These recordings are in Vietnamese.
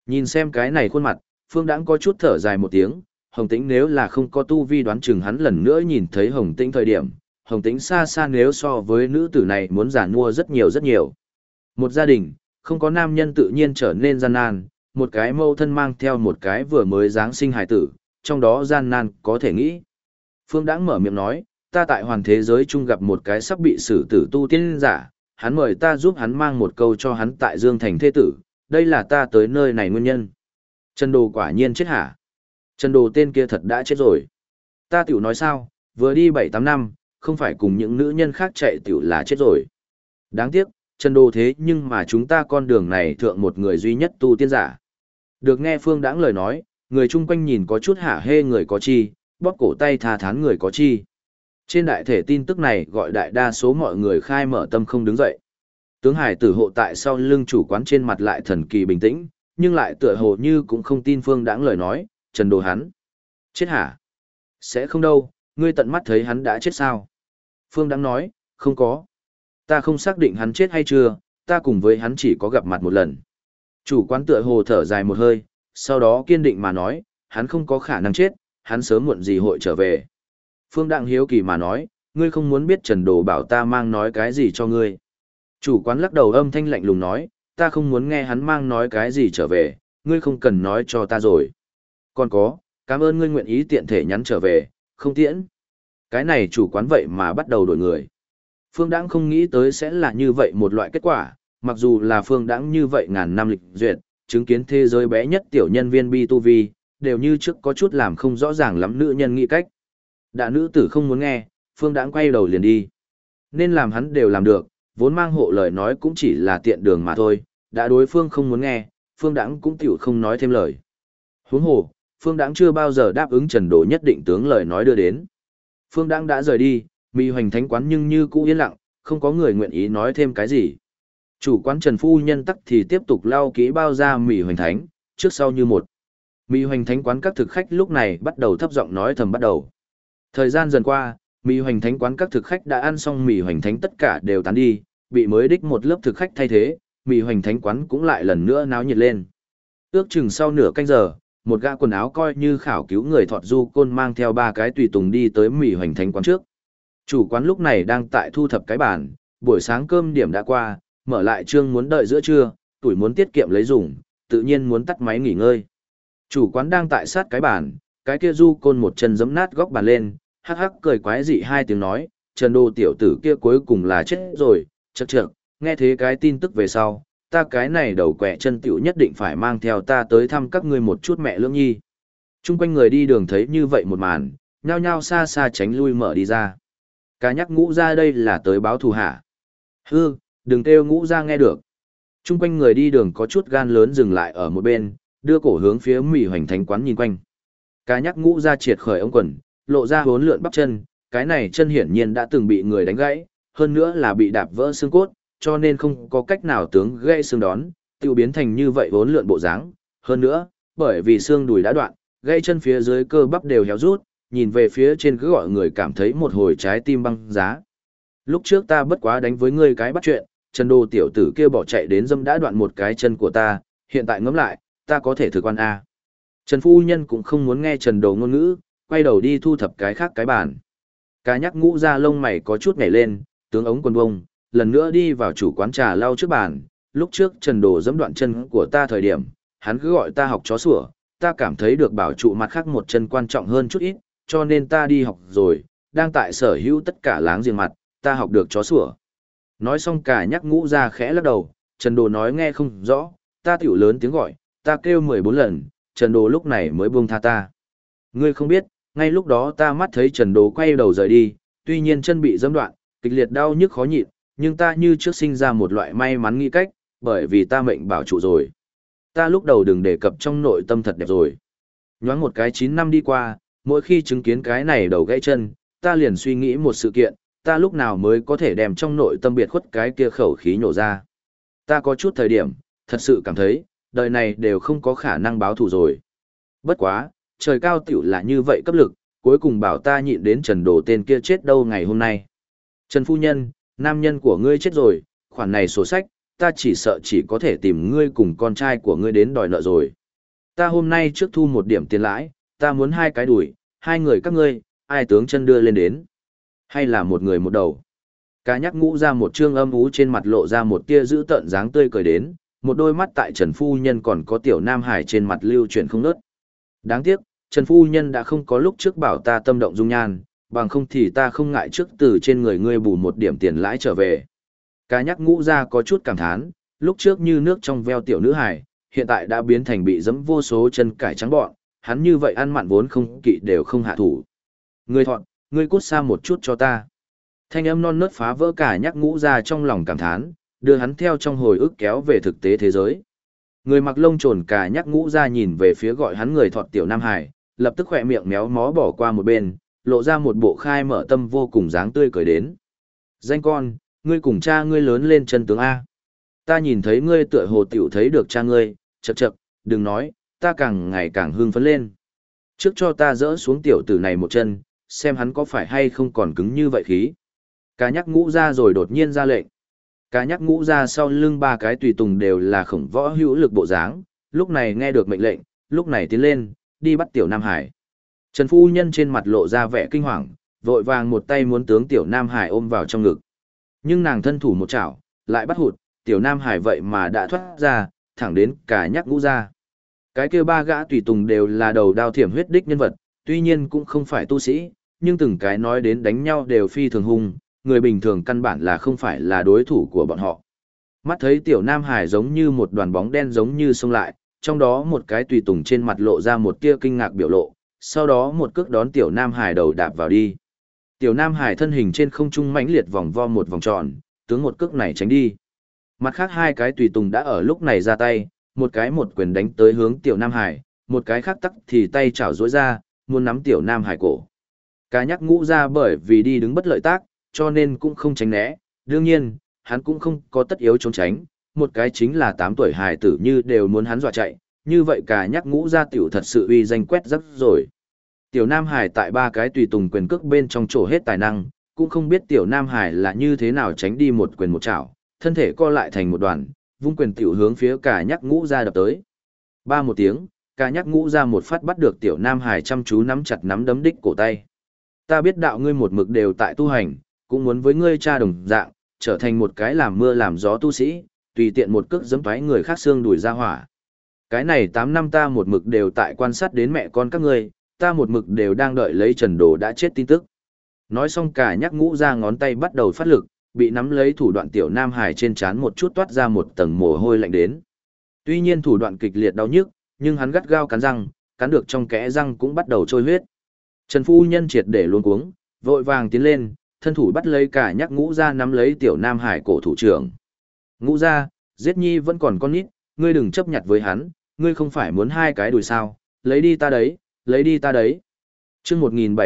Nhìn xem cái này khuôn mặt, Phương Đãng có chút thở dài một tiếng, Hồng Tĩnh nếu là không có tu vi đoán chừng hắn lần nữa nhìn thấy Hồng Tĩnh thời điểm, Hồng Tĩnh xa xa nếu so với nữ tử này muốn giản mua rất nhiều rất nhiều. Một gia đình, không có nam nhân tự nhiên trở nên gian nan, một cái mâu thân mang theo một cái vừa mới giáng sinh hài tử, trong đó gian nan có thể nghĩ. Phương Đãng mở miệng nói, ta tại hoàn thế giới chung gặp một cái sắp bị xử tử tu tiên giả, hắn mời ta giúp hắn mang một câu cho hắn tại Dương Thành thê tử, đây là ta tới nơi này nguyên nhân. Trần Đồ quả nhiên chết hả? Trần Đồ tên kia thật đã chết rồi. Ta tiểu nói sao, vừa đi 7-8 năm, không phải cùng những nữ nhân khác chạy tiểu là chết rồi. Đáng tiếc, Trần Đồ thế nhưng mà chúng ta con đường này thượng một người duy nhất tu tiên giả. Được nghe Phương Đãng lời nói, người chung quanh nhìn có chút hả hê người có chi, bóp cổ tay tha thán người có chi. Trên đại thể tin tức này gọi đại đa số mọi người khai mở tâm không đứng dậy. Tướng Hải tử hộ tại sau lưng chủ quán trên mặt lại thần kỳ bình tĩnh, nhưng lại tựa hồ như cũng không tin Phương Đãng lời nói, Trần Đồ hắn. Chết hả? Sẽ không đâu, ngươi tận mắt thấy hắn đã chết sao? Phương Đãng nói, không có. Ta không xác định hắn chết hay chưa, ta cùng với hắn chỉ có gặp mặt một lần. Chủ quán tựa hồ thở dài một hơi, sau đó kiên định mà nói, hắn không có khả năng chết, hắn sớm muộn gì hội trở về. Phương Đặng hiếu kỳ mà nói, ngươi không muốn biết Trần Đồ bảo ta mang nói cái gì cho ngươi. Chủ quán lắc đầu âm thanh lạnh lùng nói, ta không muốn nghe hắn mang nói cái gì trở về, ngươi không cần nói cho ta rồi. Còn có, cảm ơn ngươi nguyện ý tiện thể nhắn trở về, không tiễn. Cái này chủ quán vậy mà bắt đầu đổi người. Phương Đãng không nghĩ tới sẽ là như vậy một loại kết quả, mặc dù là Phương Đãng như vậy ngàn năm lịch duyệt, chứng kiến thế giới bé nhất tiểu nhân viên B2V, đều như trước có chút làm không rõ ràng lắm nữ nhân nghĩ cách. Đã nữ tử không muốn nghe, Phương Đãng quay đầu liền đi. Nên làm hắn đều làm được, vốn mang hộ lời nói cũng chỉ là tiện đường mà thôi, đã đối phương không muốn nghe, Phương Đãng cũng tiểu không nói thêm lời. Huống hồ, Phương Đãng chưa bao giờ đáp ứng Trần Đồ nhất định tướng lời nói đưa đến. Phương Đãng đã rời đi, Mị Hoành Thánh quán nhưng như cũ yên lặng, không có người nguyện ý nói thêm cái gì. Chủ quán Trần phu nhân tắc thì tiếp tục lau kỹ bao ra Mị Hoành Thánh, trước sau như một. Mị Hoành Thánh quán các thực khách lúc này bắt đầu thấp giọng nói thầm bắt đầu. Thời gian dần qua, Mị Hoành Thánh quán các thực khách đã ăn xong Mị Hoành Thánh tất cả đều tán đi, bị mới đích một lớp thực khách thay thế, Mị Hoành Thánh quán cũng lại lần nữa náo nhiệt lên. Ước chừng sau nửa canh giờ, một gã quần áo coi như khảo cứu người thọt du côn mang theo 3 cái tùy tùng đi tới Mị Hoành Thánh quán trước. Chủ quán lúc này đang tại thu thập cái bàn, buổi sáng cơm điểm đã qua, mở lại trương muốn đợi giữa trưa, tuổi muốn tiết kiệm lấy dùng, tự nhiên muốn tắt máy nghỉ ngơi. Chủ quán đang tại sát cái bàn, cái kia du côn một chân giẫm nát góc bàn lên, hắc hắc cười quái dị 2 tiếng nói, Trần Đồ tiểu tử kia cuối cùng là chết rồi, chậc chậc, nghe thế cái tin tức về sau, ta cái này đầu quẹ chân tiểu nhất định phải mang theo ta tới thăm các ngươi một chút mẹ lưỡng nhi. Trung quanh người đi đường thấy như vậy một màn, nhao nhao xa xa tránh lui mở đi ra. Cá nhắc Ngũ ra đây là tới báo thù hả? Hư, đừng kêu Ngũ ra nghe được. Trung quanh người đi đường có chút gan lớn dừng lại ở một bên, đưa cổ hướng phía Mị Hoành Thánh quán nhìn quanh. Cá nhắc Ngũ ra triệt khởi ống quần, lộ ra hốn lượn bắp chân, cái này chân hiển nhiên đã từng bị người đánh gãy, hơn nữa là bị đạp vỡ xương cốt, cho nên không có cách nào tướng gãy xương đón, tiêu biến thành như vậy hốn lượn bộ dáng. Hơn nữa, bởi vì xương đùi đã đoạn, gãy chân phía dưới cơ bắp đều héo rút, nhìn về phía trên cứ gọi người cảm thấy một hồi trái tim băng giá. Lúc trước ta bất quá đánh với ngươi cái bắt chuyện, Trần Đồ tiểu tử kia bỏ chạy đến dâm đã đoạn một cái chân của ta, hiện tại ngẫm lại, ta có thể thực quan A. Trần phu nhân cũng không muốn nghe Trần Đồ ngôn ngữ, quay đầu đi thu thập cái khác cái bàn. Cá nhắc Ngũ ra lông mày có chút nhảy lên, tướng ống quần bông, lần nữa đi vào chủ quán trà lau trước bàn. Lúc trước Trần Đồ dẫm đoạn chân của ta thời điểm, hắn cứ gọi ta học chó sủa, ta cảm thấy được bảo trụ mặt khác một chân quan trọng hơn chút ít, cho nên ta đi học rồi, đang tại sở hữu tất cả láng giềng mặt, ta học được chó sủa. Nói xong cả nhắc Ngũ ra khẽ lắc đầu, Trần Đồ nói nghe không rõ, ta tiểu lớn tiếng gọi, ta kêu 14 lần, Trần Đồ lúc này mới buông tha ta. Ngươi không biết, ngay lúc đó ta mắt thấy Trần Đồ quay đầu rời đi, tuy nhiên chân bị dẫm đoạn, kịch liệt đau nhức khó nhịn, nhưng ta như trước sinh ra một loại may mắn nghĩ cách, bởi vì ta mệnh bảo trụ rồi. Ta lúc đầu đừng đề cập trong nội tâm thật đẹp rồi. Nhoáng một cái 9 năm đi qua, mỗi khi chứng kiến cái này đầu gãy chân, ta liền suy nghĩ một sự kiện, ta lúc nào mới có thể đem trong nội tâm biệt khuất cái kia khẩu khí nhổ ra. Ta có chút thời điểm, thật sự cảm thấy, đời này đều không có khả năng báo thù rồi. Bất quá, trời cao tiểu là như vậy cấp lực, cuối cùng bảo ta nhịn đến Trần Đồ tên kia chết đâu ngày hôm nay. Trần phu nhân, nam nhân của ngươi chết rồi, khoản này sổ sách, ta chỉ sợ chỉ có thể tìm ngươi cùng con trai của ngươi đến đòi nợ rồi. Ta hôm nay trước thu một điểm tiền lãi, ta muốn 2 cái đùi, 2 người các ngươi, ai tướng chân đưa lên đến. Hay là một người một đầu. Cá nhắc ngũ ra một trương âm ú trên mặt lộ ra một tia giữ tợn dáng tươi cười đến, một đôi mắt tại Trần Phu Nhân còn có tiểu Nam Hải trên mặt lưu chuyển không nớt. Đáng tiếc, Trần Phu Nhân đã không có lúc trước bảo ta tâm động dung nhan, bằng không thì ta không ngại trước từ trên người ngươi bù một điểm tiền lãi trở về. Cá nhắc ngũ ra có chút cảm thán, lúc trước như nước trong veo tiểu nữ hải, hiện tại đã biến thành bị dẫm vô số chân cải trắng bọn, hắn như vậy ăn mặn vốn không kỵ đều không hạ thủ. Ngươi thọn, ngươi cút xa một chút cho ta. Thanh âm non nớt phá vỡ cả nhắc ngũ ra trong lòng cảm thán, đưa hắn theo trong hồi ức kéo về thực tế thế giới. Người mặc lông trồn cả nhắc ngũ ra nhìn về phía gọi hắn người thọt tiểu Nam Hải, lập tức khỏe miệng méo mó bỏ qua một bên, lộ ra một bộ khai mở tâm vô cùng dáng tươi cười đến. Danh con, ngươi cùng cha ngươi lớn lên chân tướng A. Ta nhìn thấy ngươi tựa hồ tiểu thấy được cha ngươi, chậc chậc, đừng nói, ta càng ngày càng hưng phấn lên. Trước cho ta dỡ xuống tiểu tử này một chân, xem hắn có phải hay không còn cứng như vậy khí. Cá nhắc ngũ ra rồi đột nhiên ra lệnh. Cá nhắc ngũ ra sau lưng 3 cái tùy tùng đều là khổng võ hữu lực bộ dáng, lúc này nghe được mệnh lệnh, lúc này tiến lên, đi bắt tiểu Nam Hải. Trần Phu Nhân trên mặt lộ ra vẻ kinh hoàng, vội vàng một tay muốn tướng tiểu Nam Hải ôm vào trong ngực. Nhưng nàng thân thủ một chảo, lại bắt hụt, tiểu Nam Hải vậy mà đã thoát ra, thẳng đến cả nhắc ngũ ra. Cái kia 3 gã tùy tùng đều là đầu đao thiểm huyết đích nhân vật, tuy nhiên cũng không phải tu sĩ, nhưng từng cái nói đến đánh nhau đều phi thường hung, người bình thường căn bản là không phải là đối thủ của bọn họ. Mắt thấy tiểu Nam Hải giống như một đoàn bóng đen giống như xông lại, trong đó một cái tùy tùng trên mặt lộ ra một tia kinh ngạc biểu lộ, sau đó một cước đón tiểu Nam Hải đầu đạp vào đi. Tiểu Nam Hải thân hình trên không trung mãnh liệt vòng vo một vòng tròn, tướng một cước này tránh đi. Mặt khác 2 cái tùy tùng đã ở lúc này ra tay, một cái một quyền đánh tới hướng tiểu Nam Hải, một cái khác tắc thì tay chảo duỗi ra, muốn nắm tiểu Nam Hải cổ. Cá nhắc ngũ ra bởi vì đi đứng bất lợi tác, cho nên cũng không tránh né, đương nhiên, hắn cũng không có tất yếu trốn tránh, một cái chính là 8 tuổi hài tử như đều muốn hắn dọa chạy, như vậy cả nhắc ngũ ra tiểu thật sự uy danh quét rắc rồi. Tiểu Nam Hải tại 3 cái tùy tùng quyền cước bên trong trổ hết tài năng, cũng không biết tiểu Nam Hải là như thế nào tránh đi một quyền một chảo, thân thể co lại thành một đoàn, vung quyền tiểu hướng phía cả nhắc ngũ ra đập tới. Ba một tiếng, cả nhắc ngũ ra một phát bắt được tiểu Nam Hải chăm chú nắm chặt nắm đấm đích cổ tay. Ta biết đạo ngươi một mực đều tại tu hành, cũng muốn với ngươi cha đồng dạng, trở thành một cái làm mưa làm gió tu sĩ, tùy tiện một cước giẫm thoái người khác xương đùi ra hỏa. Cái này 8 năm ta một mực đều tại quan sát đến mẹ con các ngươi, ta một mực đều đang đợi lấy Trần Đồ đã chết tin tức. Nói xong cả nhắc ngũ ra ngón tay bắt đầu phát lực, bị nắm lấy thủ đoạn tiểu Nam Hải trên trán một chút toát ra một tầng mồ hôi lạnh đến. Tuy nhiên thủ đoạn kịch liệt đau nhức, nhưng hắn gắt gao cắn răng, cắn được trong kẽ răng cũng bắt đầu trôi huyết. Trần Phu Nhân triệt để luống cuống, vội vàng tiến lên, thân thủ bắt lấy cả nhắc ngũ ra nắm lấy tiểu Nam Hải cổ thủ trưởng. Ngũ ra, giết nhi vẫn còn con nít, ngươi đừng chấp nhặt với hắn, ngươi không phải muốn 2 cái đùi sao, lấy đi ta đấy, lấy đi ta đấy. Chương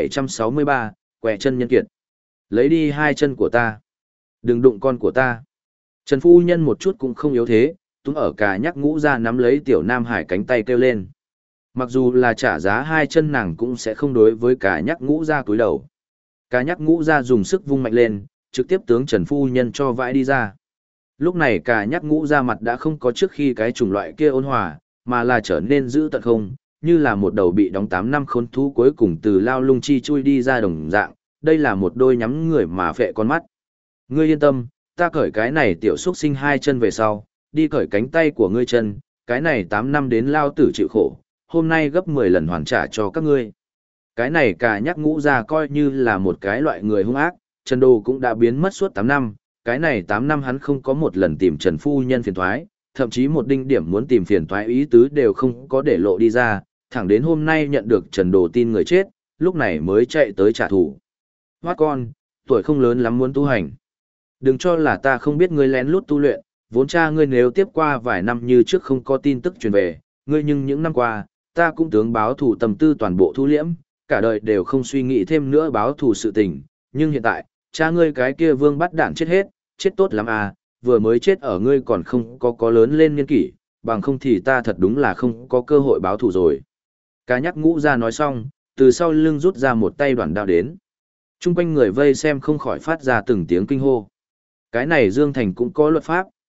1763, quẻ chân nhân kiệt. Lấy đi 2 chân của ta. Đừng đụng con của ta. Trần Phu Nhân một chút cũng không yếu thế, túm ở cả nhắc ngũ ra nắm lấy tiểu Nam Hải cánh tay kêu lên. Mặc dù là trả giá 2 chân nàng cũng sẽ không đối với cả nhắc ngũ ra cúi đầu. Cả nhắc ngũ ra dùng sức vung mạnh lên, trực tiếp tướng Trần Phu Nhân cho vãi đi ra. Lúc này cả nhắc ngũ ra mặt đã không có trước khi cái chủng loại kia ôn hòa, mà là trở nên dữ tợn không, như là một đầu bị đóng 8 năm khốn thú cuối cùng từ lao lung chi chui đi ra đồng dạng, đây là một đôi nhắm người mà phệ con mắt. Ngươi yên tâm, ta cởi cái này tiểu xuất sinh 2 chân về sau, đi cởi cánh tay của ngươi chân, cái này 8 năm đến lao tử chịu khổ, hôm nay gấp 10 lần hoàn trả cho các ngươi. Cái này cả nhắc ngũ ra coi như là một cái loại người hung ác, Trần Đồ cũng đã biến mất suốt 8 năm, cái này 8 năm hắn không có một lần tìm Trần Phu Nhân phiền thoái, thậm chí một đinh điểm muốn tìm phiền thoái ý tứ đều không có để lộ đi ra, thẳng đến hôm nay nhận được Trần Đồ tin người chết, lúc này mới chạy tới trả thù. Hoát con, tuổi không lớn lắm muốn tu hành. Đừng cho là ta không biết ngươi lén lút tu luyện, vốn cha ngươi nếu tiếp qua vài năm như trước không có tin tức truyền về, ngươi nhưng những năm qua, ta cũng tướng báo thù tâm tư toàn bộ thu liễm, cả đời đều không suy nghĩ thêm nữa báo thù sự tình, nhưng hiện tại, cha ngươi cái kia vương bắt đản chết hết, chết tốt lắm à, vừa mới chết ở ngươi còn không có lớn lên niên kỷ, bằng không thì ta thật đúng là không có cơ hội báo thù rồi. Cá nhắc ngũ ra nói xong, từ sau lưng rút ra một tay đoạn đao đến. Trung quanh người vây xem không khỏi phát ra từng tiếng kinh hô. Cái này Dương Thành cũng có luật pháp,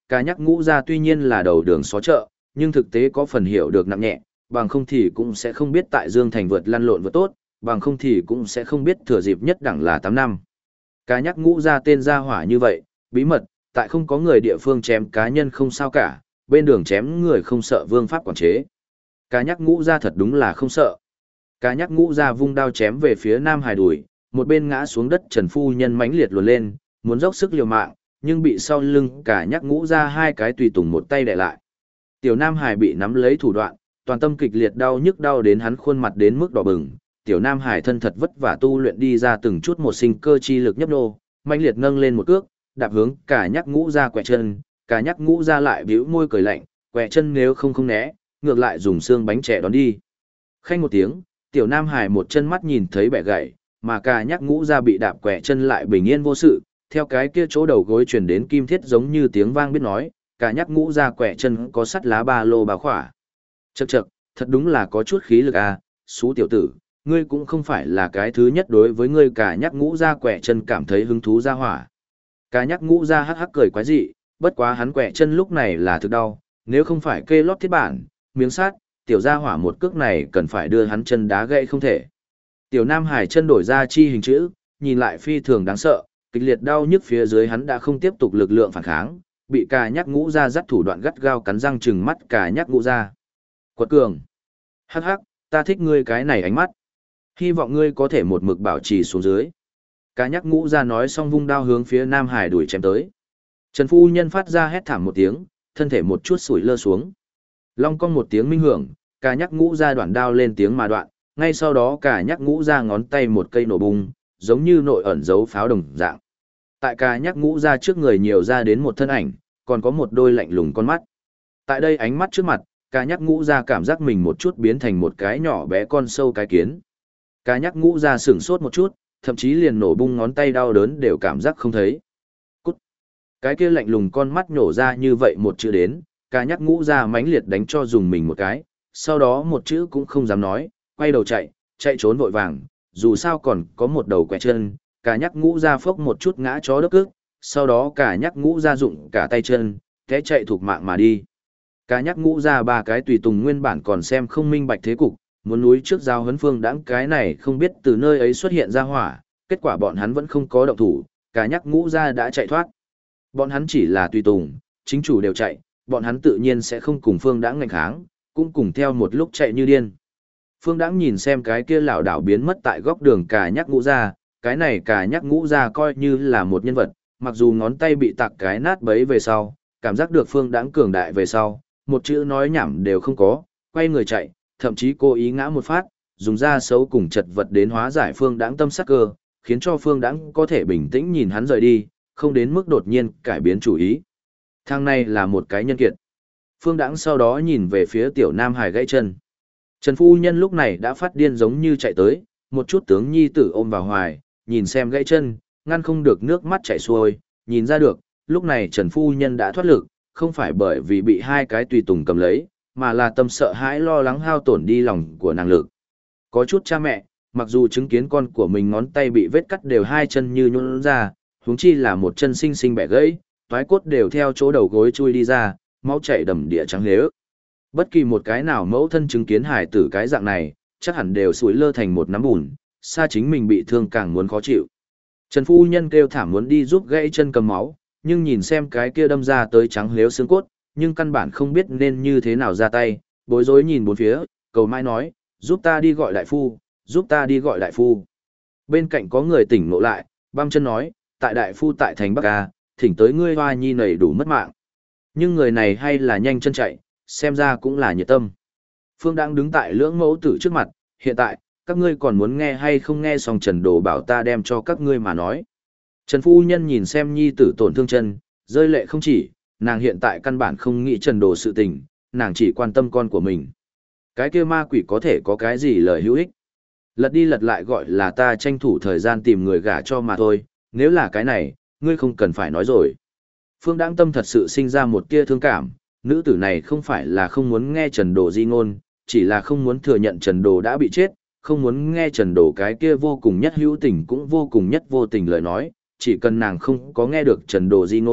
Cả nhắc ngũ gia tuy nhiên là đầu đường xó chợ, nhưng thực tế có phần hiểu được nặng nhẹ, bằng không thì cũng sẽ không biết tại Dương Thành vượt lăn lộn vượt tốt, bằng không thì cũng sẽ không biết thừa dịp nhất đẳng là 8 năm. Cả nhắc ngũ gia tên gia hỏa như vậy, bí mật, tại không có người địa phương chém cá nhân không sao cả, bên đường chém người không sợ vương pháp quản chế. Cả nhắc ngũ gia thật đúng là không sợ. Cả nhắc ngũ gia vung đao chém về phía Nam Hải đùi, một bên ngã xuống đất Trần Phu Nhân mãnh liệt luồn lên, muốn dốc sức liều mạng, nhưng bị sau lưng cả nhắc ngũ gia hai cái tùy tùng một tay đè lại. Tiểu Nam Hải bị nắm lấy thủ đoạn, toàn tâm kịch liệt đau nhức đau đến hắn khuôn mặt đến mức đỏ bừng. Tiểu Nam Hải thân thật vất vả tu luyện đi ra từng chút một sinh cơ chi lực nhấp nô, mãnh liệt nâng lên một cước, đạp hướng cả nhắc ngũ gia quẹ chân, cả nhắc ngũ gia lại bĩu môi cười lạnh, quẹ chân nếu không né, ngược lại dùng xương bánh trẻ đón đi. Khanh một tiếng, Tiểu Nam Hải một chân mắt nhìn thấy bẻ gãy, mà cả nhắc ngũ gia bị đạp quẹ chân lại bình yên vô sự, theo cái kia chỗ đầu gối truyền đến kim thiết giống như tiếng vang biết nói, cả nhắc ngũ gia quẹ chân có sắt lá ba lô bao khỏa. Chậc chậc, thật đúng là có chút khí lực à, xú tiểu tử, ngươi cũng không phải là cái thứ nhất đối với ngươi cả nhắc ngũ gia quẹ chân cảm thấy hứng thú ra hỏa. Cả nhắc ngũ gia hắc hắc cười quái dị, bất quá hắn quẹ chân lúc này là thực đau, nếu không phải kê lót thiết bản, miếng sắt, tiểu gia hỏa một cước này cần phải đưa hắn chân đá gãy không thể. Tiểu Nam Hải chân đổi ra chi hình chữ, nhìn lại phi thường đáng sợ, kịch liệt đau nhức phía dưới hắn đã không tiếp tục lực lượng phản kháng, bị cả nhắc ngũ gia dắt thủ đoạn gắt gao cắn răng trừng mắt cả nhắc ngũ gia. Quật cường. Hắc hắc, ta thích ngươi cái này ánh mắt. Hy vọng ngươi có thể một mực bảo trì xuống dưới. Cả nhắc ngũ gia nói xong vung đao hướng phía Nam Hải đuổi chém tới. Trần Phu Nhân phát ra hét thảm một tiếng, thân thể một chút sủi lơ xuống. Long cong một tiếng minh hưởng, cả nhắc ngũ gia đoạn đao lên tiếng mà đoạn, ngay sau đó cả nhắc ngũ gia ngón tay một cây nổ bung, giống như nội ẩn giấu pháo đồng dạng. Tại cả nhắc ngũ gia trước người nhiều ra đến một thân ảnh, còn có một đôi lạnh lùng con mắt. Tại đây ánh mắt trước mặt, cả nhắc ngũ gia cảm giác mình một chút biến thành một cái nhỏ bé con sâu cái kiến. Cả nhắc ngũ gia sửng sốt một chút, thậm chí liền nổ bung ngón tay đau đớn đều cảm giác không thấy. Cút. Cái kia lạnh lùng con mắt nhổ ra như vậy một chữ đến, cả nhắc ngũ gia mãnh liệt đánh cho dùng mình một cái, sau đó một chữ cũng không dám nói, quay đầu chạy trốn vội vàng, dù sao còn có một đầu quẹ chân, cả nhắc ngũ gia phốc một chút ngã chó đất ức, sau đó cả nhắc ngũ gia dụng cả tay chân, té chạy thuộc mạng mà đi. Cả nhắc ngũ gia ba cái tùy tùng nguyên bản còn xem không minh bạch thế cục, muốn núi trước giao huấn Phương Đãng cái này không biết từ nơi ấy xuất hiện ra hỏa, kết quả bọn hắn vẫn không có động thủ, cả nhắc ngũ gia đã chạy thoát. Bọn hắn chỉ là tùy tùng, chính chủ đều chạy, bọn hắn tự nhiên sẽ không cùng Phương Đãng nghênh kháng, cũng cùng theo một lúc chạy như điên. Phương Đãng nhìn xem cái kia lảo đảo biến mất tại góc đường cả nhắc ngũ gia, cái này cả nhắc ngũ gia coi như là một nhân vật, mặc dù ngón tay bị tạc cái nát bấy về sau, cảm giác được Phương Đãng cường đại về sau, một chữ nói nhảm đều không có, quay người chạy, thậm chí cố ý ngã một phát, dùng da xấu cùng chật vật đến hóa giải Phương Đãng tâm sắc cơ, khiến cho Phương Đãng có thể bình tĩnh nhìn hắn rời đi, không đến mức đột nhiên cải biến chủ ý. Thằng này là một cái nhân kiệt. Phương Đãng sau đó nhìn về phía Tiểu Nam Hải gãy chân. Trần Phu Nhân lúc này đã phát điên giống như chạy tới, một chút tướng nhi tử ôm vào hoài, nhìn xem gãy chân, ngăn không được nước mắt chảy xuôi, nhìn ra được, lúc này Trần Phu Nhân đã thoát lực, không phải bởi vì bị hai cái tùy tùng cầm lấy, mà là tâm sợ hãi lo lắng hao tổn đi lòng của nàng lực. Có chút cha mẹ, mặc dù chứng kiến con của mình ngón tay bị vết cắt đều hai chân như nhũn ra, huống chi là một chân xinh xinh bẻ gãy, toái cốt đều theo chỗ đầu gối chui đi ra, máu chảy đầm địa trắng lếu. Bất kỳ một cái nào mẫu thân chứng kiến hài tử cái dạng này, chắc hẳn đều sủi lơ thành một nắm bùn, xa chính mình bị thương càng muốn khó chịu. Trần Phu Nhân kêu thảm muốn đi giúp gãy chân cầm máu, nhưng nhìn xem cái kia đâm ra tới trắng lếu xương cốt, nhưng căn bản không biết nên như thế nào ra tay, bối rối nhìn bốn phía, cầu mai nói, giúp ta đi gọi đại phu, giúp ta đi gọi đại phu. Bên cạnh có người tỉnh ngộ lại, băm chân nói, tại đại phu tại thành Bắc A, thỉnh tới ngươi hoa nhi nầy đủ mất mạng. Nhưng người này hay là nhanh chân chạy, xem ra cũng là nhiệt tâm. Phương đang đứng tại lưỡng mẫu tử trước mặt, hiện tại, các ngươi còn muốn nghe hay không nghe xong Trần Đồ bảo ta đem cho các ngươi mà nói. Trần Phu Nhân nhìn xem nhi tử tổn thương chân, rơi lệ không chỉ, nàng hiện tại căn bản không nghĩ Trần Đồ sự tình, nàng chỉ quan tâm con của mình. Cái kia ma quỷ có thể có cái gì lời hữu ích. Lật đi lật lại gọi là ta tranh thủ thời gian tìm người gả cho mà thôi, nếu là cái này, ngươi không cần phải nói rồi. Phương Đãng Tâm thật sự sinh ra một tia thương cảm, nữ tử này không phải là không muốn nghe Trần Đồ di ngôn, chỉ là không muốn thừa nhận Trần Đồ đã bị chết, không muốn nghe Trần Đồ cái kia vô cùng nhất hữu tình cũng vô cùng nhất vô tình lời nói, chỉ cần nàng không có nghe được Trần Đồ di ngôn,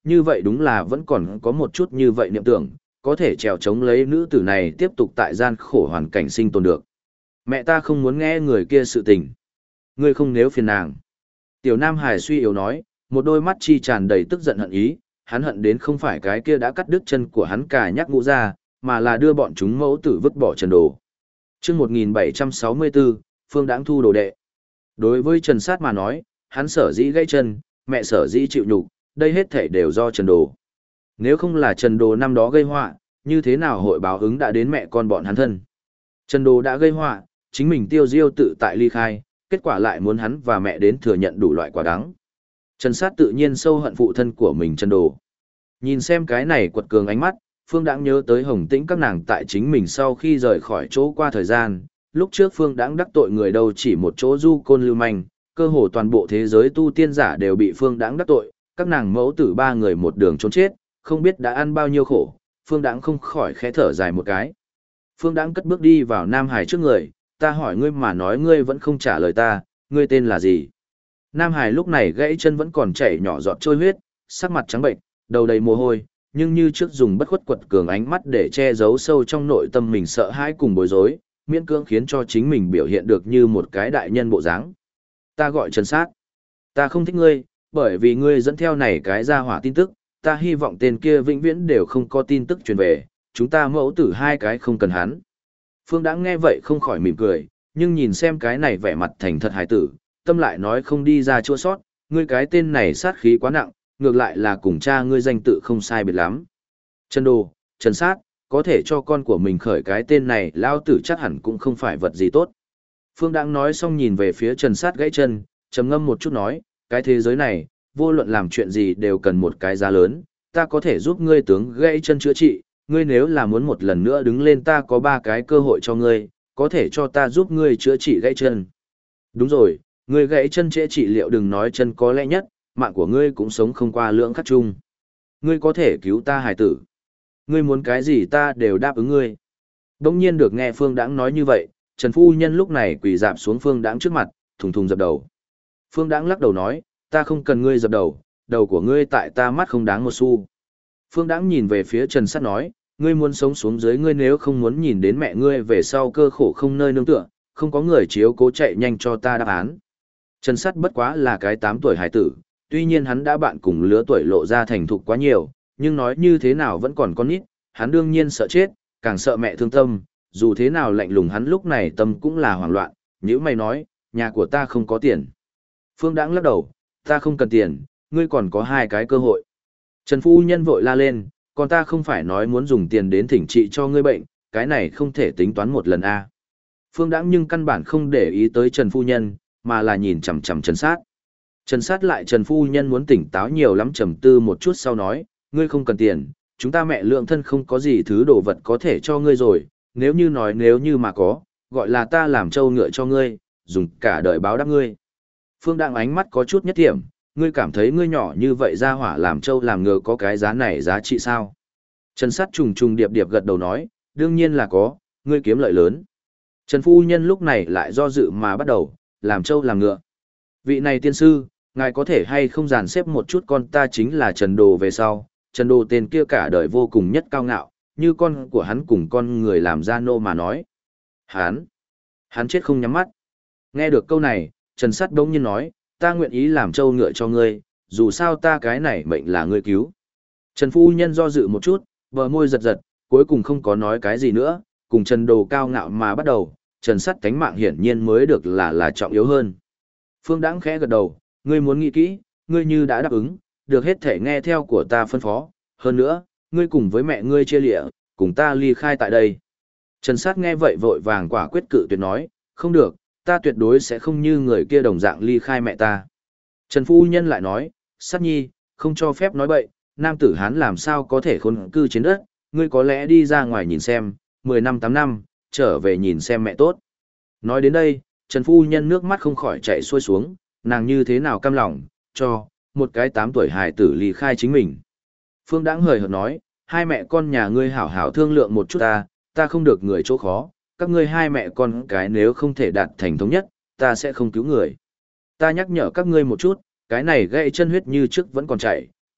như vậy đúng là vẫn còn có một chút như vậy niệm tưởng, có thể trèo chống lấy nữ tử này tiếp tục tại gian khổ hoàn cảnh sinh tồn được. Mẹ ta không muốn nghe người kia sự tình. Ngươi không nếu phiền nàng. Tiểu Nam Hải suy yếu nói, một đôi mắt chi tràn đầy tức giận hận ý, hắn hận đến không phải cái kia đã cắt đứt chân của hắn cả nhắc ngũ ra, mà là đưa bọn chúng mẫu tử vứt bỏ Trần Đồ. Trước 1764, Phương Đãng thu đồ đệ. Đối với Trần Sát mà nói, hắn sở dĩ gãy chân, mẹ sở dĩ chịu nhục, đây hết thảy đều do Trần Đồ. Nếu không là Trần Đồ năm đó gây họa, như thế nào hội báo ứng đã đến mẹ con bọn hắn thân. Trần Đồ đã gây họa, chính mình tiêu diêu tự tại ly khai, kết quả lại muốn hắn và mẹ đến thừa nhận đủ loại quả đắng. Trần Sát tự nhiên sâu hận phụ thân của mình Trần Đồ. Nhìn xem cái này quật cường ánh mắt, Phương Đãng nhớ tới Hồng Tĩnh các nàng tại chính mình sau khi rời khỏi chỗ qua thời gian, lúc trước Phương Đãng đắc tội người đâu chỉ một chỗ du côn lưu manh, cơ hồ toàn bộ thế giới tu tiên giả đều bị Phương Đãng đắc tội, các nàng mẫu tử ba người một đường trốn chết, không biết đã ăn bao nhiêu khổ, Phương Đãng không khỏi khẽ thở dài một cái. Phương Đãng cất bước đi vào Nam Hải trước người, ta hỏi ngươi mà nói ngươi vẫn không trả lời ta, ngươi tên là gì? Nam Hải lúc này gãy chân vẫn còn chảy nhỏ giọt trôi huyết, sắc mặt trắng bệnh, đầu đầy mồ hôi, nhưng như trước dùng bất khuất quật cường ánh mắt để che giấu sâu trong nội tâm mình sợ hãi cùng bối rối, miễn cưỡng khiến cho chính mình biểu hiện được như một cái đại nhân bộ dáng. Ta gọi Trần Sát. Ta không thích ngươi, bởi vì ngươi dẫn theo này cái ra hỏa tin tức, ta hy vọng tên kia vĩnh viễn đều không có tin tức truyền về, chúng ta mẫu tử hai cái không cần hắn. Phương Đãng nghe vậy không khỏi mỉm cười, nhưng nhìn xem cái này vẻ mặt thành thật hài tử, tâm lại nói không đi ra chua sót, ngươi cái tên này sát khí quá nặng, ngược lại là cùng cha ngươi danh tự không sai biệt lắm. Trần Đồ, Trần Sát, có thể cho con của mình khởi cái tên này lao tử chắc hẳn cũng không phải vật gì tốt. Phương Đãng nói xong nhìn về phía Trần Sát gãy chân, trầm ngâm một chút nói, cái thế giới này, vô luận làm chuyện gì đều cần một cái giá lớn, ta có thể giúp ngươi tướng gãy chân chữa trị, ngươi nếu là muốn một lần nữa đứng lên ta có 3 cái cơ hội cho ngươi, có thể cho ta giúp ngươi chữa trị gãy chân. Đúng rồi, ngươi gãy chân trễ trị liệu đừng nói chân có lẽ nhất, mạng của ngươi cũng sống không qua lưỡng khắc chung. Ngươi có thể cứu ta hài tử. Ngươi muốn cái gì ta đều đáp ứng ngươi. Đông nhiên được nghe Phương Đãng nói như vậy, Trần Phu Nhân lúc này quỳ dạp xuống Phương Đãng trước mặt, thùng thùng dập đầu. Phương Đãng lắc đầu nói, ta không cần ngươi dập đầu, đầu của ngươi tại ta mắt không đáng một xu. Phương Đãng nhìn về phía Trần Sát nói, ngươi muốn sống xuống dưới ngươi nếu không muốn nhìn đến mẹ ngươi về sau cơ khổ không nơi nương tựa, không có người chiếu cố chạy nhanh cho ta đáp án. Trần Sát bất quá là cái 8 tuổi hải tử, tuy nhiên hắn đã bạn cùng lứa tuổi lộ ra thành thục quá nhiều, nhưng nói như thế nào vẫn còn con nít, hắn đương nhiên sợ chết, càng sợ mẹ thương tâm, dù thế nào lạnh lùng hắn lúc này tâm cũng là hoảng loạn, nhữ mày nói, nhà của ta không có tiền. Phương Đãng lắc đầu, ta không cần tiền, ngươi còn có 2 cái cơ hội. Trần Phu Nhân vội la lên, còn ta không phải nói muốn dùng tiền đến thỉnh trị cho ngươi bệnh, cái này không thể tính toán một lần a. Phương Đãng nhưng căn bản không để ý tới Trần Phu Nhân, mà là nhìn chằm chằm Trần Sát. Trần Sát lại Trần Phu Nhân muốn tỉnh táo nhiều lắm trầm tư một chút sau nói, ngươi không cần tiền, chúng ta mẹ lượng thân không có gì thứ đồ vật có thể cho ngươi rồi, nếu như nói nếu như mà có, gọi là ta làm trâu ngựa cho ngươi, dùng cả đời báo đáp ngươi. Phương Đãng ánh mắt có chút nhất thiểm, ngươi cảm thấy ngươi nhỏ như vậy ra hỏa làm trâu làm ngựa có cái giá này giá trị sao? Trần Sát trùng trùng điệp điệp gật đầu nói, đương nhiên là có, ngươi kiếm lợi lớn. Trần Phu Nhân lúc này lại do dự mà bắt đầu, làm trâu làm ngựa. Vị này tiên sư, ngài có thể hay không dàn xếp một chút con ta chính là Trần Đồ về sau, Trần Đồ tên kia cả đời vô cùng nhất cao ngạo, như con của hắn cùng con người làm ra nô mà nói. Hắn chết không nhắm mắt. Nghe được câu này, Trần Sát đống nhiên nói, ta nguyện ý làm trâu ngựa cho ngươi, dù sao ta cái này mệnh là ngươi cứu. Trần Phu Nhân do dự một chút, bờ môi giật giật, cuối cùng không có nói cái gì nữa, cùng Trần Đồ cao ngạo mà bắt đầu, Trần Sát cánh mạng hiển nhiên mới được là trọng yếu hơn. Phương Đãng khẽ gật đầu, ngươi muốn nghĩ kỹ, ngươi như đã đáp ứng, được hết thể nghe theo của ta phân phó, hơn nữa, ngươi cùng với mẹ ngươi chia lịa, cùng ta ly khai tại đây. Trần Sát nghe vậy vội vàng quả quyết cự tuyệt nói, không được, ta tuyệt đối sẽ không như người kia đồng dạng ly khai mẹ ta. Trần Phu Nhân lại nói, Sát nhi, không cho phép nói bậy, nam tử Hán làm sao có thể khôn cư trên đất, ngươi có lẽ đi ra ngoài nhìn xem, 10 năm 8 năm, trở về nhìn xem mẹ tốt. Nói đến đây, Trần Phu Nhân nước mắt không khỏi chảy xuôi xuống, nàng như thế nào cam lòng, cho, một cái 8 tuổi hài tử ly khai chính mình. Phương Đãng hời hợt nói, hai mẹ con nhà ngươi hảo hảo thương lượng một chút ta không được người chỗ khó, các ngươi hai mẹ con cái nếu không thể đạt thành thống nhất, ta sẽ không cứu người. Ta nhắc nhở các ngươi một chút, cái này gãy chân huyết như trước vẫn còn chảy,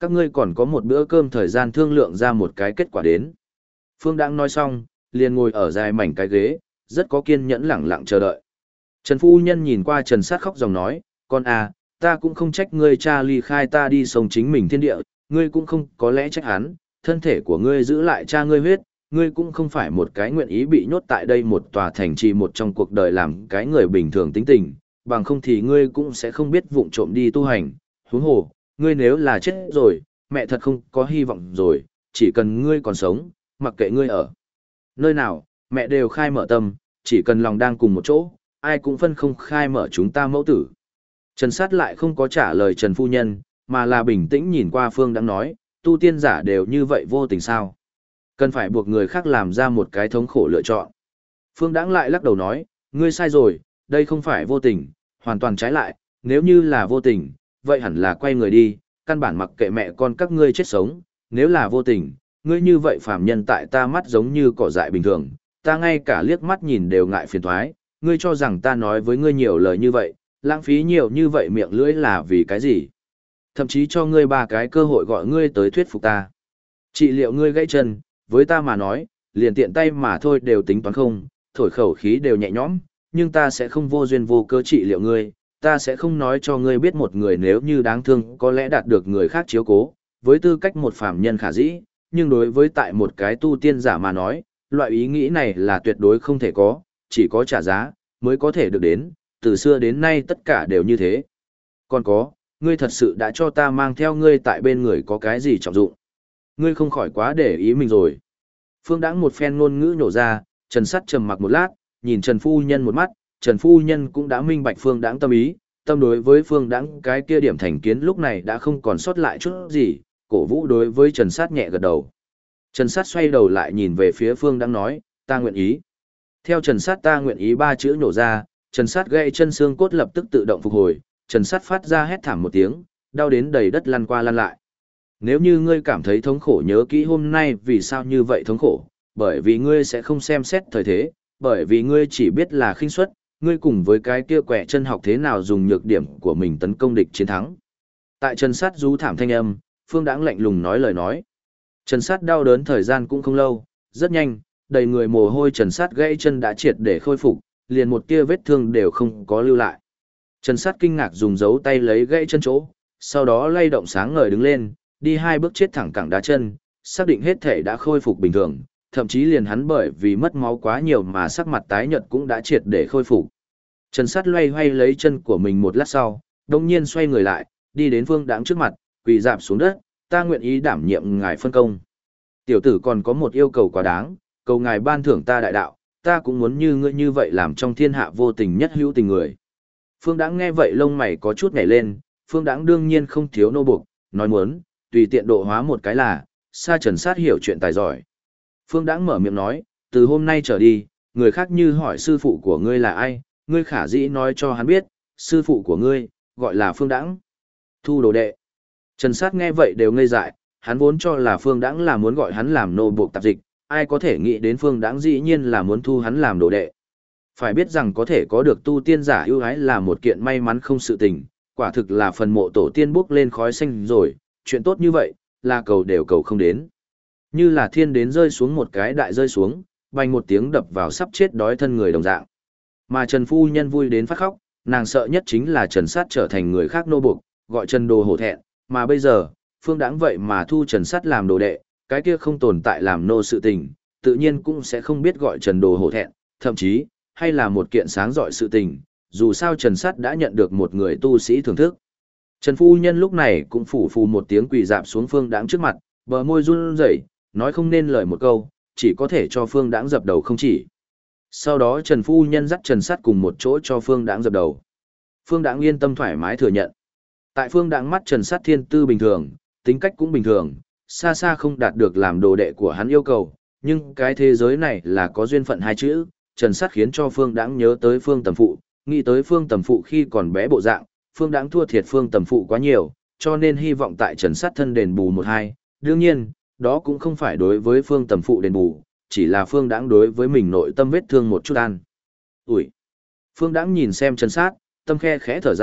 Các ngươi còn có một bữa cơm thời gian thương lượng ra một cái kết quả đến. Phương Đãng nói xong, liền ngồi ở dài mảnh cái ghế, rất có kiên nhẫn lẳng lặng chờ đợi. Trần phu nhân nhìn qua Trần Sát khóc dòng nói, con à, ta cũng không trách ngươi cha ly khai ta đi sống chính mình thiên địa, ngươi cũng không có lẽ trách hắn, thân thể của ngươi giữ lại cha ngươi huyết, ngươi cũng không phải một cái nguyện ý bị nhốt tại đây một tòa thành trì một trong cuộc đời làm cái người bình thường tính tình, bằng không thì ngươi cũng sẽ không biết vụng trộm đi tu hành, huống hồ, ngươi nếu là chết rồi, mẹ thật không có hy vọng rồi, chỉ cần ngươi còn sống, mặc kệ ngươi ở nơi nào, mẹ đều khai mở tâm, chỉ cần lòng đang cùng một chỗ, ai cũng phân không khai mở chúng ta mẫu tử. Trần Sát lại không có trả lời Trần phu nhân, mà là bình tĩnh nhìn qua Phương Đãng nói, tu tiên giả đều như vậy vô tình sao? Cần phải buộc người khác làm ra một cái thống khổ lựa chọn. Phương Đãng lại lắc đầu nói, ngươi sai rồi, đây không phải vô tình, hoàn toàn trái lại, nếu như là vô tình, vậy hẳn là quay người đi, căn bản mặc kệ mẹ con các ngươi chết sống, nếu là vô tình, ngươi như vậy phàm nhân tại ta mắt giống như cỏ dại bình thường, ta ngay cả liếc mắt nhìn đều ngại phiền toái, ngươi cho rằng ta nói với ngươi nhiều lời như vậy, lãng phí nhiều như vậy miệng lưỡi là vì cái gì? Thậm chí cho ngươi 3 cái cơ hội gọi ngươi tới thuyết phục ta. Trị liệu ngươi gãy chân, với ta mà nói, liền tiện tay mà thôi đều tính toán không, thổi khẩu khí đều nhẹ nhõm, nhưng ta sẽ không vô duyên vô cớ trị liệu ngươi, ta sẽ không nói cho ngươi biết một người nếu như đáng thương có lẽ đạt được người khác chiếu cố, với tư cách một phàm nhân khả dĩ, nhưng đối với tại một cái tu tiên giả mà nói, loại ý nghĩ này là tuyệt đối không thể có, chỉ có trả giá, mới có thể được đến, từ xưa đến nay tất cả đều như thế. Còn có, ngươi thật sự đã cho ta mang theo ngươi tại bên người có cái gì trọng dụng. Ngươi không khỏi quá để ý mình rồi. Phương Đãng một phen ngôn ngữ nhổ ra, Trần Sắt trầm mặc một lát, nhìn Trần Phu Nhân một mắt, Trần Phu Nhân cũng đã minh bạch Phương Đãng tâm ý, tâm đối với Phương Đãng cái kia điểm thành kiến lúc này đã không còn sót lại chút gì, cổ vũ đối với Trần Sắt nhẹ gật đầu. Trần Sắt xoay đầu lại nhìn về phía Phương Đãng nói, ta nguyện ý. Theo Trần Sắt ta nguyện ý 3 chữ nhổ ra, Trần Sắt gãy chân xương cốt lập tức tự động phục hồi, Trần Sắt phát ra hét thảm một tiếng, đau đến đầy đất lăn qua lăn lại. Nếu như ngươi cảm thấy thống khổ nhớ kỹ hôm nay vì sao như vậy thống khổ, bởi vì ngươi sẽ không xem xét thời thế, bởi vì ngươi chỉ biết là khinh suất, ngươi cùng với cái kia quẻ chân học thế nào dùng nhược điểm của mình tấn công địch chiến thắng. Tại Trần Sắt rú thảm thanh âm, Phương Đãng lạnh lùng nói lời nói. Trần Sắt đau đớn thời gian cũng không lâu, rất nhanh, đầy người mồ hôi Trần Sắt gãy chân đã triệt để khôi phục, liền một tia vết thương đều không có lưu lại. Trần Sắt kinh ngạc dùng dấu tay lấy gãy chân chỗ, sau đó lay động sáng ngời đứng lên, đi 2 bước chết thẳng cẳng đá chân, xác định hết thể đã khôi phục bình thường, thậm chí liền hắn bởi vì mất máu quá nhiều mà sắc mặt tái nhợt cũng đã triệt để khôi phục. Trần Sắt loay hoay lấy chân của mình một lát sau, đồng nhiên xoay người lại, đi đến Phương Đãng trước mặt, quỳ rạp xuống đất, ta nguyện ý đảm nhiệm ngài phân công. Tiểu tử còn có một yêu cầu quá đáng, cầu ngài ban thưởng ta đại đạo, ta cũng muốn như ngươi như vậy làm trong thiên hạ vô tình nhất hữu tình người. Phương Đãng nghe vậy lông mày có chút nhảy lên, Phương Đãng đương nhiên không thiếu nô buộc, nói muốn, tùy tiện độ hóa một cái là, sa Trần Sát hiểu chuyện tài giỏi. Phương Đãng mở miệng nói, từ hôm nay trở đi, người khác như hỏi sư phụ của ngươi là ai, ngươi khả dĩ nói cho hắn biết, sư phụ của ngươi, gọi là Phương Đãng. Thu đồ đệ. Trần Sát nghe vậy đều ngây dại, hắn vốn cho là Phương Đãng là muốn gọi hắn làm nô buộc tạp dịch, ai có thể nghĩ đến Phương Đãng dĩ nhiên là muốn thu hắn làm đồ đệ. Phải biết rằng có thể có được tu tiên giả ưu ái là một kiện may mắn không sự tình, quả thực là phần mộ tổ tiên bốc lên khói xanh rồi, chuyện tốt như vậy, là cầu đều cầu không đến. Như là thiên đến rơi xuống một cái đại rơi xuống, bành một tiếng đập vào sắp chết đói thân người đồng dạng. Mà Trần Phu Nhân vui đến phát khóc, nàng sợ nhất chính là Trần Sát trở thành người khác nô buộc, gọi Trần Đồ hổ thẹn, mà bây giờ, Phương Đãng vậy mà thu Trần Sát làm đồ đệ, cái kia không tồn tại làm nô sự tình, tự nhiên cũng sẽ không biết gọi Trần Đồ hổ thẹn, thậm chí, hay là một kiện sáng rọi sự tình, dù sao Trần Sát đã nhận được một người tu sĩ thưởng thức. Trần Phu Nhân lúc này cũng phủ phù một tiếng quỳ dạp xuống Phương Đãng trước mặt, bờ môi run rẩy, nói không nên lời một câu, chỉ có thể cho Phương Đãng dập đầu không chỉ. Sau đó Trần Phu Nhân dắt Trần Sát cùng một chỗ cho Phương Đãng dập đầu. Phương Đãng yên tâm thoải mái thừa nhận. Tại Phương Đãng mắt Trần Sát thiên tư bình thường, tính cách cũng bình thường, xa xa không đạt được làm đồ đệ của hắn yêu cầu, nhưng cái thế giới này là có duyên phận 2 chữ, Trần Sát khiến cho Phương Đãng nhớ tới Phương Tầm Phụ, nghĩ tới Phương Tầm Phụ khi còn bé bộ dạng, Phương Đãng thua thiệt Phương Tầm Phụ quá nhiều, cho nên hy vọng tại Trần Sát thân đền bù 1-2. Đương nhiên, đó cũng không phải đối với Phương Tầm Phụ đền bù, chỉ là Phương Đãng đối với mình nội tâm vết thương một chút an. Ủi! Phương Đãng nhìn xem Trần Sát, tâm khe khẽ thở dài,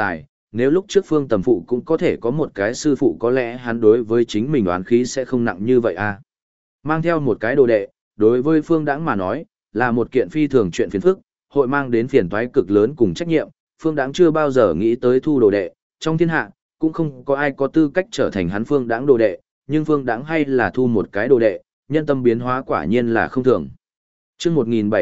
nếu lúc trước Phương Tầm Phụ cũng có thể có một cái sư phụ có lẽ hắn đối với chính mình oán khí sẽ không nặng như vậy à. Mang theo một cái đồ đệ, đối với Phương Đãng mà nói, là một kiện phi thường chuyện phiền phức, hội mang đến phiền toái cực lớn cùng trách nhiệm, Phương Đãng chưa bao giờ nghĩ tới thu đồ đệ, trong thiên hạ, cũng không có ai có tư cách trở thành hắn Phương Đãng đồ đệ, nhưng Phương Đãng hay là thu một cái đồ đệ, nhân tâm biến hóa quả nhiên là không thường. Chương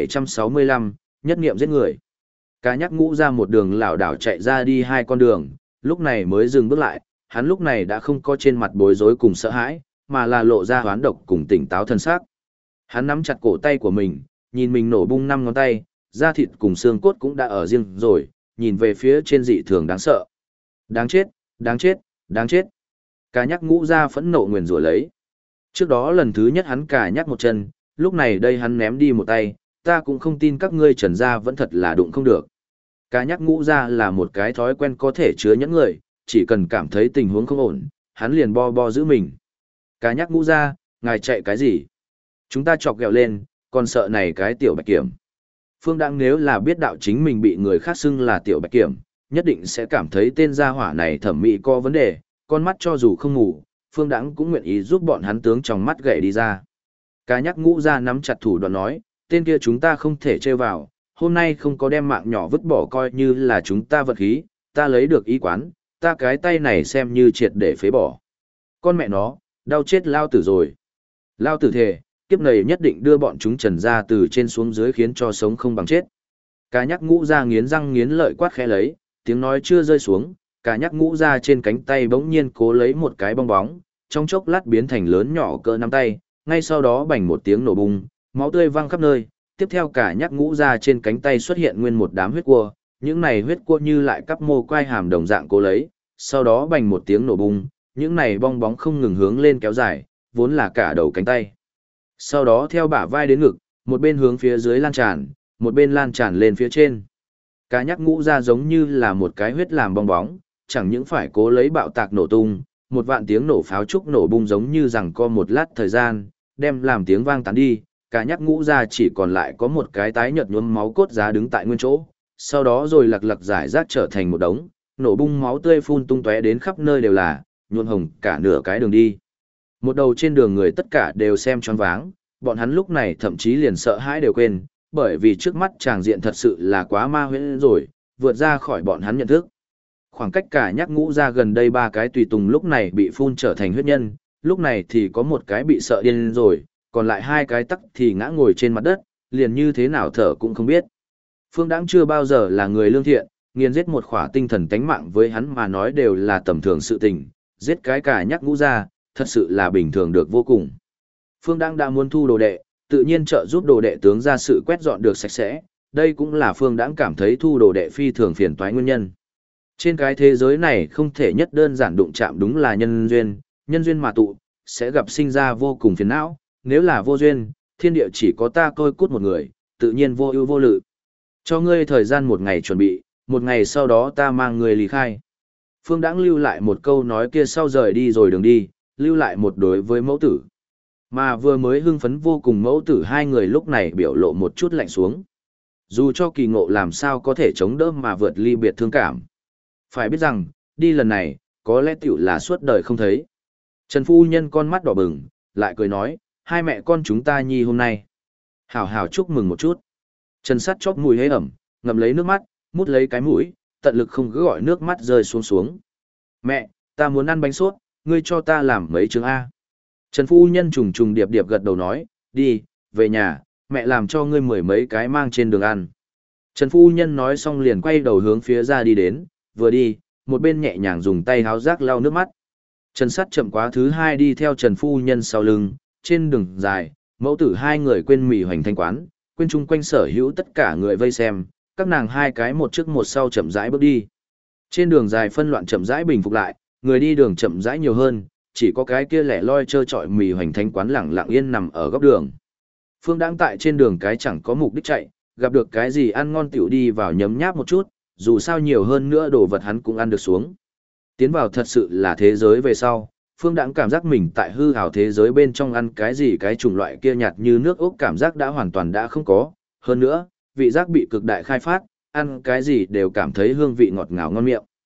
1765, nhất niệm giết người. Cá nhắc ngũ ra một đường lảo đảo chạy ra đi hai con đường, lúc này mới dừng bước lại, hắn lúc này đã không có trên mặt bối rối cùng sợ hãi, mà là lộ ra hoán độc cùng tỉnh táo thân xác. Hắn nắm chặt cổ tay của mình, nhìn mình nổ bung 5 ngón tay, da thịt cùng xương cốt cũng đã ở riêng rồi, nhìn về phía trên dị thường đáng sợ. Đáng chết, đáng chết, đáng chết. Cá nhắc ngũ ra phẫn nộ nguyền rủa lấy. Trước đó lần thứ nhất hắn cả nhắc một chân, lúc này đây hắn ném đi một tay, ta cũng không tin các ngươi Trần gia vẫn thật là đụng không được. Cá nhắc ngũ ra là một cái thói quen có thể chứa nhẫn người, chỉ cần cảm thấy tình huống không ổn, hắn liền bo bo giữ mình. Cá nhắc ngũ ra, ngài chạy cái gì? Chúng ta chọc ghẹo lên, còn sợ này cái tiểu bạch kiểm. Phương Đãng nếu là biết đạo chính mình bị người khác xưng là tiểu bạch kiểm, nhất định sẽ cảm thấy tên gia hỏa này thẩm mỹ có vấn đề, con mắt cho dù không ngủ, Phương Đãng cũng nguyện ý giúp bọn hắn tướng trong mắt gậy đi ra. Cá nhắc ngũ ra nắm chặt thủ đoạn nói, tên kia chúng ta không thể trêu vào, hôm nay không có đem mạng nhỏ vứt bỏ coi như là chúng ta vật khí, ta lấy được ý quán, ta cái tay này xem như triệt để phế bỏ. Con mẹ nó, đau chết lao tử rồi. Lao tử thề, kiếp này nhất định đưa bọn chúng Trần ra từ trên xuống dưới khiến cho sống không bằng chết. Cá nhắc ngũ ra nghiến răng nghiến lợi quát khẽ lấy, tiếng nói chưa rơi xuống, cá nhắc ngũ ra trên cánh tay bỗng nhiên cố lấy một cái bong bóng, trong chốc lát biến thành lớn nhỏ cỡ nắm tay, ngay sau đó bành một tiếng nổ bung, máu tươi văng khắp nơi, tiếp theo cả nhắc ngũ ra trên cánh tay xuất hiện nguyên một đám huyết cua, những này huyết cua như lại cắp mô quai hàm đồng dạng cố lấy, sau đó bành một tiếng nổ bung, những này bong bóng không ngừng hướng lên kéo dài, vốn là cả đầu cánh tay. Sau đó theo bả vai đến ngực, một bên hướng phía dưới lan tràn, một bên lan tràn lên phía trên. Cá nhắc ngũ ra giống như là một cái huyết làm bong bóng, chẳng những phải cố lấy bạo tạc nổ tung, một vạn tiếng nổ pháo trúc nổ bung giống như rằng co một lát thời gian, đem làm tiếng vang tán đi, cá nhắc ngũ ra chỉ còn lại có một cái tái nhợt nhuốm máu cốt giá đứng tại nguyên chỗ, sau đó rồi lật lật giải rác trở thành một đống, nổ bung máu tươi phun tung tóe đến khắp nơi đều là, nhuộm hồng cả nửa cái đường đi. Một đầu trên đường người tất cả đều xem choáng váng, bọn hắn lúc này thậm chí liền sợ hãi đều quên, bởi vì trước mắt tràng diện thật sự là quá ma huyễn rồi, vượt ra khỏi bọn hắn nhận thức. Khoảng cách cả nhắc ngũ ra gần đây ba cái tùy tùng lúc này bị phun trở thành huyết nhân, lúc này thì có một cái bị sợ điên rồi, còn lại hai cái tắc thì ngã ngồi trên mặt đất, liền như thế nào thở cũng không biết. Phương Đãng chưa bao giờ là người lương thiện, nghiền giết một khỏa tinh thần tánh mạng với hắn mà nói đều là tầm thường sự tình, giết cái cả nhắc ngũ ra, thật sự là bình thường được vô cùng. Phương Đãng đã muốn thu đồ đệ, tự nhiên trợ giúp đồ đệ tướng ra sự quét dọn được sạch sẽ, đây cũng là Phương Đãng cảm thấy thu đồ đệ phi thường phiền toái nguyên nhân. Trên cái thế giới này không thể nhất đơn giản đụng chạm đúng là nhân duyên mà tụ, sẽ gặp sinh ra vô cùng phiền não, nếu là vô duyên, thiên địa chỉ có ta coi cút một người, tự nhiên vô ưu vô lự. Cho ngươi thời gian một ngày chuẩn bị, một ngày sau đó ta mang người lý khai. Phương Đãng lưu lại một câu nói kia sau rời đi rồi đường đi, lưu lại một đối với mẫu tử. Mà vừa mới hưng phấn vô cùng mẫu tử hai người lúc này biểu lộ một chút lạnh xuống. Dù cho kỳ ngộ làm sao có thể chống đỡ mà vượt ly biệt thương cảm. Phải biết rằng, đi lần này, có lẽ tiểu là suốt đời không thấy. Trần phu nhân con mắt đỏ bừng, lại cười nói, hai mẹ con chúng ta nhi hôm nay. Hảo hảo chúc mừng một chút. Trần sắt chóp mùi hế ẩm, ngậm lấy nước mắt, mút lấy cái mũi, tận lực không cứ gọi nước mắt rơi xuống xuống. Mẹ, ta muốn ăn bánh sốt, ngươi cho ta làm mấy trứng A. Trần phu nhân trùng trùng điệp điệp gật đầu nói, đi, về nhà, mẹ làm cho ngươi mười mấy cái mang trên đường ăn. Trần phu nhân nói xong liền quay đầu hướng phía ra đi đến, vừa đi, một bên nhẹ nhàng dùng tay háo rác lau nước mắt. Trần sắt chậm quá thứ hai đi theo Trần phu nhân sau lưng, trên đường dài, mẫu tử hai người quên mỉ hoành thanh quán, quên chung quanh sở hữu tất cả người vây xem, các nàng hai cái một trước một sau chậm rãi bước đi. Trên đường dài phân loạn chậm rãi bình phục lại, người đi đường chậm rãi nhiều hơn, chỉ có cái kia lẻ loi trơ trọi mì hoành thanh quán lẳng lặng yên nằm ở góc đường. Phương Đãng tại trên đường cái chẳng có mục đích chạy, gặp được cái gì ăn ngon tiểu đi vào nhấm nháp một chút, dù sao nhiều hơn nữa đồ vật hắn cũng ăn được xuống. Tiến vào thật sự là thế giới về sau, Phương Đãng cảm giác mình tại hư ảo thế giới bên trong ăn cái gì cái chủng loại kia nhạt như nước ốc cảm giác đã hoàn toàn đã không có, hơn nữa, vị giác bị cực đại khai phát, ăn cái gì đều cảm thấy hương vị ngọt ngào ngon miệng.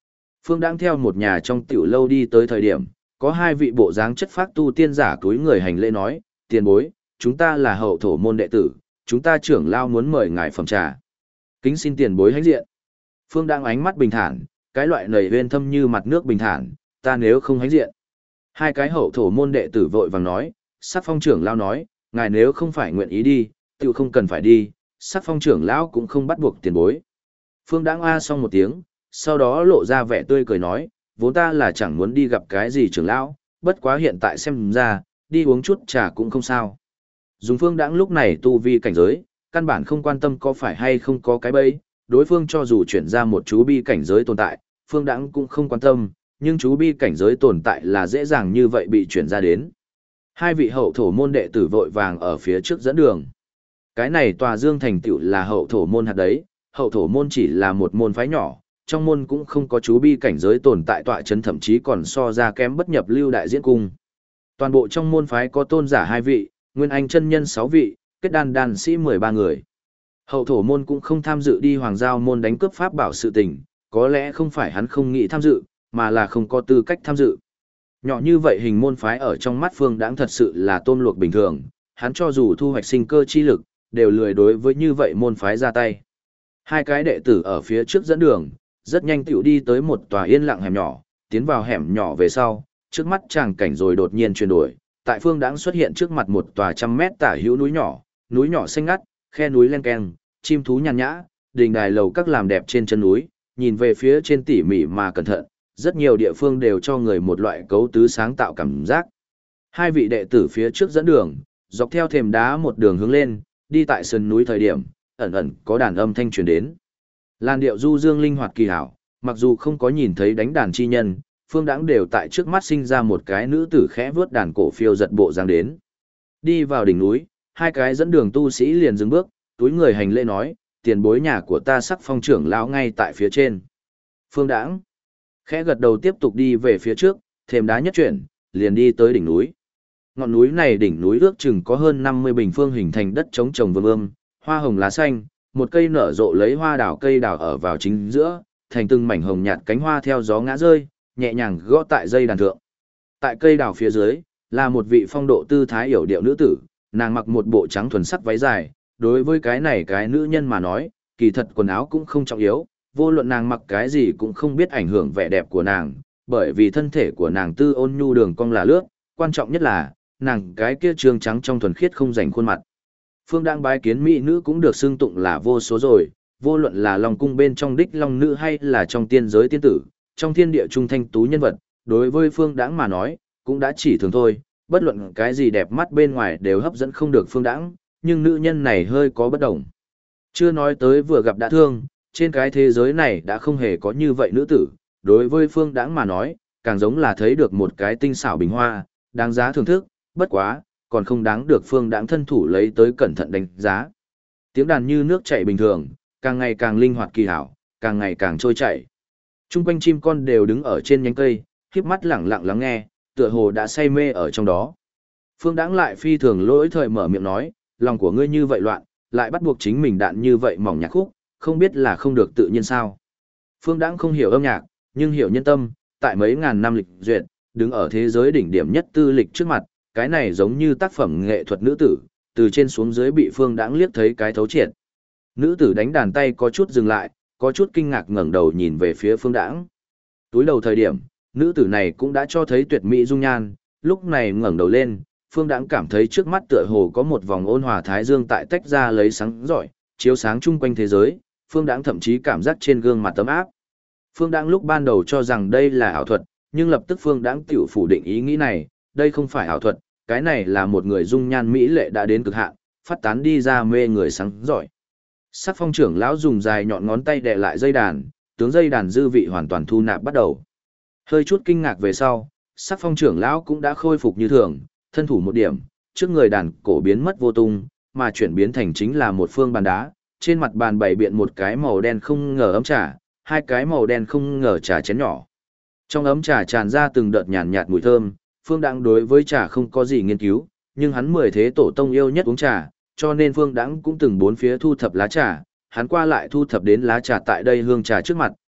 Phương đang theo một nhà trong tiểu lâu đi tới thời điểm, có hai vị bộ dáng chất phác tu tiên giả túi người hành lễ nói, tiền bối, chúng ta là hậu thổ môn đệ tử, chúng ta trưởng lao muốn mời ngài phẩm trà. Kính xin tiền bối hãnh diện. Phương đang ánh mắt bình thản, cái loại nầy uyên thâm như mặt nước bình thản, ta nếu không hãnh diện. Hai cái hậu thổ môn đệ tử vội vàng nói, Sắc Phong trưởng lao nói, ngài nếu không phải nguyện ý đi, tự không cần phải đi, Sắc Phong trưởng lão cũng không bắt buộc tiền bối. Phương Đãng a xong một tiếng, sau đó lộ ra vẻ tươi cười nói, vốn ta là chẳng muốn đi gặp cái gì trưởng lão, bất quá hiện tại xem ra, đi uống chút trà cũng không sao. Dùng Phương Đãng lúc này tu vi cảnh giới, căn bản không quan tâm có phải hay không có cái bẫy, đối phương cho dù chuyển ra một chú bi cảnh giới tồn tại, Phương Đãng cũng không quan tâm, nhưng chú bi cảnh giới tồn tại là dễ dàng như vậy bị chuyển ra đến. Hai vị hậu thổ môn đệ tử vội vàng ở phía trước dẫn đường. Cái này tòa dương thành tựu là hậu thổ môn hạt đấy, hậu thổ môn chỉ là một môn phái nhỏ, trong môn cũng không có chú bi cảnh giới tồn tại tọa chấn, thậm chí còn so ra kém bất nhập lưu đại diễn cung. Toàn bộ trong môn phái có tôn giả 2 vị, nguyên anh chân nhân 6 vị, kết đan đan sĩ 13 người. Hậu thổ môn cũng không tham dự đi hoàng giao môn đánh cướp pháp bảo sự tình, có lẽ không phải hắn không nghĩ tham dự, mà là không có tư cách tham dự. Nhỏ như vậy hình môn phái ở trong mắt Phương Đãng thật sự là tôm luộc bình thường, hắn cho dù thu hoạch sinh cơ chi lực, đều lười đối với như vậy môn phái ra tay. Hai cái đệ tử ở phía trước dẫn đường, rất nhanh tựu đi tới một tòa yên lặng hẻm nhỏ, tiến vào hẻm nhỏ về sau, trước mắt chàng cảnh rồi đột nhiên chuyển đổi. Tại Phương Đãng xuất hiện trước mặt một tòa 100 mét tả hữu núi nhỏ xanh ngắt, khe núi len keng, chim thú nhàn nhã, đình đài lầu các làm đẹp trên chân núi, nhìn về phía trên tỉ mỉ mà cẩn thận, rất nhiều địa phương đều cho người một loại cấu tứ sáng tạo cảm giác. Hai vị đệ tử phía trước dẫn đường, dọc theo thềm đá một đường hướng lên, đi tại sườn núi thời điểm, ẩn ẩn có đàn âm thanh truyền đến. Làn điệu du dương linh hoạt kỳ hảo, mặc dù không có nhìn thấy đánh đàn chi nhân, Phương Đãng đều tại trước mắt sinh ra một cái nữ tử khẽ vướt đàn cổ phiêu giật bộ dáng đến. Đi vào đỉnh núi, hai cái dẫn đường tu sĩ liền dừng bước, túi người hành lễ nói, tiền bối nhà của ta Sắc Phong trưởng lão ngay tại phía trên. Phương Đãng khẽ gật đầu tiếp tục đi về phía trước, thềm đá nhất chuyển, liền đi tới đỉnh núi. Ngọn núi này đỉnh núi ước chừng có hơn 50 bình phương hình thành đất trống trồng vương ươm, hoa hồng lá xanh, một cây nở rộ lấy hoa đào cây đào ở vào chính giữa, thành từng mảnh hồng nhạt cánh hoa theo gió ngã rơi, nhẹ nhàng gõ tại dây đàn thượng. Tại cây đào phía dưới, là một vị phong độ tư thái yểu điệu nữ tử, nàng mặc một bộ trắng thuần sắc váy dài, đối với cái này cái nữ nhân mà nói, kỳ thật quần áo cũng không trọng yếu, vô luận nàng mặc cái gì cũng không biết ảnh hưởng vẻ đẹp của nàng, bởi vì thân thể của nàng tư ôn nhu đường cong là lướt, quan trọng nhất là, nàng cái kia trương trắng trong thuần khiết không rảnh khuôn mặt. Phương Đãng bái kiến mỹ nữ cũng được xưng tụng là vô số rồi, vô luận là Long cung bên trong đích long nữ hay là trong tiên giới tiên tử, trong thiên địa trung thanh tú nhân vật, đối với Phương Đãng mà nói, cũng đã chỉ thường thôi, bất luận cái gì đẹp mắt bên ngoài đều hấp dẫn không được Phương Đãng, nhưng nữ nhân này hơi có bất đồng. Chưa nói tới vừa gặp đã thương, trên cái thế giới này đã không hề có như vậy nữ tử, đối với Phương Đãng mà nói, càng giống là thấy được một cái tinh xảo bình hoa, đáng giá thưởng thức, bất quá, còn không đáng được Phương Đãng thân thủ lấy tới cẩn thận đánh giá. Tiếng đàn như nước chảy bình thường, càng ngày càng linh hoạt kỳ hảo, càng ngày càng trôi chảy. Trung quanh chim con đều đứng ở trên nhánh cây, khép mắt lẳng lặng lắng nghe, tựa hồ đã say mê ở trong đó. Phương Đãng lại phi thường lỗi thời mở miệng nói, lòng của ngươi như vậy loạn, lại bắt buộc chính mình đạn như vậy mỏng nhạc khúc, không biết là không được tự nhiên sao. Phương Đãng không hiểu âm nhạc, nhưng hiểu nhân tâm, tại mấy ngàn năm lịch duyệt, đứng ở thế giới đỉnh điểm nhất tư lịch trước mặt, cái này giống như tác phẩm nghệ thuật nữ tử, từ trên xuống dưới bị Phương Đãng liếc thấy cái thấu triệt. Nữ tử đánh đàn tay có chút dừng lại, có chút kinh ngạc ngẩng đầu nhìn về phía Phương Đãng. Túi đầu thời điểm, nữ tử này cũng đã cho thấy tuyệt mỹ dung nhan, lúc này ngẩng đầu lên, Phương Đãng cảm thấy trước mắt tựa hồ có một vòng ôn hòa thái dương tại tách ra lấy sáng rọi, chiếu sáng chung quanh thế giới, Phương Đãng thậm chí cảm giác trên gương mặt tấm áp. Phương Đãng lúc ban đầu cho rằng đây là ảo thuật, nhưng lập tức Phương Đãng tiểu phủ định ý nghĩ này, đây không phải ảo thuật, cái này là một người dung nhan mỹ lệ đã đến cực hạn, phát tán đi ra mê người sáng giỏi. Sắc Phong trưởng lão dùng dài nhọn ngón tay đè lại dây đàn, tướng dây đàn dư vị hoàn toàn thu nạp bắt đầu. Hơi chút kinh ngạc về sau, Sắc Phong trưởng lão cũng đã khôi phục như thường, thân thủ một điểm, trước người đàn cổ biến mất vô tung, mà chuyển biến thành chính là một phương bàn đá, trên mặt bàn bày biện một cái màu đen không ngờ ấm trà, hai cái màu đen không ngờ trà chén nhỏ. Trong ấm trà tràn ra từng đợt nhàn nhạt mùi thơm, Phương Đãng đối với trà không có gì nghiên cứu, nhưng hắn 10 thế tổ tông yêu nhất uống trà, cho nên Phương Đãng cũng từng bốn phía thu thập lá trà, hắn qua lại thu thập đến lá trà tại đây hương trà trước mặt,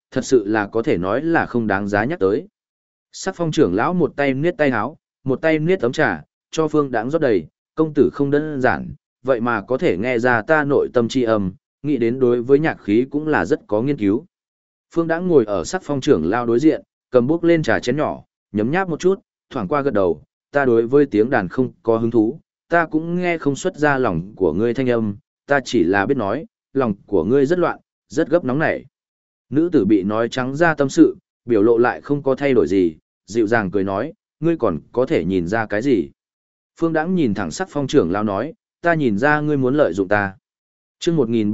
thật sự là có thể nói là không đáng giá nhắc tới. Sắc phong trưởng lão một tay niết tay háo, một tay niết ấm trà, cho Phương Đãng rót đầy, công tử không đơn giản, vậy mà có thể nghe ra ta nội tâm tri âm, nghĩ đến đối với nhạc khí cũng là rất có nghiên cứu. Phương Đãng ngồi ở sắc phong trưởng lão đối diện, cầm bút lên trà chén nhỏ, nhấm nháp một chút, thoảng qua gật đầu, ta đối với tiếng đàn không có hứng thú, ta cũng nghe không xuất ra lòng của ngươi thanh âm, ta chỉ là biết nói, lòng của ngươi rất loạn, rất gấp nóng nảy. Nữ tử bị nói trắng ra tâm sự, biểu lộ lại không có thay đổi gì, dịu dàng cười nói, ngươi còn có thể nhìn ra cái gì. Phương Đãng nhìn thẳng sắc phong trưởng lão nói, ta nhìn ra ngươi muốn lợi dụng ta. Chương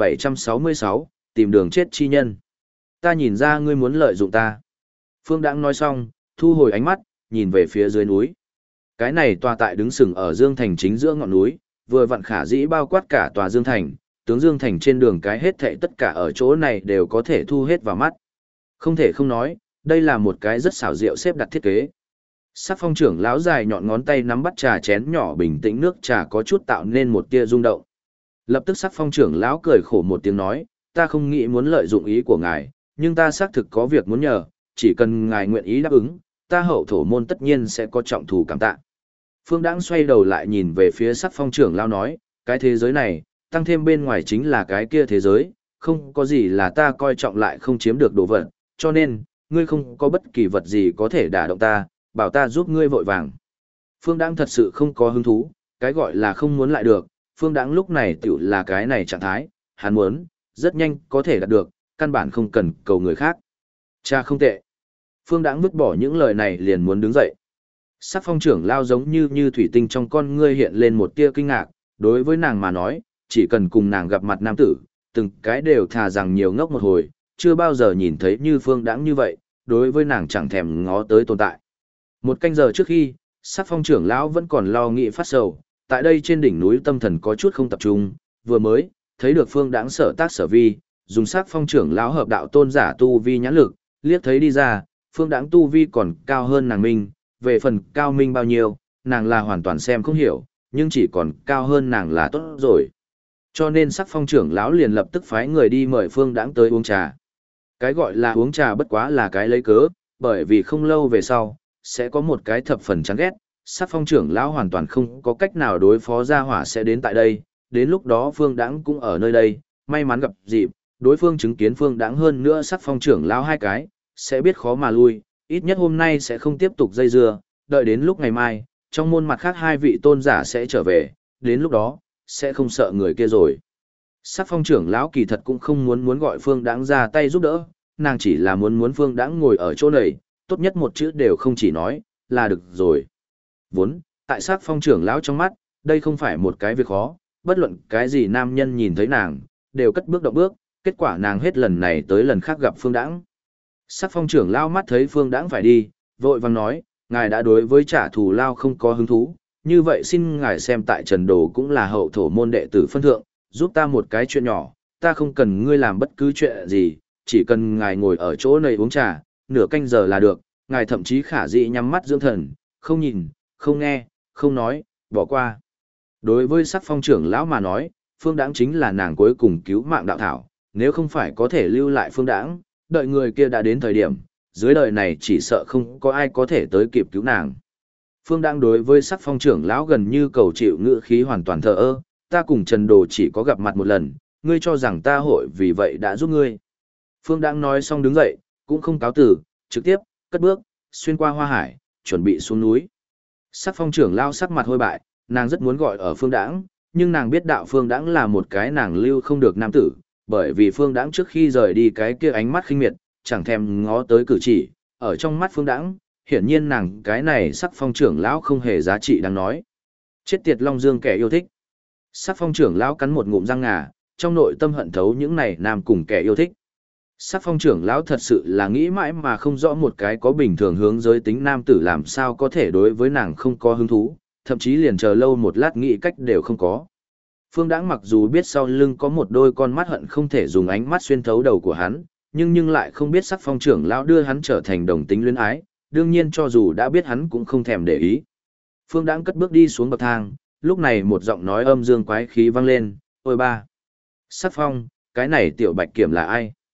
1766, tìm đường chết chi nhân. Ta nhìn ra ngươi muốn lợi dụng ta. Phương Đãng nói xong, thu hồi ánh mắt, nhìn về phía dưới núi. Cái này tòa tại đứng sừng ở Dương Thành chính giữa ngọn núi, vừa vặn khả dĩ bao quát cả tòa Dương Thành, tướng Dương Thành trên đường cái hết thảy tất cả ở chỗ này đều có thể thu hết vào mắt. Không thể không nói, đây là một cái rất xảo diệu xếp đặt thiết kế. Sắc phong trưởng lão dài nhọn ngón tay nắm bắt trà chén nhỏ bình tĩnh nước trà có chút tạo nên một tia rung động. Lập tức sắc phong trưởng lão cười khổ một tiếng nói, ta không nghĩ muốn lợi dụng ý của ngài, nhưng ta xác thực có việc muốn nhờ, chỉ cần ngài nguyện ý đáp ứng, ta hậu thổ môn tất nhiên sẽ có trọng thù cảm tạ. Phương Đãng xoay đầu lại nhìn về phía sắc phong trưởng lão nói, cái thế giới này, tăng thêm bên ngoài chính là cái kia thế giới, không có gì là ta coi trọng lại không chiếm được đồ vật, cho nên, ngươi không có bất kỳ vật gì có thể đả động ta, bảo ta giúp ngươi vội vàng. Phương Đãng thật sự không có hứng thú, cái gọi là không muốn lại được, Phương Đãng lúc này tiểu là cái này trạng thái, hắn muốn, rất nhanh có thể đạt được, căn bản không cần cầu người khác. Cha không tệ. Phương Đãng vứt bỏ những lời này liền muốn đứng dậy. Sắc phong trưởng lao giống như thủy tinh trong con ngươi hiện lên một tia kinh ngạc, đối với nàng mà nói, chỉ cần cùng nàng gặp mặt nam tử, từng cái đều thà rằng nhiều ngốc một hồi, chưa bao giờ nhìn thấy như Phương Đãng như vậy, đối với nàng chẳng thèm ngó tới tồn tại. Một canh giờ trước khi, sắc phong trưởng lão vẫn còn lo nghĩ phát sầu, tại đây trên đỉnh núi tâm thần có chút không tập trung, vừa mới, thấy được Phương Đãng sở tác sở vi, dùng sắc phong trưởng lão hợp đạo tôn giả tu vi nhãn lực, liếc thấy đi ra, Phương Đãng tu vi còn cao hơn nàng minh, về phần cao minh bao nhiêu, nàng là hoàn toàn xem không hiểu, nhưng chỉ còn cao hơn nàng là tốt rồi. Cho nên sắc phong trưởng lão liền lập tức phái người đi mời Phương Đãng tới uống trà. Cái gọi là uống trà bất quá là cái lấy cớ, bởi vì không lâu về sau, sẽ có một cái thập phần chán ghét, sắc phong trưởng lão hoàn toàn không có cách nào đối phó gia hỏa sẽ đến tại đây, đến lúc đó Phương Đãng cũng ở nơi đây, may mắn gặp dịp, đối phương chứng kiến Phương Đãng hơn nữa sắc phong trưởng lão hai cái, sẽ biết khó mà lui, ít nhất hôm nay sẽ không tiếp tục dây dưa, đợi đến lúc ngày mai, trong môn mặt khác hai vị tôn giả sẽ trở về, đến lúc đó, sẽ không sợ người kia rồi. Sắc phong trưởng lão kỳ thật cũng không muốn gọi Phương Đãng ra tay giúp đỡ, nàng chỉ là muốn Phương Đãng ngồi ở chỗ này, tốt nhất một chữ đều không chỉ nói, là được rồi. Vốn, tại sắc phong trưởng lão trong mắt, đây không phải một cái việc khó, bất luận cái gì nam nhân nhìn thấy nàng, đều cất bước động bước, kết quả nàng hết lần này tới lần khác gặp Phương Đãng. Sắc phong trưởng lão mắt thấy Phương Đãng phải đi, vội vàng nói, ngài đã đối với trả thù lao không có hứng thú, như vậy xin ngài xem tại Trần Đồ cũng là hậu thổ môn đệ tử phân thượng, giúp ta một cái chuyện nhỏ, ta không cần ngươi làm bất cứ chuyện gì, chỉ cần ngài ngồi ở chỗ này uống trà, nửa canh giờ là được, ngài thậm chí khả dĩ nhắm mắt dưỡng thần, không nhìn, không nghe, không nói, bỏ qua. Đối với sắc phong trưởng lão mà nói, Phương Đãng chính là nàng cuối cùng cứu mạng đạo thảo, nếu không phải có thể lưu lại Phương Đãng, đợi người kia đã đến thời điểm, dưới đời này chỉ sợ không có ai có thể tới kịp cứu nàng. Phương Đãng đối với sắc phong trưởng lão gần như cầu chịu ngữ khí hoàn toàn thờ ơ, ta cùng Trần Đồ chỉ có gặp mặt một lần, ngươi cho rằng ta hội vì vậy đã giúp ngươi. Phương Đãng nói xong đứng dậy, cũng không cáo từ, trực tiếp, cất bước, xuyên qua hoa hải, chuẩn bị xuống núi. Sắc phong trưởng lão sắc mặt hôi bại, nàng rất muốn gọi ở Phương Đãng, nhưng nàng biết đạo Phương Đãng là một cái nàng lưu không được nam tử, bởi vì Phương Đãng trước khi rời đi cái kia ánh mắt khinh miệt, chẳng thèm ngó tới cử chỉ, ở trong mắt Phương Đãng, hiển nhiên nàng cái này sắc phong trưởng lão không hề giá trị đáng nói. Chết tiệt Long Dương kẻ yêu thích. Sắc phong trưởng lão cắn một ngụm răng ngà, trong nội tâm hận thấu những này nam cùng kẻ yêu thích. Sắc phong trưởng lão thật sự là nghĩ mãi mà không rõ một cái có bình thường hướng giới tính nam tử làm sao có thể đối với nàng không có hứng thú, thậm chí liền chờ lâu một lát nghĩ cách đều không có. Phương Đãng mặc dù biết sau lưng có một đôi con mắt hận không thể dùng ánh mắt xuyên thấu đầu của hắn, nhưng lại không biết sắc phong trưởng lão đưa hắn trở thành đồng tính luyến ái, đương nhiên cho dù đã biết hắn cũng không thèm để ý. Phương Đãng cất bước đi xuống bậc thang, lúc này một giọng nói âm dương quái khí vang lên, ôi ba. Sắc phong, cái này tiểu bạch kiểm là ai?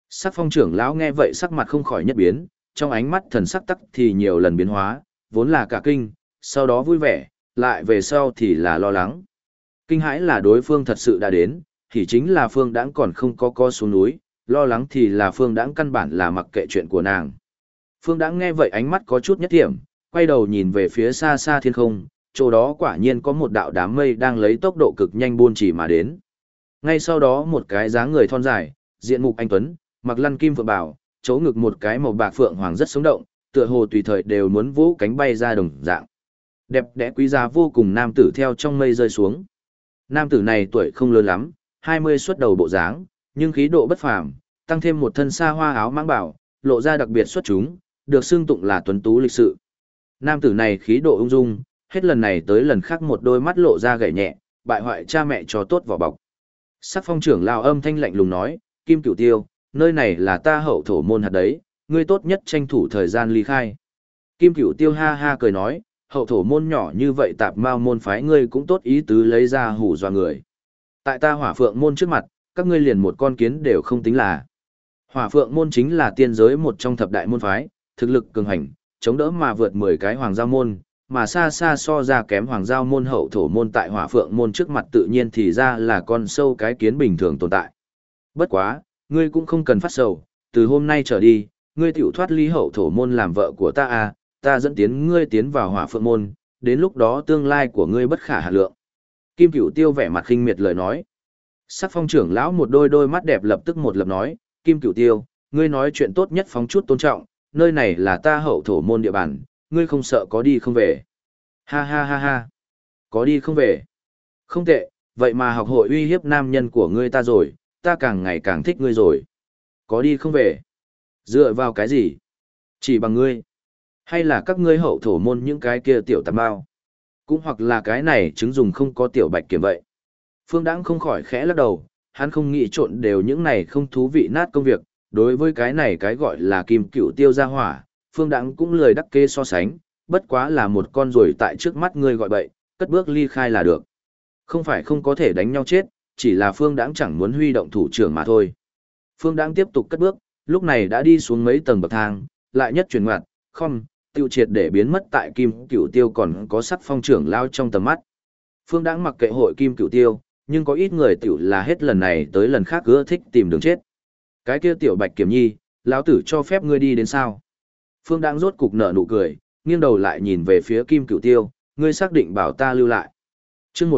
Sắc phong trưởng lão nghe vậy sắc mặt không khỏi nhất biến, trong ánh mắt thần sắc tắc thì nhiều lần biến hóa, vốn là cả kinh, sau đó vui vẻ, lại về sau thì là lo lắng. Kinh hãi là đối phương thật sự đã đến, thì chính là Phương Đãng còn không có co xuống núi, lo lắng thì là Phương Đãng căn bản là mặc kệ chuyện của nàng. Phương Đãng nghe vậy ánh mắt có chút nhất điểm, quay đầu nhìn về phía xa xa thiên không, chỗ đó quả nhiên có một đạo đám mây đang lấy tốc độ cực nhanh buôn chỉ mà đến. Ngay sau đó một cái dáng người thon dài, diện mục anh tuấn, mặc lăn kim phượng bảo, chỗ ngực một cái màu bạc phượng hoàng rất sống động, tựa hồ tùy thời đều muốn vũ cánh bay ra đồng dạng. Đẹp đẽ quý giá vô cùng nam tử theo trong mây rơi xuống. Nam tử này tuổi không lớn lắm, 20 xuất đầu bộ dáng, nhưng khí độ bất phàm, tăng thêm một thân xa hoa áo mãng bảo, lộ ra đặc biệt xuất chúng, được xưng tụng là tuấn tú lịch sự. Nam tử này khí độ ung dung, hết lần này tới lần khác một đôi mắt lộ ra gầy nhẹ, bại hoại cha mẹ cho tốt vỏ bọc. Sắc phong trưởng lao âm thanh lạnh lùng nói, Kim Cửu Tiêu, nơi này là ta hậu thổ môn hạt đấy, ngươi tốt nhất tranh thủ thời gian ly khai. Kim Cửu Tiêu ha ha cười nói, hậu thổ môn nhỏ như vậy tạp mao môn phái ngươi cũng tốt ý tứ lấy ra hù dọa người. Tại ta hỏa phượng môn trước mặt, các ngươi liền một con kiến đều không tính là. Hỏa phượng môn chính là tiên giới một trong thập đại môn phái, thực lực cường hành, chống đỡ mà vượt 10 cái hoàng giao môn, mà xa xa so ra kém hoàng giao môn hậu thổ môn tại hỏa phượng môn trước mặt tự nhiên thì ra là con sâu cái kiến bình thường tồn tại. Bất quá, ngươi cũng không cần phát sầu, từ hôm nay trở đi, ngươi tiểu thoát ly hậu thổ môn làm vợ của ta à, ta dẫn tiến ngươi tiến vào hỏa phượng môn, đến lúc đó tương lai của ngươi bất khả hà lượng. Kim Cửu Tiêu vẻ mặt khinh miệt lời nói. Sắc phong trưởng lão một đôi mắt đẹp lập tức một lập nói, Kim Cửu Tiêu, ngươi nói chuyện tốt nhất phóng chút tôn trọng, nơi này là ta hậu thổ môn địa bàn, ngươi không sợ có đi không về. Ha ha ha ha, có đi không về. Không tệ, vậy mà học hội uy hiếp nam nhân của ngươi ta rồi, ta càng ngày càng thích ngươi rồi. Có đi không về. Dựa vào cái gì? Chỉ bằng ngươi. Hay là các ngươi hậu thổ môn những cái kia tiểu tạp bao? Cũng hoặc là cái này chứng dùng không có tiểu bạch kiểm vậy. Phương Đãng không khỏi khẽ lắc đầu, hắn không nghĩ trộn đều những này không thú vị nát công việc, đối với cái này cái gọi là Kim Cửu Tiêu gia hỏa, Phương Đãng cũng lười đắc kê so sánh, bất quá là một con ruồi tại trước mắt ngươi gọi bậy, cất bước ly khai là được. Không phải không có thể đánh nhau chết, chỉ là Phương Đãng chẳng muốn huy động thủ trưởng mà thôi. Phương Đãng tiếp tục cất bước, lúc này đã đi xuống mấy tầng bậc thang, lại nhất chuyển ngoặt, không, tiêu triệt để biến mất tại Kim Cửu Tiêu còn có sắc phong trưởng lao trong tầm mắt. Phương Đãng mặc kệ hội Kim Cửu Tiêu, nhưng có ít người tiểu là hết lần này tới lần khác ưa thích tìm đường chết. Cái kia tiểu Bạch Kiểm Nhi, lão tử cho phép ngươi đi đến sao? Phương Đãng rốt cục nở nụ cười, nghiêng đầu lại nhìn về phía Kim Cửu Tiêu, ngươi xác định bảo ta lưu lại. Chương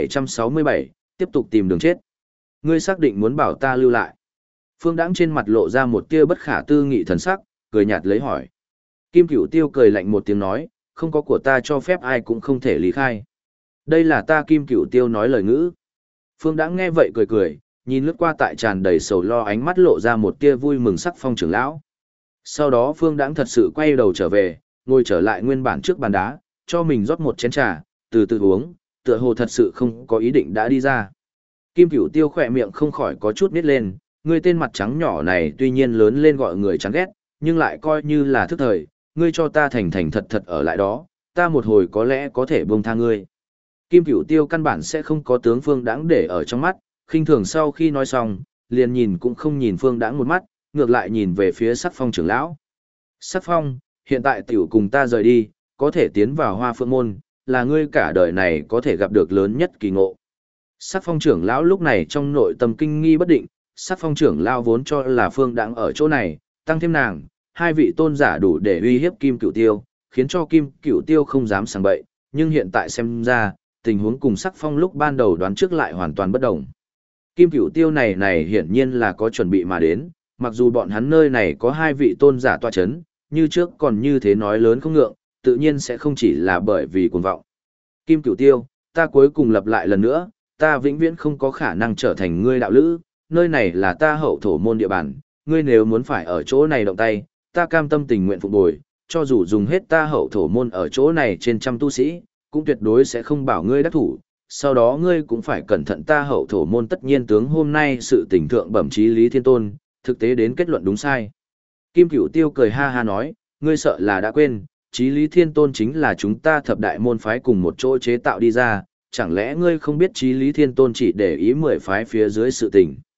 1767, tiếp tục tìm đường chết. Ngươi xác định muốn bảo ta lưu lại. Phương Đãng trên mặt lộ ra một tia bất khả tư nghị thần sắc, cười nhạt lấy hỏi. Kim Cửu Tiêu cười lạnh một tiếng nói, không có của ta cho phép ai cũng không thể lý khai. Đây là ta Kim Cửu Tiêu nói lời ngữ. Phương Đãng nghe vậy cười cười, nhìn lướt qua tại tràn đầy sầu lo ánh mắt lộ ra một tia vui mừng sắc phong trưởng lão. Sau đó Phương Đãng thật sự quay đầu trở về, ngồi trở lại nguyên bản trước bàn đá, cho mình rót một chén trà, từ từ uống, tựa hồ thật sự không có ý định đã đi ra. Kim Cửu Tiêu khỏe miệng không khỏi có chút nít lên, ngươi tên mặt trắng nhỏ này tuy nhiên lớn lên gọi người chán ghét, nhưng lại coi như là thức thời, ngươi cho ta thành thành thật thật ở lại đó, ta một hồi có lẽ có thể buông tha ngươi. Kim Cửu Tiêu căn bản sẽ không có tướng Phương Đãng để ở trong mắt, khinh thường sau khi nói xong, liền nhìn cũng không nhìn Phương Đãng một mắt, ngược lại nhìn về phía Sắc Phong trưởng lão. Sắc Phong, hiện tại tiểu cùng ta rời đi, có thể tiến vào Hoa Phượng môn, là ngươi cả đời này có thể gặp được lớn nhất kỳ ngộ. Sắc Phong trưởng lão lúc này trong nội tâm kinh nghi bất định, Sắc Phong trưởng lão vốn cho là Phương Đãng ở chỗ này, tăng thêm nàng, hai vị tôn giả đủ để uy hiếp Kim Cửu Tiêu, khiến cho Kim Cửu Tiêu không dám sang bậy, nhưng hiện tại xem ra, tình huống cùng Sắc Phong lúc ban đầu đoán trước lại hoàn toàn bất đồng. Kim Cửu Tiêu này hiển nhiên là có chuẩn bị mà đến, mặc dù bọn hắn nơi này có hai vị tôn giả tọa chấn, như trước còn như thế nói lớn không ngượng, tự nhiên sẽ không chỉ là bởi vì cuồng vọng. Kim Cửu Tiêu, ta cuối cùng lặp lại lần nữa, ta vĩnh viễn không có khả năng trở thành ngươi đạo lữ, nơi này là ta hậu thổ môn địa bàn, ngươi nếu muốn phải ở chỗ này động tay, ta cam tâm tình nguyện phục bồi, cho dù dùng hết ta hậu thổ môn ở chỗ này trên trăm tu sĩ, cũng tuyệt đối sẽ không bảo ngươi đắc thủ, sau đó ngươi cũng phải cẩn thận ta hậu thổ môn tất nhiên tướng hôm nay sự tình thượng bẩm chí Lý Thiên Tôn, thực tế đến kết luận đúng sai. Kim Cửu Tiêu cười ha ha nói, ngươi sợ là đã quên, chí Lý Thiên Tôn chính là chúng ta thập đại môn phái cùng một chỗ chế tạo đi ra, chẳng lẽ ngươi không biết chí Lý Thiên Tôn chỉ để ý 10 phái phía dưới sự tình.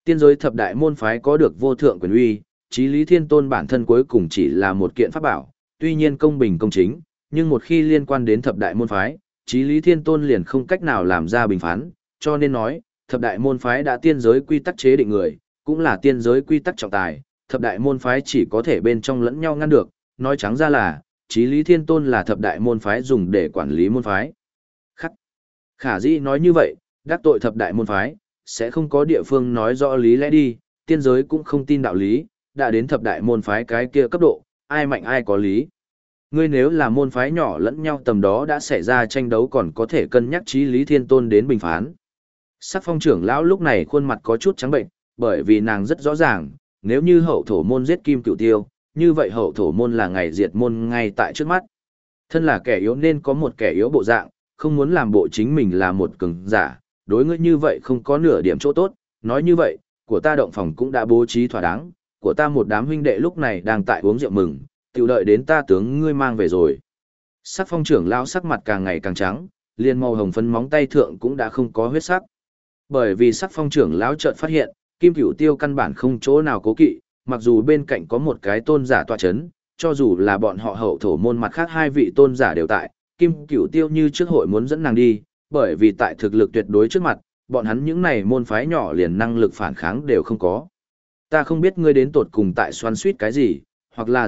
Tiên giới thập đại môn phái có được vô thượng quyền uy, Chí Lý Thiên Tôn bản thân cuối cùng chỉ là một kiện pháp bảo, tuy nhiên công bình công chính, nhưng một khi liên quan đến thập đại môn phái, Chí Lý Thiên Tôn liền không cách nào làm ra bình phán, cho nên nói, thập đại môn phái đã tiên giới quy tắc chế định người, cũng là tiên giới quy tắc trọng tài, thập đại môn phái chỉ có thể bên trong lẫn nhau ngăn được, nói trắng ra là, Chí Lý Thiên Tôn là thập đại môn phái dùng để quản lý môn phái. Khả dĩ nói như vậy, đắc tội thập đại môn phái, sẽ không có địa phương nói rõ lý lẽ đi, tiên giới cũng không tin đạo lý, đã đến thập đại môn phái cái kia cấp độ, ai mạnh ai có lý. Ngươi nếu là môn phái nhỏ lẫn nhau tầm đó đã xảy ra tranh đấu còn có thể cân nhắc Chí Lý Thiên Tôn đến bình phán. Sắc phong trưởng lão lúc này khuôn mặt có chút trắng bệnh, bởi vì nàng rất rõ ràng, nếu như hậu thổ môn giết Kim Cửu Tiêu, như vậy hậu thổ môn là ngày diệt môn ngay tại trước mắt. Thân là kẻ yếu nên có một kẻ yếu bộ dạng, không muốn làm bộ chính mình là một cường giả, đối ngươi như vậy không có nửa điểm chỗ tốt, nói như vậy, của ta động phòng cũng đã bố trí thỏa đáng, của ta một đám huynh đệ lúc này đang tại uống rượu mừng, tiểu đợi đến ta tướng ngươi mang về rồi. Sắc phong trưởng lão sắc mặt càng ngày càng trắng, liền màu hồng phấn móng tay thượng cũng đã không có huyết sắc. Bởi vì sắc phong trưởng lão chợt phát hiện, Kim Cửu Tiêu căn bản không chỗ nào cố kỵ, mặc dù bên cạnh có một cái tôn giả tọa chấn, cho dù là bọn họ hậu thổ môn mặt khác hai vị tôn giả đều tại, Kim Cửu Tiêu như trước hội muốn dẫn nàng đi, bởi vì tại thực lực tuyệt đối trước mặt, bọn hắn những này môn phái nhỏ liền năng lực phản kháng đều không có. Ta không biết ngươi đến tột cùng tại xoắn suýt cái gì, hoặc là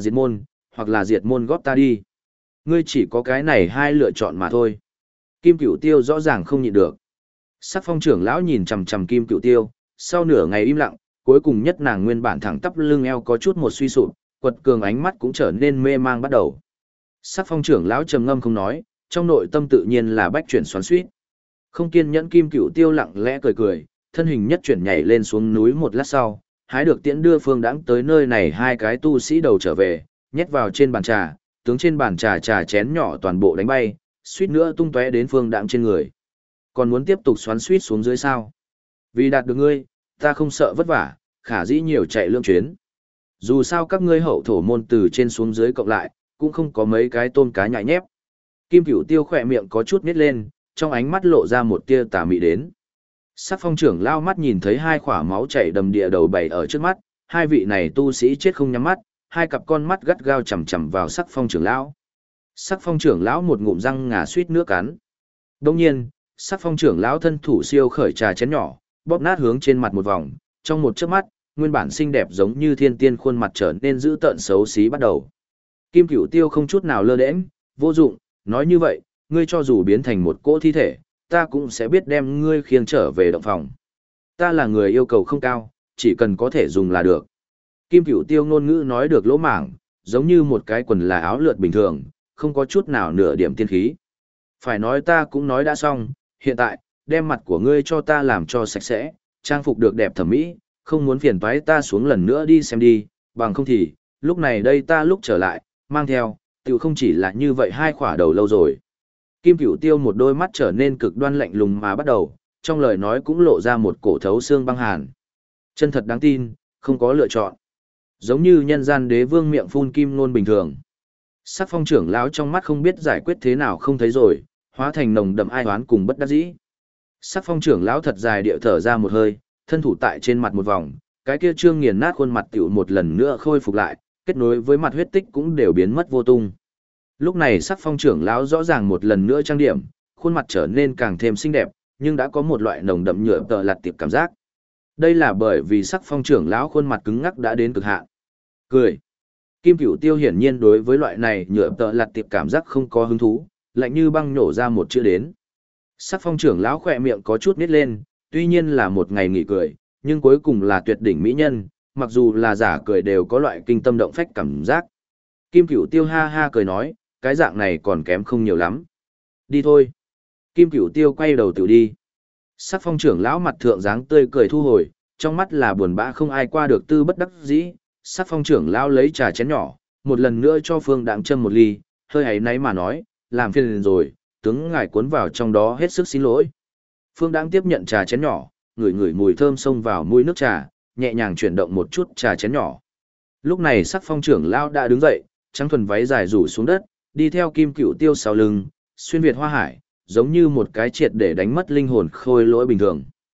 diệt môn góp ta đi. Ngươi chỉ có cái này hai lựa chọn mà thôi. Kim Cửu Tiêu rõ ràng không nhịn được. Sắc phong trưởng lão nhìn chằm chằm Kim Cửu Tiêu, sau nửa ngày im lặng, cuối cùng nhất nàng nguyên bản thẳng tắp lưng eo có chút một suy sụp, quật cường ánh mắt cũng trở nên mê mang bắt đầu. Sắc phong trưởng lão trầm ngâm không nói, trong nội tâm tự nhiên là bách chuyển xoắn xuýt. Không kiên nhẫn Kim Cửu Tiêu lặng lẽ cười cười, thân hình nhất chuyển nhảy lên xuống núi một lát sau, hái được tiễn đưa Phương Đãng tới nơi này hai cái tu sĩ đầu trở về, nhét vào trên bàn trà, tướng trên bàn trà trà chén nhỏ toàn bộ đánh bay, suýt nữa tung tóe đến Phương Đãng trên người. Còn muốn tiếp tục xoắn xuýt xuống dưới sao? Vì đạt được ngươi, ta không sợ vất vả, khả dĩ nhiều chạy lương chuyến. Dù sao các ngươi hậu thổ môn từ trên xuống dưới cộng lại, cũng không có mấy cái tôm cá nhại nhép. Kim Cửu Tiêu khỏe miệng có chút nít lên, trong ánh mắt lộ ra một tia tà mị đến. Sắc phong trưởng lao mắt nhìn thấy hai khỏa máu chảy đầm địa đầu bày ở trước mắt, hai vị này tu sĩ chết không nhắm mắt, hai cặp con mắt gắt gao chằm chằm vào sắc phong trưởng lão. Sắc phong trưởng lão một ngụm răng ngà suýt nước cắn. Đồng nhiên, sắc phong trưởng lão thân thủ siêu khởi trà chén nhỏ, bóp nát hướng trên mặt một vòng, trong một chớp mắt, nguyên bản xinh đẹp giống như thiên tiên khuôn mặt trở nên dữ tợn xấu xí bắt đầu. Kim Cửu Tiêu không chút nào lơ đễnh, vô dụng, nói như vậy, ngươi cho dù biến thành một cỗ thi thể, ta cũng sẽ biết đem ngươi khiêng trở về động phòng. Ta là người yêu cầu không cao, chỉ cần có thể dùng là được. Kim Cửu Tiêu ngôn ngữ nói được lỗ mảng, giống như một cái quần là áo lượt bình thường, không có chút nào nửa điểm tiên khí. Phải nói ta cũng nói đã xong, hiện tại, đem mặt của ngươi cho ta làm cho sạch sẽ, trang phục được đẹp thẩm mỹ, không muốn phiền toái ta xuống lần nữa đi xem đi, bằng không thì, lúc này đây ta lúc trở lại, mang theo, tiểu không chỉ là như vậy hai khỏa đầu lâu rồi. Kim Cửu Tiêu một đôi mắt trở nên cực đoan lạnh lùng mà bắt đầu, trong lời nói cũng lộ ra một cổ thấu xương băng hàn. Chân thật đáng tin, không có lựa chọn. Giống như nhân gian đế vương miệng phun kim ngôn bình thường. Sắc phong trưởng lão trong mắt không biết giải quyết thế nào không thấy rồi, hóa thành nồng đậm ai oán cùng bất đắc dĩ. Sắc phong trưởng lão thật dài điệu thở ra một hơi, thân thủ tại trên mặt một vòng, cái kia trương nghiền nát khuôn mặt tiểu một lần nữa khôi phục lại, kết nối với mặt huyết tích cũng đều biến mất vô tung. Lúc này sắc phong trưởng lão rõ ràng một lần nữa trang điểm, khuôn mặt trở nên càng thêm xinh đẹp, nhưng đã có một loại nồng đậm nhựa tợ lạt tiệp cảm giác. Đây là bởi vì sắc phong trưởng lão khuôn mặt cứng ngắc đã đến cực hạn. Cười. Kim Cửu Tiêu hiển nhiên đối với loại này nhựa tợ lạt tiệp cảm giác không có hứng thú, lạnh như băng nổ ra một chữ đến. Sắc phong trưởng lão khỏe miệng có chút nít lên, tuy nhiên là một ngày nghỉ cười, nhưng cuối cùng là tuyệt đỉnh mỹ nhân, mặc dù là giả cười đều có loại kinh tâm động phách cảm giác. Kim Cửu Tiêu ha ha cười nói, cái dạng này còn kém không nhiều lắm. Đi thôi. Kim Cửu Tiêu quay đầu tự đi. Sắc phong trưởng lão mặt thượng dáng tươi cười thu hồi, trong mắt là buồn bã không ai qua được tư bất đắc dĩ. Sắc phong trưởng lão lấy trà chén nhỏ, một lần nữa cho Phương Đãng châm một ly, hơi áy náy mà nói, làm phiền rồi, tướng ngài cuốn vào trong đó hết sức xin lỗi. Phương Đãng tiếp nhận trà chén nhỏ, ngửi ngửi mùi thơm xông vào mũi nước trà, nhẹ nhàng chuyển động một chút trà chén nhỏ. Lúc này sắc phong trưởng lão đã đứng dậy, trắng thuần váy dài rủ xuống đất, đi theo Kim Cửu Tiêu sau lưng, xuyên việt hoa hải, giống như một cái triệt để đánh mất linh hồn khôi lỗi bình thường.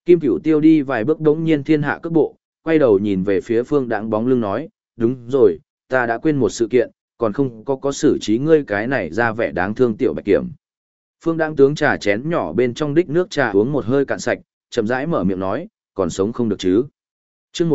Kim Cửu Tiêu đi vài bước đống nhiên thiên hạ cước bộ, quay đầu nhìn về phía Phương Đãng bóng lưng nói, đúng rồi, ta đã quên một sự kiện, còn không có xử trí ngươi cái này ra vẻ đáng thương tiểu bạch kiểm. Phương Đãng tướng trà chén nhỏ bên trong đích nước trà uống một hơi cạn sạch, chậm rãi mở miệng nói, còn sống không được chứ. Chương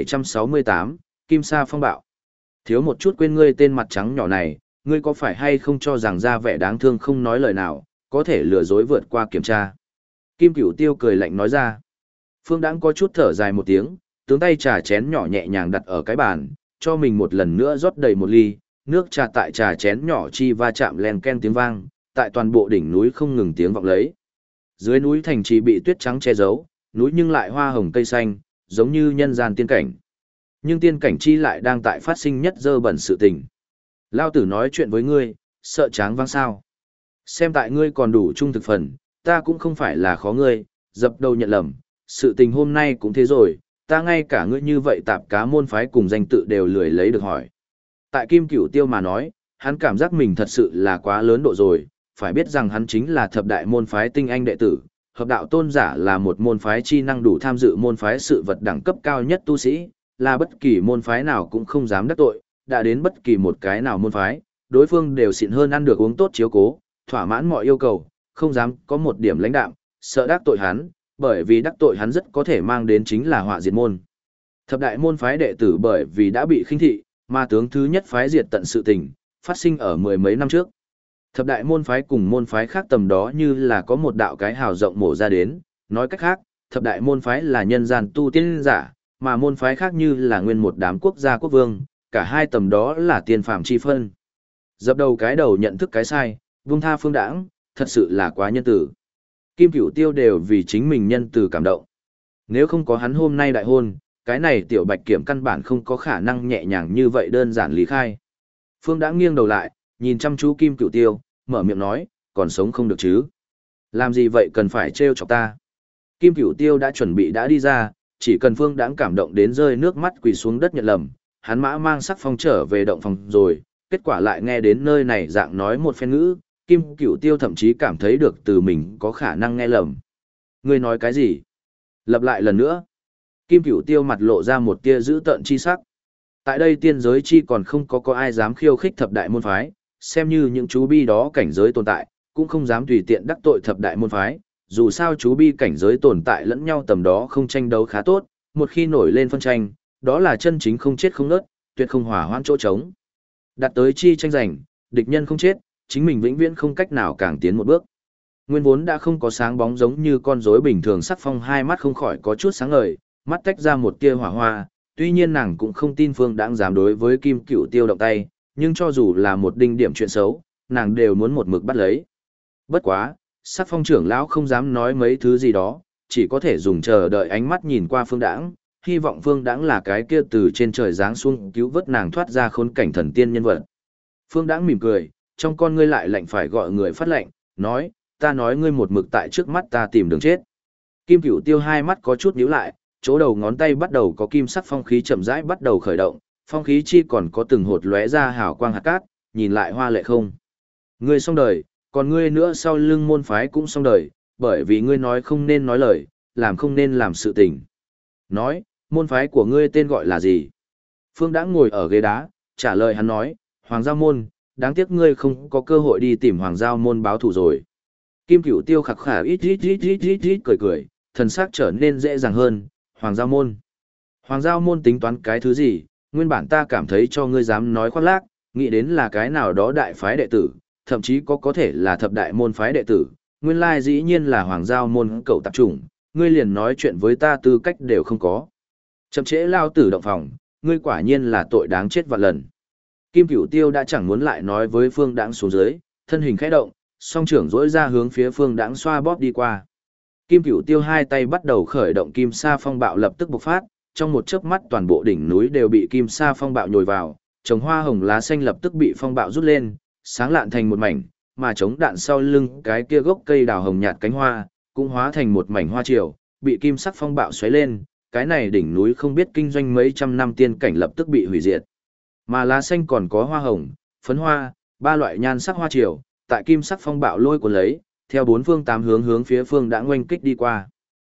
1768, Kim Sa phong bạo. Thiếu một chút quên ngươi tên mặt trắng nhỏ này, ngươi có phải hay không cho rằng ra vẻ đáng thương không nói lời nào, có thể lừa dối vượt qua kiểm tra. Kim Cửu Tiêu cười lạnh nói ra. Phương Đãng có chút thở dài một tiếng, tướng tay trà chén nhỏ nhẹ nhàng đặt ở cái bàn, cho mình một lần nữa rót đầy một ly, nước trà tại trà chén nhỏ chi va chạm len ken tiếng vang, tại toàn bộ đỉnh núi không ngừng tiếng vọng lấy. Dưới núi thành trì bị tuyết trắng che giấu, núi nhưng lại hoa hồng cây xanh, giống như nhân gian tiên cảnh. Nhưng tiên cảnh chi lại đang tại phát sinh nhất dơ bẩn sự tình. Lao tử nói chuyện với ngươi, sợ tráng vang sao. Xem tại ngươi còn đủ trung thực phần, ta cũng không phải là khó ngươi, dập đầu nhận lầm, sự tình hôm nay cũng thế rồi, ta ngay cả ngươi như vậy tạp cá môn phái cùng danh tự đều lười lấy được hỏi. Tại Kim Cửu Tiêu mà nói, hắn cảm giác mình thật sự là quá lớn độ rồi, phải biết rằng hắn chính là thập đại môn phái tinh anh đệ tử, hợp đạo tôn giả là một môn phái chi năng đủ tham dự môn phái sự vật đẳng cấp cao nhất tu sĩ, là bất kỳ môn phái nào cũng không dám đắc tội, đã đến bất kỳ một cái nào môn phái, đối phương đều xịn hơn ăn được uống tốt chiếu cố, thỏa mãn mọi yêu cầu, không dám có một điểm lãnh đạm, sợ đắc tội hắn, bởi vì đắc tội hắn rất có thể mang đến chính là họa diệt môn. Thập đại môn phái đệ tử bởi vì đã bị khinh thị, mà tướng thứ nhất phái diệt tận sự tình, phát sinh ở mười mấy năm trước. Thập đại môn phái cùng môn phái khác tầm đó như là có một đạo cái hào rộng mổ ra đến, nói cách khác, thập đại môn phái là nhân gian tu tiên giả, mà môn phái khác như là nguyên một đám quốc gia quốc vương, cả hai tầm đó là tiên phàm chi phân. Dập đầu cái đầu nhận thức cái sai, vung tha Phương Đãng, thật sự là quá nhân tử. Kim Cửu Tiêu đều vì chính mình nhân từ cảm động. Nếu không có hắn hôm nay đại hôn, cái này tiểu bạch kiểm căn bản không có khả năng nhẹ nhàng như vậy đơn giản lý khai. Phương Đãng nghiêng đầu lại, nhìn chăm chú Kim Cửu Tiêu, mở miệng nói, còn sống không được chứ. Làm gì vậy cần phải trêu chọc ta. Kim Cửu Tiêu đã chuẩn bị đã đi ra, chỉ cần Phương Đãng cảm động đến rơi nước mắt quỳ xuống đất nhận lầm, hắn mã mang sắc phong trở về động phòng rồi, kết quả lại nghe đến nơi này dạng nói một phen ngữ, Kim Cửu Tiêu thậm chí cảm thấy được từ mình có khả năng nghe lầm. Ngươi nói cái gì? Lặp lại lần nữa. Kim Cửu Tiêu mặt lộ ra một tia dữ tợn chi sắc. Tại đây tiên giới chi còn không có ai dám khiêu khích thập đại môn phái, xem như những chú bi đó cảnh giới tồn tại, cũng không dám tùy tiện đắc tội thập đại môn phái, dù sao chú bi cảnh giới tồn tại lẫn nhau tầm đó không tranh đấu khá tốt, một khi nổi lên phân tranh, đó là chân chính không chết không nớt, tuyệt không hỏa hoãn chỗ trống. Đặt tới chi tranh giành, địch nhân không chết, chính mình vĩnh viễn không cách nào càng tiến một bước. Nguyên vốn đã không có sáng bóng giống như con rối bình thường, sắc phong hai mắt không khỏi có chút sáng ngời, mắt tách ra một tia hỏa hoa, tuy nhiên nàng cũng không tin Phương Đãng dám đối với Kim Cửu Tiêu động tay, nhưng cho dù là một đinh điểm chuyện xấu, nàng đều muốn một mực bắt lấy. Bất quá, sắc phong trưởng lão không dám nói mấy thứ gì đó, chỉ có thể dùng chờ đợi ánh mắt nhìn qua Phương Đãng, hy vọng Phương Đãng là cái kia từ trên trời giáng xuống cứu vớt nàng thoát ra khốn cảnh thần tiên nhân vật. Phương Đãng mỉm cười, trong con ngươi lại lạnh phải gọi người phát lệnh, nói, ta nói ngươi một mực tại trước mắt ta tìm đường chết. Kim Cửu Tiêu hai mắt có chút nhíu lại, chỗ đầu ngón tay bắt đầu có kim sắc phong khí chậm rãi bắt đầu khởi động, phong khí chi còn có từng hột lóe ra hào quang hạt cát, nhìn lại hoa lệ không. Ngươi xong đời, còn ngươi nữa sau lưng môn phái cũng xong đời, bởi vì ngươi nói không nên nói lời, làm không nên làm sự tình. Nói, môn phái của ngươi tên gọi là gì? Phương Đãng ngồi ở ghế đá, trả lời hắn nói, Hoàng Giao Môn, đáng tiếc ngươi không có cơ hội đi tìm Hoàng Giao Môn báo thù rồi. Kim Cửu Tiêu khặc khả ít cười cười, thần sắc trở nên dễ dàng hơn, Hoàng Giao Môn. Hoàng Giao Môn tính toán cái thứ gì, nguyên bản ta cảm thấy cho ngươi dám nói khoác lác, nghĩ đến là cái nào đó đại phái đệ tử, thậm chí có thể là thập đại môn phái đệ tử, nguyên lai dĩ nhiên là Hoàng Giao Môn cậu tạp chủng, ngươi liền nói chuyện với ta tư cách đều không có. Chậm trễ lao tử động phòng, ngươi quả nhiên là tội đáng chết vạn lần. Kim Cửu Tiêu đã chẳng muốn lại nói với Phương Đãng xuống dưới, thân hình khẽ động, song trưởng dỗi ra hướng phía Phương Đãng xoa bóp đi qua. Kim Cửu Tiêu hai tay bắt đầu khởi động kim sa phong bạo lập tức bộc phát, trong một chớp mắt toàn bộ đỉnh núi đều bị kim sa phong bạo nhồi vào, trồng hoa hồng lá xanh lập tức bị phong bạo rút lên, sáng lạn thành một mảnh, mà chống đạn sau lưng cái kia gốc cây đào hồng nhạt cánh hoa, cũng hóa thành một mảnh hoa triều, bị kim sắc phong bạo xoáy lên, cái này đỉnh núi không biết kinh doanh mấy trăm năm tiên cảnh lập tức bị hủy diệt. Mà lá xanh còn có hoa hồng, phấn hoa, ba loại nhan sắc hoa triều, tại kim sắc phong bạo lôi cuốn lấy, theo bốn phương tám hướng hướng phía Phương Đãng oanh kích đi qua.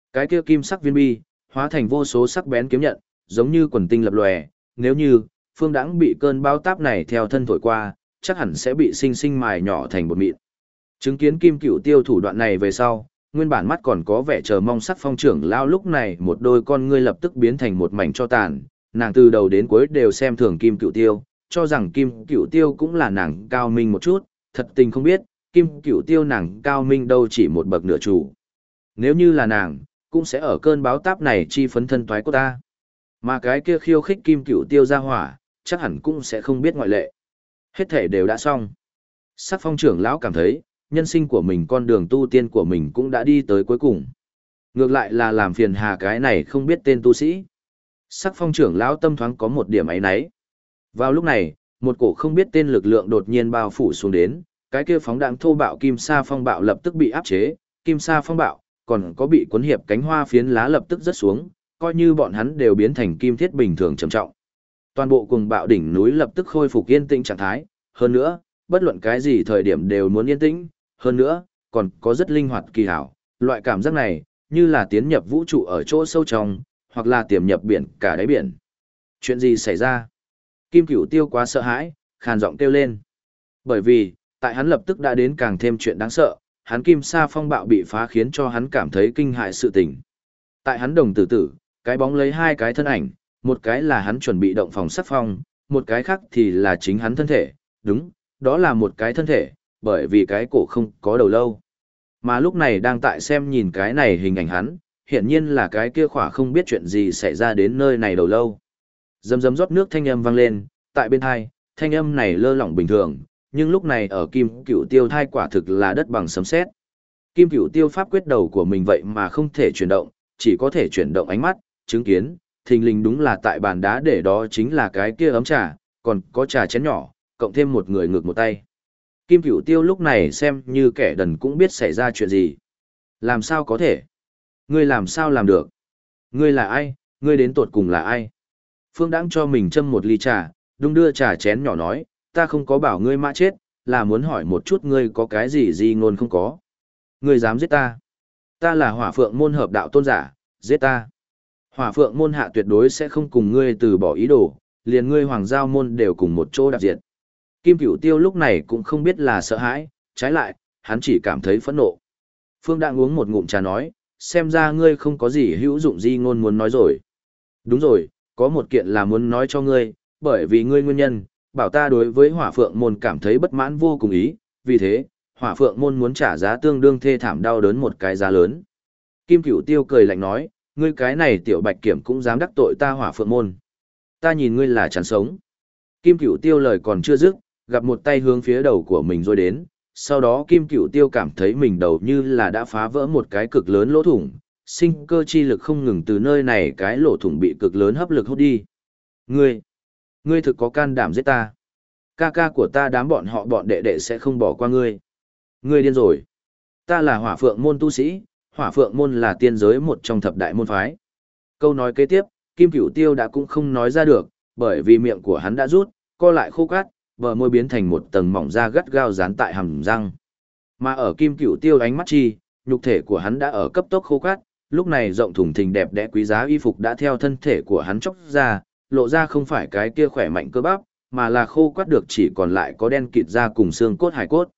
Cái kia kim sắc viên bi, hóa thành vô số sắc bén kiếm nhận, giống như quần tinh lập lòe, nếu như Phương Đãng bị cơn bão táp này theo thân thổi qua, chắc hẳn sẽ bị sinh sinh mài nhỏ thành bột mịn. Chứng kiến Kim Cửu Tiêu thủ đoạn này về sau, nguyên bản mắt còn có vẻ chờ mong Sắc Phong trưởng lão lúc này một đôi con ngươi lập tức biến thành một mảnh cho tàn, nàng từ đầu đến cuối đều xem thường Kim Cửu Tiêu, cho rằng Kim Cửu Tiêu cũng là nàng cao minh một chút, thật tình không biết, Kim Cửu Tiêu nàng cao minh đâu chỉ một bậc nửa chủ. Nếu như là nàng, cũng sẽ ở cơn bão táp này chi phấn thân toái của ta. Mà cái kia khiêu khích Kim Cửu Tiêu ra hỏa, chắc hẳn cũng sẽ không biết ngoại lệ. Hết thể đều đã xong. Sắc Phong trưởng lão cảm thấy, nhân sinh của mình con đường tu tiên của mình cũng đã đi tới cuối cùng. Ngược lại là làm phiền hà cái này không biết tên tu sĩ. Sắc Phong trưởng lão tâm thoáng có một điểm ấy nấy. Vào lúc này, một cổ không biết tên lực lượng đột nhiên bao phủ xuống đến, cái kia phóng đạn thô bạo kim sa phong bạo lập tức bị áp chế, kim sa phong bạo, còn có bị cuốn hiệp cánh hoa phiến lá lập tức rớt xuống, coi như bọn hắn đều biến thành kim thiết bình thường trầm trọng. Toàn bộ cuồng bạo đỉnh núi lập tức khôi phục yên tĩnh trạng thái, hơn nữa, bất luận cái gì thời điểm đều muốn yên tĩnh, hơn nữa, còn có rất linh hoạt kỳ hảo, loại cảm giác này, như là tiến nhập vũ trụ ở chỗ sâu trong, hoặc là tiềm nhập biển cả đáy biển. Chuyện gì xảy ra? Kim Cửu Tiêu quá sợ hãi, khàn giọng kêu lên. Bởi vì, tại hắn lập tức đã đến càng thêm chuyện đáng sợ, hắn kim sa phong bạo bị phá khiến cho hắn cảm thấy kinh hại sự tình. Tại hắn đồng tử tử, cái bóng lấy hai cái thân ảnh, một cái là hắn chuẩn bị động phòng sắc phong, một cái khác thì là chính hắn thân thể, đúng, đó là một cái thân thể, bởi vì cái cổ không có đầu lâu. Mà lúc này đang tại xem nhìn cái này hình ảnh hắn, hiển nhiên là cái kia khỏa không biết chuyện gì xảy ra đến nơi này đầu lâu. Dầm dầm rót nước thanh âm vang lên, tại bên hai, thanh âm này lơ lỏng bình thường, nhưng lúc này ở Kim Cửu Tiêu thai quả thực là đất bằng sấm sét. Kim Cửu Tiêu pháp quyết đầu của mình vậy mà không thể chuyển động, chỉ có thể chuyển động ánh mắt, chứng kiến, thình lình đúng là tại bàn đá để đó chính là cái kia ấm trà, còn có trà chén nhỏ, cộng thêm một người ngược một tay. Kim Cửu Tiêu lúc này xem như kẻ đần cũng biết xảy ra chuyện gì. Làm sao có thể? Ngươi làm sao làm được? Ngươi là ai? Ngươi đến tột cùng là ai? Phương Đãng cho mình châm một ly trà, đung đưa trà chén nhỏ nói, ta không có bảo ngươi mã chết, là muốn hỏi một chút ngươi có cái gì ngôn không có. Ngươi dám giết ta? Ta là Hỏa Phượng môn hợp đạo tôn giả, giết ta. Hỏa Phượng môn hạ tuyệt đối sẽ không cùng ngươi từ bỏ ý đồ, liền ngươi Hoàng Giao môn đều cùng một chỗ đạp diệt. Kim Cửu Tiêu lúc này cũng không biết là sợ hãi, trái lại, hắn chỉ cảm thấy phẫn nộ. Phương đang uống một ngụm trà nói, xem ra ngươi không có gì hữu dụng di ngôn muốn nói rồi. Đúng rồi, có một kiện là muốn nói cho ngươi, bởi vì ngươi nguyên nhân, bảo ta đối với Hỏa Phượng môn cảm thấy bất mãn vô cùng ý, vì thế, Hỏa Phượng môn muốn trả giá tương đương thê thảm đau đớn một cái giá lớn. Kim Cửu Tiêu cười lạnh nói, ngươi cái này tiểu bạch kiểm cũng dám đắc tội ta Hỏa Phượng môn. Ta nhìn ngươi là chán sống. Kim Cửu Tiêu lời còn chưa dứt, gặp một tay hướng phía đầu của mình rồi đến, sau đó Kim Cửu Tiêu cảm thấy mình đầu như là đã phá vỡ một cái cực lớn lỗ thủng, sinh cơ chi lực không ngừng từ nơi này cái lỗ thủng bị cực lớn hấp lực hút đi. Ngươi thực có can đảm giết ta. Ca ca của ta đám bọn đệ đệ sẽ không bỏ qua ngươi. Ngươi điên rồi. Ta là Hỏa Phượng môn tu sĩ, Hỏa Phượng môn là tiên giới một trong thập đại môn phái. Câu nói kế tiếp, Kim Cửu Tiêu đã cũng không nói ra được, bởi vì miệng của hắn đã rút, co lại khô cát, bờ môi biến thành một tầng mỏng da gắt gao dán tại hàm răng. Mà ở Kim Cửu Tiêu ánh mắt chi, nhục thể của hắn đã ở cấp tốc khô cát, lúc này rộng thùng thình đẹp đẽ quý giá y phục đã theo thân thể của hắn chóc ra, lộ ra không phải cái kia khỏe mạnh cơ bắp, mà là khô quắt được chỉ còn lại có đen kịt da cùng xương cốt hải cốt.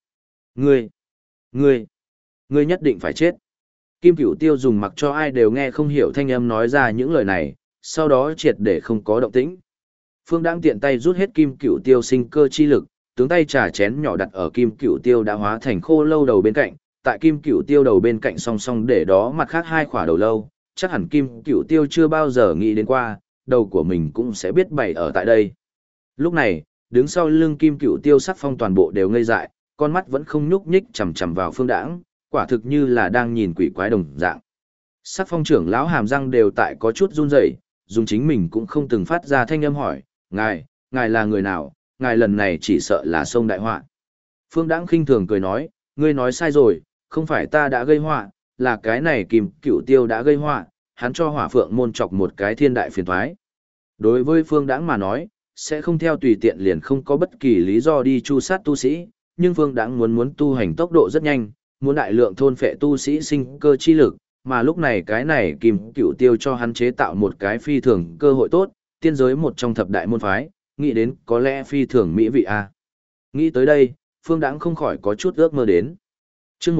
Ngươi nhất định phải chết. Kim Cửu Tiêu dùng mặc cho ai đều nghe không hiểu thanh âm nói ra những lời này, sau đó triệt để không có động tĩnh. Phương Đãng tiện tay rút hết Kim Cửu Tiêu sinh cơ chi lực, tướng tay trà chén nhỏ đặt ở Kim Cửu Tiêu đã hóa thành khô lâu đầu bên cạnh, tại Kim Cửu Tiêu đầu bên cạnh song song để đó mặt khác hai khỏa đầu lâu, chắc hẳn Kim Cửu Tiêu chưa bao giờ nghĩ đến qua, đầu của mình cũng sẽ biết bày ở tại đây. Lúc này, đứng sau lưng Kim Cửu Tiêu Sắc Phong toàn bộ đều ngây dại, con mắt vẫn không nhúc nhích chằm chằm vào Phương Đãng, quả thực như là đang nhìn quỷ quái đồng dạng. Sắc Phong trưởng lão hàm răng đều tại có chút run rẩy, dùng chính mình cũng không từng phát ra thanh âm hỏi, ngài là người nào, ngài lần này chỉ sợ là sông đại họa. Phương Đãng khinh thường cười nói, ngươi nói sai rồi, không phải ta đã gây họa, là cái này Kim Cửu Tiêu đã gây họa, hắn cho Hỏa Phượng môn chọc một cái thiên đại phiền toái. Đối với Phương Đãng mà nói, sẽ không theo tùy tiện liền không có bất kỳ lý do đi chu sát tu sĩ, nhưng Phương Đãng muốn tu hành tốc độ rất nhanh, muốn đại lượng thôn phệ tu sĩ sinh cơ chi lực, mà lúc này cái này Kim Cửu Tiêu cho hắn chế tạo một cái phi thường cơ hội tốt, tiên giới một trong thập đại môn phái, nghĩ đến có lẽ phi thường mỹ vị a. Nghĩ tới đây, Phương Đãng không khỏi có chút ước mơ đến. Chương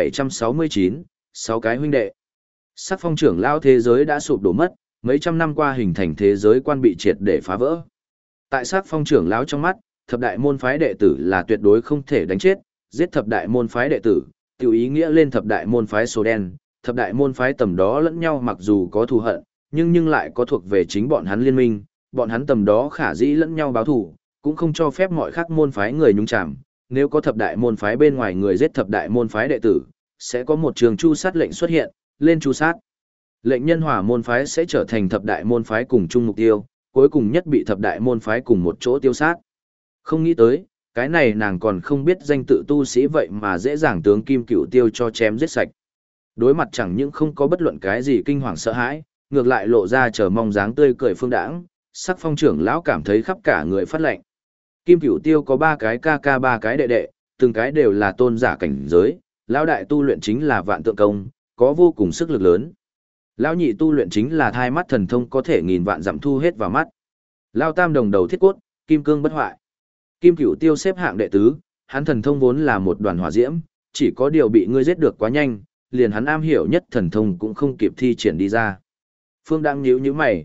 1769, 6 cái huynh đệ. Sắc Phong trưởng lão thế giới đã sụp đổ mất, mấy trăm năm qua hình thành thế giới quan bị triệt để phá vỡ. Tại Sắc Phong trưởng lão trong mắt, thập đại môn phái đệ tử là tuyệt đối không thể đánh chết, giết thập đại môn phái đệ tử, tiểu ý nghĩa lên thập đại môn phái số đen, thập đại môn phái tầm đó lẫn nhau mặc dù có thù hận, nhưng lại có thuộc về chính bọn hắn liên minh, bọn hắn tầm đó khả dĩ lẫn nhau báo thù, cũng không cho phép mọi khác môn phái người nhúng chàm. Nếu có thập đại môn phái bên ngoài người giết thập đại môn phái đệ tử, sẽ có một trường chu sát lệnh xuất hiện, lên chu sát. Lệnh nhân hòa môn phái sẽ trở thành thập đại môn phái cùng chung mục tiêu, cuối cùng nhất bị thập đại môn phái cùng một chỗ tiêu sát. Không nghĩ tới, cái này nàng còn không biết danh tự tu sĩ vậy mà dễ dàng tướng Kim Cửu Tiêu cho chém giết sạch. Đối mặt chẳng những không có bất luận cái gì kinh hoàng sợ hãi, ngược lại lộ ra chờ mong dáng tươi cười Phương Đãng, Sắc Phong trưởng lão cảm thấy khắp cả người phát lạnh. Kim Cửu Tiêu có 3 cái ca ca 3 cái đệ đệ, từng cái đều là tôn giả cảnh giới, lão đại tu luyện chính là vạn tượng công, có vô cùng sức lực lớn. Lão nhị tu luyện chính là thai mắt thần thông có thể nghìn vạn dặm thu hết vào mắt. Lão tam đồng đầu thiết cốt, kim cương bất hoại. Kim Cửu Tiêu xếp hạng đệ tứ, hắn thần thông vốn là một đoàn hỏa diễm, chỉ có điều bị ngươi giết được quá nhanh, liền hắn am hiểu nhất thần thông cũng không kịp thi triển đi ra. Phương đang nhíu nhíu mày,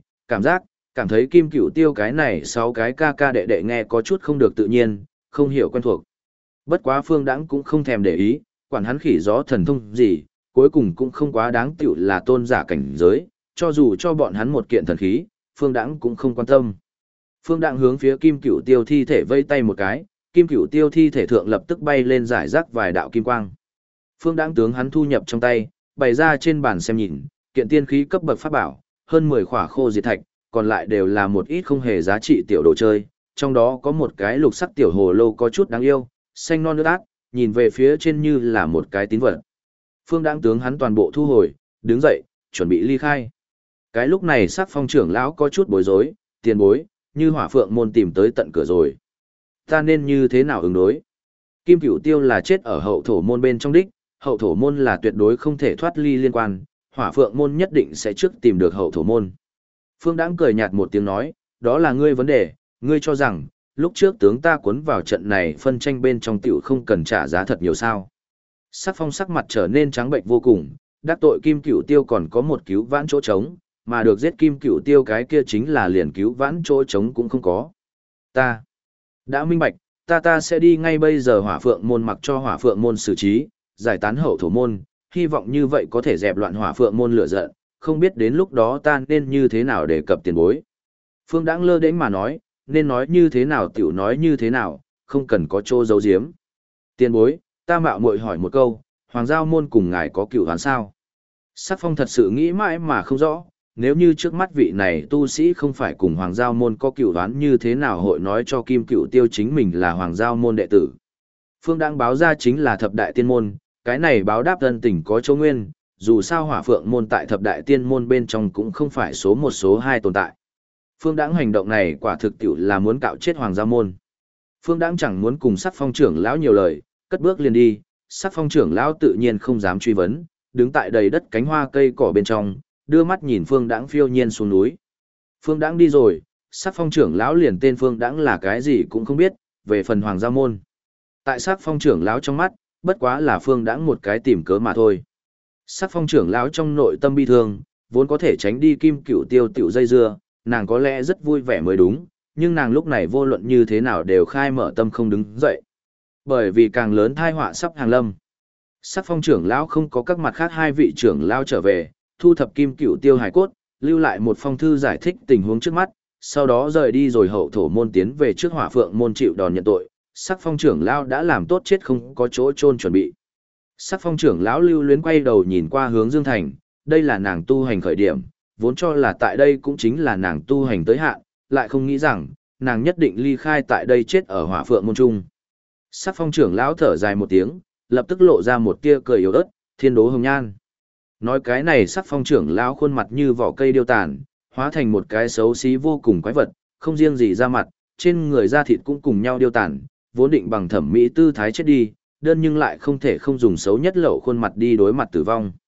cảm thấy Kim Cửu Tiêu cái này 6 cái ca ca đệ đệ nghe có chút không được tự nhiên, không hiểu quen thuộc. Bất quá Phương Đãng cũng không thèm để ý, quản hắn khỉ gió thần thông gì, cuối cùng cũng không quá đáng tiểu là tôn giả cảnh giới, cho dù cho bọn hắn một kiện thần khí, Phương Đãng cũng không quan tâm. Phương Đãng hướng phía Kim Cửu Tiêu thi thể vây tay một cái, Kim Cửu Tiêu thi thể thượng lập tức bay lên giải rác vài đạo kim quang. Phương Đãng tướng hắn thu nhập trong tay, bày ra trên bàn xem nhìn, kiện tiên khí cấp bậc pháp bảo, hơn 10 khỏa khô diệt thạch, còn lại đều là một ít không hề giá trị tiểu đồ chơi, trong đó có một cái lục sắc tiểu hồ lô có chút đáng yêu, xanh non nước át, nhìn về phía trên như là một cái tín vật. Phương Đãng tướng hắn toàn bộ thu hồi, đứng dậy, chuẩn bị ly khai. Cái lúc này Sắc Phong trưởng lão có chút bối rối, tiền bối, như Hỏa Phượng môn tìm tới tận cửa rồi. Ta nên như thế nào ứng đối? Kim Cửu Tiêu là chết ở hậu thổ môn bên trong đích, hậu thổ môn là tuyệt đối không thể thoát ly liên quan, Hỏa Phượng môn nhất định sẽ trước tìm được hậu thổ môn. Phương Đãng cười nhạt một tiếng nói, đó là ngươi vấn đề, ngươi cho rằng, lúc trước tướng ta cuốn vào trận này phân tranh bên trong tiểu không cần trả giá thật nhiều sao. Sắc Phong sắc mặt trở nên trắng bệnh vô cùng, đắc tội Kim Cửu Tiêu còn có một cứu vãn chỗ trống, mà được giết Kim Cửu Tiêu cái kia chính là liền cứu vãn chỗ trống cũng không có. Ta đã minh bạch, ta sẽ đi ngay bây giờ Hỏa Phượng môn mặc cho Hỏa Phượng môn xử trí, giải tán hậu thổ môn, hy vọng như vậy có thể dẹp loạn Hỏa Phượng môn lửa giận, không biết đến lúc đó ta nên như thế nào để cập tiền bối. Phương Đãng lơ đễnh mà nói, nên nói như thế nào tiểu nói như thế nào, không cần có chỗ giấu giếm. Tiền bối, ta mạo muội hỏi một câu, Hoàng Giao môn cùng ngài có cựu oán sao? Sắc Phong thật sự nghĩ mãi mà không rõ, nếu như trước mắt vị này tu sĩ không phải cùng Hoàng Giao môn có cựu oán như thế nào hội nói cho Kim Cửu Tiêu chính mình là Hoàng Giao môn đệ tử. Phương Đãng báo ra chính là thập đại tiên môn, cái này báo đáp ân tình có chỗ nguyên, dù sao Hỏa Phượng môn tại thập đại tiên môn bên trong cũng không phải số 1 số 2 tồn tại. Phương Đãng hành động này quả thực tiểu là muốn cạo chết Hoàng Giao môn. Phương Đãng chẳng muốn cùng Sắc Phong trưởng lão nhiều lời, cất bước liền đi, Sắc Phong trưởng lão tự nhiên không dám truy vấn, đứng tại đầy đất cánh hoa cây cỏ bên trong, đưa mắt nhìn Phương Đãng phiêu nhiên xuống núi. Phương Đãng đi rồi, Sắc Phong trưởng lão liền tên Phương Đãng là cái gì cũng không biết, về phần Hoàng Giao môn. Tại Sắc Phong trưởng lão trong mắt, bất quá là Phương Đãng một cái tìm cớ mà thôi. Sắc Phong trưởng lão trong nội tâm bi thương, vốn có thể tránh đi Kim Cửu Tiêu tiểu dây dưa, nàng có lẽ rất vui vẻ mới đúng, nhưng nàng lúc này vô luận như thế nào đều khai mở tâm không đứng dậy. Bởi vì càng lớn tai họa sắp hàng lâm. Sắc Phong trưởng lão không có các mặt khác 2 vị trưởng lão trở về, thu thập Kim Cửu Tiêu hài cốt, lưu lại một phong thư giải thích tình huống trước mắt, sau đó rời đi rồi hậu thổ môn tiến về trước Hỏa Phượng môn chịu đòn nhận tội. Sắc Phong trưởng lão đã làm tốt chết không có chỗ chôn chuẩn bị. Sắc Phong trưởng lão lưu luyến quay đầu nhìn qua hướng Dương Thành, đây là nàng tu hành khởi điểm, vốn cho là tại đây cũng chính là nàng tu hành tới hạn, lại không nghĩ rằng, nàng nhất định ly khai tại đây chết ở Hỏa Phượng môn trung. Sắc Phong trưởng lão thở dài một tiếng, lập tức lộ ra một tia cười yếu ớt, thiên đố hồng nhan. Nói cái này Sắc Phong trưởng lão khuôn mặt như vỏ cây điêu tàn, hóa thành một cái xấu xí vô cùng quái vật, không riêng gì da mặt, trên người da thịt cũng cùng nhau điêu tàn, vốn định bằng thẩm mỹ tư thái chết đi, đơn nhưng lại không thể không dùng xấu nhất lậu khuôn mặt đi đối mặt tử vong.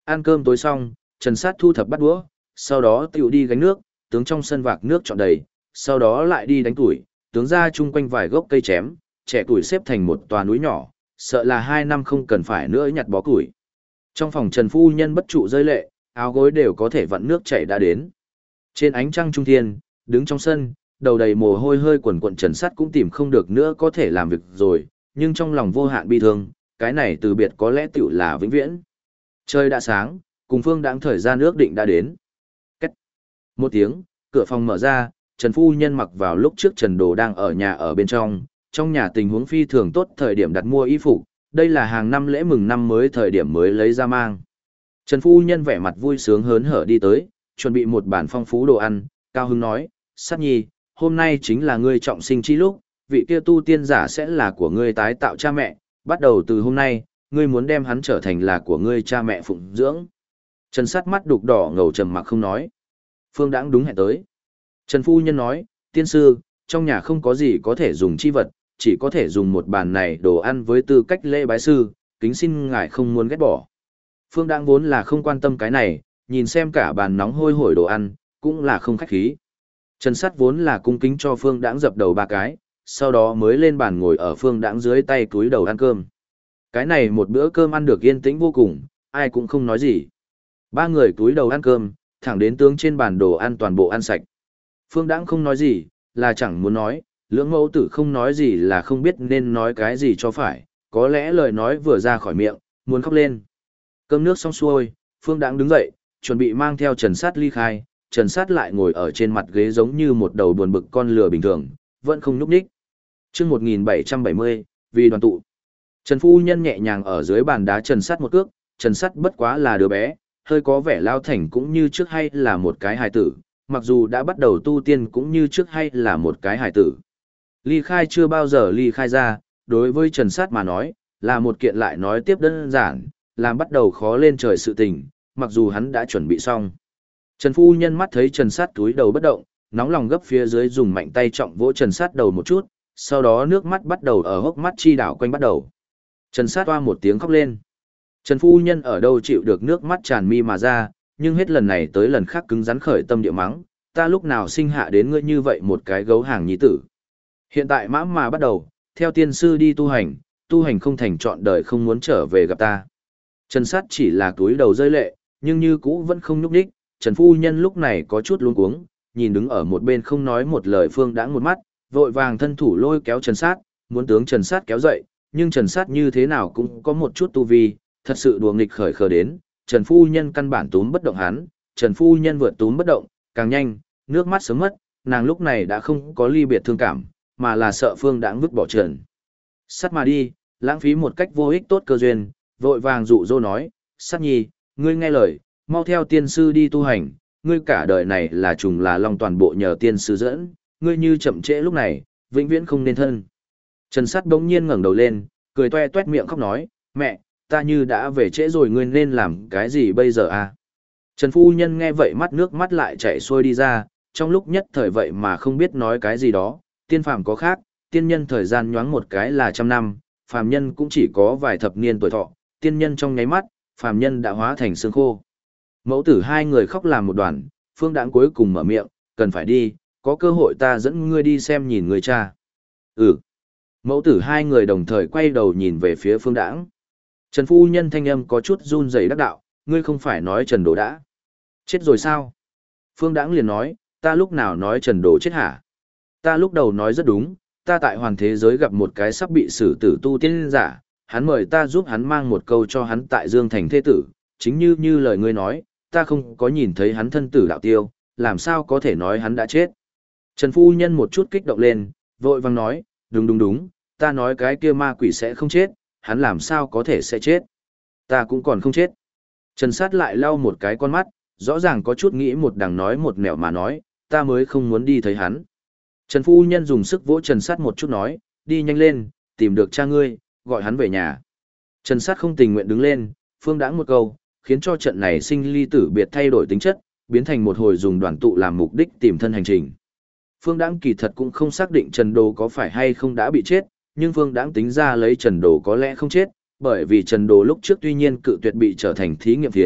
Ăn cơm tối xong, Trần Sát thu thập bát đũa, sau đó tiểu đi gánh nước, tướng trong sân vạc nước trọn đầy, sau đó lại đi đánh tuổi, tướng ra chung quanh vài gốc cây chém, trẻ tuổi xếp thành một tòa núi nhỏ, sợ là 2 năm không cần phải nữa nhặt bó củi. Trong phòng Trần phu nhân bất trụ rơi lệ, áo gối đều có thể vặn nước chảy đã đến. Trên ánh trăng trung thiên, đứng trong sân, đầu đầy mồ hôi hơi quần quần Trần Sắt cũng tìm không được nữa có thể làm việc rồi, nhưng trong lòng vô hạn bi thương, cái này từ biệt có lẽ tiểu là vĩnh viễn. Trời đã sáng, cùng Phương Đãng thời gian ước định đã đến. Cách. Một tiếng, cửa phòng mở ra, Trần phu nhân mặc vào lúc trước Trần Đồ đang ở nhà ở bên trong nhà tình huống phi thường tốt thời điểm đặt mua y phục, đây là hàng năm lễ mừng năm mới thời điểm mới lấy ra mang. Trần phu nhân vẻ mặt vui sướng hớn hở đi tới, chuẩn bị một bản phong phú đồ ăn, cao hứng nói, Sát Nhi, hôm nay chính là ngươi trọng sinh chi lúc, vị kia tu tiên giả sẽ là của ngươi tái tạo cha mẹ, bắt đầu từ hôm nay, ngươi muốn đem hắn trở thành là của ngươi cha mẹ phụng dưỡng. Trần Sát mắt đục đỏ ngầu trầm mặc không nói. Phương Đãng đúng hẹn tới. Trần phu nhân nói, tiên sư, trong nhà không có gì có thể dùng chi vật, chỉ có thể dùng một bàn này đồ ăn với tư cách lễ bái sư, kính xin ngài không muốn ghét bỏ. Phương Đãng vốn là không quan tâm cái này, nhìn xem cả bàn nóng hôi hổi đồ ăn, cũng là không khách khí. Trần Sắt vốn là cung kính cho Phương Đãng dập đầu 3 cái, sau đó mới lên bàn ngồi ở Phương Đãng dưới tay cúi đầu ăn cơm. Cái này một bữa cơm ăn được yên tĩnh vô cùng, ai cũng không nói gì. 3 người cúi đầu ăn cơm, thẳng đến tướng trên bàn đồ ăn toàn bộ ăn sạch. Phương Đãng không nói gì, là chẳng muốn nói, lưỡng mẫu tử không nói gì là không biết nên nói cái gì cho phải, có lẽ lời nói vừa ra khỏi miệng, muốn khóc lên. Cơm nước xong xuôi, Phương Đãng đứng dậy, chuẩn bị mang theo Trần Sát ly khai, Trần Sát lại ngồi ở trên mặt ghế giống như một đầu buồn bực con lừa bình thường, vẫn không nhúc nhích. Chương 1770, vì đoàn tụ. Trần phu nhân nhẹ nhàng ở dưới bàn đá Trần Sát một cước, Trần Sát bất quá là đứa bé, hơi có vẻ lao thành cũng như trước hay là một cái hài tử, mặc dù đã bắt đầu tu tiên cũng như trước hay là một cái hài tử. Ly khai chưa bao giờ ly khai ra, đối với Trần Sát mà nói, là một kiện lại nói tiếp đơn giản, làm bắt đầu khó lên trời sự tình, mặc dù hắn đã chuẩn bị xong. Trần phu nhân mắt thấy Trần Sát túi đầu bất động, nóng lòng gấp phía dưới dùng mạnh tay trọng vỗ Trần Sát đầu một chút, sau đó nước mắt bắt đầu ở hốc mắt chi đảo quanh bắt đầu. Trần Sát oa một tiếng khóc lên. Trần phu nhân ở đâu chịu được nước mắt tràn mi mà ra, nhưng hết lần này tới lần khác cứng rắn khởi tâm địa mắng, ta lúc nào sinh hạ đến ngươi như vậy một cái gấu hàng nhi tử. Hiện tại mã mà bắt đầu, theo tiên sư đi tu hành không thành trọn đời không muốn trở về gặp ta. Trần Sát chỉ là túi đầu rơi lệ, nhưng như cũ vẫn không nhúc nhích. Trần phu nhân lúc này có chút luống cuống, nhìn đứng ở một bên không nói một lời Phương Đãng một mắt, vội vàng thân thủ lôi kéo Trần Sát, muốn tướng Trần Sát kéo dậy, nhưng Trần Sát như thế nào cũng có một chút tu vi, thật sự đùa nghịch khởi khờ đến, Trần phu nhân căn bản túm bất động hắn, Trần phu nhân vượt túm bất động, càng nhanh, nước mắt sớm mất, nàng lúc này đã không có ly biệt thương cảm, mà là sợ Phương Đãng vứt bỏ Trần Sát mà đi, lãng phí một cách vô ích tốt cơ duyên, vội vàng dụ dỗ nói, Sát nhi, ngươi nghe lời, mau theo tiên sư đi tu hành, ngươi cả đời này là trùng là long toàn bộ nhờ tiên sư dẫn, ngươi như chậm trễ lúc này, vĩnh viễn không nên thân. Trần Sát bỗng nhiên ngẩng đầu lên, cười toe toét miệng khóc nói, mẹ, ta như đã về trễ rồi ngươi nên làm cái gì bây giờ à? Trần phu nhân nghe vậy mắt nước mắt lại chảy xuôi đi ra, trong lúc nhất thời vậy mà không biết nói cái gì đó, tiên phàm có khác, tiên nhân thời gian nhoáng một cái là 100 năm, phàm nhân cũng chỉ có vài thập niên tuổi thọ, tiên nhân trong nháy mắt, phàm nhân đã hóa thành xương khô. Mẫu tử hai người khóc làm một đoàn, Phương Đãng cuối cùng mở miệng, cần phải đi, có cơ hội ta dẫn ngươi đi xem nhìn người cha. Ừ. Mẫu tử hai người đồng thời quay đầu nhìn về phía Phương Đãng. Trần phu nhân thanh âm có chút run rẩy đắc đạo, ngươi không phải nói Trần Đồ đã chết rồi sao? Phương Đãng liền nói, ta lúc nào nói Trần Đồ chết hả? Ta lúc đầu nói rất đúng, ta tại hoàn thế giới gặp một cái sắp bị xử tử tu tiên giả, hắn mời ta giúp hắn mang một câu cho hắn tại Dương Thành thế tử, chính như lời ngươi nói, ta không có nhìn thấy hắn thân tử đạo tiêu, làm sao có thể nói hắn đã chết. Trần phu nhân một chút kích động lên, vội vàng nói, đúng, ta nói cái kia ma quỷ sẽ không chết, hắn làm sao có thể sẽ chết. Ta cũng còn không chết. Trần Sát lại lau một cái con mắt, rõ ràng có chút nghĩ một đằng nói một nẻo mà nói, ta mới không muốn đi thấy hắn. Trần phu nhân dùng sức vỗ Trần Sát một chút nói, đi nhanh lên, tìm được cha ngươi, gọi hắn về nhà. Trần Sát không tình nguyện đứng lên, Phương Đãng một câu, khiến cho trận này sinh ly tử biệt thay đổi tính chất, biến thành một hồi dùng đoàn tụ làm mục đích tìm thân hành trình. Phương Đãng kỳ thật cũng không xác định Trần Đồ có phải hay không đã bị chết, nhưng Phương Đãng tính ra lấy Trần Đồ có lẽ không chết, bởi vì Trần Đồ lúc trước tuy nhiên cự tuyệt bị trở thành thí nghiệm phiến,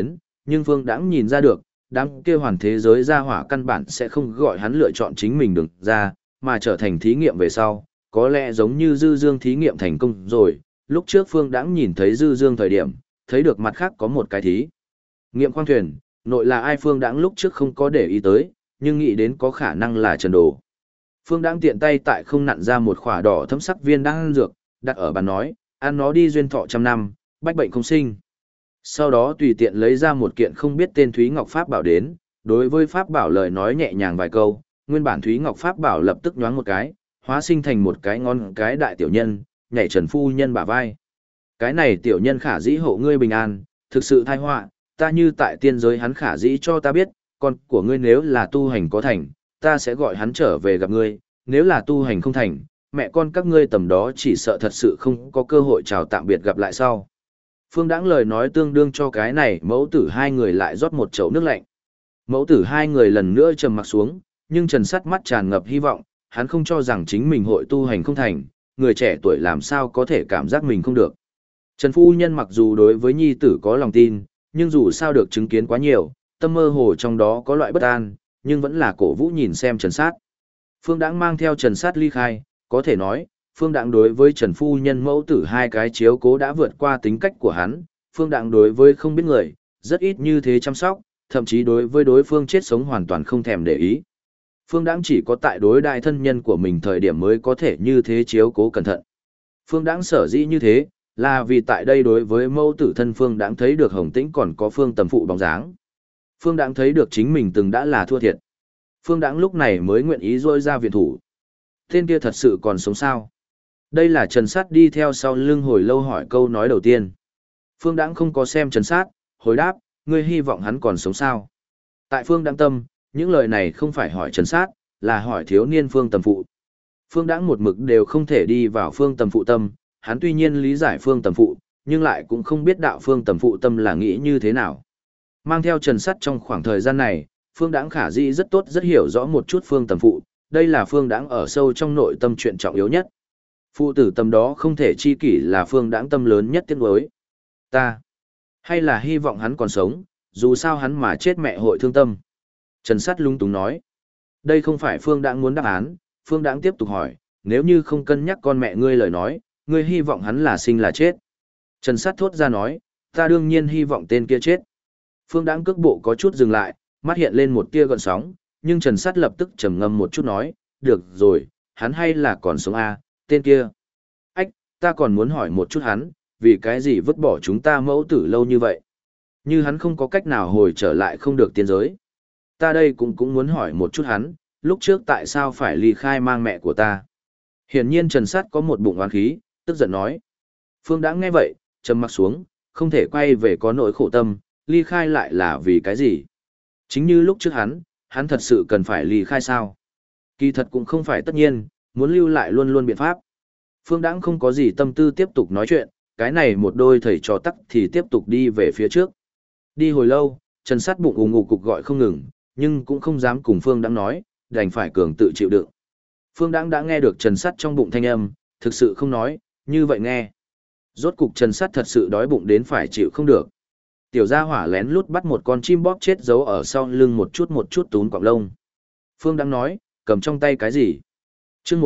nhưng Phương Đãng nhìn ra được, đám kia hoàn thế giới ra hỏa căn bản sẽ không gọi hắn lựa chọn chính mình đường ra, mà trở thành thí nghiệm về sau, có lẽ giống như Dư Dương thí nghiệm thành công rồi, lúc trước Phương Đãng nhìn thấy Dư Dương thời điểm, thấy được mặt khác có một cái thí nghiệm khoang thuyền, nội là ai Phương Đãng lúc trước không có để ý tới, nhưng nghĩ đến có khả năng là Trần Đồ. Phương Đãng tiện tay tại không nặn ra một khỏa đỏ thấm sắc viên đan dược, đặt ở bàn nói, ăn nó đi duyên thọ trăm năm, bách bệnh không sinh. Sau đó tùy tiện lấy ra một kiện không biết tên Thúy Ngọc Pháp Bảo đến, đối với Pháp Bảo lời nói nhẹ nhàng vài câu, nguyên bản Thúy Ngọc Pháp Bảo lập tức nhoáng một cái, hóa sinh thành một cái ngón cái đại tiểu nhân, nhảy Trần phu nhân bả vai. Cái này tiểu nhân khả dĩ hộ ngươi bình an, thực sự tai họa, ta như tại tiên giới hắn khả dĩ cho ta biết, con của ngươi nếu là tu hành có thành, ta sẽ gọi hắn trở về gặp ngươi, nếu là tu hành không thành, mẹ con các ngươi tầm đó chỉ sợ thật sự không có cơ hội chào tạm biệt gặp lại sau. Phương Đãng lời nói tương đương cho cái này mẫu tử hai người lại rót một chậu nước lạnh. Mẫu tử hai người lần nữa trầm mặc xuống, nhưng Trần Sắt mắt tràn ngập hy vọng, hắn không cho rằng chính mình hội tu hành không thành, người trẻ tuổi làm sao có thể cảm giác mình không được. Trần phu nhân mặc dù đối với nhi tử có lòng tin, nhưng dù sao được chứng kiến quá nhiều, tâm mơ hồ trong đó có loại bất an, nhưng vẫn là cổ vũ nhìn xem Trần Sát. Phương Đãng mang theo Trần Sát ly khai, có thể nói, Phương Đãng đối với Trần phu nhân mẫu tử hai cái chiếu cố đã vượt qua tính cách của hắn, Phương Đãng đối với không biết người, rất ít như thế chăm sóc, thậm chí đối với đối phương chết sống hoàn toàn không thèm để ý. Phương Đãng chỉ có tại đối đại thân nhân của mình thời điểm mới có thể như thế chiếu cố cẩn thận. Phương Đãng sở dĩ như thế, là vì tại đây đối với mẫu tử thân Phương Đãng thấy được Hồng Tĩnh còn có Phương Tầm Phụ bóng dáng. Phương Đãng thấy được chính mình từng đã là thua thiệt. Phương Đãng lúc này mới nguyện ý rôi ra viện thủ. Tên kia thật sự còn sống sao? Đây là Trần Sát đi theo sau lưng hồi lâu hỏi câu nói đầu tiên. Phương Đãng không có xem Trần Sát, hồi đáp, ngươi hy vọng hắn còn sống sao? Tại Phương Đãng tâm, những lời này không phải hỏi Trần Sát, là hỏi thiếu niên Phương Tầm Phụ. Phương Đãng một mực đều không thể đi vào Phương Tầm Phụ tâm, hắn tuy nhiên lý giải Phương Tầm Phụ, nhưng lại cũng không biết đạo Phương Tầm Phụ tâm là nghĩ như thế nào. Mang theo Trần Sát trong khoảng thời gian này, Phương Đãng khả dĩ rất tốt rất hiểu rõ một chút Phương Tầm Phụ, đây là Phương Đãng ở sâu trong nội tâm chuyện trọng yếu nhất. Phụ tử tâm đó không thể chi kỷ là Phương Đãng tâm lớn nhất tiếc nuối. Ta, hay là hy vọng hắn còn sống, dù sao hắn mà chết mẹ hội thương tâm. Trần Sát lung túng nói. Đây không phải Phương Đãng muốn đáp án, Phương Đãng tiếp tục hỏi, nếu như không cân nhắc con mẹ ngươi lời nói, ngươi hy vọng hắn là sinh là chết. Trần Sát thốt ra nói, ta đương nhiên hy vọng tên kia chết. Phương Đãng cước bộ có chút dừng lại, mắt hiện lên một tia gợn sóng, nhưng Trần Sát lập tức trầm ngâm một chút nói, được rồi, hắn hay là còn sống à, tên kia. Ách, ta còn muốn hỏi một chút hắn, vì cái gì vứt bỏ chúng ta mẫu tử lâu như vậy? Như hắn không có cách nào hồi trở lại không được tiên giới. Ta đây cũng muốn hỏi một chút hắn, lúc trước tại sao phải ly khai mang mẹ của ta? Hiển nhiên Trần Sát có một bụng oán khí, tức giận nói. Phương Đãng nghe vậy, trầm mặc xuống, không thể quay về có nỗi khổ tâm, ly khai lại là vì cái gì? Chính như lúc trước hắn thật sự cần phải ly khai sao? Kỳ thật cũng không phải tất nhiên, muốn lưu lại luôn luôn biện pháp. Phương Đãng không có gì tâm tư tiếp tục nói chuyện, cái này một đôi thầy trò tắc thì tiếp tục đi về phía trước. Đi hồi lâu, Trần Sát bụng ù ngục cục gọi không ngừng, nhưng cũng không dám cùng Phương Đãng nói, đành phải cường tự chịu đựng. Phương Đãng đã nghe được Trần Sát trong bụng thanh âm, thực sự không nói, như vậy nghe. Rốt cục Trần Sát thật sự đói bụng đến phải chịu không được. Tiểu gia hỏa lén lút bắt một con chim bóp chết giấu ở sau lưng một chút tún quặng lông. Phương Đãng nói, cầm trong tay cái gì? Chương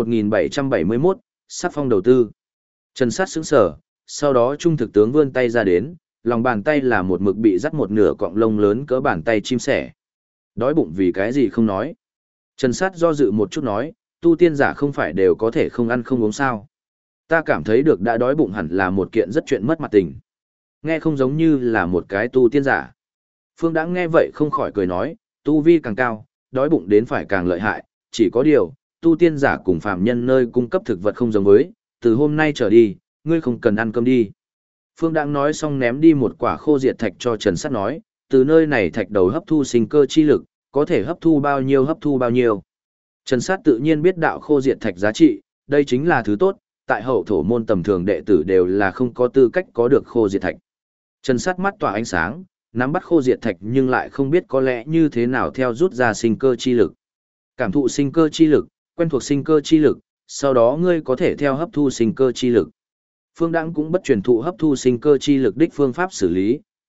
1771, sắc phong đầu tư. Trần Sát sững sờ, sau đó trung thực tướng vươn tay ra đến, lòng bàn tay là một mực bị dắt một nửa cọng lông lớn cỡ bàn tay chim sẻ. Đói bụng vì cái gì không nói? Trần Sát do dự một chút nói, tu tiên giả không phải đều có thể không ăn không uống sao? Ta cảm thấy được đã đói bụng hẳn là một kiện rất chuyện mất mặt tình. Nghe không giống như là một cái tu tiên giả. Phương Đãng nghe vậy không khỏi cười nói, tu vi càng cao, đói bụng đến phải càng lợi hại, chỉ có điều, tu tiên giả cùng phàm nhân nơi cung cấp thực vật không giống với, từ hôm nay trở đi, ngươi không cần ăn cơm đi. Phương Đãng nói xong ném đi một quả khô diệt thạch cho Trần Sát nói, từ nơi này thạch đầu hấp thu sinh cơ chi lực, có thể hấp thu bao nhiêu hấp thu bao nhiêu. Trần Sát tự nhiên biết đạo khô diệt thạch giá trị, đây chính là thứ tốt, tại hậu thổ môn tầm thường đệ tử đều là không có tư cách có được khô diệt thạch. Trần Sát mắt tỏa ánh sáng, nắm bắt khô diệt thạch nhưng lại không biết có lẽ như thế nào theo rút ra sinh cơ chi lực. Cảm thụ sinh cơ chi lực, quen thuộc sinh cơ chi lực, sau đó ngươi có thể theo hấp thu sinh cơ chi lực. Phương Đãng cũng bất truyền thụ hấp thu sinh cơ chi lực đích phương pháp xử lý,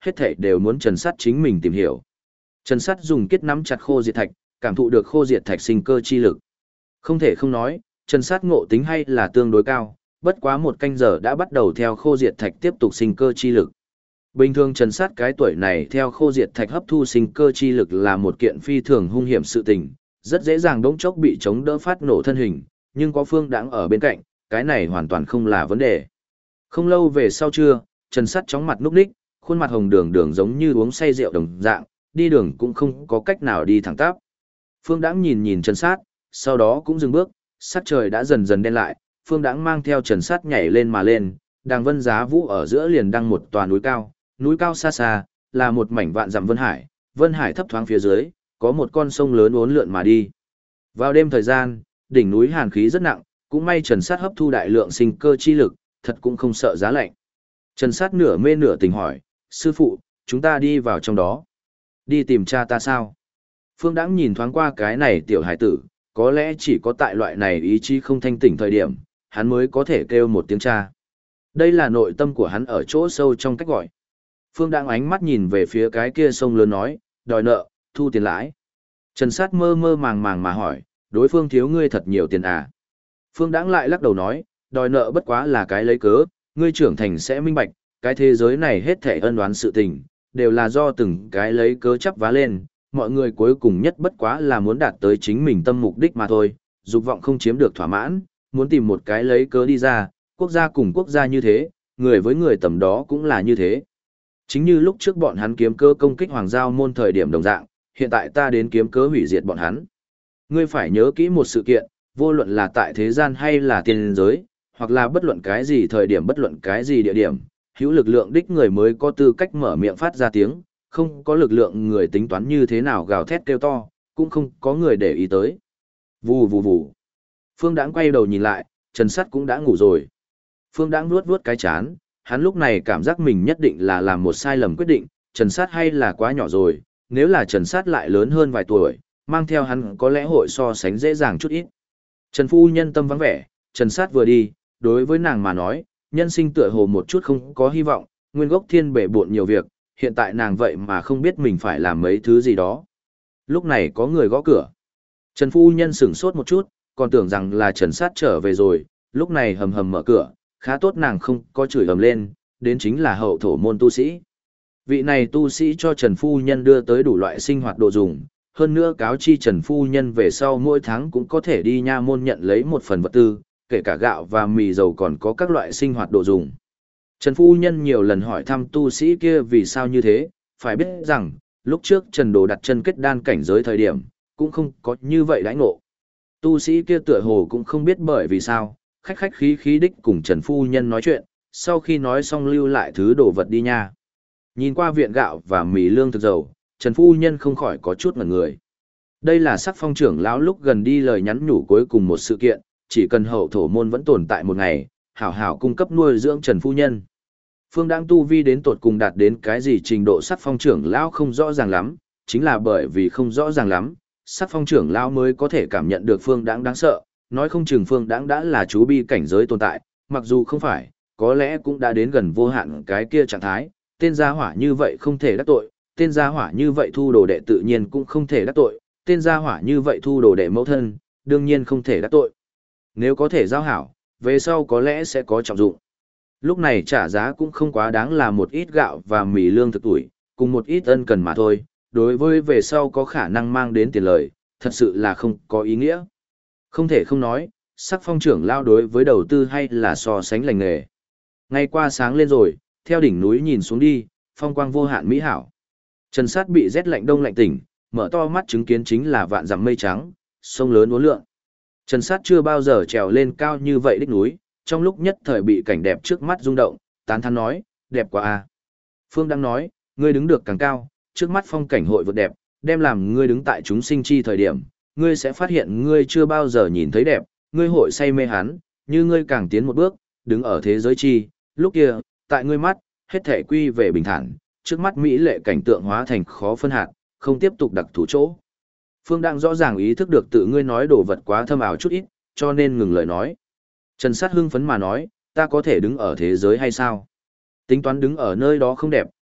hết thảy đều muốn Trần Sắt chính mình tìm hiểu. Trần Sắt dùng kết nắm chặt khô diệt thạch, cảm thụ được khô diệt thạch sinh cơ chi lực. Không thể không nói, Trần Sắt ngộ tính hay là tương đối cao, bất quá một canh giờ đã bắt đầu theo khô diệt thạch tiếp tục sinh cơ chi lực. Bình thường Trần Sắt cái tuổi này theo khô diệt thạch hấp thu sinh cơ chi lực là một kiện phi thường hung hiểm sự tình, rất dễ dàng đống chốc bị chống đỡ phát nổ thân hình, nhưng có Phương Đãng ở bên cạnh, cái này hoàn toàn không là vấn đề. Không lâu về sau trưa, Trần Sắt chóng mặt núp ních, khuôn mặt hồng đường đường giống như uống say rượu đồng dạng, đi đường cũng không có cách nào đi thẳng tắp. Phương Đãng nhìn nhìn Trần Sắt, sau đó cũng dừng bước, sắc trời đã dần dần đen lại, Phương Đãng mang theo Trần Sắt nhảy lên mà lên, Đàng Vân Giá Vũ ở giữa liền đăng một tòa núi cao xa xa, là một mảnh vạn dặm Vân Hải thấp thoáng phía dưới, có một con sông lớn uốn lượn mà đi. Vào đêm thời gian, đỉnh núi hàn khí rất nặng, cũng may Trần Sắt hấp thu đại lượng sinh cơ chi lực, thật cũng không sợ giá lạnh. Trần Sắt nửa mê nửa tỉnh hỏi, sư phụ, chúng ta đi vào trong đó. Đi tìm cha ta sao? Phương Đãng nhìn thoáng qua cái này tiểu hải tử, có lẽ chỉ có tại loại này ý chí không thanh tỉnh thời điểm, hắn mới có thể kêu một tiếng cha. Đây là nội tâm của hắn ở chỗ sâu trong cách gọi. Phương Đãng ánh mắt nhìn về phía cái kia sông lớn nói, đòi nợ, thu tiền lãi. Trần Sắt mơ mơ màng màng mà hỏi, đối phương thiếu ngươi thật nhiều tiền à? Phương Đãng lại lắc đầu nói, đòi nợ bất quá là cái lấy cớ, ngươi trưởng thành sẽ minh bạch, cái thế giới này hết thảy ân oán sự tình, đều là do từng cái lấy cớ chắp vá lên, mọi người cuối cùng nhất bất quá là muốn đạt tới chính mình tâm mục đích mà thôi, dục vọng không chiếm được thỏa mãn, muốn tìm một cái lấy cớ đi ra, quốc gia cùng quốc gia như thế, người với người tầm đó cũng là như thế. Chính như lúc trước bọn hắn kiếm cớ công kích Hoàng Giao môn thời điểm đồng dạng, hiện tại ta đến kiếm cớ hủy diệt bọn hắn. Ngươi phải nhớ kỹ một sự kiện, vô luận là tại thế gian hay là tiên giới, hoặc là bất luận cái gì thời điểm bất luận cái gì địa điểm, hữu lực lượng đích người mới có tư cách mở miệng phát ra tiếng, không có lực lượng người tính toán như thế nào gào thét kêu to, cũng không có người để ý tới. Vù vù vù. Phương Đãng quay đầu nhìn lại, Trần Sắt cũng đã ngủ rồi. Phương Đãng nuốt nuốt cái chán, hắn lúc này cảm giác mình nhất định là làm một sai lầm quyết định, Trần Sắt hay là quá nhỏ rồi, nếu là Trần Sắt lại lớn hơn vài tuổi, mang theo hắn có lẽ hội so sánh dễ dàng chút ít. Trần phu nhân tâm vắng vẻ, Trần Sắt vừa đi, đối với nàng mà nói, nhân sinh tựa hồ một chút không có hy vọng, nguyên gốc thiên bể bộn nhiều việc, hiện tại nàng vậy mà không biết mình phải làm mấy thứ gì đó. Lúc này có người gõ cửa. Trần phu nhân sửng sốt một chút, còn tưởng rằng là Trần Sắt trở về rồi, lúc này hầm hầm mở cửa, khá tốt nàng không có chửi ầm lên, đến chính là hậu thổ môn tu sĩ. Vị này tu sĩ cho Trần phu nhân đưa tới đủ loại sinh hoạt đồ dùng, hơn nữa cáo chi Trần phu nhân về sau mỗi tháng cũng có thể đi nha môn nhận lấy một phần vật tư, kể cả gạo và mì dầu còn có các loại sinh hoạt đồ dùng. Trần phu nhân nhiều lần hỏi thăm tu sĩ kia vì sao như thế, phải biết rằng, lúc trước Trần Đồ đặt chân kết đan cảnh giới thời điểm, cũng không có như vậy đãi ngộ. Tu sĩ kia tựa hồ cũng không biết bởi vì sao, khách khách khí khí đích cùng Trần phu nhân nói chuyện, sau khi nói xong lưu lại thứ đồ vật đi nha. Nhìn qua viện gạo và mì lương thực dầu, Trần phu nhân không khỏi có chút ngẩn người. Đây là Sắc Phong trưởng lão lúc gần đi lời nhắn nhủ cuối cùng một sự kiện, chỉ cần hậu thổ môn vẫn tồn tại một ngày, hảo hảo cung cấp nuôi dưỡng Trần phu nhân. Phương Đãng tu vi đến tột cùng đạt đến cái gì trình độ Sắc Phong trưởng lão không rõ ràng lắm, chính là bởi vì không rõ ràng lắm, Sắc Phong trưởng lão mới có thể cảm nhận được Phương Đãng đáng sợ, nói không chừng Phương Đãng đã là chú bi cảnh giới tồn tại, mặc dù không phải, có lẽ cũng đã đến gần vô hạn cái kia trạng thái, tên gia hỏa như vậy không thể đắc tội, tên gia hỏa như vậy thu đồ đệ tự nhiên cũng không thể đắc tội, tên gia hỏa như vậy thu đồ đệ mẫu thân, đương nhiên không thể đắc tội. Nếu có thể giao hảo, về sau có lẽ sẽ có trọng dụng. Lúc này trả giá cũng không quá đáng là một ít gạo và mì lương thực tuổi, cùng một ít ân cần mà thôi, đối với về sau có khả năng mang đến tiền lời, thật sự là không có ý nghĩa. Không thể không nói, Sắc Phong trưởng lao đối với đầu tư hay là so sánh lành nghề. Ngay qua sáng lên rồi, theo đỉnh núi nhìn xuống đi, phong quang vô hạn mỹ hảo. Trần Sát bị rét lạnh đông lạnh tỉnh, mở to mắt chứng kiến chính là vạn dặm mây trắng, sông lớn uốn lượn. Trần Sát chưa bao giờ trèo lên cao như vậy đích núi, trong lúc nhất thời bị cảnh đẹp trước mắt rung động, tán thán nói, đẹp quá à. Phương đang nói, ngươi đứng được càng cao, trước mắt phong cảnh hội vượt đẹp, đem làm ngươi đứng tại chúng sinh chi thời điểm, ngươi sẽ phát hiện ngươi chưa bao giờ nhìn thấy đẹp, ngươi hội say mê hắn, như ngươi càng tiến một bước, đứng ở thế giới chi, lúc kia, tại ngươi mắt, hết thể quy về bình thản, trước mắt mỹ lệ cảnh tượng hóa thành khó phân hạt, không tiếp tục đặc thủ chỗ. Phương đang rõ ràng ý thức được tự ngươi nói đồ vật quá thâm ảo chút ít, cho nên ngừng lời nói. Trần Sát hưng phấn mà nói, ta có thể đứng ở thế giới hay sao? Tính toán đứng ở nơi đó không đẹp,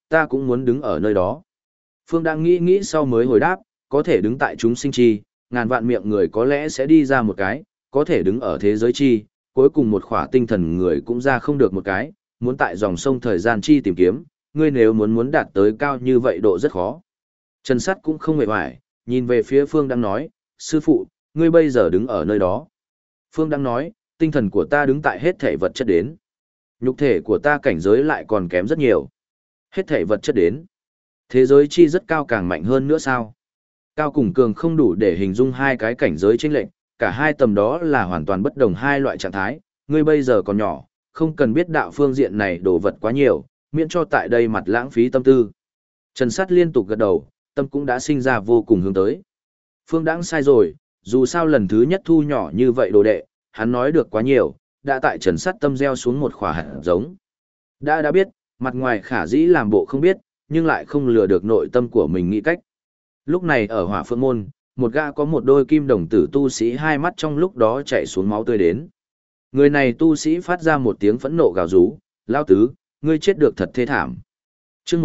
ta cũng muốn đứng ở nơi đó. Phương đang nghĩ nghĩ sau mới hồi đáp, có thể đứng tại chúng sinh chi, ngàn vạn miệng người có lẽ sẽ đi ra một cái, có thể đứng ở thế giới chi, cuối cùng một khỏa tinh thần người cũng ra không được một cái, muốn tại dòng sông thời gian chi tìm kiếm, ngươi nếu muốn đạt tới cao như vậy độ rất khó. Trần Sắt cũng không hề hoài, nhìn về phía Phương đang nói, sư phụ, ngươi bây giờ đứng ở nơi đó. Phương đang nói, tinh thần của ta đứng tại hết thể vật chất đến. Nhục thể của ta cảnh giới lại còn kém rất nhiều. Hết thể vật chất đến. Thế giới chi rất cao càng mạnh hơn nữa sao? Cao cùng cường không đủ để hình dung hai cái cảnh giới chênh lệch, cả hai tầm đó là hoàn toàn bất đồng hai loại trạng thái, ngươi bây giờ còn nhỏ, không cần biết đạo phương diện này đồ vật quá nhiều, miễn cho tại đây mặt lãng phí tâm tư. Trần Sắt liên tục gật đầu, tâm cũng đã sinh ra vô cùng hướng tới. Phương Đãng sai rồi, dù sao lần thứ nhất thu nhỏ như vậy đồ đệ, hắn nói được quá nhiều, đã tại Trần Sắt tâm gieo xuống một khỏa hạt giống. Đã biết, mặt ngoài khả dĩ làm bộ không biết, nhưng lại không lừa được nội tâm của mình nghĩ cách. Lúc này ở Hỏa Phượng Môn, một gã có một đôi kim đồng tử tu sĩ hai mắt trong lúc đó chảy xuống máu tươi đến. Người này tu sĩ phát ra một tiếng phẫn nộ gào rú, lao tứ, ngươi chết được thật thê thảm. Trước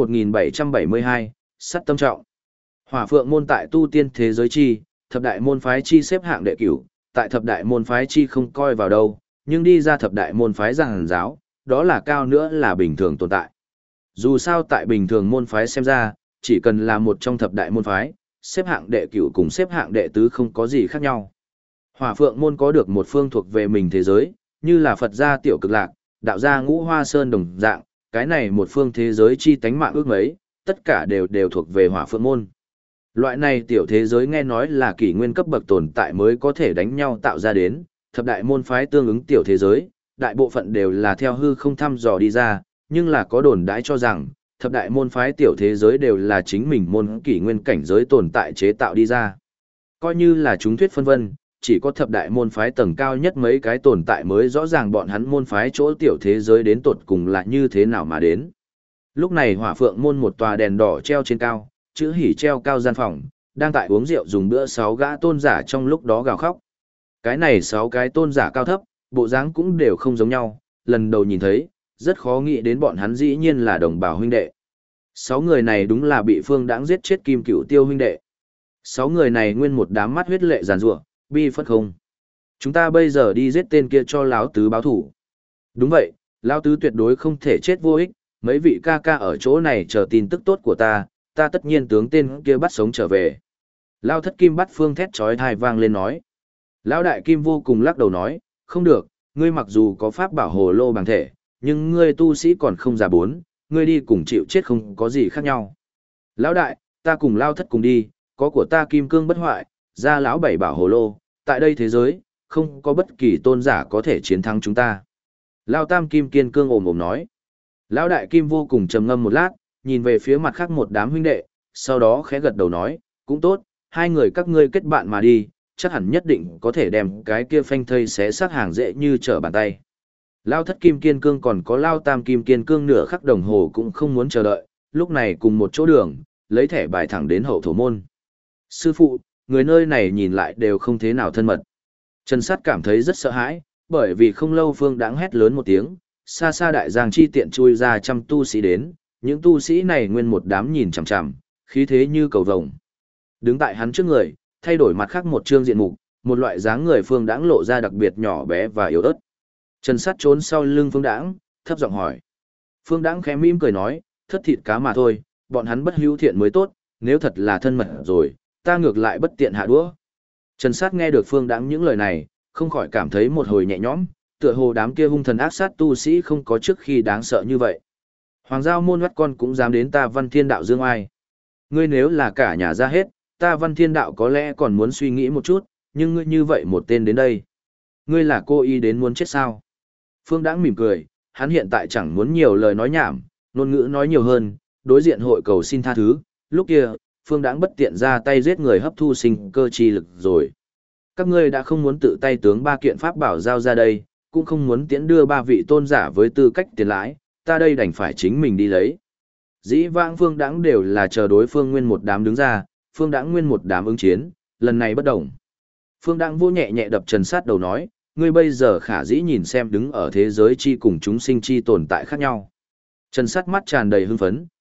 1772, sắt tâm trọng. Hỏa Phượng Môn tại tu tiên thế giới chi, thập đại môn phái chi xếp hạng đệ cửu, tại thập đại môn phái chi không coi vào đâu, nhưng đi ra thập đại môn phái giảng giáo, đó là cao nữa là bình thường tồn tại. Dù sao tại bình thường môn phái xem ra, chỉ cần là một trong thập đại môn phái, xếp hạng đệ cửu cùng xếp hạng đệ tứ không có gì khác nhau. Hỏa Phượng Môn có được một phương thuộc về mình thế giới, như là Phật gia Tiểu Cực Lạc, đạo gia Ngũ Hoa Sơn đồng dạng, cái này một phương thế giới chi tánh mạng ước mấy, tất cả đều thuộc về Hỏa Phượng Môn. Loại này tiểu thế giới nghe nói là kỷ nguyên cấp bậc tồn tại mới có thể đánh nhau tạo ra đến, thập đại môn phái tương ứng tiểu thế giới, đại bộ phận đều là theo hư không thăm dò đi ra, nhưng là có đồn đãi cho rằng, thập đại môn phái tiểu thế giới đều là chính mình môn kỷ nguyên cảnh giới tồn tại chế tạo đi ra. Coi như là chúng thuyết phân vân, chỉ có thập đại môn phái tầng cao nhất mấy cái tồn tại mới rõ ràng bọn hắn môn phái chỗ tiểu thế giới đến tột cùng là như thế nào mà đến. Lúc này Hỏa Phượng Môn một tòa đèn đỏ treo trên cao, chữ hỉ treo cao gian phòng, đang tại uống rượu dùng bữa 6 gã tôn giả trong lúc đó gào khóc. Cái này 6 cái tôn giả cao thấp, bộ dáng cũng đều không giống nhau, lần đầu nhìn thấy, rất khó nghĩ đến bọn hắn dĩ nhiên là đồng bào huynh đệ. 6 người này đúng là bị Phương Đãng giết chết Kim Cửu Tiêu huynh đệ. 6 người này nguyên một đám mắt huyết lệ giàn rủa, bi phất không. Chúng ta bây giờ đi giết tên kia cho lão tứ báo thủ. Đúng vậy, lão tứ tuyệt đối không thể chết vô ích, mấy vị ca ca ở chỗ này chờ tin tức tốt của ta tất nhiên tướng tên kia bắt sống trở về. Lão Thất Kim bắt Phương thét chói tai vang lên nói. Lão Đại Kim vô cùng lắc đầu nói, không được, ngươi mặc dù có pháp bảo hồ lô bằng thể, nhưng ngươi tu sĩ còn không già 4, ngươi đi cùng chịu chết không có gì khác nhau. Lão Đại, ta cùng Lão Thất cùng đi, có của ta kim cương bất hoại, ra lão bảy bảo hồ lô, tại đây thế giới, không có bất kỳ tôn giả có thể chiến thắng chúng ta. Lão Tam Kim kiên cương ồm ồm nói. Lão Đại Kim vô cùng trầm ngâm một lát, nhìn về phía mặt khác một đám huynh đệ, sau đó khẽ gật đầu nói, cũng tốt, hai người các ngươi kết bạn mà đi, chắc hẳn nhất định có thể đem cái kia phanh thây xé xác hàng dễ như trở bàn tay. Lão Thất Kim kiên cương còn có Lão Tam Kim kiên cương nửa khắc đồng hồ cũng không muốn chờ đợi, lúc này cùng một chỗ đường, lấy thẻ bài thẳng đến hậu thổ môn. Sư phụ, người nơi này nhìn lại đều không thế nào thân mật. Trần Sắt cảm thấy rất sợ hãi, bởi vì không lâu Phương Đãng hét lớn một tiếng, xa xa đại giang chi tiện chui ra trăm tu sĩ đến, những tu sĩ này nguyên một đám nhìn chằm chằm, khí thế như cầu vồng. Đứng tại hắn trước người, thay đổi mặt khác một trương diện mục, một loại dáng người Phương Đãng lộ ra đặc biệt nhỏ bé và yếu ớt. Trần Sắt trốn sau lưng Phương Đãng, thấp giọng hỏi. Phương Đãng khẽ mỉm cười nói, thất thịt cá mà thôi, bọn hắn bất hữu thiện mới tốt, nếu thật là thân mật rồi, ta ngược lại bất tiện hạ đũa. Trần Sát nghe được Phương Đãng những lời này, không khỏi cảm thấy một hồi nhẹ nhõm, tựa hồ đám kia hung thần ác sát tu sĩ không có trước khi đáng sợ như vậy. Hoàng giao môn mắt con cũng dám đến ta Văn Thiên Đạo dương ai. Ngươi nếu là cả nhà ra hết, ta Văn Thiên Đạo có lẽ còn muốn suy nghĩ một chút, nhưng ngươi như vậy một tên đến đây. Ngươi là cô y đến muốn chết sao? Phương Đãng mỉm cười, hắn hiện tại chẳng muốn nhiều lời nói nhảm, ngôn ngữ nói nhiều hơn, đối diện hội cầu xin tha thứ, lúc kia, Phương Đãng bất tiện ra tay giết người hấp thu sinh cơ chi lực rồi. Các ngươi đã không muốn tự tay tướng 3 kiện pháp bảo giao ra đây, cũng không muốn tiễn đưa 3 vị tôn giả với tư cách tiền lãi, ta đây đành phải chính mình đi lấy. Dĩ vãng Phương Đãng đều là chờ đối phương nguyên một đám đứng ra, Phương Đãng nguyên một đám ứng chiến, lần này bất đồng. Phương Đãng vô nhẹ nhẹ đập Trần Sát đầu nói, ngươi bây giờ khả dĩ nhìn xem đứng ở thế giới chi cùng chúng sinh chi tồn tại khác nhau. Trần Sát mắt tràn đầy hưng phấn,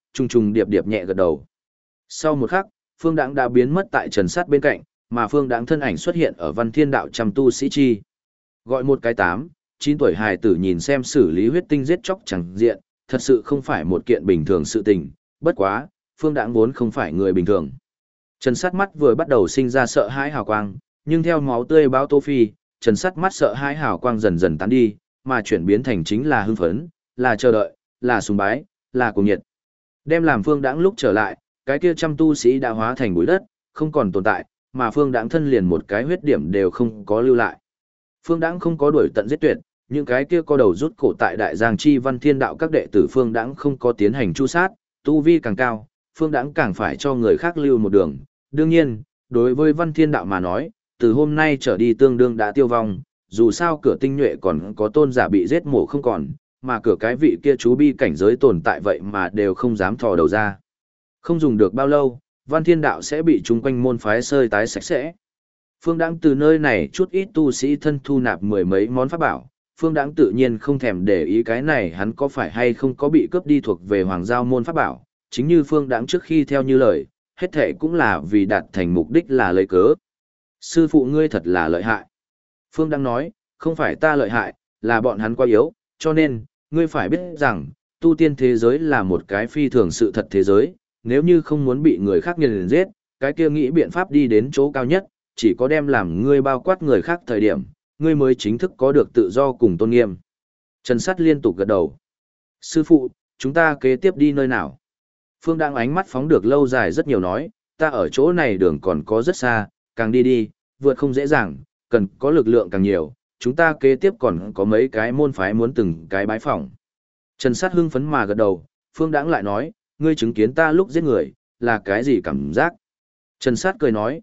trùng trùng điệp điệp nhẹ gật đầu. Sau một khắc, Phương Đãng đã biến mất tại Trần Sát bên cạnh, mà Phương Đãng thân ảnh xuất hiện ở Văn Thiên Đạo trăm tu sĩ chi. Gọi một cái 8, 9 tuổi hài tử nhìn xem xử lý huyết tinh giết chóc chẳng diện, thật sự không phải một kiện bình thường sự tình, bất quá, Phương Đãng vốn không phải người bình thường. Trần Sát mắt vừa bắt đầu sinh ra sợ hãi hào quang, nhưng theo máu tươi báo tô phi, Trần Sát mắt sợ hãi hào quang dần dần tán đi, mà chuyển biến thành chính là hưng phấn, là chờ đợi, là sùng bái, là cuồng nhiệt. Đem làm Phương Đãng lúc trở lại, cái kia trăm tu sĩ đã hóa thành bụi đất, không còn tồn tại, mà Phương Đãng thân liền một cái huyết điểm đều không có lưu lại. Phương Đãng không có đuổi tận giết tuyệt, những cái kia có đầu rút cổ tại Đại Giang Chi Văn Thiên Đạo các đệ tử Phương Đãng không có tiến hành tru sát, tu vi càng cao, Phương Đãng càng phải cho người khác lưu một đường. Đương nhiên, đối với Văn Thiên Đạo mà nói, từ hôm nay trở đi tương đương đã tiêu vong, dù sao cửa tinh nhuệ còn có tôn giả bị giết mổ không còn, mà cửa cái vị kia chú bi cảnh giới tồn tại vậy mà đều không dám thò đầu ra. Không dùng được bao lâu, Văn Thiên Đạo sẽ bị chung quanh môn phái sơi tái sạch sẽ. Phương Đãng từ nơi này chút ít tu sĩ thân thu nạp mười mấy món pháp bảo, Phương Đãng tự nhiên không thèm để ý cái này hắn có phải hay không có bị cướp đi thuộc về Hoàng Giao môn pháp bảo, chính như Phương Đãng trước khi theo như lời, hết thệ cũng là vì đạt thành mục đích là lấy cớ. Sư phụ ngươi thật là lợi hại. Phương Đãng nói, không phải ta lợi hại, là bọn hắn quá yếu, cho nên, ngươi phải biết rằng, tu tiên thế giới là một cái phi thường sự thật thế giới, nếu như không muốn bị người khác nghiền giết, cái kia nghĩ biện pháp đi đến chỗ cao nhất, chỉ có đem làm ngươi bao quát người khác thời điểm, ngươi mới chính thức có được tự do cùng tôn nghiêm. Trần Sắt liên tục gật đầu. Sư phụ, chúng ta kế tiếp đi nơi nào? Phương đang ánh mắt phóng được lâu dài rất nhiều nói, ta ở chỗ này đường còn có rất xa, càng đi đi, vượt không dễ dàng, cần có lực lượng càng nhiều, chúng ta kế tiếp còn có mấy cái môn phái muốn từng cái bái phỏng. Trần Sắt hưng phấn mà gật đầu, Phương Đãng lại nói, ngươi chứng kiến ta lúc giết người, là cái gì cảm giác? Trần Sắt cười nói,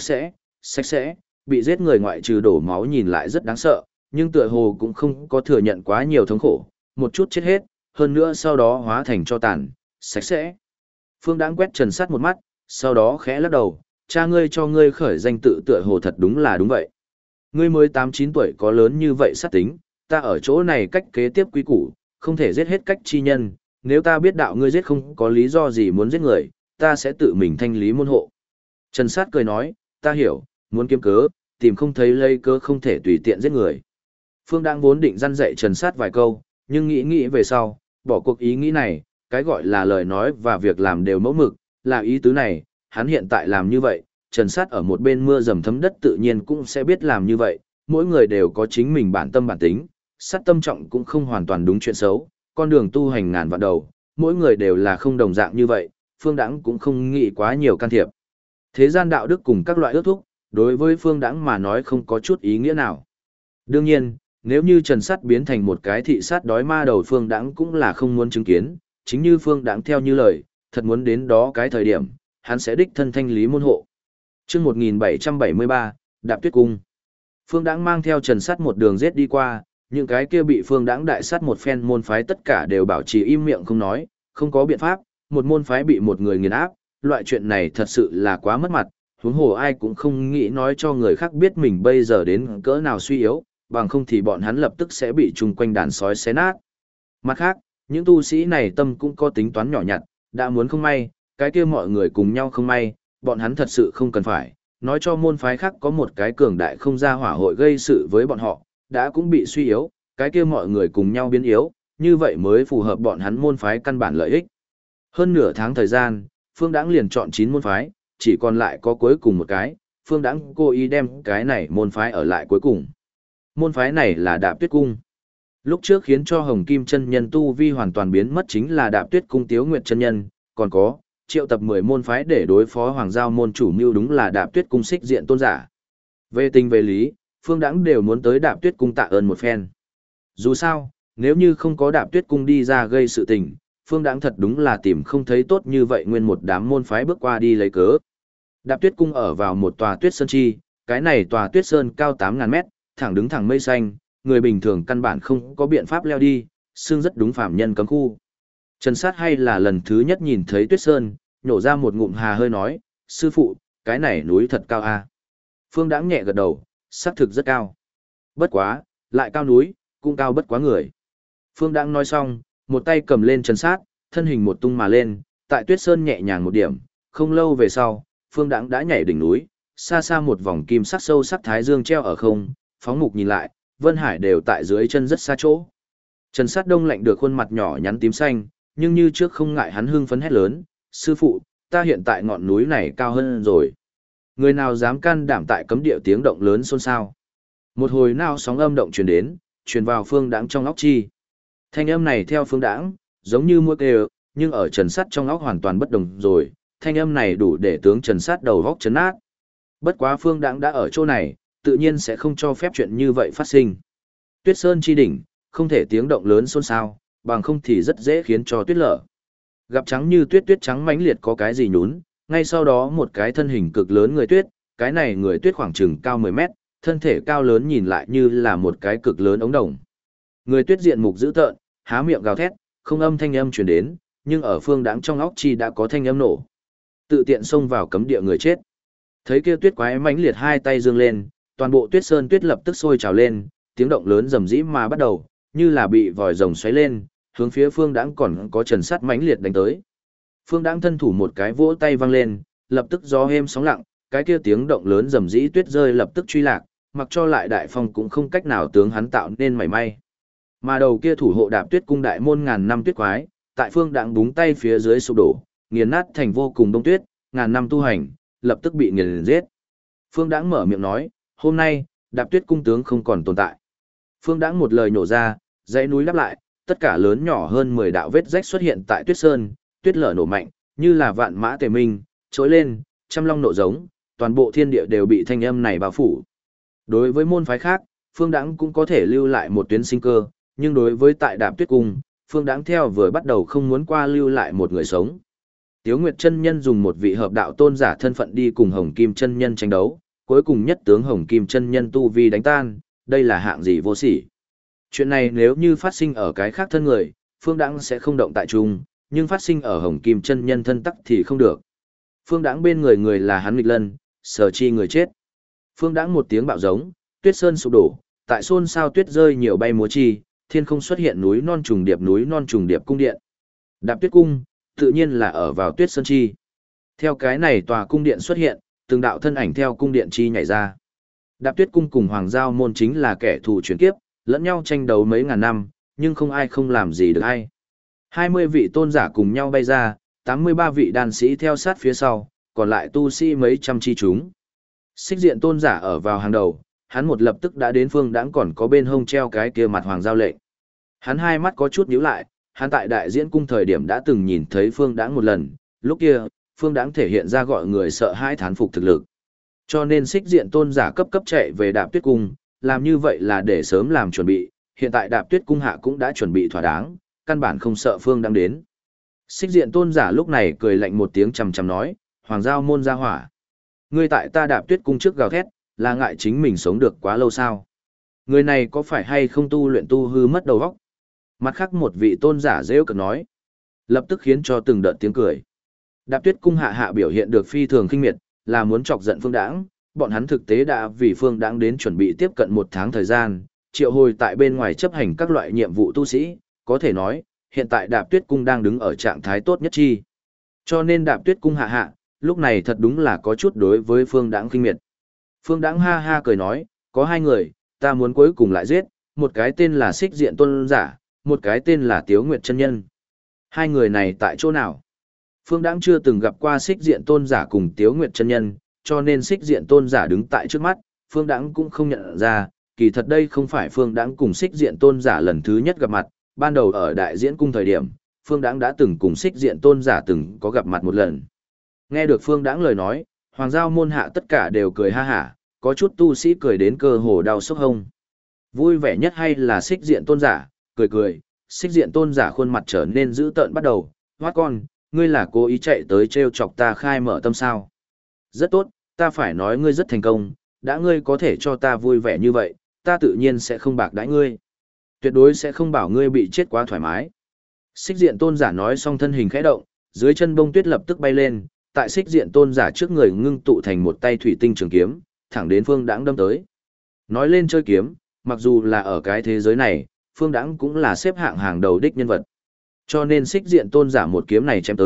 sạch sẽ, bị giết người ngoại trừ đổ máu nhìn lại rất đáng sợ, nhưng tựa hồ cũng không có thừa nhận quá nhiều thống khổ, một chút chết hết, hơn nữa sau đó hóa thành tro tàn, sạch sẽ. Phương Đãng quét Trần Sắt một mắt, sau đó khẽ lắc đầu, cha ngươi cho ngươi khởi danh tự tựa hồ thật đúng là đúng vậy. Ngươi mới 8-9 tuổi có lớn như vậy sát tính, ta ở chỗ này cách kế tiếp quý củ, không thể giết hết cách chi nhân, nếu ta biết đạo ngươi giết không có lý do gì muốn giết người, ta sẽ tự mình thanh lý môn hộ. Trần Sát cười nói, ta hiểu, muốn kiếm cớ, tìm không thấy lấy cớ không thể tùy tiện giết người. Phương đang vốn định răn dạy Trần Sát vài câu, nhưng nghĩ về sau, bỏ cuộc ý nghĩ này, cái gọi là lời nói và việc làm đều mẫu mực, là ý tứ này, hắn hiện tại làm như vậy, Trần Sát ở một bên mưa dầm thấm đất tự nhiên cũng sẽ biết làm như vậy, mỗi người đều có chính mình bản tâm bản tính, sát tâm trọng cũng không hoàn toàn đúng chuyện xấu, con đường tu hành ngàn vạn đầu, mỗi người đều là không đồng dạng như vậy, Phương Đãng cũng không nghĩ quá nhiều can thiệp. Thế gian đạo đức cùng các loại ước thúc, đối với Phương Đãng mà nói không có chút ý nghĩa nào. Đương nhiên, nếu như Trần Sắt biến thành một cái thị sát đói ma đầu Phương Đãng cũng là không muốn chứng kiến, chính như Phương Đãng theo như lời, thật muốn đến đó cái thời điểm, hắn sẽ đích thân thanh lý môn hộ. Chương 1773, Đạp Tuyết Cung. Phương Đãng mang theo Trần Sắt một đường giết đi qua, những cái kia bị Phương Đãng đại sát một phen môn phái tất cả đều bảo trì im miệng không nói, không có biện pháp, một môn phái bị một người nghiền áp, loại chuyện này thật sự là quá mất mặt, huống hồ ai cũng không nghĩ nói cho người khác biết mình bây giờ đến cỡ nào suy yếu, bằng không thì bọn hắn lập tức sẽ bị chung quanh đàn sói xé nát. Mặt khác, những tu sĩ này tâm cũng có tính toán nhỏ nhặt, đã muốn không may, cái kia mọi người cùng nhau không may, bọn hắn thật sự không cần phải, nói cho môn phái khác có một cái cường đại không ra hỏa hội gây sự với bọn họ, đã cũng bị suy yếu, cái kia mọi người cùng nhau biến yếu, như vậy mới phù hợp bọn hắn môn phái căn bản lợi ích. Hơn nửa tháng thời gian, Phương Đãng liền chọn 9 môn phái, chỉ còn lại có cuối cùng một cái, Phương Đãng cố ý đem cái này môn phái ở lại cuối cùng. Môn phái này là Đạp Tuyết Cung. Lúc trước khiến cho Hồng Kim chân nhân tu vi hoàn toàn biến mất chính là Đạp Tuyết Cung Tiếu Nguyệt chân nhân, còn có triệu tập 10 môn phái để đối phó Hoàng Giao môn chủ mưu đúng là Đạp Tuyết Cung Xích Diện tôn giả. Về tình về lý, Phương Đãng đều muốn tới Đạp Tuyết Cung tạ ơn một phen. Dù sao, nếu như không có Đạp Tuyết Cung đi ra gây sự tình, Phương Đãng thật đúng là tìm không thấy tốt như vậy nguyên một đám môn phái bước qua đi lấy cớ. Đạp Tuyết Cung ở vào một tòa tuyết sơn chi, cái này tòa tuyết sơn cao 8.000 mét, thẳng đứng thẳng mây xanh, người bình thường căn bản không có biện pháp leo đi, xương rất đúng phạm nhân cấm khu. Trần Sát hay là lần thứ nhất nhìn thấy tuyết sơn, nhổ ra một ngụm hà hơi nói, sư phụ, cái này núi thật cao à. Phương Đãng nhẹ gật đầu, xác thực rất cao. Bất quá, lại cao núi, cũng cao bất quá người. Phương Đãng nói xong, một tay cầm lên Trần Sát, thân hình một tung mà lên, tại Tuyết Sơn nhẹ nhàng một điểm, không lâu về sau, Phương Đãng đã nhảy đỉnh núi, xa xa một vòng kim sắc sâu sắc thái dương treo ở không, phóng mục nhìn lại, Vân Hải đều tại dưới chân rất xa chỗ. Trần Sát Đông lạnh được khuôn mặt nhỏ nhắn tím xanh, nhưng như trước không ngại hắn hưng phấn hét lớn, sư phụ, ta hiện tại ngọn núi này cao hơn rồi. Người nào dám can đảm tại cấm địa tiếng động lớn xôn xao. Một hồi nào sóng âm động truyền đến, truyền vào Phương Đãng trong óc chi. Thanh âm này theo Phương Đãng, giống như mũi kêu, nhưng ở Trần Sát trong óc hoàn toàn bất đồng rồi, thanh âm này đủ để tướng Trần Sát đầu góc chấn nát. Bất quá Phương Đãng đã ở chỗ này, tự nhiên sẽ không cho phép chuyện như vậy phát sinh. Tuyết Sơn chi đỉnh, không thể tiếng động lớn xôn xao, bằng không thì rất dễ khiến cho tuyết lở. Gặp trắng như tuyết tuyết trắng mãnh liệt có cái gì nhún, ngay sau đó một cái thân hình cực lớn người tuyết, cái này người tuyết khoảng chừng cao 10 mét, thân thể cao lớn nhìn lại như là một cái cực lớn ống đồng. Người tuyết diện mục dữ tợn, há miệng gào thét, không âm thanh âm truyền đến, nhưng ở Phương Đãng trong óc chi đã có thanh âm nổ. Tự tiện xông vào cấm địa người chết. Thấy kia tuyết quái mãnh liệt hai tay giương lên, toàn bộ Tuyết Sơn tuyết lập tức sôi trào lên, tiếng động lớn rầm rĩ mà bắt đầu, như là bị vòi rồng xoáy lên, hướng phía Phương Đãng còn có Trần Sát mãnh liệt đánh tới. Phương Đãng thân thủ một cái vỗ tay vang lên, lập tức gió êm sóng lặng, cái kia tiếng động lớn rầm rĩ tuyết rơi lập tức truy lạc, mặc cho lại đại phong cũng không cách nào tướng hắn tạo nên mảy may. Mà đầu kia thủ hộ Đạp Tuyết cung đại môn ngàn năm tuyết quái, tại Phương Đãng búng tay phía dưới sụp đổ, nghiền nát thành vô cùng đông tuyết, ngàn năm tu hành, lập tức bị nghiền giết. Phương Đãng mở miệng nói, hôm nay, Đạp Tuyết cung tướng không còn tồn tại. Phương Đãng một lời nhổ ra, dãy núi đáp lại, tất cả lớn nhỏ hơn 10 đạo vết rách xuất hiện tại Tuyết Sơn, tuyết lở nổ mạnh, như là vạn mã tề minh, trỗi lên, trăm long nộ giống, toàn bộ thiên địa đều bị thanh âm này bao phủ. Đối với môn phái khác, Phương Đãng cũng có thể lưu lại một tuyến sinh cơ, nhưng đối với tại Đạp Tuyết cung, Phương Đãng theo vừa bắt đầu không muốn qua lưu lại một người sống. Tiếu Nguyệt chân nhân dùng một vị hợp đạo tôn giả thân phận đi cùng Hồng Kim chân nhân tranh đấu, cuối cùng nhất tướng Hồng Kim chân nhân tu vi đánh tan, đây là hạng gì vô sỉ. Chuyện này nếu như phát sinh ở cái khác thân người, Phương Đãng sẽ không động tại trung, nhưng phát sinh ở Hồng Kim chân nhân thân tắc thì không được. Phương Đãng bên người người là hắn nghịch lân, sở chi người chết. Phương Đãng một tiếng bạo giống, tuyết sơn sụp đổ, tại xôn xao tuyết rơi nhiều bay múa chi, thiên không xuất hiện núi non trùng điệp cung điện. Đạp Tuyết cung, tự nhiên là ở vào tuyết sơn chi. Theo cái này tòa cung điện xuất hiện, từng đạo thân ảnh theo cung điện chi nhảy ra. Đạp Tuyết cung cùng Hoàng Giao môn chính là kẻ thù chuyển kiếp, lẫn nhau tranh đấu mấy ngàn năm, nhưng không ai không làm gì được ai. 20 vị tôn giả cùng nhau bay ra, 83 vị đan sĩ theo sát phía sau, còn lại tu sĩ mấy trăm chi chúng. Xích diện tôn giả ở vào hàng đầu, hắn một lập tức đã đến Phương Đãng còn có bên hông treo cái kia mặt Hoàng Giao lệnh. Hắn hai mắt có chút nhíu lại, hắn tại đại diễn cung thời điểm đã từng nhìn thấy Phương Đãng một lần, lúc kia, Phương Đãng thể hiện ra gọi người sợ hãi thán phục thực lực. Cho nên xích diện tôn giả cấp chạy về Đạp Tuyết cung, làm như vậy là để sớm làm chuẩn bị, hiện tại Đạp Tuyết cung hạ cũng đã chuẩn bị thỏa đáng, căn bản không sợ Phương Đãng đến. Xích diện tôn giả lúc này cười lạnh một tiếng trầm trầm nói, Hoàng Giao môn ra hỏa. Ngươi tại ta Đạp Tuyết cung trước gào thét, là ngại chính mình sống được quá lâu sao? Người này có phải hay không tu luyện tu hư mất đầu óc? Mặt khác một vị tôn giả rêu cực nói, lập tức khiến cho từng đợt tiếng cười. Đạp Tuyết cung hạ biểu hiện được phi thường khinh miệt, là muốn chọc giận Phương Đãng, bọn hắn thực tế đã vì Phương Đãng đến chuẩn bị tiếp cận 1 tháng thời gian, triệu hồi tại bên ngoài chấp hành các loại nhiệm vụ tu sĩ, có thể nói, hiện tại Đạp Tuyết cung đang đứng ở trạng thái tốt nhất chi. Cho nên Đạp Tuyết cung hạ, lúc này thật đúng là có chút đối với Phương Đãng khinh miệt. Phương Đãng ha ha cười nói, có 2 người, ta muốn cuối cùng lại giết, một cái tên là Xích Diện tôn giả, một cái tên là Tiếu Nguyệt chân nhân. 2 người này tại chỗ nào? Phương Đãng chưa từng gặp qua Xích Diện tôn giả cùng Tiếu Nguyệt chân nhân, cho nên Xích Diện tôn giả đứng tại trước mắt, Phương Đãng cũng không nhận ra, kỳ thật đây không phải Phương Đãng cùng Xích Diện tôn giả lần thứ nhất gặp mặt, ban đầu ở đại diễn cung thời điểm, Phương Đãng đã từng cùng Xích Diện tôn giả từng có gặp mặt một lần. Nghe được Phương Đãng lời nói, Hoàng Giao môn hạ tất cả đều cười ha hả, có chút tu sĩ cười đến cơ hồ đau sốc hông. Vui vẻ nhất hay là Xích Diện tôn giả, cười, Xích Diện tôn giả khuôn mặt trở nên dữ tợn bắt đầu, hoát con, ngươi là cố ý chạy tới trêu chọc ta khai mở tâm sao. Rất tốt, ta phải nói ngươi rất thành công, đã ngươi có thể cho ta vui vẻ như vậy, ta tự nhiên sẽ không bạc đãi ngươi. Tuyệt đối sẽ không bảo ngươi bị chết quá thoải mái. Xích Diện tôn giả nói xong thân hình khẽ động, dưới chân bông tuyết lập tức bay lên, tại Xích Diện tôn giả trước người ngưng tụ thành một tay thủy tinh trường kiếm, thẳng đến Phương Đãng đâm tới. Nói lên chơi kiếm, mặc dù là ở cái thế giới này, Phương Đãng cũng là xếp hạng hàng đầu đích nhân vật. Cho nên Xích Diện tôn giả một kiếm này chém tới,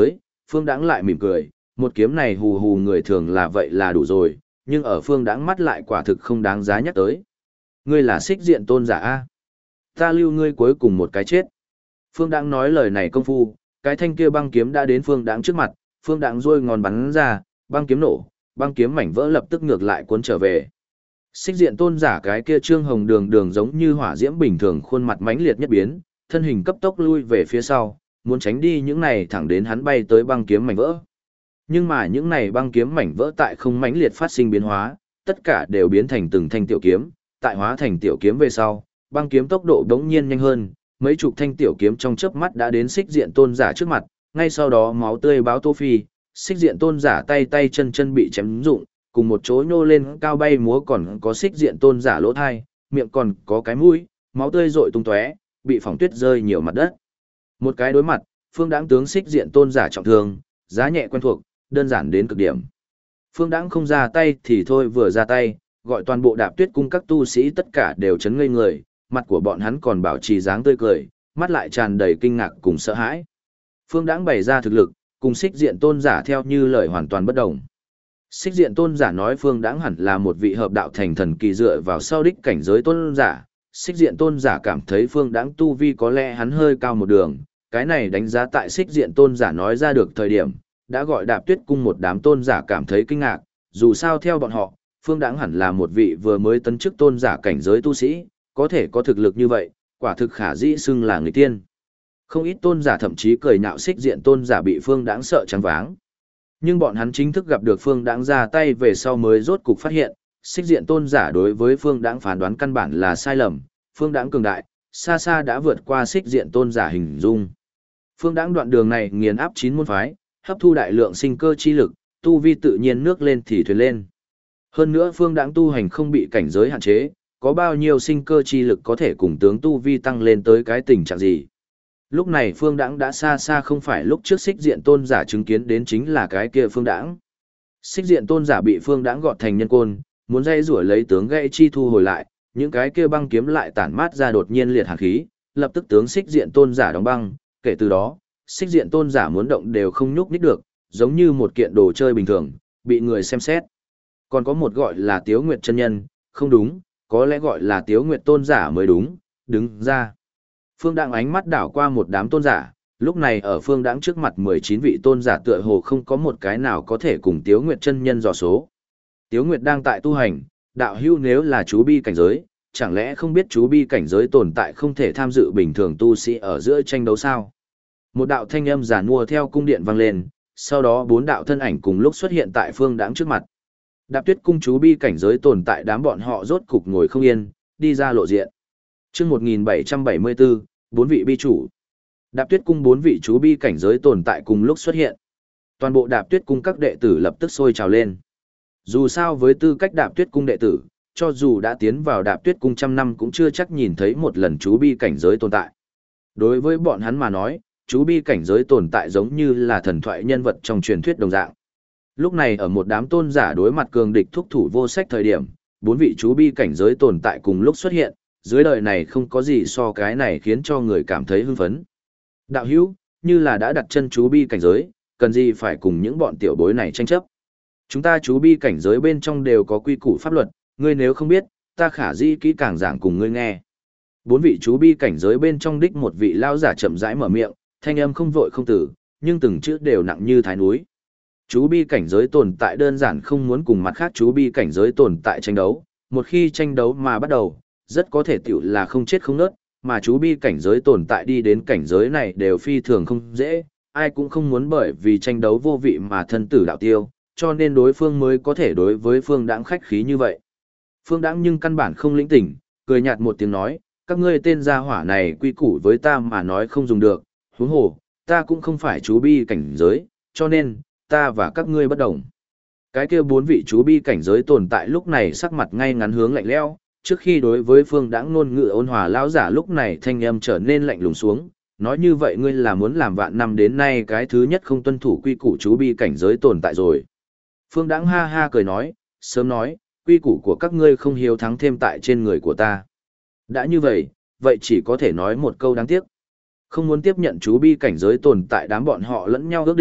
Phương Đãng lại mỉm cười, một kiếm này hù hù người thường là vậy là đủ rồi, nhưng ở Phương Đãng mắt lại quả thực không đáng giá nhắc tới. Ngươi là Xích Diện tôn giả a? Ta lưu ngươi cuối cùng một cái chết. Phương Đãng nói lời này công phu, cái thanh kia băng kiếm đã đến Phương Đãng trước mặt, Phương Đãng rôi ngón bắn ra, băng kiếm nổ, băng kiếm mảnh vỡ lập tức ngược lại cuốn trở về. Xích Diện tôn giả cái kia trương hồng đường đường giống như hỏa diễm bình thường, khuôn mặt mãnh liệt nhất biến, thân hình cấp tốc lui về phía sau, muốn tránh đi những này thẳng đến hắn bay tới băng kiếm mảnh vỡ. Nhưng mà những này băng kiếm mảnh vỡ tại không mãnh liệt phát sinh biến hóa, tất cả đều biến thành từng thanh tiểu kiếm, tại hóa thành tiểu kiếm về sau, băng kiếm tốc độ đống nhiên nhanh hơn, mấy chục thanh tiểu kiếm trong chớp mắt đã đến Xích Diện tôn giả trước mặt, ngay sau đó máu tươi báo tô phi, Xích Diện tôn giả tay tay chân chân bị chém rụng, cùng một chỗ nhô lên cao bay múa, còn có Xích Diện tôn giả lỗ thai, miệng còn có cái mũi, máu tươi rội tung tóe, bị phỏng tuyết rơi nhiều mặt đất. Một cái đối mặt, Phương Đãng tướng Xích Diện tôn giả trọng thương, giá nhẹ quen thuộc, đơn giản đến cực điểm. Phương Đãng không ra tay thì thôi, vừa ra tay, gọi toàn bộ Đạp Tuyết cung các tu sĩ tất cả đều chấn ngây người, mặt của bọn hắn còn bảo trì dáng tươi cười, mắt lại tràn đầy kinh ngạc cùng sợ hãi. Phương Đãng bày ra thực lực, cùng Xích Diện tôn giả theo như lời hoàn toàn bất đồng. Xích Diện tôn giả nói Phương Đãng hẳn là một vị hợp đạo thành thần kỳ dựa vào sau đích cảnh giới tôn giả. Xích Diện tôn giả cảm thấy Phương Đãng tu vi có lẽ hắn hơi cao một đường, cái này đánh giá tại Xích Diện tôn giả nói ra được thời điểm, đã gọi Đạp Tuyết cung một đám tôn giả cảm thấy kinh ngạc, dù sao theo bọn họ, Phương Đãng hẳn là một vị vừa mới tấn chức tôn giả cảnh giới tu sĩ, có thể có thực lực như vậy, quả thực khả dĩ xưng là người tiên. Không ít tôn giả thậm chí cười nhạo Xích Diện tôn giả bị Phương Đãng sợ choáng váng. Nhưng bọn hắn chính thức gặp được Phương Đãng ra tay về sau mới rốt cục phát hiện, Xích Diện tôn giả đối với Phương Đãng phán đoán căn bản là sai lầm, Phương Đãng cường đại, xa xa đã vượt qua Xích Diện tôn giả hình dung. Phương Đãng đoạn đường này nghiền áp 9 môn phái, hấp thu đại lượng sinh cơ chi lực, tu vi tự nhiên nước lên thì thuyền lên. Hơn nữa Phương Đãng tu hành không bị cảnh giới hạn chế, có bao nhiêu sinh cơ chi lực có thể cùng tướng tu vi tăng lên tới cái tình trạng gì. Lúc này Phương Đãng đã xa xa không phải lúc trước Xích Diện tôn giả chứng kiến đến chính là cái kia Phương Đãng. Xích Diện tôn giả bị Phương Đãng gọt thành nhân côn, muốn dây rủa lấy tướng gãy chi thu hồi lại, những cái kia băng kiếm lại tản mát ra đột nhiên liệt hàn khí, lập tức tướng Xích Diện tôn giả đóng băng, kể từ đó, Xích Diện tôn giả muốn động đều không nhúc nhích được, giống như một kiện đồ chơi bình thường, bị người xem xét. Còn có một gọi là Tiếu Nguyệt chân nhân, không đúng, có lẽ gọi là Tiếu Nguyệt tôn giả mới đúng, đứng ra. Phương Đãng ánh mắt đảo qua một đám tôn giả, lúc này ở Phương Đãng trước mặt 19 vị tôn giả tựa hồ không có một cái nào có thể cùng Tiếu Nguyệt chân nhân dò số. Tiếu Nguyệt đang tại tu hành, đạo hữu nếu là chú bi cảnh giới, chẳng lẽ không biết chú bi cảnh giới tồn tại không thể tham dự bình thường tu sĩ ở giữa tranh đấu sao? Một đạo thanh âm giản mua theo cung điện vang lên, sau đó 4 đạo thân ảnh cùng lúc xuất hiện tại Phương Đãng trước mặt. Đạp Tuyết cung chú bi cảnh giới tồn tại, đám bọn họ rốt cục ngồi không yên, đi ra lộ diện. Chương 1774, 4 vị bi chủ. Đạp Tuyết cung 4 vị chú bi cảnh giới tồn tại cùng lúc xuất hiện. Toàn bộ Đạp Tuyết cung các đệ tử lập tức sôi trào lên. Dù sao với tư cách Đạp Tuyết cung đệ tử, cho dù đã tiến vào Đạp Tuyết cung trăm năm cũng chưa chắc nhìn thấy một lần chú bi cảnh giới tồn tại. Đối với bọn hắn mà nói, chú bi cảnh giới tồn tại giống như là thần thoại nhân vật trong truyền thuyết đồng dạng. Lúc này ở một đám tôn giả đối mặt cường địch thúc thủ vô sách thời điểm, 4 vị chú bi cảnh giới tồn tại cùng lúc xuất hiện, dưới đời này không có gì so cái này khiến cho người cảm thấy hưng phấn. Đạo hữu, như là đã đặt chân chú bi cảnh giới, cần gì phải cùng những bọn tiểu bối này tranh chấp. Chúng ta chú bi cảnh giới bên trong đều có quy củ pháp luật, ngươi nếu không biết, ta khả dĩ kỹ càng giảng cùng ngươi nghe. 4 vị chú bi cảnh giới bên trong đích một vị lao giả chậm rãi mở miệng, thanh âm không vội không tử, nhưng từng chữ đều nặng như thái núi. Chú bi cảnh giới tồn tại đơn giản không muốn cùng mặt khác chú bi cảnh giới tồn tại tranh đấu, một khi tranh đấu mà bắt đầu, rất có thể tiểu là không chết không nớt, mà chú bi cảnh giới tồn tại đi đến cảnh giới này đều phi thường không dễ, ai cũng không muốn bởi vì tranh đấu vô vị mà thân tử đạo tiêu, cho nên đối phương mới có thể đối với Phương Đãng khách khí như vậy. Phương Đãng nhưng căn bản không lĩnh tỉnh, cười nhạt một tiếng nói, các ngươi tên gia hỏa này quy củ với ta mà nói không dùng được, huống hồ, ta cũng không phải chú bi cảnh giới, cho nên, ta và các ngươi bất đồng. Cái kia 4 vị chú bi cảnh giới tồn tại lúc này sắc mặt ngay ngắn hướng lạnh lẽo, trước khi đối với Phương Đãng ngôn ngữ ôn hòa lão giả lúc này thanh âm trở nên lạnh lùng xuống, nói như vậy ngươi là muốn làm vạn năm đến nay cái thứ nhất không tuân thủ quy củ chú bi cảnh giới tồn tại rồi. Phương Đãng ha ha cười nói, sớm nói, quy củ của các ngươi không hiếu thắng thêm tại trên người của ta. Đã như vậy, vậy chỉ có thể nói một câu đáng tiếc. Không muốn tiếp nhận chú bi cảnh giới tồn tại, đám bọn họ lẫn nhau ước định,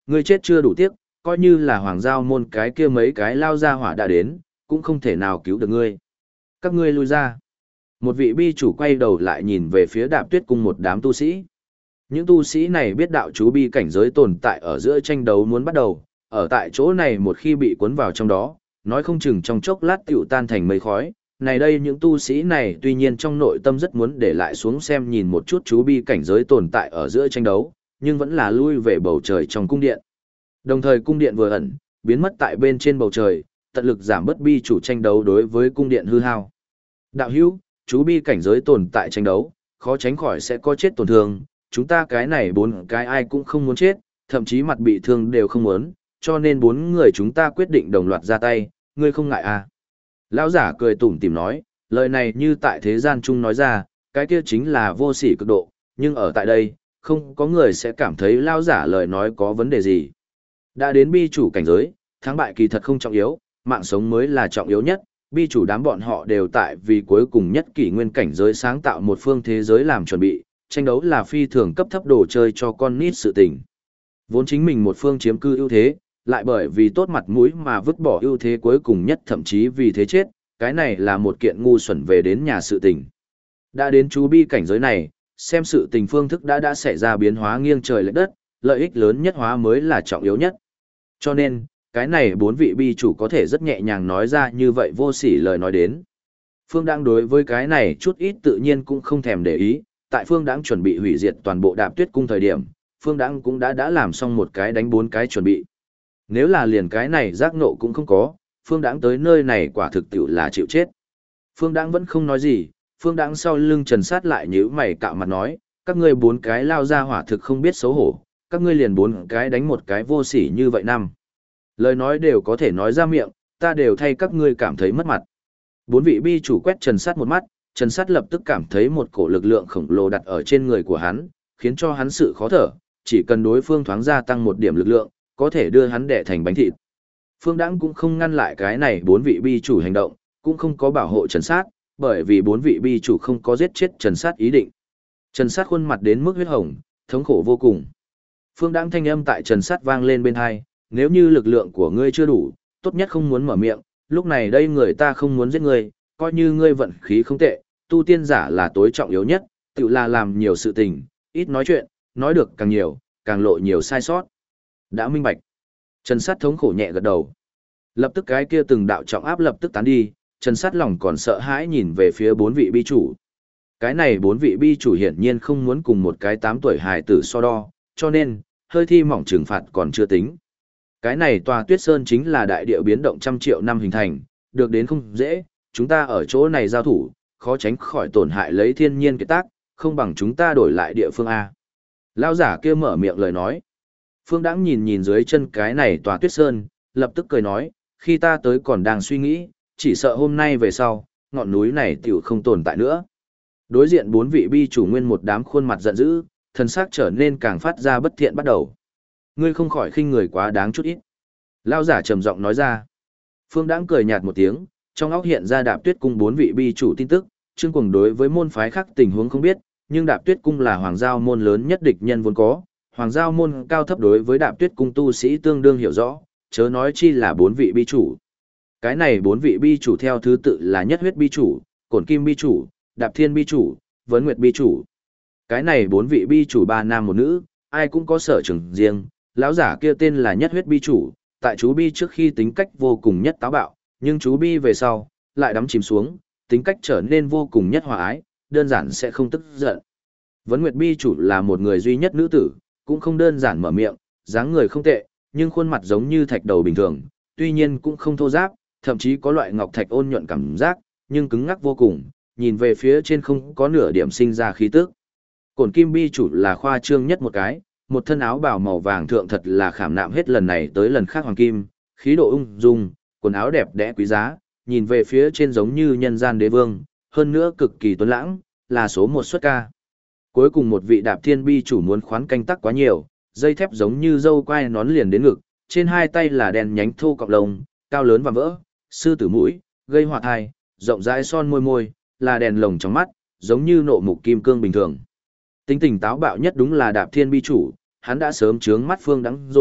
Ngươi chết chưa đủ tiếc, coi như là hoàng giao môn cái kia mấy cái lao ra hỏa đã đến, cũng không thể nào cứu được ngươi. Các ngươi lui ra. Một vị bi chủ quay đầu lại nhìn về phía Đạp Tuyết cung một đám tu sĩ. Những tu sĩ này biết đạo chú bi cảnh giới tồn tại ở giữa tranh đấu muốn bắt đầu, ở tại chỗ này một khi bị cuốn vào trong đó, nói không chừng trong chốc lát tiểu tan thành mây khói. Này đây những tu sĩ này tuy nhiên trong nội tâm rất muốn để lại xuống xem nhìn một chút chú bi cảnh giới tồn tại ở giữa tranh đấu, nhưng vẫn là lui về bầu trời trong cung điện. Đồng thời cung điện vừa ẩn, biến mất tại bên trên bầu trời, tận lực giảm bớt bi chủ tranh đấu đối với cung điện hư hao. Đạo hữu, chú bi cảnh giới tồn tại tranh đấu, khó tránh khỏi sẽ có chết tổn thương, chúng ta cái này 4 cái ai cũng không muốn chết, thậm chí mặt bị thương đều không muốn, cho nên 4 người chúng ta quyết định đồng loạt ra tay, ngươi không ngại à? Lão giả cười tủm tỉm nói, lời này như tại thế gian chung nói ra, cái kia chính là vô sỉ cực độ, nhưng ở tại đây, không có người sẽ cảm thấy lão giả lời nói có vấn đề gì. Đã đến bi chủ cảnh giới, thắng bại kỳ thật không trọng yếu, mạng sống mới là trọng yếu nhất, bi chủ đám bọn họ đều tại vì cuối cùng nhất kỷ nguyên cảnh giới sáng tạo một phương thế giới làm chuẩn bị, tranh đấu là phi thường cấp thấp đồ chơi cho con nít sự tình. Vốn chính mình một phương chiếm cư ưu thế, lại bởi vì tốt mặt mũi mà vứt bỏ ưu thế cuối cùng nhất thậm chí vì thế chết, cái này là một kiện ngu xuẩn về đến nhà sự tình. Đã đến chú bi cảnh giới này, xem sự tình phương thức đã xảy ra biến hóa nghiêng trời lệch đất, lợi ích lớn nhất hóa mới là trọng yếu nhất. Cho nên, cái này 4 vị bi chủ có thể rất nhẹ nhàng nói ra như vậy vô sỉ lời nói đến. Phương Đãng đối với cái này chút ít tự nhiên cũng không thèm để ý, tại Phương Đãng chuẩn bị hủy diệt toàn bộ Đạp Tuyết cung thời điểm, Phương Đãng cũng đã làm xong một cái đánh 4 cái chuẩn bị. Nếu là liền cái này giác ngộ cũng không có, Phương Đãng tới nơi này quả thực tiệu là chịu chết. Phương Đãng vẫn không nói gì, Phương Đãng sau lưng Trần Sát lại nhíu mày cạo mặt nói, các ngươi 4 cái lao ra hỏa thực không biết xấu hổ, các ngươi liền 4 cái đánh một cái vô sỉ như vậy năm. Lời nói đều có thể nói ra miệng, ta đều thay các ngươi cảm thấy mất mặt. 4 vị bi chủ quét Trần Sát một mắt, Trần Sát lập tức cảm thấy một cổ lực lượng khổng lồ đặt ở trên người của hắn, khiến cho hắn sự khó thở, chỉ cần đối phương thoáng gia tăng một điểm lực lượng, có thể đưa hắn đẻ thành bánh thịt. Phương Đãng cũng không ngăn lại cái này 4 vị bi chủ hành động, cũng không có bảo hộ Trần Sát, bởi vì 4 vị bi chủ không có giết chết Trần Sát ý định. Trần Sát khuôn mặt đến mức huyết hồng, thống khổ vô cùng. Phương Đãng thanh âm tại Trần Sát vang lên bên tai, nếu như lực lượng của ngươi chưa đủ, tốt nhất không muốn mở miệng, lúc này đây người ta không muốn giết ngươi, coi như ngươi vận khí không tệ, tu tiên giả là tối trọng yếu nhất, tự là làm nhiều sự tình, ít nói chuyện, nói được càng nhiều, càng lộ nhiều sai sót. Đã minh bạch. Trần Sát thống khổ nhẹ gật đầu. Lập tức cái kia từng đạo trọng áp lập tức tán đi, Trần Sát lòng còn sợ hãi nhìn về phía 4 vị bi chủ. Cái này 4 vị bi chủ hiển nhiên không muốn cùng một cái 8 tuổi hài tử so đo, cho nên, hơi thi mỏng trừng phạt còn chưa tính. Cái này tòa Tuyết Sơn chính là đại địa biến động trăm triệu năm hình thành, được đến không dễ, chúng ta ở chỗ này giao thủ, khó tránh khỏi tổn hại lấy thiên nhiên kiệt tác, không bằng chúng ta đổi lại địa phương A. Lão giả kia mở miệng lời nói. Phương Đãng nhìn nhìn dưới chân cái này tòa Tuyết Sơn, lập tức cười nói, khi ta tới còn đang suy nghĩ, chỉ sợ hôm nay về sau, ngọn núi này tiểu không tồn tại nữa. Đối diện 4 vị bi chủ nguyên một đám khuôn mặt giận dữ, thần sắc trở nên càng phát ra bất thiện bắt đầu. Ngươi không khỏi khinh người quá đáng chút ít. Lão giả trầm giọng nói ra. Phương Đãng cười nhạt một tiếng, trong óc hiện ra Đạp Tuyết cung 4 vị bi chủ tin tức, Trương Cuồng đối với môn phái khác tình huống không biết, nhưng Đạp Tuyết cung là hoàng giao môn lớn nhất địch nhân vốn có, hoàng giao môn cao thấp đối với Đạp Tuyết cung tu sĩ tương đương hiểu rõ, chớ nói chi là 4 vị bi chủ. Cái này 4 vị bi chủ theo thứ tự là Nhất Huyết bi chủ, Cổn Kim bi chủ, Đạp Thiên bi chủ, Vấn Nguyệt bi chủ. Cái này 4 vị bi chủ 3 nam một nữ, ai cũng có sở trường riêng, lão giả kia tên là Nhất Huyết bi chủ, tại chú bi trước khi tính cách vô cùng nhất táo bạo, nhưng chú bi về sau, lại đắm chìm xuống, tính cách trở nên vô cùng nhất hòa ái, đơn giản sẽ không tức giận. Vấn Nguyệt bi chủ là một người duy nhất nữ tử, cũng không đơn giản mở miệng, dáng người không tệ, nhưng khuôn mặt giống như thạch đầu bình thường, tuy nhiên cũng không thô ráp, thậm chí có loại ngọc thạch ôn nhuận cảm giác, nhưng cứng ngắc vô cùng, nhìn về phía trên không có nửa điểm sinh ra khí tức. Cổn Kim bi chủ là khoa trương nhất một cái, một thân áo bào màu vàng thượng thật là khảm nạm hết lần này tới lần khác hoàng kim, khí độ ung dung, quần áo đẹp đẽ quý giá, nhìn về phía trên giống như nhân gian đế vương, hơn nữa cực kỳ tuấn lãng, là số 1 xuất ca. Cuối cùng một vị Đạp Thiên bi chủ muốn khoán canh tắc quá nhiều, dây thép giống như dâu quai nón liền đến ngực, trên hai tay là đèn nhánh thô cọng lông, cao lớn và vỡ, sư tử mũi, gây hoạt thai, rộng rãi son môi môi, là đèn lồng trong mắt, giống như nộ mục kim cương bình thường. Tính tình táo bạo nhất đúng là Đạp Thiên bi chủ, hắn đã sớm chướng mắt Phương Đãng rồi,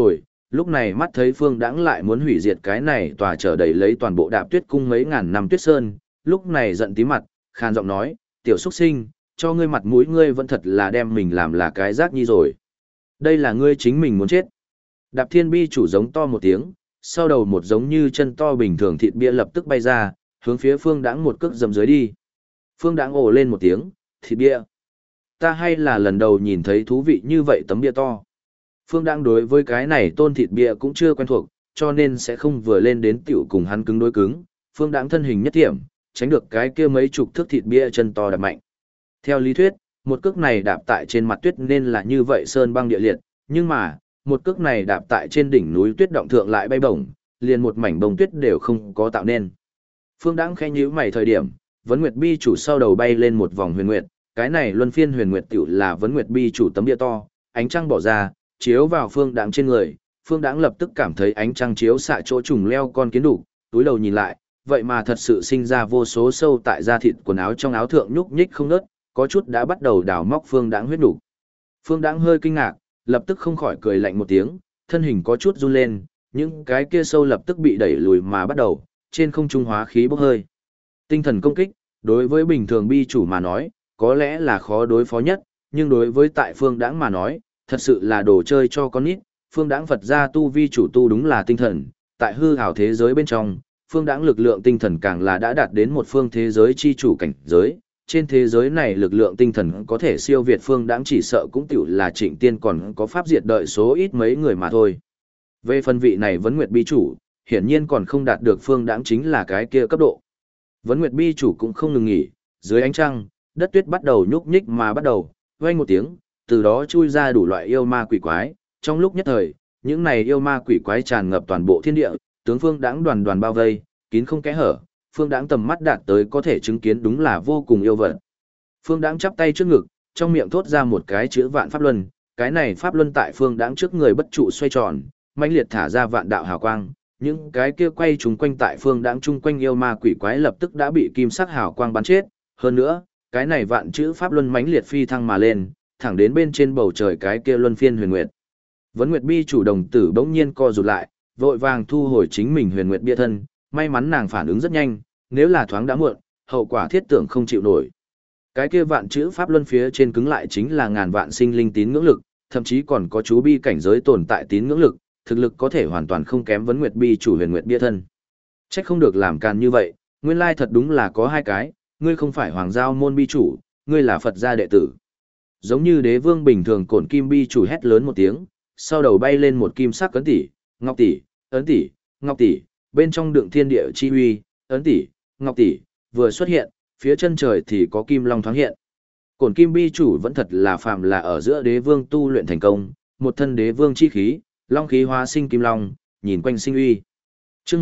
lúc này mắt thấy Phương Đãng lại muốn hủy diệt cái này tòa trở đầy lấy toàn bộ Đạp Tuyết cung mấy ngàn năm tuyết sơn, lúc này giận tí mặt, khàn giọng nói, tiểu xuất sinh, cho ngươi mặt mũi ngươi vẫn thật là đem mình làm là cái rác nhi rồi. Đây là ngươi chính mình muốn chết. Đạp Thiên Bi chủ giống to một tiếng, sau đầu một giống như chân to bình thường thịt bia lập tức bay ra, hướng phía Phương Đãng một cước dầm dưới đi. Phương Đãng ồ lên một tiếng, thịt bia. Ta hay là lần đầu nhìn thấy thú vị như vậy tấm bia to. Phương Đãng đối với cái này tôn thịt bia cũng chưa quen thuộc, cho nên sẽ không vừa lên đến tiểu cùng hắn cứng đối cứng. Phương Đãng thân hình nhất thiểm, tránh được cái kia mấy chục thước thịt bia chân to đạp mạnh. Theo lý thuyết, một cước này đạp tại trên mặt tuyết nên là như vậy sơn băng địa liệt, nhưng mà, một cước này đạp tại trên đỉnh núi tuyết động thượng lại bay bổng, liền một mảnh bông tuyết đều không có tạo nên. Phương Đãng khẽ nhíu mày thời điểm, Vấn Nguyệt Bi chủ sau đầu bay lên một vòng huyền nguyệt, cái này luân phiên huyền nguyệt tiểu là Vấn Nguyệt Bi chủ tấm bia to, ánh trăng bỏ ra, chiếu vào Phương Đãng trên người, Phương Đãng lập tức cảm thấy ánh trăng chiếu xạ chỗ trùng leo con kiến đủ, túi đầu nhìn lại, vậy mà thật sự sinh ra vô số sâu tại da thịt quần áo trong áo thượng nhúc nhích không ngớt, có chút đã bắt đầu đào móc Phương Đãng huyết đủ. Phương Đãng hơi kinh ngạc, lập tức không khỏi cười lạnh một tiếng, thân hình có chút run lên, những cái kia sâu lập tức bị đẩy lùi mà bắt đầu, trên không trung hóa khí bốc hơi. Tinh thần công kích, đối với bình thường bi chủ mà nói, có lẽ là khó đối phó nhất, nhưng đối với tại Phương Đãng mà nói, thật sự là đồ chơi cho con nít. Phương Đãng Phật gia tu vi chủ tu đúng là tinh thần, tại hư ảo thế giới bên trong, Phương Đãng lực lượng tinh thần càng là đã đạt đến một phương thế giới chi chủ cảnh giới. Trên thế giới này lực lượng tinh thần có thể siêu việt Phương Đãng chỉ sợ cũng tiểu là Trịnh Tiên còn có pháp diệt đợi số ít mấy người mà thôi. Về phần vị này Vấn Nguyệt Bi chủ, hiển nhiên còn không đạt được Phương Đãng chính là cái kia cấp độ. Vấn Nguyệt Bi chủ cũng không ngừng nghỉ, dưới ánh trăng, đất tuyết bắt đầu nhúc nhích mà bắt đầu, vang một tiếng, từ đó chui ra đủ loại yêu ma quỷ quái, trong lúc nhất thời, những này yêu ma quỷ quái tràn ngập toàn bộ thiên địa, tướng Phương Đãng đoàn đoàn bao vây, kín không kẽ hở, Phương Đãng tầm mắt đạt tới có thể chứng kiến đúng là vô cùng yêu vật. Phương Đãng chắp tay trước ngực, trong miệng thốt ra một cái chữ Vạn Pháp Luân, cái này Pháp Luân tại Phương Đãng trước người bất trụ xoay tròn, mãnh liệt thả ra vạn đạo hào quang, những cái kia quay chúng quanh tại Phương Đãng chung quanh yêu ma quỷ quái lập tức đã bị kim sắc hào quang bắn chết, hơn nữa, cái này vạn chữ Pháp Luân mãnh liệt phi thăng mà lên, thẳng đến bên trên bầu trời cái kia luân phiên huyền nguyệt. Vấn Nguyệt Bi chủ đồng tử bỗng nhiên co rụt lại, vội vàng thu hồi chính mình huyền nguyệt bia thân, may mắn nàng phản ứng rất nhanh, nếu là thoáng đã muộn, hậu quả thiết tưởng không chịu nổi. Cái kia vạn chữ Pháp Luân phía trên cứng lại chính là ngàn vạn sinh linh tín ngưỡng lực, thậm chí còn có chú bi cảnh giới tồn tại tín ngưỡng lực, thực lực có thể hoàn toàn không kém Vấn Nguyệt Bi chủ huyền nguyệt bia thân. Trách không được làm càn như vậy, nguyên lai thật đúng là có hai cái, ngươi không phải Hoàng Giao môn bi chủ, ngươi là Phật gia đệ tử. Giống như đế vương bình thường cổn kim bi chủ hét lớn một tiếng, sau đầu bay lên một kim sắc ấn tỷ, ngọc tỷ, ấn tỷ, ngọc tỷ, bên trong đựng thiên địa chi uy, ấn tỷ, ngọc tỷ, vừa xuất hiện, phía chân trời thì có kim long thoáng hiện. Cổn kim bi chủ vẫn thật là phàm là ở giữa đế vương tu luyện thành công, một thân đế vương chi khí, long khí hóa sinh kim long, nhìn quanh sinh uy. Chương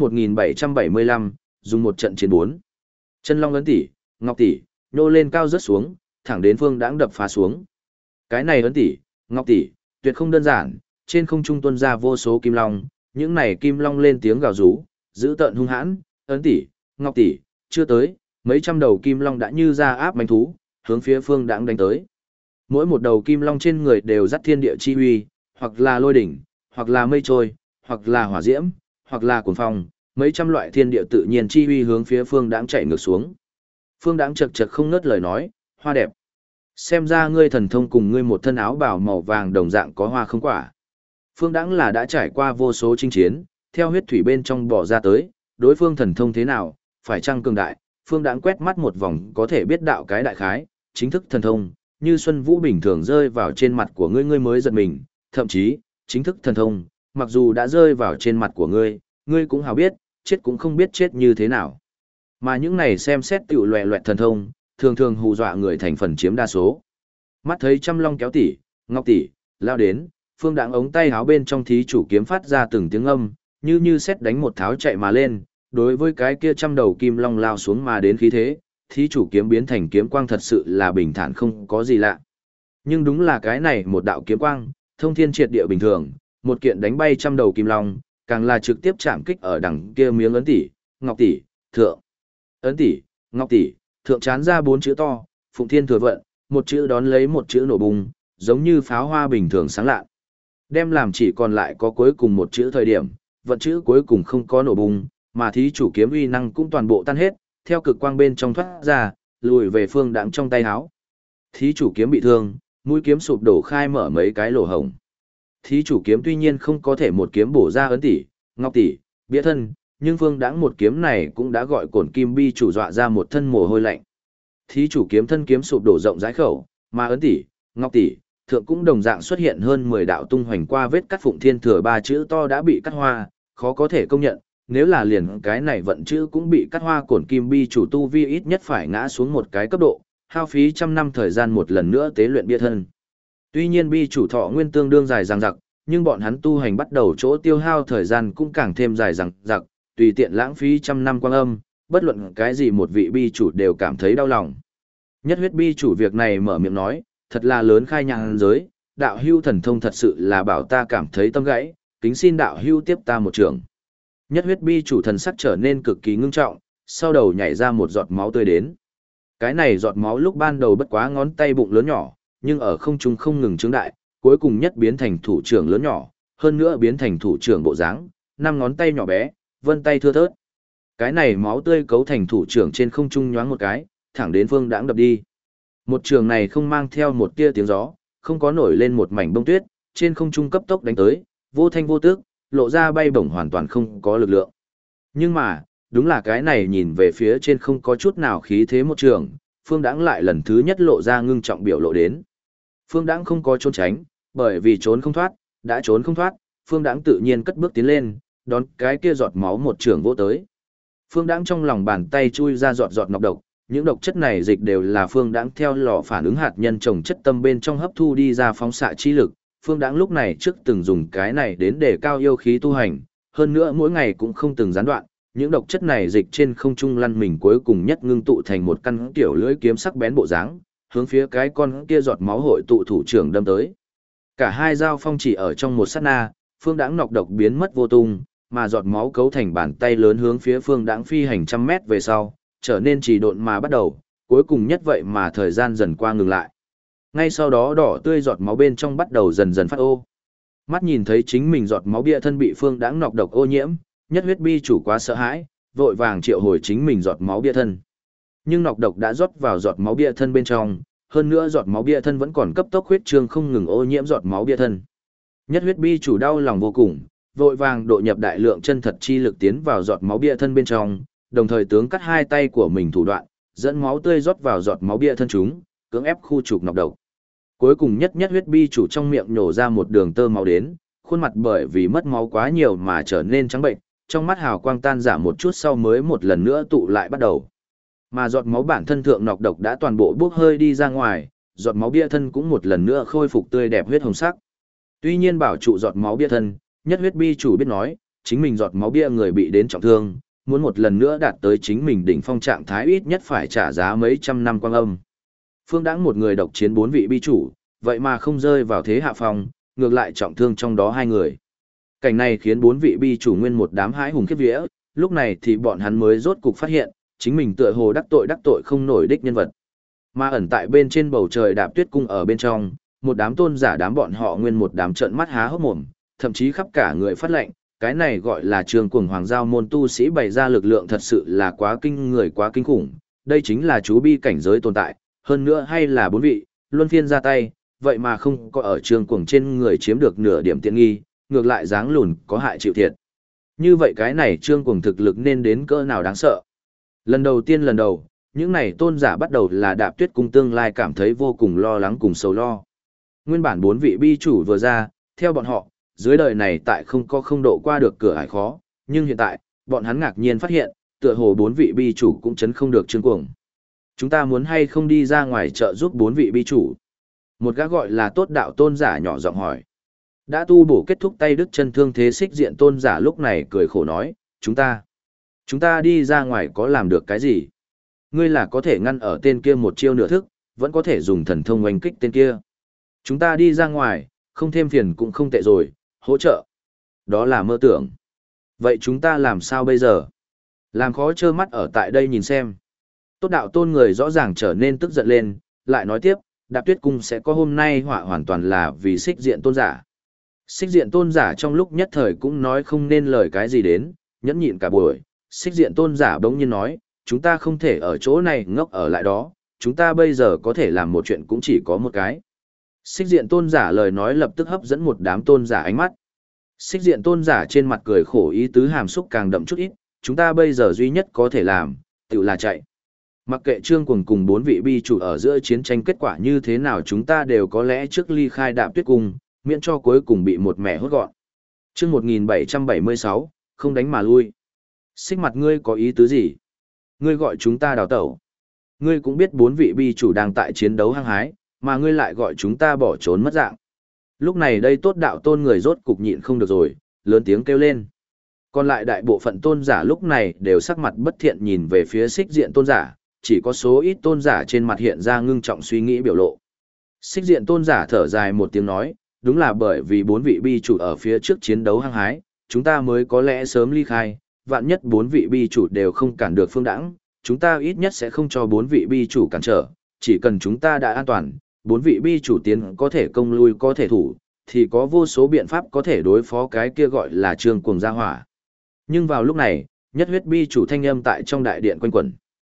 1775, dùng một trận chiến 4. Chân long ấn tỷ, ngọc tỷ, nhô lên cao rất xuống, thẳng đến Phương Đãng đập phá xuống. Cái này ấn tỷ, ngọc tỷ, tuyệt không đơn giản, trên không trung tuôn ra vô số kim long, những này kim long lên tiếng gào rú, dữ tợn hung hãn, ấn tỷ, ngọc tỷ, chưa tới, mấy trăm đầu kim long đã như ra áp mãnh thú, hướng phía Phương Đãng đánh tới. Mỗi một đầu kim long trên người đều dắt thiên địa chi uy, hoặc là lôi đỉnh, hoặc là mây trôi, hoặc là hỏa diễm, hoặc là cuồng phong, mấy trăm loại thiên địa tự nhiên chi uy hướng phía Phương Đãng chạy ngược xuống. Phương Đãng chật chật không ngớt lời nói, hoa đẹp. Xem ra ngươi thần thông cùng ngươi một thân áo bào màu vàng đồng dạng có hoa không quả. Phương Đãng là đã trải qua vô số chinh chiến, theo huyết thủy bên trong bỏ ra tới, đối phương thần thông thế nào, phải chăng cường đại, Phương Đãng quét mắt một vòng có thể biết đạo cái đại khái, chính thức thần thông, như xuân vũ bình thường rơi vào trên mặt của ngươi ngươi mới giật mình, thậm chí, chính thức thần thông, mặc dù đã rơi vào trên mặt của ngươi, ngươi cũng hào biết, chết cũng không biết chết như thế nào. Mà những này xem xét tiểu loè loẹt thần thông, thường thường hù dọa người thành phần chiếm đa số. Mắt thấy trăm long kéo tỷ, ngọc tỷ, lao đến, Phương Đãng ống tay háo bên trong thí chủ kiếm phát ra từng tiếng âm, như sét đánh một tháo chạy mà lên, đối với cái kia trăm đầu kim long lao xuống mà đến khí thế, thí chủ kiếm biến thành kiếm quang thật sự là bình thản không có gì lạ. Nhưng đúng là cái này một đạo kiếm quang, thông thiên triệt địa bình thường, một kiện đánh bay trăm đầu kim long, càng là trực tiếp chạm kích ở đằng kia miếng ấn tỷ, ngọc tỷ, thượng. Ấn tỷ, ngọc tỷ, thượng chán ra 4 chữ to, Phụng Thiên Thừa Vận, một chữ đón lấy một chữ nổ bùng, giống như pháo hoa bình thường sáng lạ. Đem làm chỉ còn lại có cuối cùng một chữ thời điểm, vận chữ cuối cùng không có nổ bùng, mà thí chủ kiếm uy năng cũng toàn bộ tan hết, theo cực quang bên trong thoát ra, lùi về Phương Đãng trong tay háo. Thí chủ kiếm bị thương, mũi kiếm sụp đổ khai mở mấy cái lỗ hổng. Thí chủ kiếm tuy nhiên không có thể một kiếm bổ ra ấn tỷ, ngọc tỷ, bia thân, nhưng Phương Đãng một kiếm này cũng đã gọi Cổn Kim Bi chủ dọa ra một thân mồ hôi lạnh. Thí chủ kiếm thân kiếm sụp đổ rộng rãi khẩu, mà ấn tỷ, ngọc tỷ, thượng cũng đồng dạng xuất hiện hơn 10 đạo tung hoành qua vết cắt Phụng Thiên Thừa ba chữ to đã bị cắt hoa, khó có thể công nhận, nếu là liền cái này vận chữ cũng bị cắt hoa, Cổn Kim Bi chủ tu vi ít nhất phải ngã xuống một cái cấp độ, hao phí trăm năm thời gian một lần nữa tế luyện bia thân. Tuy nhiên bi chủ thọ nguyên tương đương dài dằng dặc, nhưng bọn hắn tu hành bắt đầu chỗ tiêu hao thời gian cũng càng thêm dài dằng dặc, tùy tiện lãng phí trăm năm quang âm, bất luận cái gì một vị bi chủ đều cảm thấy đau lòng. Nhất huyết bi chủ việc này mở miệng nói, thật là lớn khai nhang giới, đạo hưu thần thông thật sự là bảo ta cảm thấy tâm gãy, kính xin đạo hưu tiếp ta một trường. Nhất huyết bi chủ thần sắc trở nên cực kỳ ngưng trọng, sau đầu nhảy ra một giọt máu tươi đến. Cái này giọt máu lúc ban đầu bất quá ngón tay bụng lớn nhỏ, nhưng ở không trung không ngừng trướng đại, cuối cùng nhất biến thành thủ trưởng lớn nhỏ, hơn nữa biến thành thủ trưởng bộ dáng, 5 ngón tay nhỏ bé, vân tay thưa thớt. Cái này máu tươi cấu thành thủ trưởng trên không trung nhoáng một cái, thẳng đến Phương Đãng đập đi. Một trường này không mang theo một tia tiếng gió, không có nổi lên một mảnh bông tuyết, trên không trung cấp tốc đánh tới, vô thanh vô tức, lộ ra bay bổng hoàn toàn không có lực lượng. Nhưng mà, đúng là cái này nhìn về phía trên không có chút nào khí thế một trường, Phương Đãng lại lần thứ nhất lộ ra ngưng trọng biểu lộ đến. Phương Đãng không có trốn tránh, bởi vì trốn không thoát, đã trốn không thoát, Phương Đãng tự nhiên cất bước tiến lên, đón cái kia giọt máu một trường vô tới. Phương Đãng trong lòng bàn tay chui ra giọt giọt ngọc độc, những độc chất này dịch đều là Phương Đãng theo lò phản ứng hạt nhân trồng chất tâm bên trong hấp thu đi ra phóng xạ chi lực. Phương Đãng lúc này trước từng dùng cái này đến để cao yêu khí tu hành, hơn nữa mỗi ngày cũng không từng gián đoạn, những độc chất này dịch trên không trung lăn mình cuối cùng nhất ngưng tụ thành một căn kiểu lưỡi kiếm sắc bén bộ dáng, hướng phía cái con kia giọt máu hội tụ thủ trưởng đâm tới. Cả hai giao phong chỉ ở trong một sát na, Phương Đãng nọc độc biến mất vô tung, mà giọt máu cấu thành bàn tay lớn hướng phía Phương Đãng phi hành trăm mét về sau, trở nên trì độn mà bắt đầu, cuối cùng nhất vậy mà thời gian dần qua ngừng lại. Ngay sau đó đỏ tươi giọt máu bên trong bắt đầu dần dần phát ô. Mắt nhìn thấy chính mình giọt máu bia thân bị Phương Đãng nọc độc ô nhiễm, nhất huyết bi chủ quá sợ hãi, vội vàng triệu hồi chính mình giọt máu bia thân. Nhưng nọc độc đã rót vào giọt máu bia thân bên trong, hơn nữa giọt máu bia thân vẫn còn cấp tốc huyết trương không ngừng ô nhiễm giọt máu bia thân. Nhất huyết bi chủ đau lòng vô cùng, vội vàng độ nhập đại lượng chân thật chi lực tiến vào giọt máu bia thân bên trong, đồng thời tướng cắt hai tay của mình thủ đoạn, dẫn máu tươi rót vào giọt máu bia thân chúng, cưỡng ép khu trục nọc độc. Cuối cùng nhất huyết bi chủ trong miệng nhổ ra một đường tơ máu đến, khuôn mặt bởi vì mất máu quá nhiều mà trở nên trắng bệnh, trong mắt hào quang tan giảm một chút sau mới một lần nữa tụ lại bắt đầu. Mà giọt máu bản thân thượng nọc độc đã toàn bộ bốc hơi đi ra ngoài, giọt máu bia thân cũng một lần nữa khôi phục tươi đẹp huyết hồng sắc. Tuy nhiên bảo trụ giọt máu bia thân, nhất huyết bi chủ biết nói, chính mình giọt máu bia người bị đến trọng thương, muốn một lần nữa đạt tới chính mình đỉnh phong trạng thái ít nhất phải trả giá mấy trăm năm quang âm. Phương Đãng một người độc chiến 4 vị bi chủ, vậy mà không rơi vào thế hạ phong, ngược lại trọng thương trong đó 2 người. Cảnh này khiến 4 vị bi chủ nguyên một đám hãi hùng khiếp vía, lúc này thì bọn hắn mới rốt cục phát hiện, chính mình tựa hồ đắc tội không nổi đích nhân vật. Mà ẩn tại bên trên bầu trời Đạp Tuyết cung ở bên trong, một đám tôn giả đám bọn họ nguyên một đám trợn mắt há hốc mồm, thậm chí khắp cả người phát lệnh, cái này gọi là trường cuồng hoàng giao môn tu sĩ bày ra lực lượng thật sự là quá kinh người quá kinh khủng, đây chính là chú bi cảnh giới tồn tại, hơn nữa hay là 4 vị, luân phiên ra tay, vậy mà không có ở trường cuồng trên người chiếm được nửa điểm tiện nghi, ngược lại dáng lùn có hại chịu thiệt. Như vậy cái này trương cuồng thực lực nên đến cỡ nào đáng sợ. Lần đầu, những này tôn giả bắt đầu là Đạp Tuyết cung tương lai cảm thấy vô cùng lo lắng cùng sầu lo. Nguyên bản 4 vị bi chủ vừa ra, theo bọn họ, dưới đời này tại không có không độ qua được cửa ải khó, nhưng hiện tại, bọn hắn ngạc nhiên phát hiện, tựa hồ 4 vị bi chủ cũng chấn không được trương cuồng. Chúng ta muốn hay không đi ra ngoài chợ giúp 4 vị bi chủ? Một gã gọi là Tốt đạo tôn giả nhỏ giọng hỏi. Đã tu bổ kết thúc tay đứt chân thương thế xích diện tôn giả lúc này cười khổ nói, chúng ta đi ra ngoài có làm được cái gì? Ngươi là có thể ngăn ở tên kia một chiêu nửa thức, vẫn có thể dùng thần thông oanh kích tên kia. Chúng ta đi ra ngoài, không thêm phiền cũng không tệ rồi, hỗ trợ. Đó là mơ tưởng. Vậy chúng ta làm sao bây giờ? Làm khó trơ mắt ở tại đây nhìn xem. Tốt đạo tôn người rõ ràng trở nên tức giận lên, lại nói tiếp, Đạp Tuyết cung sẽ có hôm nay họa hoàn toàn là vì xích diện tôn giả. Xích diện tôn giả trong lúc nhất thời cũng nói không nên lời cái gì đến, nhẫn nhịn cả buổi. Xích diện tôn giả bỗng nhiên nói, chúng ta không thể ở chỗ này ngốc ở lại đó, chúng ta bây giờ có thể làm một chuyện cũng chỉ có một cái. Xích diện tôn giả lời nói lập tức hấp dẫn một đám tôn giả ánh mắt. Xích diện tôn giả trên mặt cười khổ ý tứ hàm xúc càng đậm chút ít, chúng ta bây giờ duy nhất có thể làm, tự là chạy. Mặc kệ Trương Cuồng cùng 4 vị bi chủ ở giữa chiến tranh kết quả như thế nào chúng ta đều có lẽ trước ly khai Đạp Tuyết Cung, miễn cho cuối cùng bị một mẹ hốt gọn. Chương 1776, không đánh mà lui. Xích mặt ngươi có ý tứ gì? Ngươi gọi chúng ta đào tẩu. Ngươi cũng biết 4 vị bi chủ đang tại chiến đấu hăng hái, mà ngươi lại gọi chúng ta bỏ trốn mất dạng. Lúc này đây tốt đạo tôn người rốt cục nhịn không được rồi, lớn tiếng kêu lên. Còn lại đại bộ phận tôn giả lúc này đều sắc mặt bất thiện nhìn về phía xích diện tôn giả, chỉ có số ít tôn giả trên mặt hiện ra ngưng trọng suy nghĩ biểu lộ. Xích diện tôn giả thở dài một tiếng nói, đúng là bởi vì 4 vị bi chủ ở phía trước chiến đấu hăng hái, chúng ta mới có lẽ sớm ly khai, vạn nhất 4 vị bi chủ đều không cản được Phương Đãng, chúng ta ít nhất sẽ không cho 4 vị bi chủ cản trở, chỉ cần chúng ta đã an toàn, 4 vị bi chủ tiến có thể công lui có thể thủ, thì có vô số biện pháp có thể đối phó cái kia gọi là Trương Cuồng gia hỏa. Nhưng vào lúc này, nhất huyết bi chủ thanh âm tại trong đại điện quanh quẩn.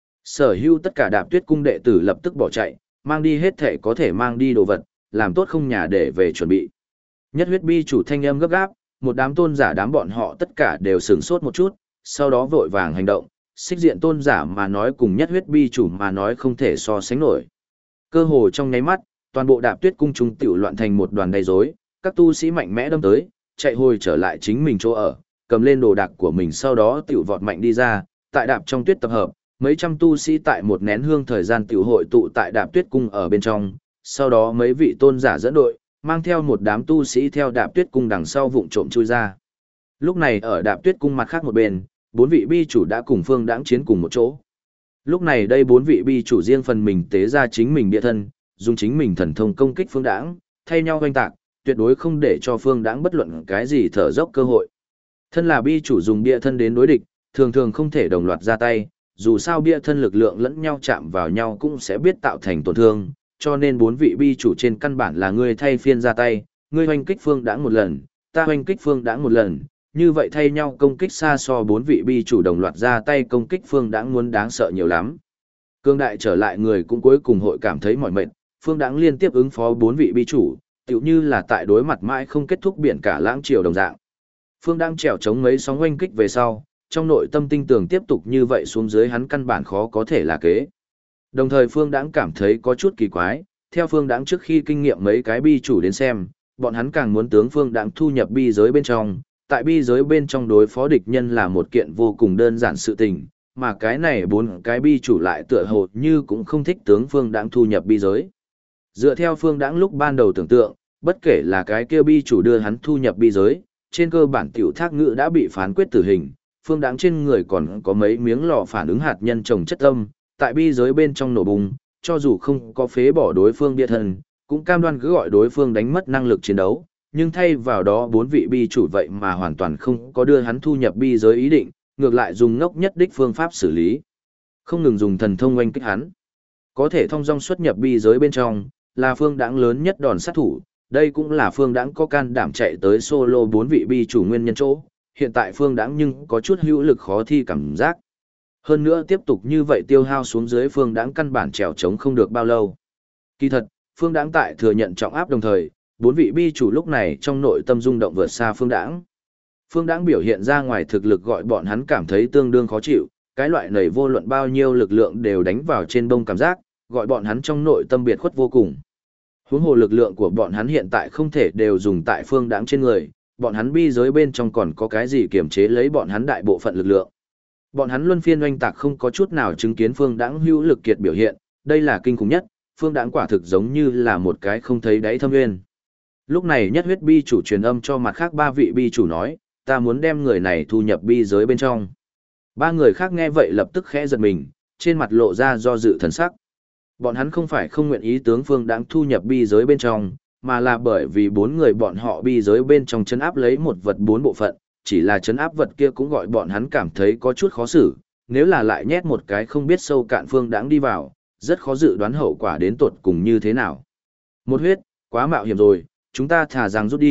Sở hữu tất cả Đạp Tuyết Cung đệ tử lập tức bỏ chạy, mang đi hết thể có thể mang đi đồ vật, làm tốt không nhà để về chuẩn bị. Nhất huyết bi chủ thanh âm gấp gáp, một đám tôn giả đám bọn họ tất cả đều sửng sốt một chút, sau đó vội vàng hành động, xích diện tôn giả mà nói cùng nhất huyết bi chủ mà nói không thể so sánh nổi. Cơ hồ trong nháy mắt, toàn bộ Đạp Tuyết Cung trung tiểu loạn thành một đoàn đầy rối, các tu sĩ mạnh mẽ đâm tới, chạy hồi trở lại chính mình chỗ ở, cầm lên đồ đạc của mình sau đó tiểu vọt mạnh đi ra, tại Đạp trong tuyết tập hợp, mấy trăm tu sĩ tại một nén hương thời gian tiểu hội tụ tại Đạp Tuyết Cung ở bên trong, sau đó mấy vị tôn giả dẫn đội, mang theo một đám tu sĩ theo Đạp Tuyết Cung đằng sau vụng trộm chui ra. Lúc này ở Đạp Tuyết Cung mặt khác một bên, 4 vị bi chủ đã cùng Phương Đãng chiến cùng một chỗ. Lúc này đây 4 vị bi chủ riêng phần mình tế ra chính mình địa thân, dùng chính mình thần thông công kích Phương Đãng, thay nhau oanh tạc, tuyệt đối không để cho Phương Đãng bất luận cái gì thở dốc cơ hội. Thân là bi chủ dùng địa thân đến đối địch, thường thường không thể đồng loạt ra tay, dù sao bia thân lực lượng lẫn nhau chạm vào nhau cũng sẽ biết tạo thành tổn thương, cho nên 4 vị bi chủ trên căn bản là ngươi thay phiên ra tay, ngươi hoành kích Phương Đãng một lần, ta hoành kích Phương Đãng một lần, như vậy thay nhau công kích xa so 4 vị bi chủ đồng loạt ra tay công kích Phương Đãng muốn đáng sợ nhiều lắm. Cương đại trở lại người cũng cuối cùng hội cảm thấy mỏi mệt, Phương Đãng liên tiếp ứng phó 4 vị bi chủ, tựu như là tại đối mặt mãi không kết thúc biển cả lãng triều đồng dạng. Phương Đãng trèo chống mấy sóng oanh kích về sau, trong nội tâm tinh tường tiếp tục như vậy xuống dưới hắn căn bản khó có thể là kế. Đồng thời Phương Đãng cảm thấy có chút kỳ quái, theo Phương Đãng trước khi kinh nghiệm mấy cái bi chủ đến xem, bọn hắn càng muốn tướng Phương Đãng thu nhập bi giới bên trong, tại bi giới bên trong đối phó địch nhân là một kiện vô cùng đơn giản sự tình, mà cái này 4 cái bi chủ lại tựa hồ như cũng không thích tướng Phương Đãng thu nhập bi giới. Dựa theo Phương Đãng lúc ban đầu tưởng tượng, bất kể là cái kia bi chủ đưa hắn thu nhập bi giới, trên cơ bản tiểu thác ngữ đã bị phán quyết tử hình, Phương Đãng trên người còn có mấy miếng lò phản ứng hạt nhân trồng chất âm, tại bi giới bên trong nổ bùng, cho dù không có phế bỏ đối phương bia thân, cũng cam đoan cứ gọi đối phương đánh mất năng lực chiến đấu, nhưng thay vào đó 4 vị bi chủ vậy mà hoàn toàn không có đưa hắn thu nhập bi giới ý định, ngược lại dùng ngốc nhất đích phương pháp xử lý. Không ngừng dùng thần thông oanh kích hắn. Có thể thông dong xuất nhập bi giới bên trong, là Phương Đãng lớn nhất đòn sát thủ, đây cũng là Phương Đãng có can đảm chạy tới solo 4 vị bi chủ nguyên nhân chỗ, hiện tại Phương Đãng nhưng có chút hữu lực khó thi cảm giác. Hơn nữa tiếp tục như vậy tiêu hao xuống dưới Phương Đãng căn bản trèo chống không được bao lâu. Kỳ thật, Phương Đãng tại thừa nhận trọng áp đồng thời, 4 vị bi chủ lúc này trong nội tâm rung động vượt xa Phương Đãng. Phương Đãng biểu hiện ra ngoài thực lực gọi bọn hắn cảm thấy tương đương khó chịu, cái loại này vô luận bao nhiêu lực lượng đều đánh vào trên bông cảm giác, gọi bọn hắn trong nội tâm biệt khuất vô cùng. Huống hồ lực lượng của bọn hắn hiện tại không thể đều dùng tại Phương Đãng trên người, bọn hắn bi giới bên trong còn có cái gì kiềm chế lấy bọn hắn đại bộ phận lực lượng. Bọn hắn luân phiên oanh tạc không có chút nào chứng kiến Phương Đãng hữu lực kiệt biểu hiện, đây là kinh khủng nhất, Phương Đãng quả thực giống như là một cái không thấy đáy thâm nguyên. Lúc này nhất huyết bi chủ truyền âm cho mặt khác 3 vị bi chủ nói, ta muốn đem người này thu nhập bi giới bên trong. 3 người khác nghe vậy lập tức khẽ giật mình, trên mặt lộ ra do dự thần sắc. Bọn hắn không phải không nguyện ý tướng Phương Đãng thu nhập bi giới bên trong, mà là bởi vì 4 người bọn họ bi giới bên trong trấn áp lấy một vật 4 bộ phận, chỉ là trấn áp vật kia cũng gọi bọn hắn cảm thấy có chút khó xử, nếu là lại nhét một cái không biết sâu cạn Phương Đãng đi vào, rất khó dự đoán hậu quả đến tột cùng như thế nào. Một huyết, quá mạo hiểm rồi, chúng ta thả rằng rút đi,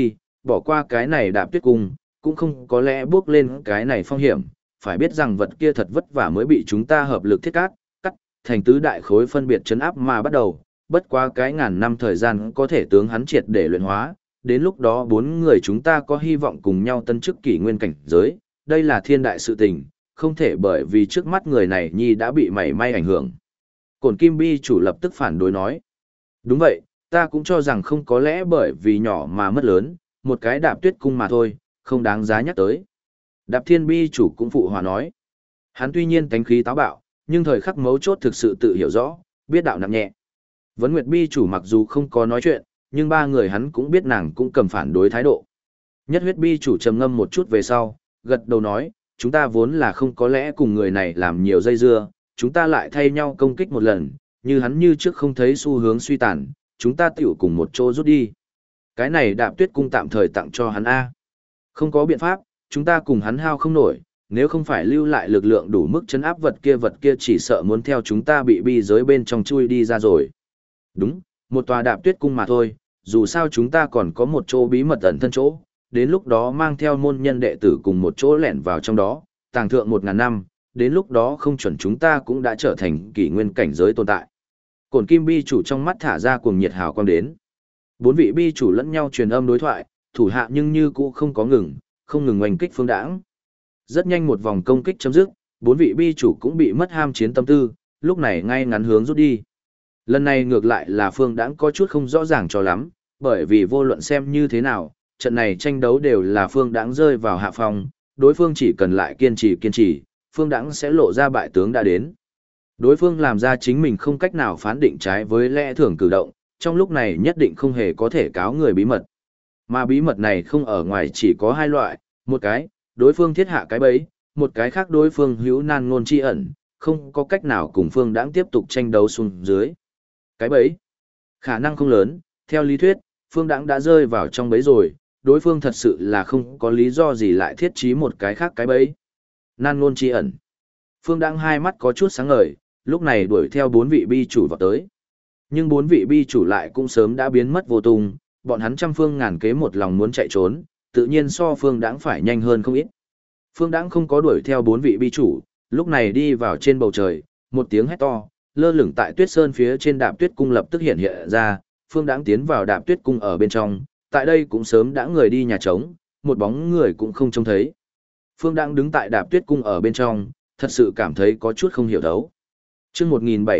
bỏ qua cái này đạp tuyết cung, cũng không có lẽ bước lên cái này phong hiểm, phải biết rằng vật kia thật vất vả mới bị chúng ta hợp lực thiết cắt thành tứ đại khối phân biệt chấn áp mà bắt đầu, bất quá cái ngàn năm thời gian có thể tướng hắn triệt để luyện hóa, đến lúc đó bốn người chúng ta có hy vọng cùng nhau tân chức kỷ nguyên cảnh giới, đây là thiên đại sự tình, không thể bởi vì trước mắt người này nhi đã bị mảy may ảnh hưởng. Cổn Kim Bi chủ lập tức phản đối nói. Đúng vậy, ta cũng cho rằng không có lẽ bởi vì nhỏ mà mất lớn, một cái đạp tuyết cung mà thôi, không đáng giá nhắc tới. Đạp Thiên Bi chủ cũng phụ hòa nói. Hắn tuy nhiên tánh khí táo bạo, nhưng thời khắc mấu chốt thực sự tự hiểu rõ, biết đạo nặng nhẹ. Vấn Nguyệt Bi chủ mặc dù không có nói chuyện, nhưng ba người hắn cũng biết nàng cũng cầm phản đối thái độ. Nhất Huyết Bi chủ trầm ngâm một chút về sau, gật đầu nói, chúng ta vốn là không có lẽ cùng người này làm nhiều dây dưa, chúng ta lại thay nhau công kích một lần, như hắn như trước không thấy xu hướng suy tàn, chúng ta tiểu cùng một chỗ rút đi. Cái này đạp tuyết cung tạm thời tặng cho hắn A. Không có biện pháp, chúng ta cùng hắn hao không nổi, nếu không phải lưu lại lực lượng đủ mức chấn áp vật kia chỉ sợ muốn theo chúng ta bị bi giới bên trong chui đi ra rồi. Đúng, một tòa đạp tuyết cung mà thôi, dù sao chúng ta còn có một chỗ bí mật ẩn thân chỗ, đến lúc đó mang theo môn nhân đệ tử cùng một chỗ lẻn vào trong đó, tàng thượng 1000 năm, đến lúc đó không chuẩn chúng ta cũng đã trở thành kỷ nguyên cảnh giới tồn tại. Cổn Kim Bi chủ trong mắt thả ra cuồng nhiệt hào quang đến. Bốn vị bi chủ lẫn nhau truyền âm đối thoại, thủ hạ nhưng như cũ không có ngừng, không ngừng oanh kích Phương Đãng. Rất nhanh một vòng công kích chấm dứt, bốn vị bi chủ cũng bị mất ham chiến tâm tư, lúc này ngay ngắn hướng rút đi. Lần này ngược lại là Phương Đãng có chút không rõ ràng cho lắm, bởi vì vô luận xem như thế nào, trận này tranh đấu đều là Phương Đãng rơi vào hạ phòng, đối phương chỉ cần lại kiên trì, Phương Đãng sẽ lộ ra bại tướng đã đến. Đối phương làm ra chính mình không cách nào phán định trái với lẽ thường cử động, trong lúc này nhất định không hề có thể cáo người bí mật. Mà bí mật này không ở ngoài chỉ có hai loại, một cái, đối phương thiết hạ cái bẫy, một cái khác đối phương hữu nan ngôn chi ẩn, không có cách nào cùng Phương Đãng tiếp tục tranh đấu xuống dưới. Cái bẫy, khả năng không lớn, theo lý thuyết, Phương Đãng đã rơi vào trong bẫy rồi, đối phương thật sự là không có lý do gì lại thiết trí một cái khác cái bẫy. Nan ngôn chi ẩn. Phương Đãng hai mắt có chút sáng ngời, lúc này đuổi theo bốn vị bi chủ vào tới. Nhưng bốn vị bi chủ lại cũng sớm đã biến mất vô tung, bọn hắn trăm phương ngàn kế một lòng muốn chạy trốn, tự nhiên so Phương Đãng phải nhanh hơn không ít. Phương Đãng không có đuổi theo bốn vị bi chủ, lúc này đi vào trên bầu trời, một tiếng hét to, lơ lửng tại Tuyết Sơn phía trên Đạp Tuyết cung lập tức hiện hiện ra, Phương Đãng tiến vào Đạp Tuyết cung ở bên trong, tại đây cũng sớm đã người đi nhà trống, một bóng người cũng không trông thấy. Phương Đãng đứng tại Đạp Tuyết cung ở bên trong, thật sự cảm thấy có chút không hiểu thấu. Chương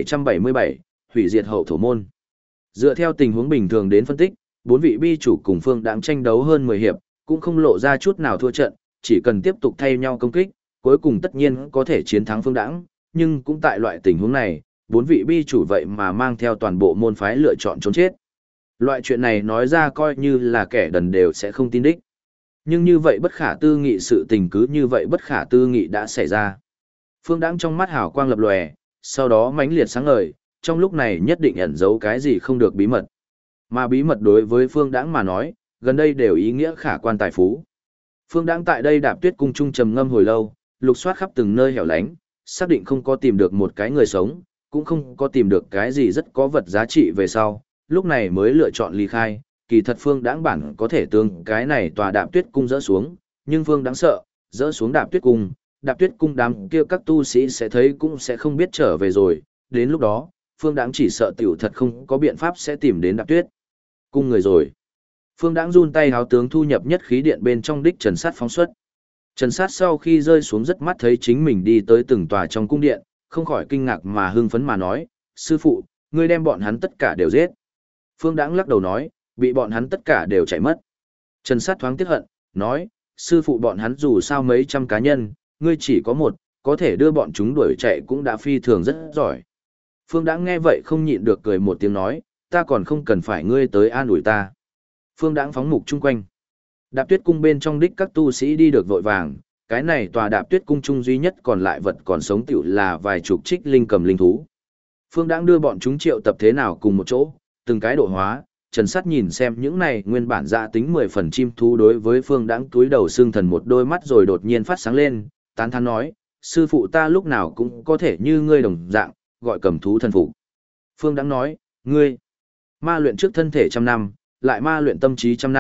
1777, hủy diệt hậu thổ môn. Dựa theo tình huống bình thường đến phân tích, bốn vị bi chủ cùng Phương Đãng tranh đấu hơn 10 hiệp, cũng không lộ ra chút nào thua trận, chỉ cần tiếp tục thay nhau công kích, cuối cùng tất nhiên có thể chiến thắng Phương Đãng, nhưng cũng tại loại tình huống này, bốn vị bi chủ vậy mà mang theo toàn bộ môn phái lựa chọn trốn chết. Loại chuyện này nói ra coi như là kẻ đần đều sẽ không tin đích. Nhưng như vậy bất khả tư nghị sự tình cứ như vậy bất khả tư nghị đã xảy ra. Phương Đãng trong mắt hào quang lập lòe, sau đó mãnh liệt sáng ngời, trong lúc này nhất định ẩn giấu cái gì không được bí mật. Mà bí mật đối với Phương Đãng mà nói, gần đây đều ý nghĩa khả quan tài phú. Phương Đãng tại đây Đạp Tuyết cung trung trầm ngâm hồi lâu, lục soát khắp từng nơi hẻo lánh, xác định không có tìm được một cái người sống, cũng không có tìm được cái gì rất có vật giá trị về sau, lúc này mới lựa chọn ly khai. Kỳ thật Phương Đãng bản có thể tương cái này tòa Đạp Tuyết cung dỡ xuống, nhưng Phương Đãng sợ, dỡ xuống Đạp Tuyết cung đám kia các tu sĩ sẽ thấy cũng sẽ không biết trở về rồi, đến lúc đó, Phương Đãng chỉ sợ tiểu thật không có biện pháp sẽ tìm đến Đạp Tuyết cung người rồi. Phương Đãng run tay háo tướng thu nhập nhất khí điện bên trong đích trần sát phóng xuất. Trần sát sau khi rơi xuống rất mắt thấy chính mình đi tới từng tòa trong cung điện, không khỏi kinh ngạc mà hưng phấn mà nói, sư phụ, ngươi đem bọn hắn tất cả đều giết. Phương Đãng lắc đầu nói, bị bọn hắn tất cả đều chạy mất. Trần sát thoáng tiếc hận, nói, sư phụ bọn hắn dù sao mấy trăm cá nhân, ngươi chỉ có một, có thể đưa bọn chúng đuổi chạy cũng đã phi thường rất giỏi. Phương Đãng nghe vậy không nhịn được cười một tiếng nói, ta còn không cần phải ngươi tới an ủi ta. Phương Đãng phóng mục chung quanh. Đạp Tuyết cung bên trong đích các tu sĩ đi được vội vàng, cái này tòa Đạp Tuyết cung chung duy nhất còn lại vật còn sống tiểu là vài chục trích linh cầm linh thú. Phương Đãng đưa bọn chúng triệu tập thế nào cùng một chỗ, từng cái độ hóa, Trần Sát nhìn xem những này nguyên bản dạ tính 10 phần chim thú đối với Phương Đãng túi đầu xương thần một đôi mắt rồi đột nhiên phát sáng lên, tán thán nói, sư phụ ta lúc nào cũng có thể như ngươi đồng dạng, gọi cầm thú thần phụ. Phương Đãng nói, ngươi, ma luyện trước thân thể trăm năm, lại ma luyện tâm trí trăm năm,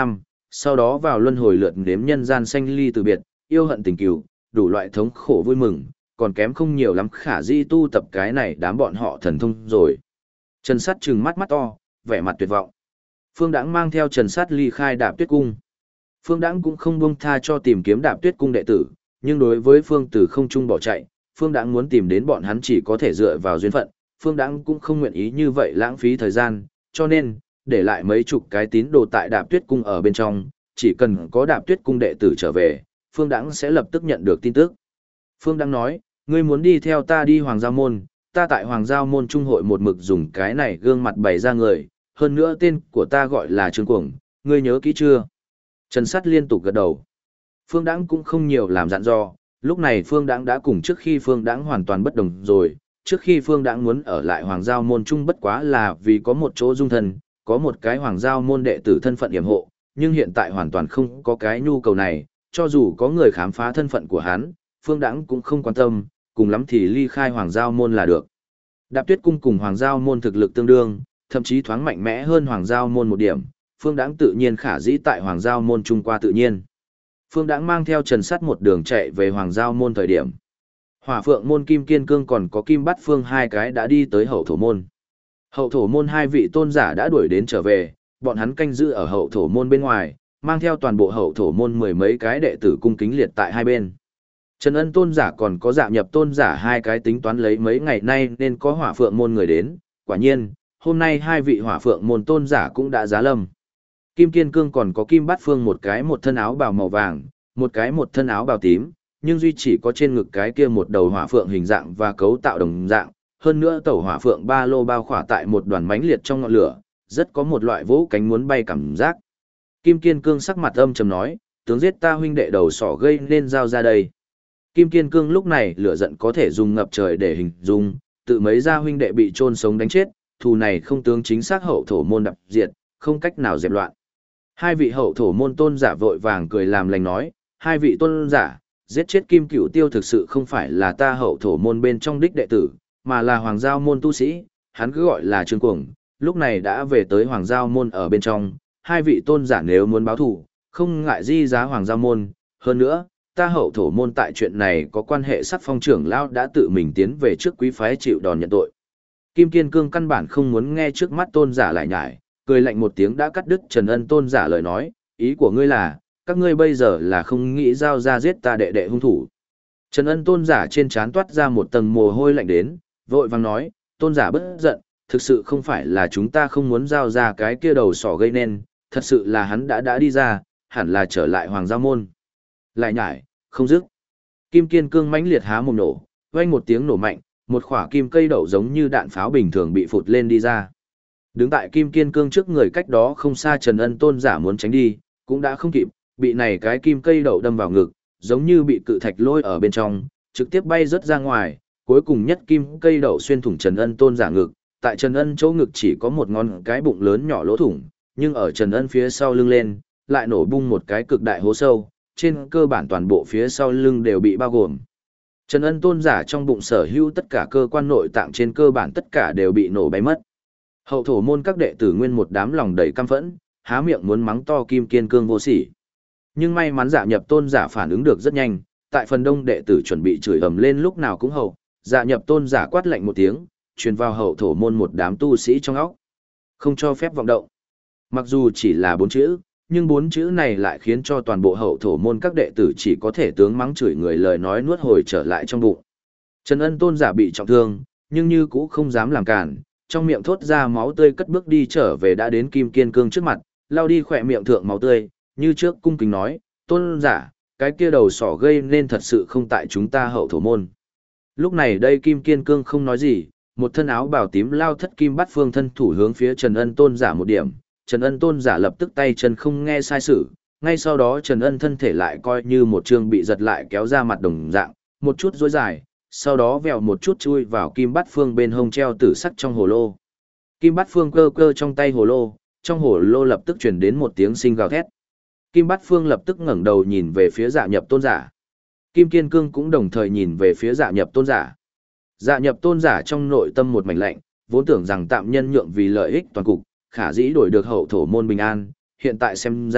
sau đó vào luân hồi lượt nếm nhân gian sanh ly từ biệt, yêu hận tình cừu, đủ loại thống khổ vui mừng, còn kém không nhiều lắm khả di tu tập cái này đám bọn họ thần thông rồi. Trần Sắt trừng mắt mắt to, vẻ mặt tuyệt vọng. Phương Đãng mang theo Trần Sắt ly khai Đạp Tuyết Cung. Phương Đãng cũng không buông tha cho tìm kiếm Đạp Tuyết Cung đệ tử, nhưng đối với Phương Tử không trung bỏ chạy, Phương Đãng muốn tìm đến bọn hắn chỉ có thể dựa vào duyên phận, Phương Đãng cũng không nguyện ý như vậy lãng phí thời gian, cho nên, để lại mấy chục cái tín đồ tại Đạp Tuyết Cung ở bên trong, chỉ cần có Đạp Tuyết Cung đệ tử trở về, Phương Đãng sẽ lập tức nhận được tin tức. Phương Đãng nói, ngươi muốn đi theo ta đi Hoàng Giao Môn, ta tại Hoàng Giao Môn Trung hội một mực dùng cái này gương mặt bày ra người, hơn nữa tên của ta gọi là Trương Cuồng, ngươi nhớ kỹ chưa? Trần Sắt liên tục gật đầu. Phương Đãng cũng không nhiều làm dặn dò, lúc này Phương Đãng đã cùng trước khi Phương Đãng hoàn toàn bất đồng rồi, trước khi Phương Đãng muốn ở lại Hoàng Giao Môn Trung bất quá là vì có một chỗ dung thân, có một cái Hoàng Giao Môn đệ tử thân phận yểm hộ, nhưng hiện tại hoàn toàn không có cái nhu cầu này, cho dù có người khám phá thân phận của hắn, Phương Đãng cũng không quan tâm, cùng lắm thì ly khai Hoàng Giao Môn là được. Đạp Tuyết Cung cùng Hoàng Giao Môn thực lực tương đương, thậm chí thoáng mạnh mẽ hơn Hoàng Giao Môn một điểm, Phương Đãng tự nhiên khả dĩ tại Hoàng Giao Môn Trung qua tự nhiên. Phương Đãng mang theo Trần Sắt một đường chạy về Hoàng Giao Môn thời điểm. Hỏa Phượng Môn Kim Kiên Cương còn có Kim Bát Phương hai cái đã đi tới Hậu Thổ Môn. Hậu Thổ Môn hai vị tôn giả đã đuổi đến trở về, bọn hắn canh giữ ở Hậu Thổ Môn bên ngoài, mang theo toàn bộ Hậu Thổ Môn mười mấy cái đệ tử cung kính liệt tại hai bên. Trần Ân tôn giả còn có Dạ Nhập tôn giả hai cái tính toán lấy mấy ngày nay nên có Hỏa Phượng Môn người đến, quả nhiên, hôm nay hai vị Hỏa Phượng Môn tôn giả cũng đã giá lâm. Kim Kiên Cương còn có Kim Bát Phương một cái một thân áo bào màu vàng, một cái một thân áo bào tím, nhưng duy chỉ có trên ngực cái kia một đầu hỏa phượng hình dạng và cấu tạo đồng dạng, hơn nữa tẩu hỏa phượng ba lô bao khỏa tại một đoàn mãnh liệt trong ngọn lửa, rất có một loại vỗ cánh muốn bay cảm giác. Kim Kiên Cương sắc mặt âm trầm nói, tướng giết ta huynh đệ đầu sỏ gây nên giao ra đây. Kim Kiên Cương lúc này lửa giận có thể dùng ngập trời để hình dung, tự mấy gia huynh đệ bị chôn sống đánh chết, thù này không tướng chính xác Hậu Thổ Môn đập diệt, không cách nào dẹp loạn. Hai vị Hậu Thổ Môn tôn giả vội vàng cười làm lành nói, hai vị tôn giả, giết chết Kim Cửu Tiêu thực sự không phải là ta Hậu Thổ Môn bên trong đích đệ tử, mà là Hoàng Giao Môn tu sĩ, hắn cứ gọi là Trương Cuồng, lúc này đã về tới Hoàng Giao Môn ở bên trong, hai vị tôn giả nếu muốn báo thù, không ngại di giá Hoàng Giao Môn, hơn nữa, ta Hậu Thổ Môn tại chuyện này có quan hệ Sắc Phong trưởng lão đã tự mình tiến về trước quý phái chịu đòn nhận tội. Kim Kiên Cương căn bản không muốn nghe trước mắt tôn giả lại nhải, cười lạnh một tiếng đã cắt đứt Trần Ân tôn giả lời nói, ý của ngươi là, các ngươi bây giờ là không nghĩ giao ra giết ta đệ đệ hung thủ. Trần Ân tôn giả trên trán toát ra một tầng mồ hôi lạnh đến, vội vàng nói, tôn giả bất giận, thực sự không phải là chúng ta không muốn giao ra cái kia đầu sỏ gây nên, thật sự là hắn đã đi ra, hẳn là trở lại Hoàng Giao Môn. Lại nhải, không dứt. Kim Kiên Cương mãnh liệt há mồm nổ, vang một tiếng nổ mạnh, một quả kim cây đậu giống như đạn pháo bình thường bị phụt lên đi ra. Đứng tại Kim Kiên Cương trước người cách đó không xa Trần Ân tôn giả muốn tránh đi, cũng đã không kịp, bị này cái kim cây đậu đâm vào ngực, giống như bị cự thạch lôi ở bên trong, trực tiếp bay rớt ra ngoài, cuối cùng nhất kim cây đậu xuyên thủng Trần Ân tôn giả ngực, tại Trần Ân chỗ ngực chỉ có một ngón cái bụng lớn nhỏ lỗ thủng, nhưng ở Trần Ân phía sau lưng lên, lại nổ bung một cái cực đại hố sâu, trên cơ bản toàn bộ phía sau lưng đều bị bao gồm. Trần Ân tôn giả trong bụng sở hữu tất cả cơ quan nội tạng trên cơ bản tất cả đều bị nổ bay mất. Hậu Thổ Môn các đệ tử nguyên một đám lòng đầy căm phẫn, há miệng muốn mắng to Kim Kiên Cương vô sỉ. Nhưng may mắn Dạ Nhập tôn giả phản ứng được rất nhanh, tại phần đông đệ tử chuẩn bị chửi ầm lên lúc nào cũng hậu, Dạ Nhập tôn giả quát lạnh một tiếng, truyền vào Hậu Thổ Môn một đám tu sĩ trong óc. Không cho phép vọng động. Mặc dù chỉ là 4 chữ, nhưng 4 chữ này lại khiến cho toàn bộ Hậu Thổ Môn các đệ tử chỉ có thể tướng mắng chửi người lời nói nuốt hồi trở lại trong bụng. Trần Ân tôn giả bị trọng thương, nhưng như cũ không dám làm cản, trong miệng thốt ra máu tươi cất bước đi trở về đã đến Kim Kiên Cương trước mặt, lau đi khỏe miệng thượng máu tươi, như trước cung kính nói, tôn giả, cái kia đầu sỏ gây nên thật sự không tại chúng ta Hậu Thổ Môn. Lúc này đây Kim Kiên Cương không nói gì, một thân áo bào tím lao thất kim bát phương thân thủ hướng phía Trần Ân tôn giả một điểm, Trần Ân tôn giả lập tức tay chân không nghe sai sử, ngay sau đó Trần Ân thân thể lại coi như một chương bị giật lại kéo ra mặt đồng dạng, một chút dối dài, sau đó vèo một chút chui vào kim bát phương bên hông treo tử sắc trong hồ lô. Kim bát phương cơ cơ trong tay hồ lô, trong hồ lô lập tức truyền đến một tiếng sinh gào thét. Kim bát phương lập tức ngẩng đầu nhìn về phía Dạ Nhập tôn giả. Kim Kiên Cương cũng đồng thời nhìn về phía Dạ Nhập tôn giả. Dạ Nhập tôn giả trong nội tâm một mảnh lạnh, vốn tưởng rằng tạm nhân nhượng vì lợi ích toàn cục, khả dĩ đổi được Hậu Thổ Môn bình an, hiện tại xem ra,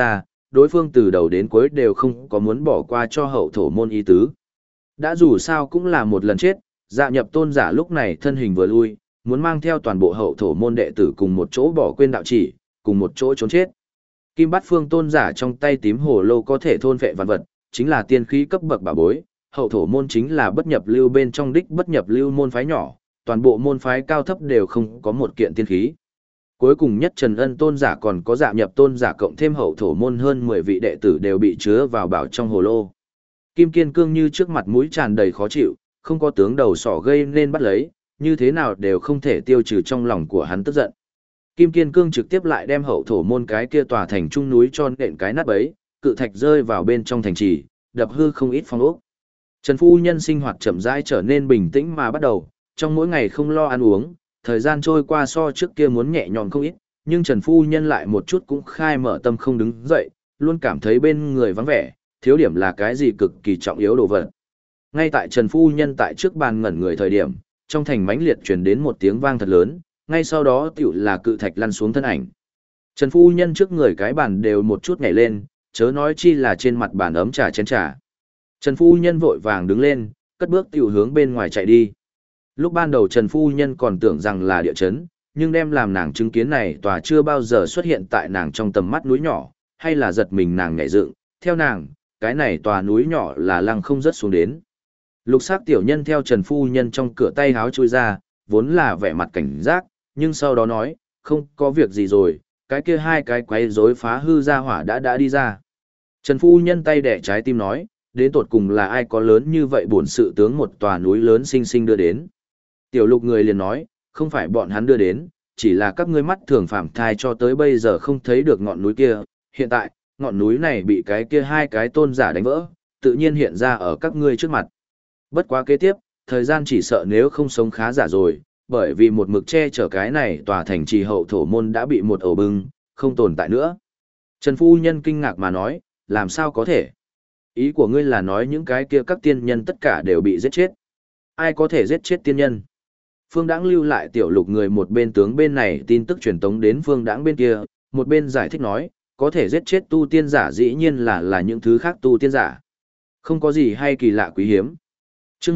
đối phương từ đầu đến cuối đều không có muốn bỏ qua cho hậu thổ môn ý tứ. Đã dù sao cũng là một lần chết, dạ nhập tôn giả lúc này thân hình vừa lui, muốn mang theo toàn bộ hậu thổ môn đệ tử cùng một chỗ bỏ quên đạo chỉ, cùng một chỗ trốn chết. Kim Bát Phương tôn giả trong tay tím hồ lô có thể thôn phệ vạn vật, chính là tiên khí cấp bậc bảo bối, hậu thổ môn chính là bất nhập lưu bên trong đích bất nhập lưu môn phái nhỏ, toàn bộ môn phái cao thấp đều không có một kiện tiên khí. Cuối cùng nhất Trần Ân tôn giả còn có dạ nhập tôn giả cộng thêm hậu thổ môn hơn 10 vị đệ tử đều bị chứa vào bảo trong hồ lô. Kim Kiên Cương như trước mặt mũi tràn đầy khó chịu, không có tướng đầu sỏ gây nên bắt lấy, như thế nào đều không thể tiêu trừ trong lòng của hắn tức giận. Kim Kiên Cương trực tiếp lại đem hậu thổ môn cái kia tòa thành trung núi cho nện cái nát bấy, cự thạch rơi vào bên trong thành trì, đập hư không ít phong ốc. Trần phu nhân sinh hoạt chậm rãi trở nên bình tĩnh mà bắt đầu, trong mỗi ngày không lo ăn uống, thời gian trôi qua so trước kia muốn nhẹ nhõm không ít, nhưng Trần phu nhân lại một chút cũng khai mở tâm không đứng dậy, luôn cảm thấy bên người vắng vẻ, thiếu điểm là cái gì cực kỳ trọng yếu đồ vật. Ngay tại Trần phu nhân tại trước bàn ngẩn người thời điểm, trong thành mãnh liệt truyền đến một tiếng vang thật lớn, ngay sau đó tiểu là cự thạch lăn xuống thân ảnh. Trần phu nhân trước người cái bàn đều một chút nhảy lên, chớ nói chi là trên mặt bàn ấm trà chén trà. Trần phu nhân vội vàng đứng lên, cất bước tiểu hướng bên ngoài chạy đi. Lúc ban đầu Trần phu nhân còn tưởng rằng là địa chấn, nhưng đem làm nàng chứng kiến này tòa chưa bao giờ xuất hiện tại nàng trong tầm mắt núi nhỏ, hay là giật mình nàng nhảy dựng, theo nàng, cái này tòa núi nhỏ là lăng không rớt xuống đến. Lục sắc tiểu nhân theo Trần phu nhân trong cửa tay háo chui ra, vốn là vẻ mặt cảnh giác, nhưng sau đó nói, không có việc gì rồi, cái kia hai cái quấy rối phá hư ra hỏa đã đi ra. Trần phu nhân tay đẻ trái tim nói, đến tột cùng là ai có lớn như vậy bổn sự tướng một tòa núi lớn xinh xinh đưa đến. Tiểu lục người liền nói, không phải bọn hắn đưa đến, chỉ là các ngươi mắt thường phạm thai cho tới bây giờ không thấy được ngọn núi kia, hiện tại, ngọn núi này bị cái kia hai cái tôn giả đánh vỡ, tự nhiên hiện ra ở các ngươi trước mặt. Bất quá kế tiếp, thời gian chỉ sợ nếu không sống khá giả rồi, bởi vì một mực che chở cái này tòa thành trì hậu thổ môn đã bị một ổ bưng, không tồn tại nữa. Trần phu nhân kinh ngạc mà nói, làm sao có thể? Ý của ngươi là nói những cái kia các tiên nhân tất cả đều bị giết chết. Ai có thể giết chết tiên nhân? Phương Đãng lưu lại tiểu lục người một bên tướng bên này tin tức truyền tống đến Phương Đãng bên kia, một bên giải thích nói, có thể giết chết tu tiên giả dĩ nhiên là những thứ khác tu tiên giả. Không có gì hay kỳ lạ quý hiếm. Chương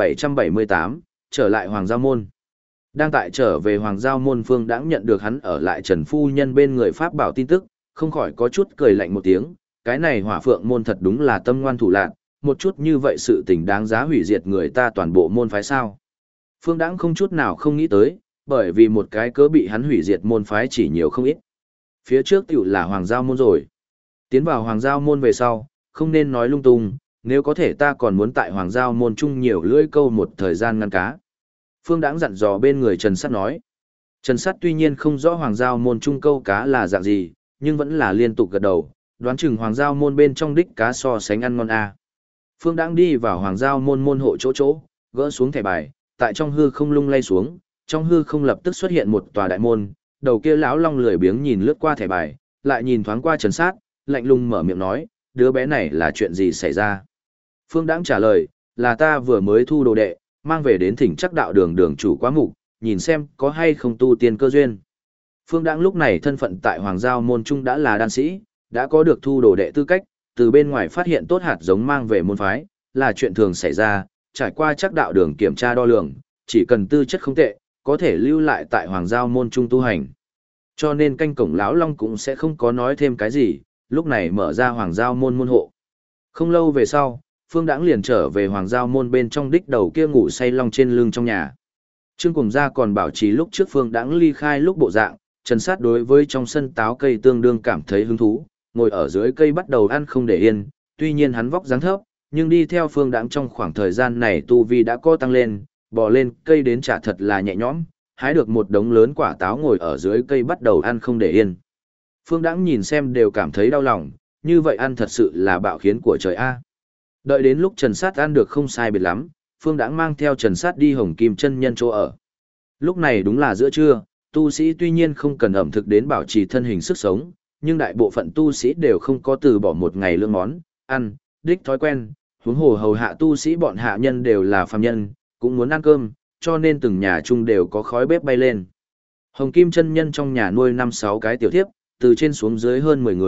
1778, trở lại Hoàng Giao Môn. Đang tại trở về Hoàng Giao Môn Phương Đãng nhận được hắn ở lại Trần phu nhân bên người pháp bảo tin tức, không khỏi có chút cười lạnh một tiếng, cái này Hỏa Phượng môn thật đúng là tâm ngoan thủ lạn, một chút như vậy sự tình đáng giá hủy diệt người ta toàn bộ môn phái sao? Phương Đãng không chút nào không nghĩ tới, bởi vì một cái cớ bị hắn hủy diệt môn phái chỉ nhiều không ít. Phía trước tiểu là Hoàng Giao Môn rồi. Tiến vào Hoàng Giao Môn về sau, không nên nói lung tung, nếu có thể ta còn muốn tại Hoàng Giao Môn chung nhiều lưỡi câu một thời gian ngăn cá. Phương Đãng dặn dò bên người Trần Sắt nói. Trần Sắt tuy nhiên không rõ Hoàng Giao Môn chung câu cá là dạng gì, nhưng vẫn là liên tục gật đầu, đoán chừng Hoàng Giao Môn bên trong đích cá so sánh ăn ngon a. Phương Đãng đi vào Hoàng Giao Môn môn hộ chỗ, gỡ xuống thẻ bài, tại trong hư không lung lay xuống, trong hư không lập tức xuất hiện một tòa đại môn, đầu kia lão long lười biếng nhìn lướt qua thẻ bài, lại nhìn thoáng qua Trần Sát, lạnh lùng mở miệng nói, đứa bé này là chuyện gì xảy ra? Phương Đãng trả lời, là ta vừa mới thu đồ đệ, mang về đến thỉnh chắc đạo đường đường chủ quá mục, nhìn xem có hay không tu tiên cơ duyên. Phương Đãng lúc này thân phận tại Hoàng Giao Môn Trung đã là đan sĩ, đã có được thu đồ đệ tư cách, từ bên ngoài phát hiện tốt hạt giống mang về môn phái, là chuyện thường xảy ra, trải qua chắc đạo đường kiểm tra đo lường, chỉ cần tư chất không tệ, có thể lưu lại tại Hoàng Giao Môn Trung tu hành. Cho nên canh cổng lão long cũng sẽ không có nói thêm cái gì, lúc này mở ra Hoàng Giao Môn môn hộ. Không lâu về sau, Phương Đãng liền trở về Hoàng Giao Môn bên trong đích đầu kia ngủ say long trên lưng trong nhà. Trương Cùng Gia còn bảo trì lúc trước Phương Đãng ly khai lúc bộ dạng, Trần Sát đối với trong sân táo cây tương đương cảm thấy hứng thú, ngồi ở dưới cây bắt đầu ăn không để yên, tuy nhiên hắn vóc dáng thấp, nhưng đi theo Phương Đãng trong khoảng thời gian này tu vi đã có tăng lên, bò lên cây đến chả thật là nhẹ nhõm, hái được một đống lớn quả táo ngồi ở dưới cây bắt đầu ăn không để yên. Phương Đãng nhìn xem đều cảm thấy đau lòng, như vậy ăn thật sự là bạo khiến của trời a. Đợi đến lúc Trần Sát ăn được không sai biệt lắm, Phương Đãng mang theo Trần Sát đi Hồng Kim chân nhân chỗ ở. Lúc này đúng là giữa trưa, tu sĩ tuy nhiên không cần ẩm thực đến bảo trì thân hình sức sống, nhưng đại bộ phận tu sĩ đều không có từ bỏ một ngày lương món, ăn, đích thói quen, huống hồ hầu hạ tu sĩ bọn hạ nhân đều là phàm nhân, cũng muốn ăn cơm, cho nên từng nhà chung đều có khói bếp bay lên. Hồng Kim chân nhân trong nhà nuôi 5-6 cái tiểu thiếp, từ trên xuống dưới hơn 10 người,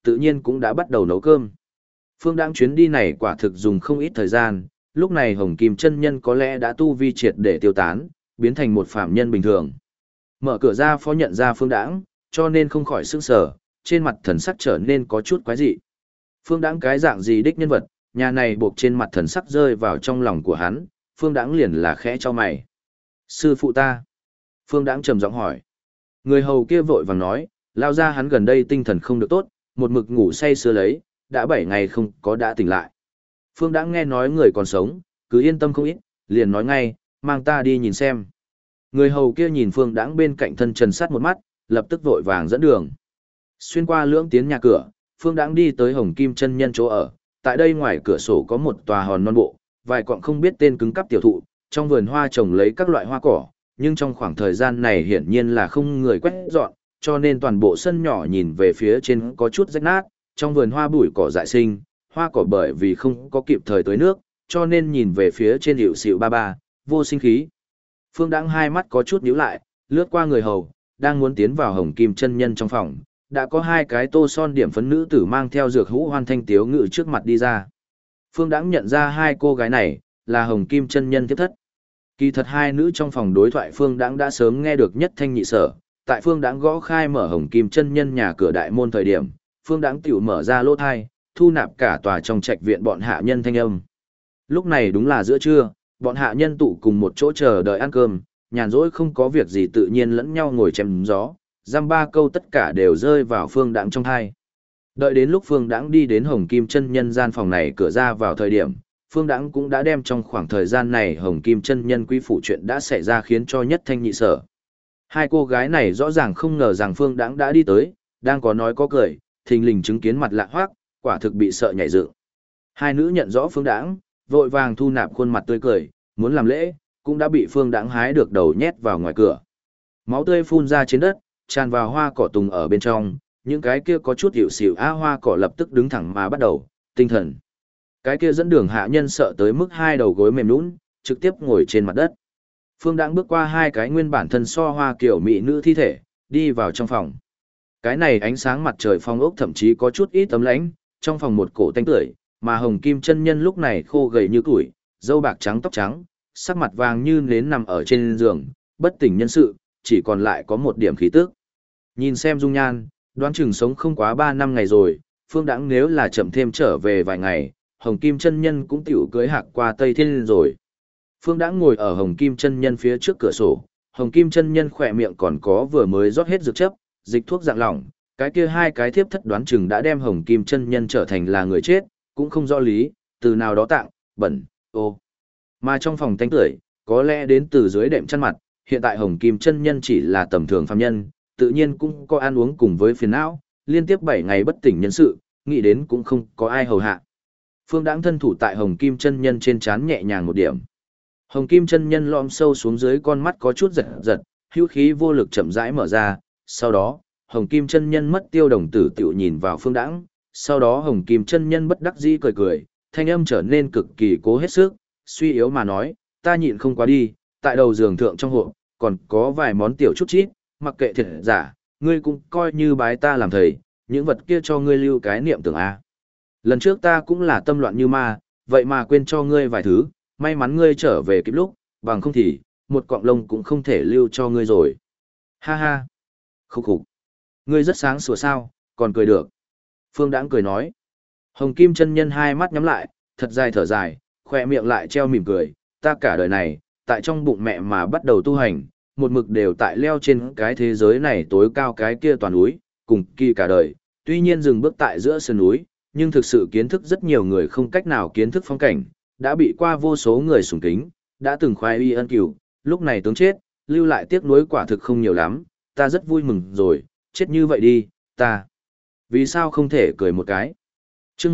tự nhiên cũng đã bắt đầu nấu cơm. Phương Đãng chuyến đi này quả thực dùng không ít thời gian, lúc này Hồng Kim chân nhân có lẽ đã tu vi triệt để tiêu tán, biến thành một phạm nhân bình thường. Mở cửa ra phó nhận ra Phương Đãng, cho nên không khỏi sửng sở, trên mặt thần sắc trở nên có chút quái dị. Phương Đãng cái dạng gì đích nhân vật, nhà này buộc trên mặt thần sắc rơi vào trong lòng của hắn, Phương Đãng liền là khẽ cho mày. Sư phụ ta. Phương Đãng trầm giọng hỏi. Người hầu kia vội vàng nói, lao ra hắn gần đây tinh thần không được tốt, một mực ngủ say sưa lấy, đã 7 ngày không có đã tỉnh lại. Phương Đãng nghe nói người còn sống, cứ yên tâm không ít, liền nói ngay, mang ta đi nhìn xem. Người hầu kia nhìn Phương Đãng bên cạnh thân trần sát một mắt, lập tức vội vàng dẫn đường. Xuyên qua lưỡng tiến nhà cửa, Phương Đãng đi tới Hồng Kim chân nhân chỗ ở, tại đây ngoài cửa sổ có một tòa hòn non bộ, vài quặng không biết tên cứng cắp tiểu thụ, trong vườn hoa trồng lấy các loại hoa cỏ, nhưng trong khoảng thời gian này hiển nhiên là không người quét dọn, cho nên toàn bộ sân nhỏ nhìn về phía trên có chút rách nát, trong vườn hoa bụi cỏ dại sinh, hoa cỏ bởi vì không có kịp thời tưới nước, cho nên nhìn về phía trên hiệu xịu ba ba, vô sinh khí. Phương Đãng hai mắt có chút nhíu lại, lướt qua người hầu, đang muốn tiến vào Hồng Kim chân nhân trong phòng, đã có hai cái tô son điểm phấn nữ tử mang theo dược hũ hoan thanh tiếu ngự trước mặt đi ra. Phương Đãng nhận ra hai cô gái này là Hồng Kim chân nhân tiếp thất. Kỳ thật hai nữ trong phòng đối thoại Phương Đãng đã sớm nghe được nhất thanh nhị sở, tại Phương Đãng gõ khai mở Hồng Kim chân nhân nhà cửa đại môn thời điểm, Phương Đãng tiểu mở ra lỗ thai, thu nạp cả tòa trong trạch viện bọn hạ nhân thanh âm. Lúc này đúng là giữa trưa, bọn hạ nhân tụ cùng một chỗ chờ đợi ăn cơm, nhàn rỗi không có việc gì tự nhiên lẫn nhau ngồi chém gió, dăm ba câu tất cả đều rơi vào Phương Đãng trong thai. Đợi đến lúc Phương Đãng đi đến Hồng Kim chân nhân gian phòng này cửa ra vào thời điểm, Phương Đãng cũng đã đem trong khoảng thời gian này Hồng Kim chân nhân quý phụ chuyện đã xảy ra khiến cho nhất thanh nhị sở. Hai cô gái này rõ ràng không ngờ rằng Phương Đãng đã đi tới, đang có nói có cười, thình lình chứng kiến mặt lạ hoác, quả thực bị sợ nhảy dựng. Hai nữ nhận rõ Phương Đãng, vội vàng thu nạp khuôn mặt tươi cười, muốn làm lễ, cũng đã bị Phương Đãng hái được đầu nhét vào ngoài cửa. Máu tươi phun ra trên đất, tràn vào hoa cỏ tùng ở bên trong, những cái kia có chút hiệu xỉu hoa cỏ lập tức đứng thẳng mà bắt đầu, tinh thần. Cái kia dẫn đường hạ nhân sợ tới mức hai đầu gối mềm nhũn, trực tiếp ngồi trên mặt đất. Phương Đãng bước qua hai cái nguyên bản thân so hoa kiểu mỹ nữ thi thể, đi vào trong phòng. Cái này ánh sáng mặt trời phong ốc thậm chí có chút ít tấm lánh, trong phòng một cổ tanh tưởi, mà Hồng Kim chân nhân lúc này khô gầy như củi, râu bạc trắng tóc trắng, sắc mặt vàng như nến nằm ở trên giường, bất tỉnh nhân sự, chỉ còn lại có một điểm khí tức. Nhìn xem dung nhan, đoán chừng sống không quá 3 năm ngày rồi, Phương Đãng nếu là chậm thêm trở về vài ngày, Hồng Kim chân nhân cũng tiểu cưới hạc qua Tây Thiên rồi. Phương Đãng ngồi ở Hồng Kim chân nhân phía trước cửa sổ, Hồng Kim chân nhân khỏe miệng còn có vừa mới rót hết dược chấp, dịch thuốc dạng lỏng, cái kia hai cái thiếp thất đoán chừng đã đem Hồng Kim chân nhân trở thành là người chết, cũng không rõ lý, từ nào đó tạng, bẩn, ô. Mà trong phòng tanh tưởi, có lẽ đến từ dưới đệm chăn mặt, hiện tại Hồng Kim chân nhân chỉ là tầm thường phàm nhân, tự nhiên cũng có ăn uống cùng với phiền não, liên tiếp 7 ngày bất tỉnh nhân sự, nghĩ đến cũng không có ai hầu hạ. Phương Đãng thân thủ tại Hồng Kim chân nhân trên trán nhẹ nhàng một điểm. Hồng Kim chân nhân lõm sâu xuống dưới con mắt có chút giật giật, hữu khí vô lực chậm rãi mở ra, sau đó, Hồng Kim chân nhân mất tiêu đồng tử tiểu nhìn vào Phương Đãng, sau đó Hồng Kim chân nhân bất đắc dĩ cười cười, thanh âm trở nên cực kỳ cố hết sức, suy yếu mà nói, ta nhịn không quá đi, tại đầu giường thượng trong hộp, còn có vài món tiểu chút chít, mặc kệ thiệt giả, ngươi cũng coi như bái ta làm thầy, những vật kia cho ngươi lưu cái niệm tưởng a. Lần trước ta cũng là tâm loạn như ma, vậy mà quên cho ngươi vài thứ, may mắn ngươi trở về kịp lúc, bằng không thì, một cọng lông cũng không thể lưu cho ngươi rồi. Ha ha. Khúc khục. Ngươi rất sáng sủa sao, còn cười được. Phương Đãng cười nói. Hồng Kim chân nhân hai mắt nhắm lại, thật dài thở dài, khoe miệng lại treo mỉm cười, ta cả đời này, tại trong bụng mẹ mà bắt đầu tu hành, một mực đều tại leo trên cái thế giới này tối cao cái kia toàn núi, cùng kỳ cả đời, tuy nhiên dừng bước tại giữa sườn núi, nhưng thực sự kiến thức rất nhiều người không cách nào kiến thức phong cảnh, đã bị qua vô số người sùng kính, đã từng khoái y ân cửu, lúc này tướng chết, lưu lại tiếc nuối quả thực không nhiều lắm, ta rất vui mừng rồi, chết như vậy đi, ta. Vì sao không thể cười một cái? Chương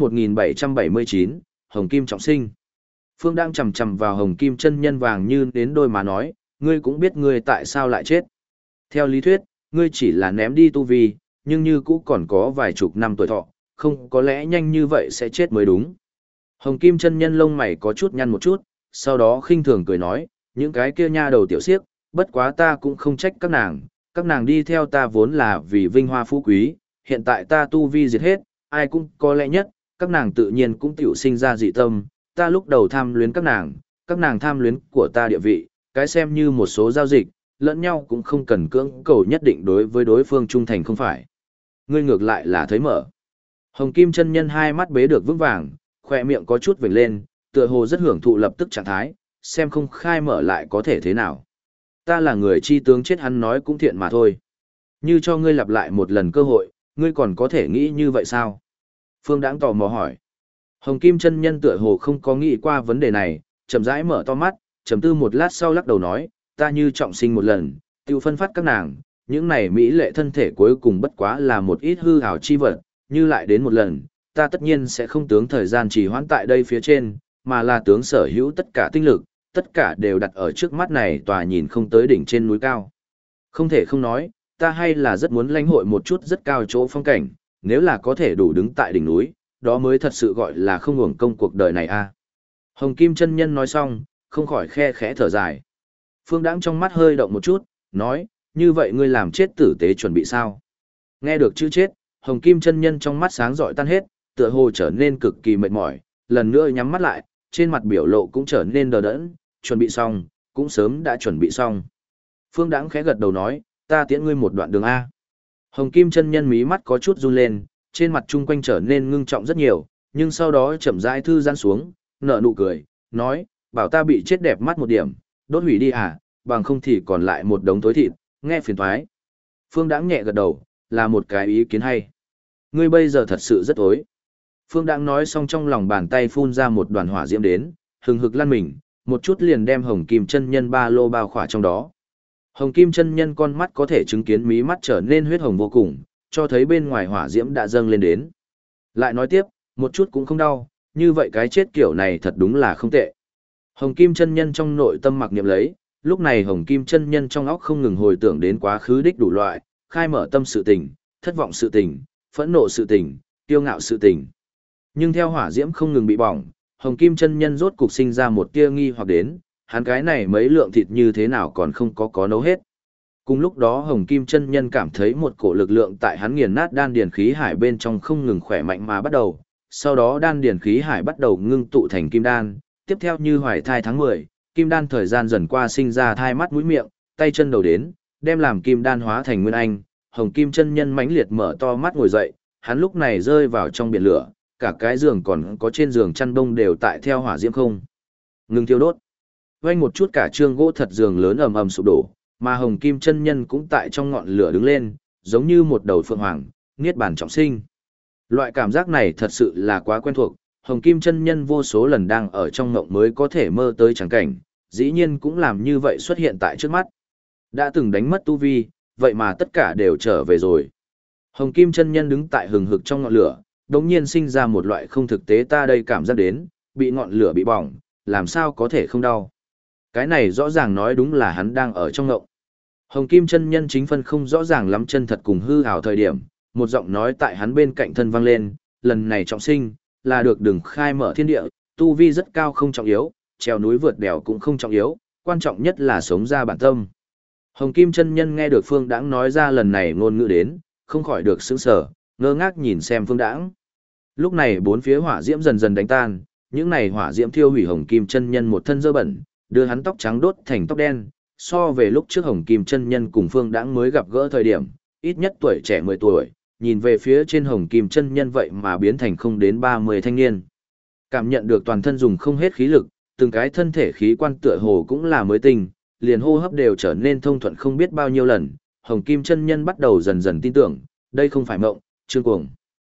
1779, Hồng Kim trọng sinh. Phương đang chầm chầm vào Hồng Kim chân nhân vàng như đến đôi mà nói, ngươi cũng biết ngươi tại sao lại chết. Theo lý thuyết, ngươi chỉ là ném đi tu vi, nhưng như cũ còn có vài chục năm tuổi thọ, không có lẽ nhanh như vậy sẽ chết mới đúng. Hồng Kim chân nhân lông mày có chút nhăn một chút, sau đó khinh thường cười nói, những cái kia nha đầu tiểu xiếc, bất quá ta cũng không trách các nàng đi theo ta vốn là vì vinh hoa phú quý, hiện tại ta tu vi diệt hết, ai cũng có lẽ nhất, các nàng tự nhiên cũng tiểu sinh ra dị tâm, ta lúc đầu tham luyến các nàng tham luyến của ta địa vị, cái xem như một số giao dịch, lẫn nhau cũng không cần cưỡng cầu nhất định đối với đối phương trung thành không phải. Ngươi ngược lại là thấy mở. Hồng Kim chân nhân hai mắt bế được vững vàng, khỏe miệng có chút vểnh lên, tựa hồ rất hưởng thụ lập tức trạng thái, xem không khai mở lại có thể thế nào. Ta là người chi tướng chết hắn nói cũng thiện mà thôi. Như cho ngươi lặp lại một lần cơ hội, ngươi còn có thể nghĩ như vậy sao? Phương Đãng tò mò hỏi. Hồng Kim chân nhân tựa hồ không có nghĩ qua vấn đề này, chậm rãi mở to mắt, trầm tư một lát sau lắc đầu nói, ta như trọng sinh một lần, tiêu phân phát các nàng, những này mỹ lệ thân thể cuối cùng bất quá là một ít hư ảo chi vật, như lại đến một lần, ta tất nhiên sẽ không tướng thời gian trì hoãn tại đây phía trên, mà là tướng sở hữu tất cả tinh lực, tất cả đều đặt ở trước mắt này tòa nhìn không tới đỉnh trên núi cao. Không thể không nói, ta hay là rất muốn lãnh hội một chút rất cao chỗ phong cảnh, nếu là có thể đủ đứng tại đỉnh núi, đó mới thật sự gọi là không uổng công cuộc đời này a. Hồng Kim chân nhân nói xong, không khỏi khe khẽ thở dài. Phương Đãng trong mắt hơi động một chút, nói, như vậy ngươi làm chết tử tế chuẩn bị sao? Nghe được chữ chết, Hồng Kim chân nhân trong mắt sáng rọi tan hết, tựa hồ trở nên cực kỳ mệt mỏi, lần nữa nhắm mắt lại, trên mặt biểu lộ cũng trở nên đờ đẫn, chuẩn bị xong, cũng sớm đã chuẩn bị xong. Phương Đãng khẽ gật đầu nói, ta tiễn ngươi một đoạn đường A. Hồng Kim chân nhân mí mắt có chút run lên, trên mặt chung quanh trở nên ngưng trọng rất nhiều, nhưng sau đó chậm rãi thư giãn xuống, nở nụ cười, nói, bảo ta bị chết đẹp mắt một điểm, đốt hủy đi à, bằng không thì còn lại một đống tối thịt, nghe phiền toái. Phương Đãng nhẹ gật đầu, là một cái ý kiến hay. Ngươi bây giờ thật sự rất tối. Phương Đãng nói xong trong lòng bàn tay phun ra một đoàn hỏa diễm đến, hừng hực lăn mình, một chút liền đem Hồng Kim chân nhân ba lô bao khỏa trong đó. Hồng Kim chân nhân con mắt có thể chứng kiến mí mắt trở nên huyết hồng vô cùng, cho thấy bên ngoài hỏa diễm đã dâng lên đến. Lại nói tiếp, một chút cũng không đau, như vậy cái chết kiểu này thật đúng là không tệ. Hồng Kim chân nhân trong nội tâm mặc niệm lấy, lúc này Hồng Kim chân nhân trong óc không ngừng hồi tưởng đến quá khứ đích đủ loại, khai mở tâm sự tình, thất vọng sự tình, phẫn nộ sự tình, kiêu ngạo sự tình. Nhưng theo hỏa diễm không ngừng bị bỏng, Hồng Kim chân nhân rốt cục sinh ra một tia nghi hoặc đến, hắn cái này mấy lượng thịt như thế nào còn không có nấu hết. Cùng lúc đó Hồng Kim chân nhân cảm thấy một cổ lực lượng tại hắn nghiền nát đan điền khí hải bên trong không ngừng khỏe mạnh mà bắt đầu, sau đó đan điền khí hải bắt đầu ngưng tụ thành kim đan, tiếp theo như hoài thai tháng 10, kim đan thời gian dần qua sinh ra thai mắt mũi miệng, tay chân đầu đến, đem làm kim đan hóa thành nguyên anh, Hồng Kim chân nhân mãnh liệt mở to mắt ngồi dậy, hắn lúc này rơi vào trong biển lửa, cả cái giường còn có trên giường chăn đông đều tại theo hỏa diễm không ngừng thiêu đốt. Vang một chút cả trương gỗ thật giường lớn ầm ầm sụp đổ, mà Hồng Kim chân nhân cũng tại trong ngọn lửa đứng lên, giống như một đầu phượng hoàng, niết bàn trọng sinh. Loại cảm giác này thật sự là quá quen thuộc, Hồng Kim chân nhân vô số lần đang ở trong ngộng mới có thể mơ tới chẳng cảnh, dĩ nhiên cũng làm như vậy xuất hiện tại trước mắt. Đã từng đánh mất tu vi, vậy mà tất cả đều trở về rồi. Hồng Kim chân nhân đứng tại hừng hực trong ngọn lửa, đống nhiên sinh ra một loại không thực tế ta đây cảm giác đến, bị ngọn lửa bị bỏng, làm sao có thể không đau. Cái này rõ ràng nói đúng là hắn đang ở trong ngộng. Hồng Kim chân nhân chính phân không rõ ràng lắm chân thật cùng hư ảo thời điểm, một giọng nói tại hắn bên cạnh thân vang lên, lần này trọng sinh, là được đừng khai mở thiên địa, tu vi rất cao không trọng yếu, trèo núi vượt đèo cũng không trọng yếu, quan trọng nhất là sống ra bản tâm. Hồng Kim chân nhân nghe được Phương Đãng nói ra lần này ngôn ngữ đến, không khỏi được sững sờ, ngơ ngác nhìn xem Phương Đãng. Lúc này bốn phía hỏa diễm dần dần đánh tan, những này hỏa diễm thiêu hủy Hồng Kim chân nhân một thân dơ bẩn, đưa hắn tóc trắng đốt thành tóc đen, so về lúc trước Hồng Kim chân nhân cùng Phương Đãng mới gặp gỡ thời điểm, ít nhất tuổi trẻ 10 tuổi, nhìn về phía trên Hồng Kim chân nhân vậy mà biến thành không đến 30 thanh niên. Cảm nhận được toàn thân dùng không hết khí lực, từng cái thân thể khí quan tựa hồ cũng là mới tinh, liền hô hấp đều trở nên thông thuận không biết bao nhiêu lần, Hồng Kim chân nhân bắt đầu dần dần tin tưởng, đây không phải mộng, Trương Cuồng.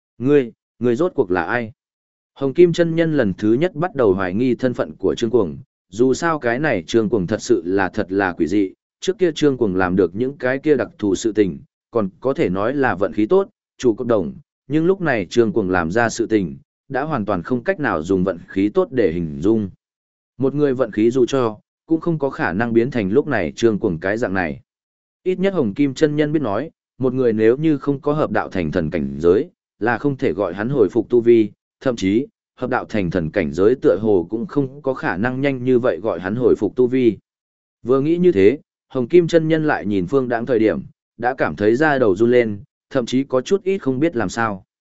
Ngươi rốt cuộc là ai? Hồng Kim chân nhân lần thứ nhất bắt đầu hoài nghi thân phận của Trương Cuồng, dù sao cái này Trương Cuồng thật sự là quỷ dị, trước kia Trương Cuồng làm được những cái kia đặc thù sự tình, còn có thể nói là vận khí tốt, chủ cộng đồng, nhưng lúc này Trương Cuồng làm ra sự tình, đã hoàn toàn không cách nào dùng vận khí tốt để hình dung. Một người vận khí dù cho, cũng không có khả năng biến thành lúc này Trương Cuồng cái dạng này. Ít nhất Hồng Kim chân nhân biết nói, một người nếu như không có hợp đạo thành thần cảnh giới, là không thể gọi hắn hồi phục tu vi, thậm chí, hợp đạo thành thần cảnh giới tựa hồ cũng không có khả năng nhanh như vậy gọi hắn hồi phục tu vi. Vừa nghĩ như thế, Hồng Kim chân nhân lại nhìn Phương Đãng thời điểm, đã cảm thấy da đầu run lên, thậm chí có chút ít không biết làm sao.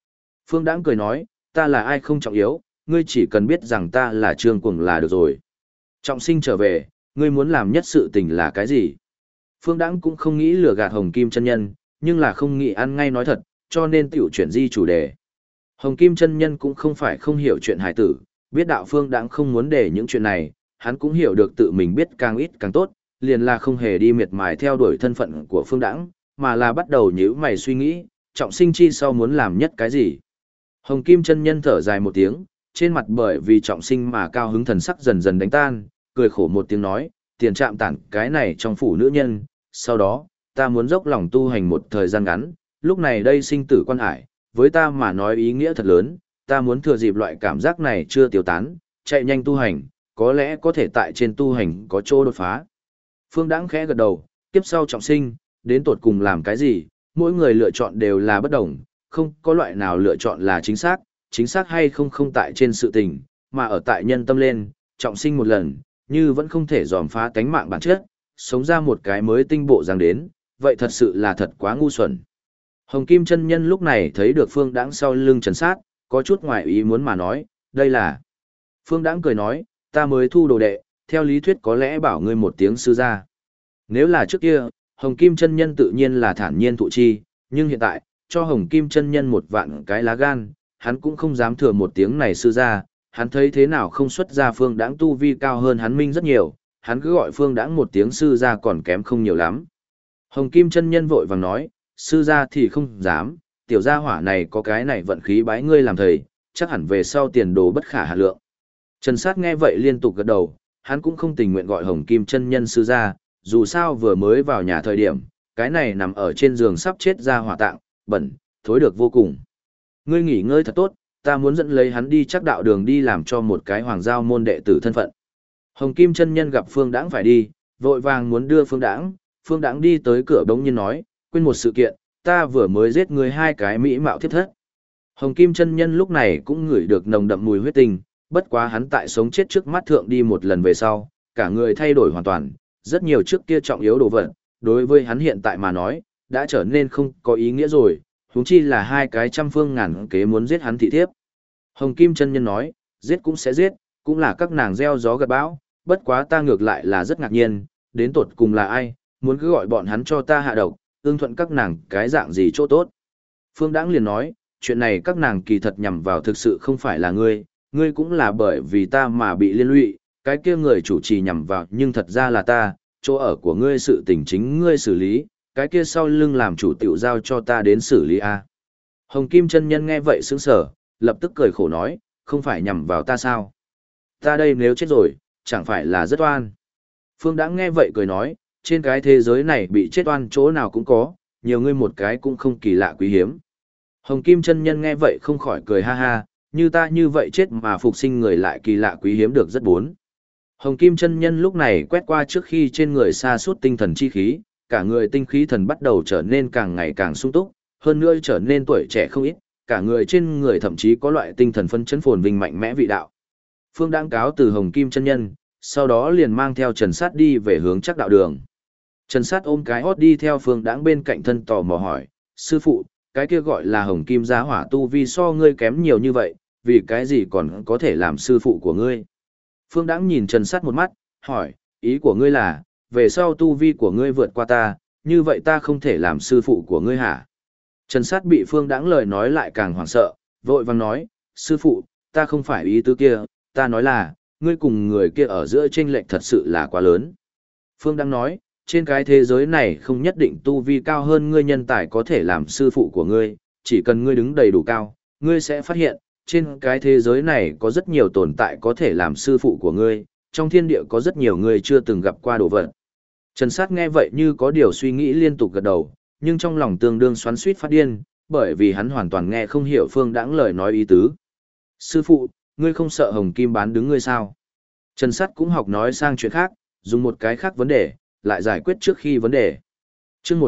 Phương Đãng cười nói, ta là ai không trọng yếu, ngươi chỉ cần biết rằng ta là Trương Cuồng là được rồi. Trọng sinh trở về, ngươi muốn làm nhất sự tình là cái gì? Phương Đãng cũng không nghĩ lừa gạt Hồng Kim chân nhân, nhưng là không nghĩ ăn ngay nói thật, cho nên tiểu chuyển di chủ đề. Hồng Kim chân nhân cũng không phải không hiểu chuyện hài tử, biết đạo Phương Đãng không muốn để những chuyện này, hắn cũng hiểu được tự mình biết càng ít càng tốt, liền là không hề đi miệt mài theo đuổi thân phận của Phương Đãng, mà là bắt đầu nhíu mày suy nghĩ, trọng sinh chi sau muốn làm nhất cái gì. Hồng Kim chân nhân thở dài một tiếng, trên mặt bởi vì trọng sinh mà cao hứng thần sắc dần dần đánh tan, cười khổ một tiếng nói, tiền trạm tản cái này trong phủ nữ nhân, sau đó, ta muốn dốc lòng tu hành một thời gian ngắn, lúc này đây sinh tử quan hải, với ta mà nói ý nghĩa thật lớn, ta muốn thừa dịp loại cảm giác này chưa tiêu tán, chạy nhanh tu hành, có lẽ có thể tại trên tu hành có chỗ đột phá. Phương Đãng khẽ gật đầu, tiếp sau trọng sinh, đến tột cùng làm cái gì, mỗi người lựa chọn đều là bất đồng, không có loại nào lựa chọn là chính xác hay không không tại trên sự tình, mà ở tại nhân tâm lên, trọng sinh một lần, như vẫn không thể dòm phá tánh mạng bản chất, sống ra một cái mới tinh bộ dáng đến, vậy thật sự là thật quá ngu xuẩn. Hồng Kim chân nhân lúc này thấy được Phương Đãng sau lưng Trần Sát, có chút ngoài ý muốn mà nói, đây là. Phương Đãng cười nói, ta mới thu đồ đệ, theo lý thuyết có lẽ bảo ngươi một tiếng sư gia. Nếu là trước kia, Hồng Kim chân nhân tự nhiên là thản nhiên thụ chi, nhưng hiện tại, cho Hồng Kim chân nhân một vạn cái lá gan, hắn cũng không dám thừa một tiếng này sư gia, hắn thấy thế nào không xuất ra Phương Đãng tu vi cao hơn hắn minh rất nhiều, hắn cứ gọi Phương Đãng một tiếng sư gia còn kém không nhiều lắm. Hồng Kim chân nhân vội vàng nói, sư gia thì không dám, tiểu gia hỏa này có cái này vận khí bái ngươi làm thầy, chắc hẳn về sau tiền đồ bất khả hạ lượng. Trần Sát nghe vậy liên tục gật đầu, hắn cũng không tình nguyện gọi Hồng Kim chân nhân sư gia, dù sao vừa mới vào nhà thời điểm, cái này nằm ở trên giường sắp chết ra hỏa tạng, bẩn, thối được vô cùng. Ngươi nghỉ ngơi thật tốt, ta muốn dẫn lấy hắn đi chắc đạo đường đi làm cho một cái hoàng giao môn đệ tử thân phận. Hồng Kim chân nhân gặp Phương Đãng phải đi, vội vàng muốn đưa Phương Đãng đi tới cửa bỗng nhiên nói, quên một sự kiện, ta vừa mới giết người hai cái mỹ mạo thiếp thất. Hồng Kim chân nhân lúc này cũng ngửi được nồng đậm mùi huyết tinh, bất quá hắn tại sống chết trước mắt thượng đi một lần về sau, cả người thay đổi hoàn toàn, rất nhiều trước kia trọng yếu đồ vật, đối với hắn hiện tại mà nói, đã trở nên không có ý nghĩa rồi, huống chi là hai cái trăm phương ngàn kế muốn giết hắn thị thiếp. Hồng Kim chân nhân nói, giết cũng sẽ giết, cũng là các nàng gieo gió gặt bão, bất quá ta ngược lại là rất ngạc nhiên, đến tột cùng là ai, muốn cứ gọi bọn hắn cho ta hạ độc, ưng thuận các nàng cái dạng gì chỗ tốt. Phương Đãng liền nói, chuyện này các nàng kỳ thật nhằm vào thực sự không phải là ngươi cũng là bởi vì ta mà bị liên lụy, cái kia người chủ trì nhằm vào nhưng thật ra là ta, chỗ ở của ngươi sự tình chính ngươi xử lý, cái kia sau lưng làm chủ tiểu giao cho ta đến xử lý a. Hồng Kim chân nhân nghe vậy sững sờ, lập tức cười khổ nói, không phải nhằm vào ta sao? Ta đây nếu chết rồi, chẳng phải là rất oan. Phương Đãng nghe vậy cười nói, trên cái thế giới này bị chết oan chỗ nào cũng có, nhiều ngươi một cái cũng không kỳ lạ quý hiếm. Hồng Kim chân nhân nghe vậy không khỏi cười ha ha, như ta như vậy chết mà phục sinh người lại kỳ lạ quý hiếm được rất bốn. Hồng Kim chân nhân lúc này quét qua trước khi trên người sa sút tinh thần chi khí, cả người tinh khí thần bắt đầu trở nên càng ngày càng sung túc, hơn nữa trở nên tuổi trẻ không ít, cả người trên người thậm chí có loại tinh thần phân chấn phồn vinh mạnh mẽ vị đạo. Phương Đãng cáo từ Hồng Kim chân nhân, sau đó liền mang theo Trần Sát đi về hướng chắc đạo đường. Trần Sát ôm cái hót đi theo Phương Đãng bên cạnh thân tò mò hỏi, sư phụ, cái kia gọi là Hồng Kim giá hỏa tu vi so ngươi kém nhiều như vậy, vì cái gì còn có thể làm sư phụ của ngươi? Phương Đãng nhìn Trần Sát một mắt, hỏi, ý của ngươi là, về sau tu vi của ngươi vượt qua ta, như vậy ta không thể làm sư phụ của ngươi hả? Trần Sát bị Phương Đãng lời nói lại càng hoảng sợ, vội vàng nói, sư phụ, ta không phải ý tứ kia, ta nói là, ngươi cùng người kia ở giữa chênh lệch thật sự là quá lớn. Phương Đãng nói, trên cái thế giới này không nhất định tu vi cao hơn ngươi nhân tài có thể làm sư phụ của ngươi, chỉ cần ngươi đứng đầy đủ cao, ngươi sẽ phát hiện, trên cái thế giới này có rất nhiều tồn tại có thể làm sư phụ của ngươi, trong thiên địa có rất nhiều người chưa từng gặp qua đồ vật. Trần Sát nghe vậy như có điều suy nghĩ liên tục gật đầu, nhưng trong lòng tương đương xoắn xuýt phát điên, bởi vì hắn hoàn toàn nghe không hiểu Phương Đãng lời nói ý tứ. Sư phụ, ngươi không sợ Hồng Kim bán đứng ngươi sao? Trần Sát cũng học nói sang chuyện khác, dùng một cái khác vấn đề, lại giải quyết trước khi vấn đề. Chương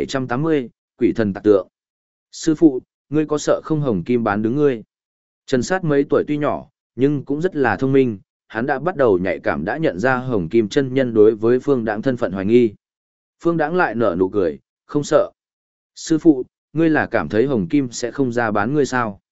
1780, Quỷ thần tạc tượng. Sư phụ, ngươi có sợ không Hồng Kim bán đứng ngươi? Trần Sát mấy tuổi tuy nhỏ, nhưng cũng rất là thông minh, hắn đã bắt đầu nhạy cảm đã nhận ra Hồng Kim chân nhân đối với Phương Đãng thân phận hoài nghi. Phương Đãng lại nở nụ cười, không sợ. Sư phụ, ngươi là cảm thấy Hồng Kim sẽ không ra bán ngươi sao?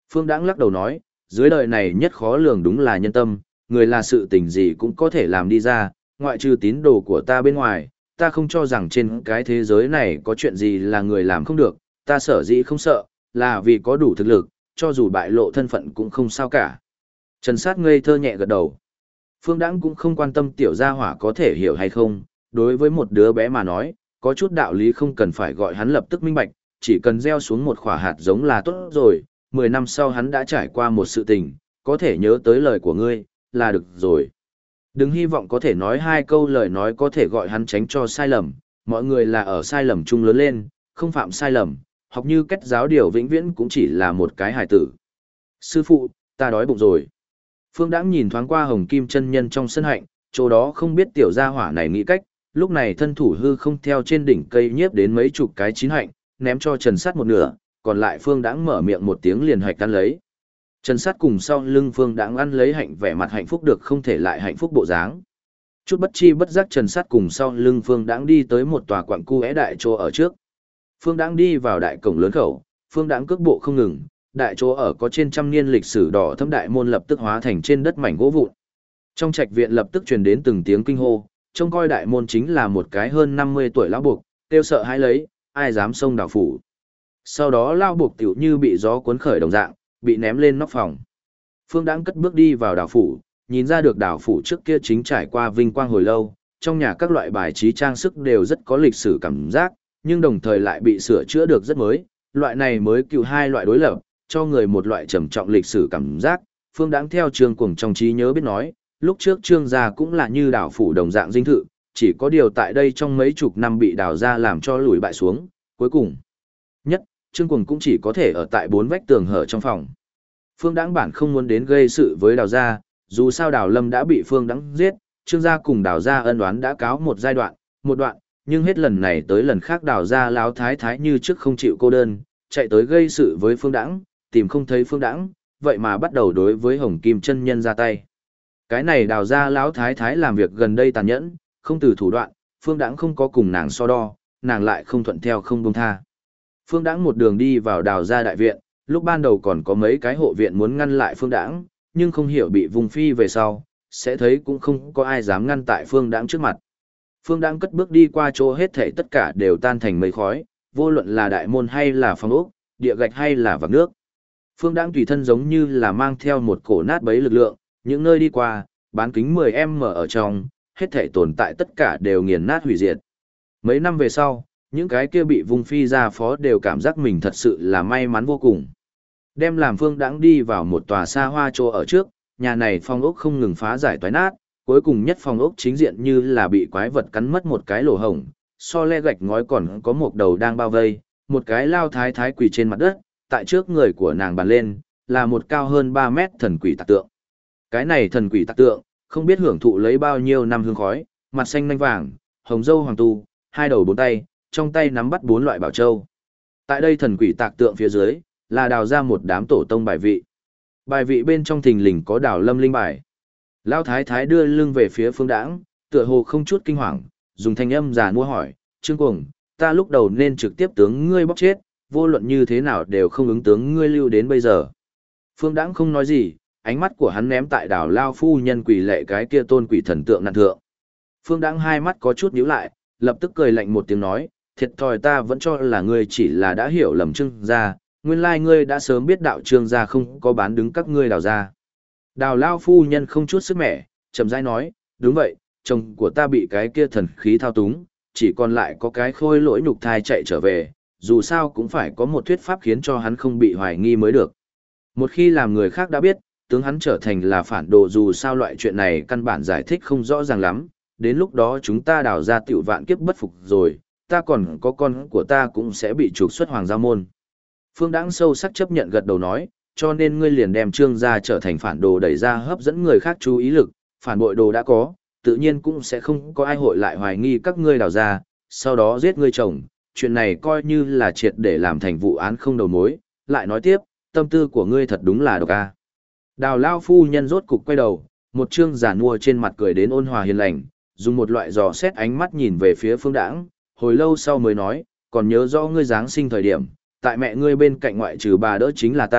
Phương Đãng lắc đầu nói, dưới đời này nhất khó lường đúng là nhân tâm, người là sự tình gì cũng có thể làm đi ra, ngoại trừ tín đồ của ta bên ngoài, ta không cho rằng trên cái thế giới này có chuyện gì là người làm không được, ta sở dĩ không sợ, là vì có đủ thực lực, cho dù bại lộ thân phận cũng không sao cả. Trần Sát ngây thơ nhẹ gật đầu. Phương Đãng cũng không quan tâm tiểu gia hỏa có thể hiểu hay không, đối với một đứa bé mà nói, có chút đạo lý không cần phải gọi hắn lập tức minh bạch, chỉ cần gieo xuống một quả hạt giống là tốt rồi, 10 năm sau hắn đã trải qua một sự tình, có thể nhớ tới lời của ngươi, là được rồi. Đừng hy vọng có thể nói 2 câu lời nói có thể gọi hắn tránh cho sai lầm, mọi người là ở sai lầm chung lớn lên, không phạm sai lầm, học như cách giáo điều vĩnh viễn cũng chỉ là một cái hài tử. Sư phụ, ta đói bụng rồi. Phương Đãng nhìn thoáng qua Hồng Kim chân nhân trong sân hạnh, chỗ đó không biết tiểu gia hỏa này nghĩ cách, lúc này thân thủ hư không theo trên đỉnh cây nhiếp đến mấy chục cái chín hạnh, ném cho Trần Sát một nửa, còn lại Phương Đãng mở miệng một tiếng liền hoạch ăn lấy. Trần Sát cùng sau lưng Phương Đãng ăn lấy hạnh vẻ mặt hạnh phúc được không thể lại hạnh phúc bộ dáng. Chút bất chi bất giác Trần Sát cùng sau lưng Phương Đãng đi tới một tòa quặng cu é đại chỗ ở trước. Phương Đãng đi vào đại cổng lớn khẩu, Phương Đãng cước bộ không ngừng, đại chỗ ở có trên trăm niên lịch sử đỏ thẫm đại môn lập tức hóa thành trên đất mảnh gỗ vụn. Trong trạch viện lập tức truyền đến từng tiếng kinh hô, trông coi đại môn chính là một cái hơn 50 tuổi lão buộc, kêu sợ hãi lấy, ai dám xông đào phủ. Sau đó lão buộc tiểu như bị gió cuốn khởi đồng dạng, bị ném lên nóc phòng. Phương Đãng cất bước đi vào đào phủ, nhìn ra được đào phủ trước kia chính trải qua vinh quang hồi lâu, trong nhà các loại bài trí trang sức đều rất có lịch sử cảm giác, nhưng đồng thời lại bị sửa chữa được rất mới, loại này mới cựu hai loại đối lập, cho người một loại trầm trọng lịch sử cảm giác. Phương Đãng theo Trương Cuồng trong trí nhớ biết nói, lúc trước Trương gia cũng là như đào phủ đồng dạng dinh thự, chỉ có điều tại đây trong mấy chục năm bị đào ra làm cho lùi bại xuống, cuối cùng nhất, Trương Cuồng cũng chỉ có thể ở tại 4 vách tường hở trong phòng. Phương Đãng bản không muốn đến gây sự với đào gia, dù sao đào lâm đã bị Phương Đãng giết, Trương gia cùng đào gia ân oán đã cáo một giai đoạn, một đoạn, nhưng hết lần này tới lần khác đào gia láo thái thái như trước không chịu cô đơn, chạy tới gây sự với Phương Đãng, tìm không thấy Phương Đãng, vậy mà bắt đầu đối với Hồng Kim chân nhân ra tay. Cái này đào gia láo thái thái làm việc gần đây tàn nhẫn, không từ thủ đoạn, Phương Đãng không có cùng nàng so đo, nàng lại không thuận theo không buông tha. Phương Đãng một đường đi vào đào gia đại viện, lúc ban đầu còn có mấy cái hộ viện muốn ngăn lại Phương Đãng, nhưng không hiểu bị vùng phi về sau, sẽ thấy cũng không có ai dám ngăn tại Phương Đãng trước mặt. Phương Đãng cất bước đi qua chỗ hết thảy tất cả đều tan thành mây khói, vô luận là đại môn hay là phòng ốc, địa gạch hay là vạc nước. Phương Đãng tùy thân giống như là mang theo một cổ nát bấy lực lượng, những nơi đi qua, bán kính 10m ở trong, hết thảy tồn tại tất cả đều nghiền nát hủy diệt. Mấy năm về sau, những cái kia bị vùng phi ra phó đều cảm giác mình thật sự là may mắn vô cùng. Đem làm Phương Đãng đi vào một tòa xa hoa chỗ ở trước, nhà này phòng ốc không ngừng phá giải toái nát, cuối cùng nhất phòng ốc chính diện như là bị quái vật cắn mất một cái lỗ hổng, so le gạch ngói còn có một đầu đang bao vây, một cái lao thái thái quỳ trên mặt đất, tại trước người của nàng bàn lên, là một cao hơn 3 mét thần quỷ tạc tượng. Cái này thần quỷ tạc tượng, không biết hưởng thụ lấy bao nhiêu năm hương khói, mặt xanh nanh vàng, hồng dâu hoàng tu, 2 đầu 4 tay, trong tay nắm bắt 4 loại bảo châu. Tại đây thần quỷ tạc tượng phía dưới, là đào ra một đám tổ tông bài vị. Bài vị bên trong thình lình có đào lâm linh bài. Lão thái thái đưa lưng về phía Phương Đãng, tựa hồ không chút kinh hoàng, dùng thanh âm già mua hỏi, Trương Cuồng, ta lúc đầu nên trực tiếp tướng ngươi bóc chết, vô luận như thế nào đều không ứng tướng ngươi lưu đến bây giờ. Phương Đãng không nói gì, ánh mắt của hắn ném tại đảo lao phu nhân quỷ lệ cái kia tôn quỷ thần tượng nạn thượng. Phương Đãng hai mắt có chút nhíu lại, lập tức cười lạnh một tiếng nói, thiệt thòi ta vẫn cho là ngươi chỉ là đã hiểu lầm Trương gia, nguyên lai ngươi đã sớm biết đạo Trương gia không có bán đứng các ngươi đào gia. Đào lao phu nhân không chút sức mẻ, chậm rãi nói, đúng vậy, chồng của ta bị cái kia thần khí thao túng, chỉ còn lại có cái khôi lỗi nhục thai chạy trở về, dù sao cũng phải có một thuyết pháp khiến cho hắn không bị hoài nghi mới được. Một khi làm người khác đã biết, tướng hắn trở thành là phản đồ dù sao loại chuyện này căn bản giải thích không rõ ràng lắm, đến lúc đó chúng ta đào ra tiểu vạn kiếp bất phục rồi, ta còn có con của ta cũng sẽ bị trục xuất hoàng gia môn. Phương Đãng sâu sắc chấp nhận gật đầu nói, cho nên ngươi liền đem Trương gia trở thành phản đồ đẩy ra hấp dẫn người khác chú ý lực, phản bội đồ đã có, tự nhiên cũng sẽ không có ai hội lại hoài nghi các ngươi đào ra, sau đó giết ngươi chồng, chuyện này coi như là triệt để làm thành vụ án không đầu mối, lại nói tiếp, tâm tư của ngươi thật đúng là độc a. Đào lao phu nhân rốt cục quay đầu, một trương giả nua trên mặt cười đến ôn hòa hiền lành, dùng một loại dò xét ánh mắt nhìn về phía Phương Đãng, hồi lâu sau mới nói, còn nhớ rõ ngươi Giáng sinh thời điểm, tại mẹ ngươi bên cạnh ngoại trừ bà đỡ chính là ta,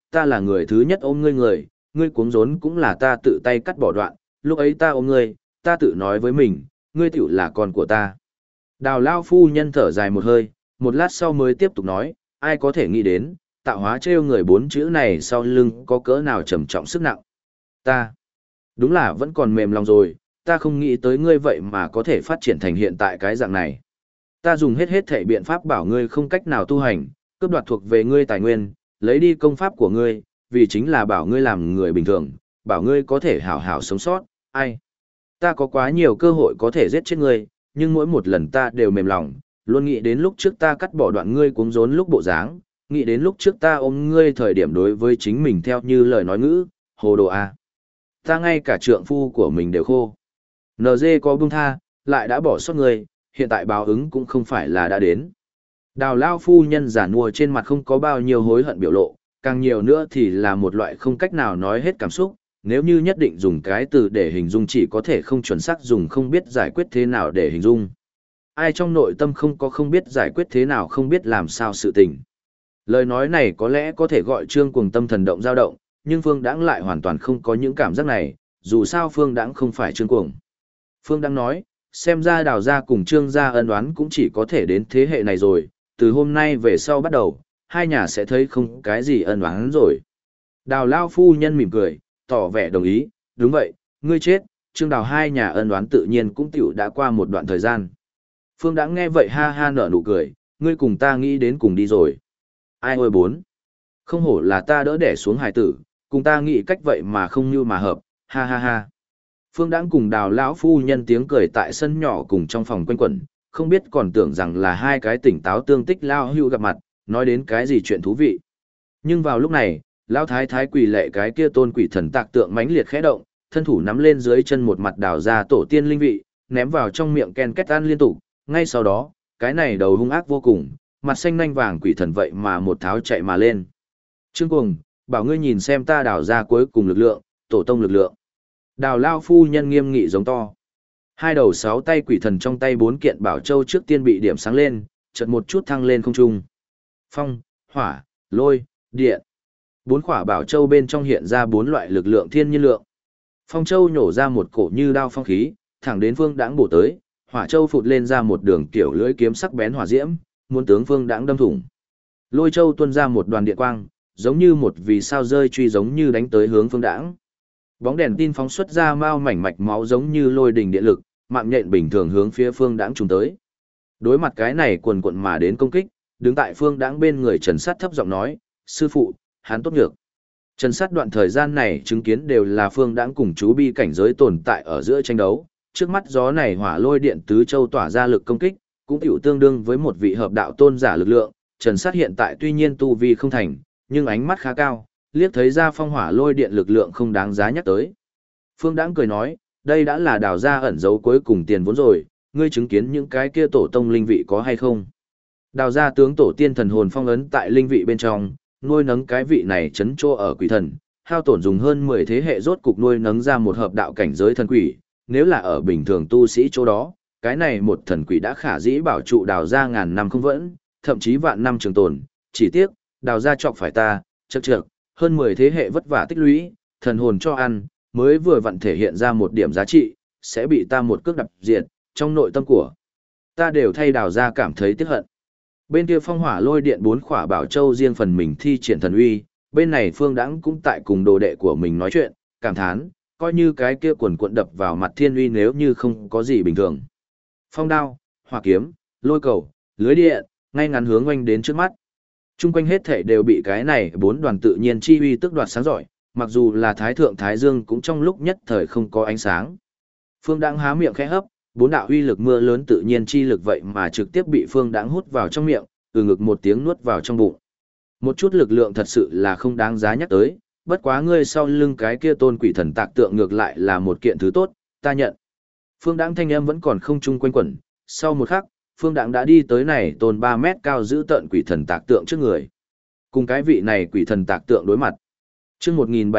ta là người thứ nhất ôm ngươi người, ngươi cuống rốn cũng là ta tự tay cắt bỏ đoạn, lúc ấy ta ôm ngươi, ta tự nói với mình, ngươi tiểu là con của ta. Đào lao phu nhân thở dài một hơi, một lát sau mới tiếp tục nói, ai có thể nghĩ đến, tạo hóa trêu người bốn chữ này sau lưng có cỡ nào trầm trọng sức nặng. Ta, đúng là vẫn còn mềm lòng rồi, ta không nghĩ tới ngươi vậy mà có thể phát triển thành hiện tại cái dạng này. Ta dùng hết thể biện pháp bảo ngươi không cách nào tu hành, cướp đoạt thuộc về ngươi tài nguyên, lấy đi công pháp của ngươi, vì chính là bảo ngươi làm người bình thường, bảo ngươi có thể hảo hảo sống sót, ai. Ta có quá nhiều cơ hội có thể giết chết ngươi, nhưng mỗi một lần ta đều mềm lòng, luôn nghĩ đến lúc trước ta cắt bỏ đoạn ngươi cuống rốn lúc bộ dáng, nghĩ đến lúc trước ta ôm ngươi thời điểm đối với chính mình theo như lời nói ngữ, hồ đồ a. Ta ngay cả trượng phu của mình đều khô. NG có buông tha, lại đã bỏ sót ngươi, hiện tại báo ứng cũng không phải là đã đến. Đào lao phu nhân giả nua trên mặt không có bao nhiêu hối hận biểu lộ, càng nhiều nữa thì là một loại không cách nào nói hết cảm xúc, nếu như nhất định dùng cái từ để hình dung chỉ có thể không chuẩn xác dùng không biết giải quyết thế nào để hình dung. Ai trong nội tâm không có không biết giải quyết thế nào không biết làm sao sự tình. Lời nói này có lẽ có thể gọi Trương Cuồng tâm thần động dao động, nhưng Phương Đãng lại hoàn toàn không có những cảm giác này, dù sao Phương Đãng không phải Trương Cuồng. Phương Đãng nói, xem ra Đào gia cùng Trương gia ân oán cũng chỉ có thể đến thế hệ này rồi, từ hôm nay về sau bắt đầu, hai nhà sẽ thấy không cái gì ân oán rồi. Đào lao phu nhân mỉm cười, tỏ vẻ đồng ý, đúng vậy, ngươi chết, Trương Đào hai nhà ân oán tự nhiên cũng tiểu đã qua một đoạn thời gian. Phương Đãng nghe vậy ha ha nở nụ cười, ngươi cùng ta nghĩ đến cùng đi rồi. Ai ôi bốn, không hổ là ta đỡ đẻ xuống hài tử, cùng ta nghĩ cách vậy mà không như mà hợp, ha ha ha. Phương Đãng cùng Đào lão phu nhân tiếng cười tại sân nhỏ cùng trong phòng quanh quẩn, không biết còn tưởng rằng là hai cái tỉnh táo tương tích lao hưu gặp mặt, nói đến cái gì chuyện thú vị. Nhưng vào lúc này, lão thái thái quỳ lệ cái kia tôn quỷ thần tạc tượng mãnh liệt khẽ động, thân thủ nắm lên dưới chân một mặt đào ra tổ tiên linh vị, ném vào trong miệng ken két ăn liên tục, ngay sau đó, cái này đầu hung ác vô cùng, mặt xanh nanh vàng quỷ thần vậy mà một tháo chạy mà lên. Trương Cuồng, bảo ngươi nhìn xem ta đào ra cuối cùng lực lượng, tổ tông lực lượng. Đào lao phu nhân nghiêm nghị giống to. Hai đầu sáu tay quỷ thần trong tay bốn kiện bảo châu trước tiên bị điểm sáng lên, chợt một chút thăng lên không trung. Phong, hỏa, lôi, điện. Bốn quả bảo châu bên trong hiện ra bốn loại lực lượng thiên nhiên lượng. Phong châu nhổ ra một cổ như đao phong khí, thẳng đến Phương Đãng bổ tới, hỏa châu phụt lên ra một đường kiểu lưỡi kiếm sắc bén hỏa diễm, muốn tướng Phương Đãng đâm thủng. Lôi châu tuôn ra một đoàn điện quang, giống như một vì sao rơi truy giống như đánh tới hướng Phương Đãng. Bóng đèn tin phóng xuất ra mao mảnh mạch máu giống như lôi đình điện lực, mạng nhện bình thường hướng phía Phương Đãng trùng tới. Đối mặt cái này quần quận mà đến công kích, đứng tại Phương Đãng bên người Trần Sắt thấp giọng nói, sư phụ, hắn tốt nhược. Trần Sắt đoạn thời gian này chứng kiến đều là Phương Đãng cùng chú bi cảnh giới tồn tại ở giữa tranh đấu, trước mắt gió này hỏa lôi điện tứ châu tỏa ra lực công kích, cũng tiểu tương đương với một vị hợp đạo tôn giả lực lượng. Trần Sắt hiện tại tuy nhiên tu vi không thành, nhưng ánh mắt khá cao, liếc thấy ra phong hỏa lôi điện lực lượng không đáng giá nhắc tới. Phương Đãng cười nói, đây đã là đào ra ẩn dấu cuối cùng tiền vốn rồi, ngươi chứng kiến những cái kia tổ tông linh vị có hay không? Đào ra tướng tổ tiên thần hồn phong ấn tại linh vị bên trong, nuôi nấng cái vị này chấn trô ở quỷ thần, hao tổn dùng hơn 10 thế hệ rốt cục nuôi nấng ra một hợp đạo cảnh giới thần quỷ, nếu là ở bình thường tu sĩ chỗ đó, cái này một thần quỷ đã khả dĩ bảo trụ đào ra ngàn năm không vẫn, thậm chí vạn năm trường tồn, chỉ tiếc, đào ra chọc phải ta, chậc chậc, hơn 10 thế hệ vất vả tích lũy, thần hồn cho ăn, mới vừa vặn thể hiện ra một điểm giá trị, sẽ bị ta một cước đập diệt, trong nội tâm của ta đều thay đào ra cảm thấy tiếc hận. Bên kia phong hỏa lôi điện bốn khỏa bảo châu riêng phần mình thi triển thần uy, bên này Phương Đãng cũng tại cùng đồ đệ của mình nói chuyện, cảm thán, coi như cái kia quần cuộn đập vào mặt thiên uy nếu như không có gì bình thường. Phong đao, hỏa kiếm, lôi cầu, lưới điện, ngay ngắn hướng oanh đến trước mắt. Trung quanh hết thể đều bị cái này bốn đoàn tự nhiên chi uy tức đoạt sáng giỏi, mặc dù là Thái Thượng Thái Dương cũng trong lúc nhất thời không có ánh sáng. Phương Đãng há miệng khẽ hấp, bốn đạo uy lực mưa lớn tự nhiên chi lực vậy mà trực tiếp bị Phương Đãng hút vào trong miệng, từ ngực một tiếng nuốt vào trong bụng. Một chút lực lượng thật sự là không đáng giá nhắc tới, bất quá ngươi sau lưng cái kia tôn quỷ thần tạc tượng ngược lại là một kiện thứ tốt, ta nhận. Phương Đãng thanh âm vẫn còn không trung quanh quẩn, sau một khắc, Phương Đãng đã đi tới này tôn 3 mét cao giữ tận quỷ thần tạc tượng trước người. Cùng cái vị này quỷ thần tạc tượng đối mặt. Chương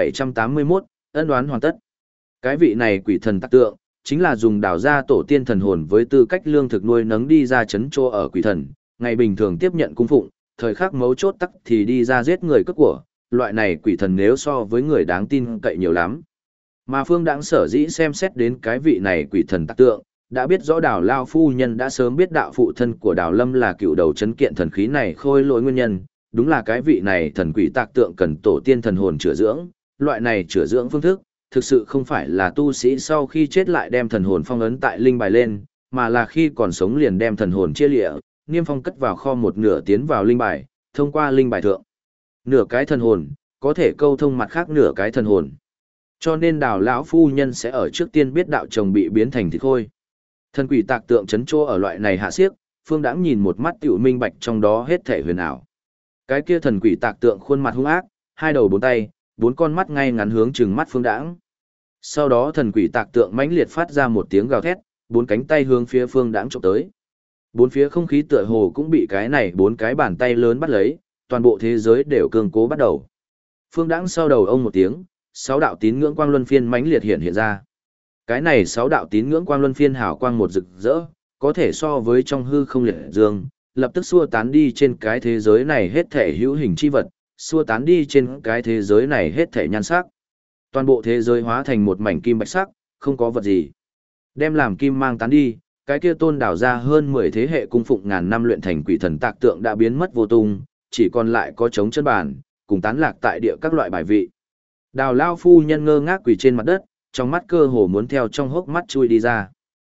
1781, ân đoán hoàn tất. Cái vị này quỷ thần tạc tượng, chính là dùng đào ra tổ tiên thần hồn với tư cách lương thực nuôi nấng đi ra chấn trô ở quỷ thần, ngày bình thường tiếp nhận cung phụng, thời khắc mấu chốt tắc thì đi ra giết người cướp của, loại này quỷ thần nếu so với người đáng tin cậy nhiều lắm. Mà Phương Đãng sở dĩ xem xét đến cái vị này quỷ thần tạc tượng, đã biết rõ Đào Lao phu nhân đã sớm biết đạo phụ thân của Đào Lâm là cựu đầu chấn kiện thần khí này khôi lỗi nguyên nhân, đúng là cái vị này thần quỷ tạc tượng cần tổ tiên thần hồn chữa dưỡng, loại này chữa dưỡng phương thức, thực sự không phải là tu sĩ sau khi chết lại đem thần hồn phong ấn tại linh bài lên, mà là khi còn sống liền đem thần hồn chia lịa, niêm phong cất vào kho một nửa tiến vào linh bài, thông qua linh bài thượng. Nửa cái thần hồn, có thể câu thông mặt khác nửa cái thần hồn. Cho nên Đào lão phu nhân sẽ ở trước tiên biết đạo chồng bị biến thành thịt khôi. Thần quỷ tạc tượng chấn chỗ ở loại này hạ xiếc, Phương Đãng nhìn một mắt tiểu minh bạch trong đó hết thể huyền ảo. Cái kia thần quỷ tạc tượng khuôn mặt hung ác, hai đầu bốn tay, bốn con mắt ngay ngắn hướng trừng mắt Phương Đãng. Sau đó thần quỷ tạc tượng mãnh liệt phát ra một tiếng gào thét, bốn cánh tay hướng phía Phương Đãng chụp tới. Bốn phía không khí tựa hồ cũng bị cái này bốn cái bàn tay lớn bắt lấy, toàn bộ thế giới đều cương cố bắt đầu. Phương Đãng sau đầu ông một tiếng, sáu đạo tín ngưỡng quang luân phiên mãnh liệt hiện ra. Cái này sáu đạo tín ngưỡng quang luân phiên hào quang một rực rỡ, có thể so với trong hư không liệt dương, lập tức xua tán đi trên cái thế giới này hết thể hữu hình chi vật, xua tán đi trên cái thế giới này hết thể nhan sắc. Toàn bộ thế giới hóa thành một mảnh kim bạch sắc, không có vật gì. Đem làm kim mang tán đi, cái kia tôn đảo ra hơn 10 thế hệ cung phụng ngàn năm luyện thành quỷ thần tạc tượng đã biến mất vô tung, chỉ còn lại có trống chân bàn, cùng tán lạc tại địa các loại bài vị. Đào lao phu nhân ngơ ngác quỳ trên mặt đất, trong mắt cơ hồ muốn theo trong hốc mắt chui đi ra.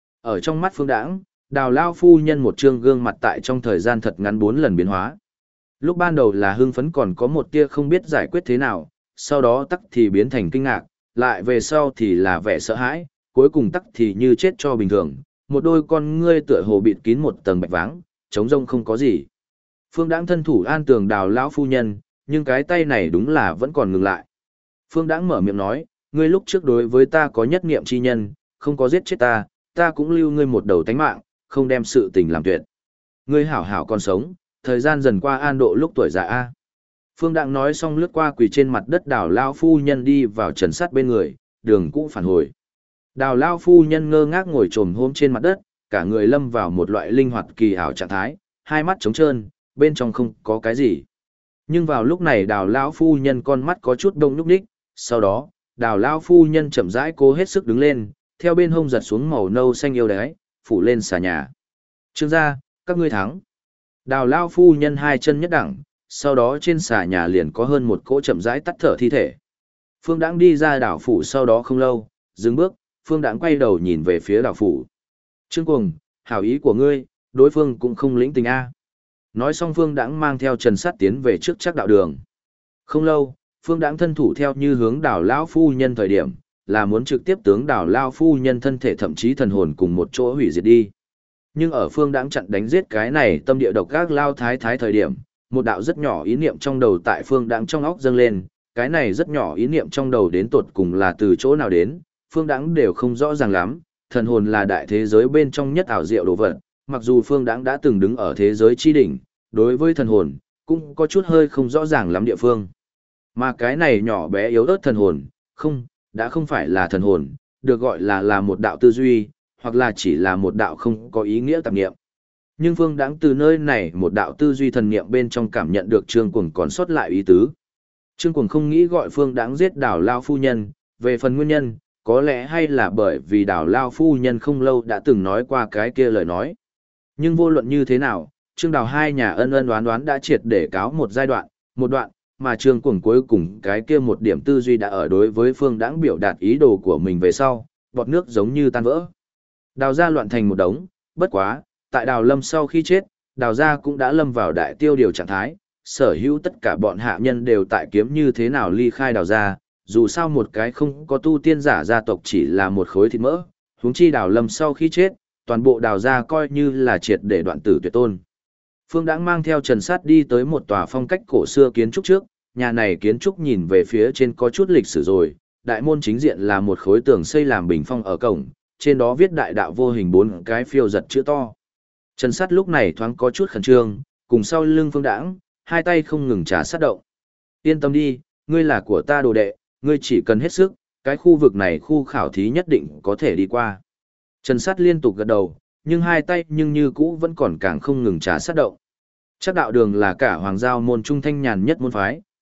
Ở trong mắt Phương Đãng, Đào lao phu nhân một trương gương mặt tại trong thời gian thật ngắn 4 lần biến hóa. Lúc ban đầu là hưng phấn còn có một tia không biết giải quyết thế nào, sau đó tắc thì biến thành kinh ngạc, lại về sau thì là vẻ sợ hãi, cuối cùng tắc thì như chết cho bình thường, một đôi con ngươi tựa hồ bịt kín một tầng bạch váng, trống rông không có gì. Phương Đãng thân thủ an tường Đào lão phu nhân, nhưng cái tay này đúng là vẫn còn ngừng lại. Phương Đãng mở miệng nói, ngươi lúc trước đối với ta có nhất niệm chi nhân, không có giết chết ta, ta cũng lưu ngươi một đầu tánh mạng, không đem sự tình làm tuyệt. Ngươi hảo hảo còn sống, thời gian dần qua an độ lúc tuổi già a. Phương Đãng nói xong lướt qua quỳ trên mặt đất Đào lão phu nhân đi vào trần sắt bên người, đường cũ phản hồi. Đào lão phu nhân ngơ ngác ngồi trồm hôm trên mặt đất, cả người lâm vào một loại linh hoạt kỳ ảo trạng thái, hai mắt trống trơn, bên trong không có cái gì. Nhưng vào lúc này Đào lão phu nhân con mắt có chút đông nhúc nhích, sau đó, Đào lão phu nhân chậm rãi cố hết sức đứng lên, theo bên hông giật xuống màu nâu xanh yêu đái, phủ lên xà nhà. Trương gia, các ngươi thắng. Đào lão phu nhân hai chân nhất đẳng, sau đó trên xà nhà liền có hơn một cỗ chậm rãi tắt thở thi thể. Phương Đãng đi ra đảo phủ sau đó không lâu, dừng bước, Phương Đãng quay đầu nhìn về phía đảo phủ. Trương Cuồng, hảo ý của ngươi, đối phương cũng không lĩnh tình a. Nói xong Phương Đãng mang theo Trần Sắt tiến về trước chắc đạo đường. Không lâu, Phương Đãng thân thủ theo như hướng Đào lão phu nhân thời điểm, là muốn trực tiếp tướng Đào lão phu nhân thân thể thậm chí thần hồn cùng một chỗ hủy diệt đi. Nhưng ở Phương Đãng chặn đánh giết cái này tâm địa độc ác lao thái thái thời điểm, một đạo rất nhỏ ý niệm trong đầu tại Phương Đãng trong óc dâng lên, cái này rất nhỏ ý niệm trong đầu đến tột cùng là từ chỗ nào đến, Phương Đãng đều không rõ ràng lắm, thần hồn là đại thế giới bên trong nhất ảo diệu đồ vật, mặc dù Phương Đãng đã từng đứng ở thế giới chi đỉnh, đối với thần hồn, cũng có chút hơi không rõ ràng lắm địa phương. Mà cái này nhỏ bé yếu ớt thần hồn, đã không phải là thần hồn, được gọi là một đạo tư duy, hoặc là chỉ là một đạo không có ý nghĩa tạp niệm. Nhưng Phương Đãng từ nơi này một đạo tư duy thần niệm bên trong cảm nhận được Trương Cuồng còn sót lại ý tứ. Trương Cuồng không nghĩ gọi Phương Đãng giết Đào lao phu nhân, về phần nguyên nhân, có lẽ hay là bởi vì Đào lao phu nhân không lâu đã từng nói qua cái kia lời nói. Nhưng vô luận như thế nào, Trương Đào hai nhà ân ân đoán đoán đã triệt để cáo một giai đoạn, một đoạn, mà Trương Cuồng cuối cùng cái kia một điểm tư duy đã ở đối với Phương Đãng biểu đạt ý đồ của mình về sau, bọt nước giống như tan vỡ. Đào gia loạn thành một đống, bất quá, tại Đào Lâm sau khi chết, Đào gia cũng đã lâm vào đại tiêu điều trạng thái, sở hữu tất cả bọn hạ nhân đều tại kiếm như thế nào ly khai Đào gia, dù sao một cái không có tu tiên giả gia tộc chỉ là một khối thịt mỡ, huống chi Đào Lâm sau khi chết, toàn bộ Đào gia coi như là triệt để đoạn tử tuyệt tôn. Phương Đãng mang theo Trần Sát đi tới một tòa phong cách cổ xưa kiến trúc trước, nhà này kiến trúc nhìn về phía trên có chút lịch sử rồi, đại môn chính diện là một khối tường xây làm bình phong ở cổng, trên đó viết đại đạo vô hình 4 cái phiêu giật chữ to. Trần Sát lúc này thoáng có chút khẩn trương, cùng sau lưng Phương Đãng, hai tay không ngừng trà sát động. Yên tâm đi, ngươi là của ta đồ đệ, ngươi chỉ cần hết sức, cái khu vực này khu khảo thí nhất định có thể đi qua. Trần Sát liên tục gật đầu, nhưng hai tay nhưng như cũ vẫn còn càng không ngừng trà sát động. Chắc đạo đường là cả hoàng giao môn trung thanh nhàn nhất môn phái,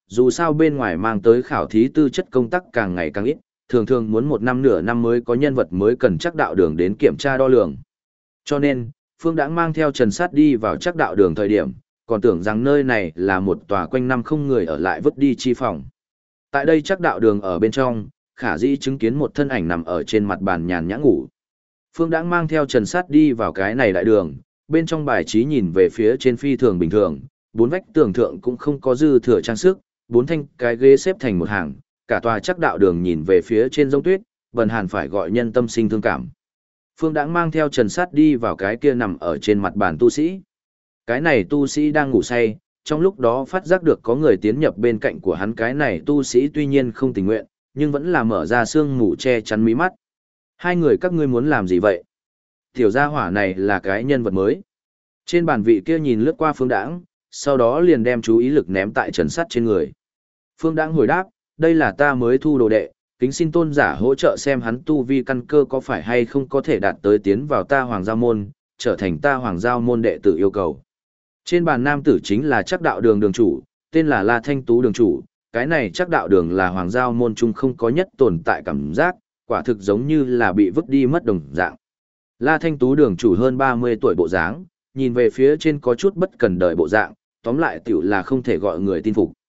dù sao bên ngoài mang tới khảo thí tư chất công tác càng ngày càng ít, thường thường muốn một năm nửa năm mới có nhân vật mới cần chắc đạo đường đến kiểm tra đo lường. Cho nên, Phương Đãng mang theo Trần Sát đi vào chắc đạo đường thời điểm, còn tưởng rằng nơi này là một tòa quanh năm không người ở lại vứt đi chi phòng. Tại đây chắc đạo đường ở bên trong, khả dĩ chứng kiến một thân ảnh nằm ở trên mặt bàn nhàn nhã ngủ. Phương Đãng mang theo Trần Sát đi vào cái này đại đường, bên trong bài trí nhìn về phía trên phi thường bình thường, bốn vách tường thượng cũng không có dư thừa trang sức, bốn thanh cái ghế xếp thành một hàng, cả tòa chắc đạo đường nhìn về phía trên giống tuyết, bần hàn phải gọi nhân tâm sinh thương cảm. Phương Đãng mang theo Trần Sát đi vào cái kia nằm ở trên mặt bàn tu sĩ. Cái này tu sĩ đang ngủ say, trong lúc đó phát giác được có người tiến nhập bên cạnh của hắn, cái này tu sĩ tuy nhiên không tình nguyện, nhưng vẫn là mở ra sương mù che chắn mí mắt. Hai người các ngươi muốn làm gì vậy? Tiểu gia hỏa này là cái nhân vật mới. Trên bàn vị kia nhìn lướt qua Phương Đãng, sau đó liền đem chú ý lực ném tại Trần Sát trên người. Phương Đãng hồi đáp, đây là ta mới thu đồ đệ, kính xin tôn giả hỗ trợ xem hắn tu vi căn cơ có phải hay không có thể đạt tới tiến vào ta Hoàng Giao Môn, trở thành ta Hoàng Giao Môn đệ tử yêu cầu. Trên bàn nam tử chính là chắc đạo đường đường chủ, tên là La Thanh Tú đường chủ, cái này chắc đạo đường là Hoàng Giao Môn chung không có nhất tồn tại cảm giác, quả thực giống như là bị vứt đi mất đồng dạng. La Thanh Tú đường chủ hơn 30 tuổi bộ dáng, nhìn về phía trên có chút bất cần đời bộ dạng, tóm lại tiểu là không thể gọi người tin phục.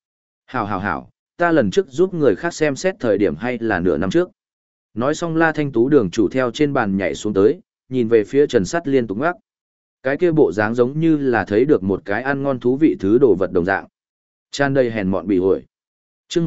Hảo, ta lần trước giúp người khác xem xét thời điểm hay là nửa năm trước. Nói xong La Thanh Tú đường chủ theo trên bàn nhảy xuống tới, nhìn về phía Trần Sắt liên tục ngắc. Cái kia bộ dáng giống như là thấy được một cái ăn ngon thú vị thứ đồ vật đồng dạng. Tràn đầy hèn mọn bị ổi. Chương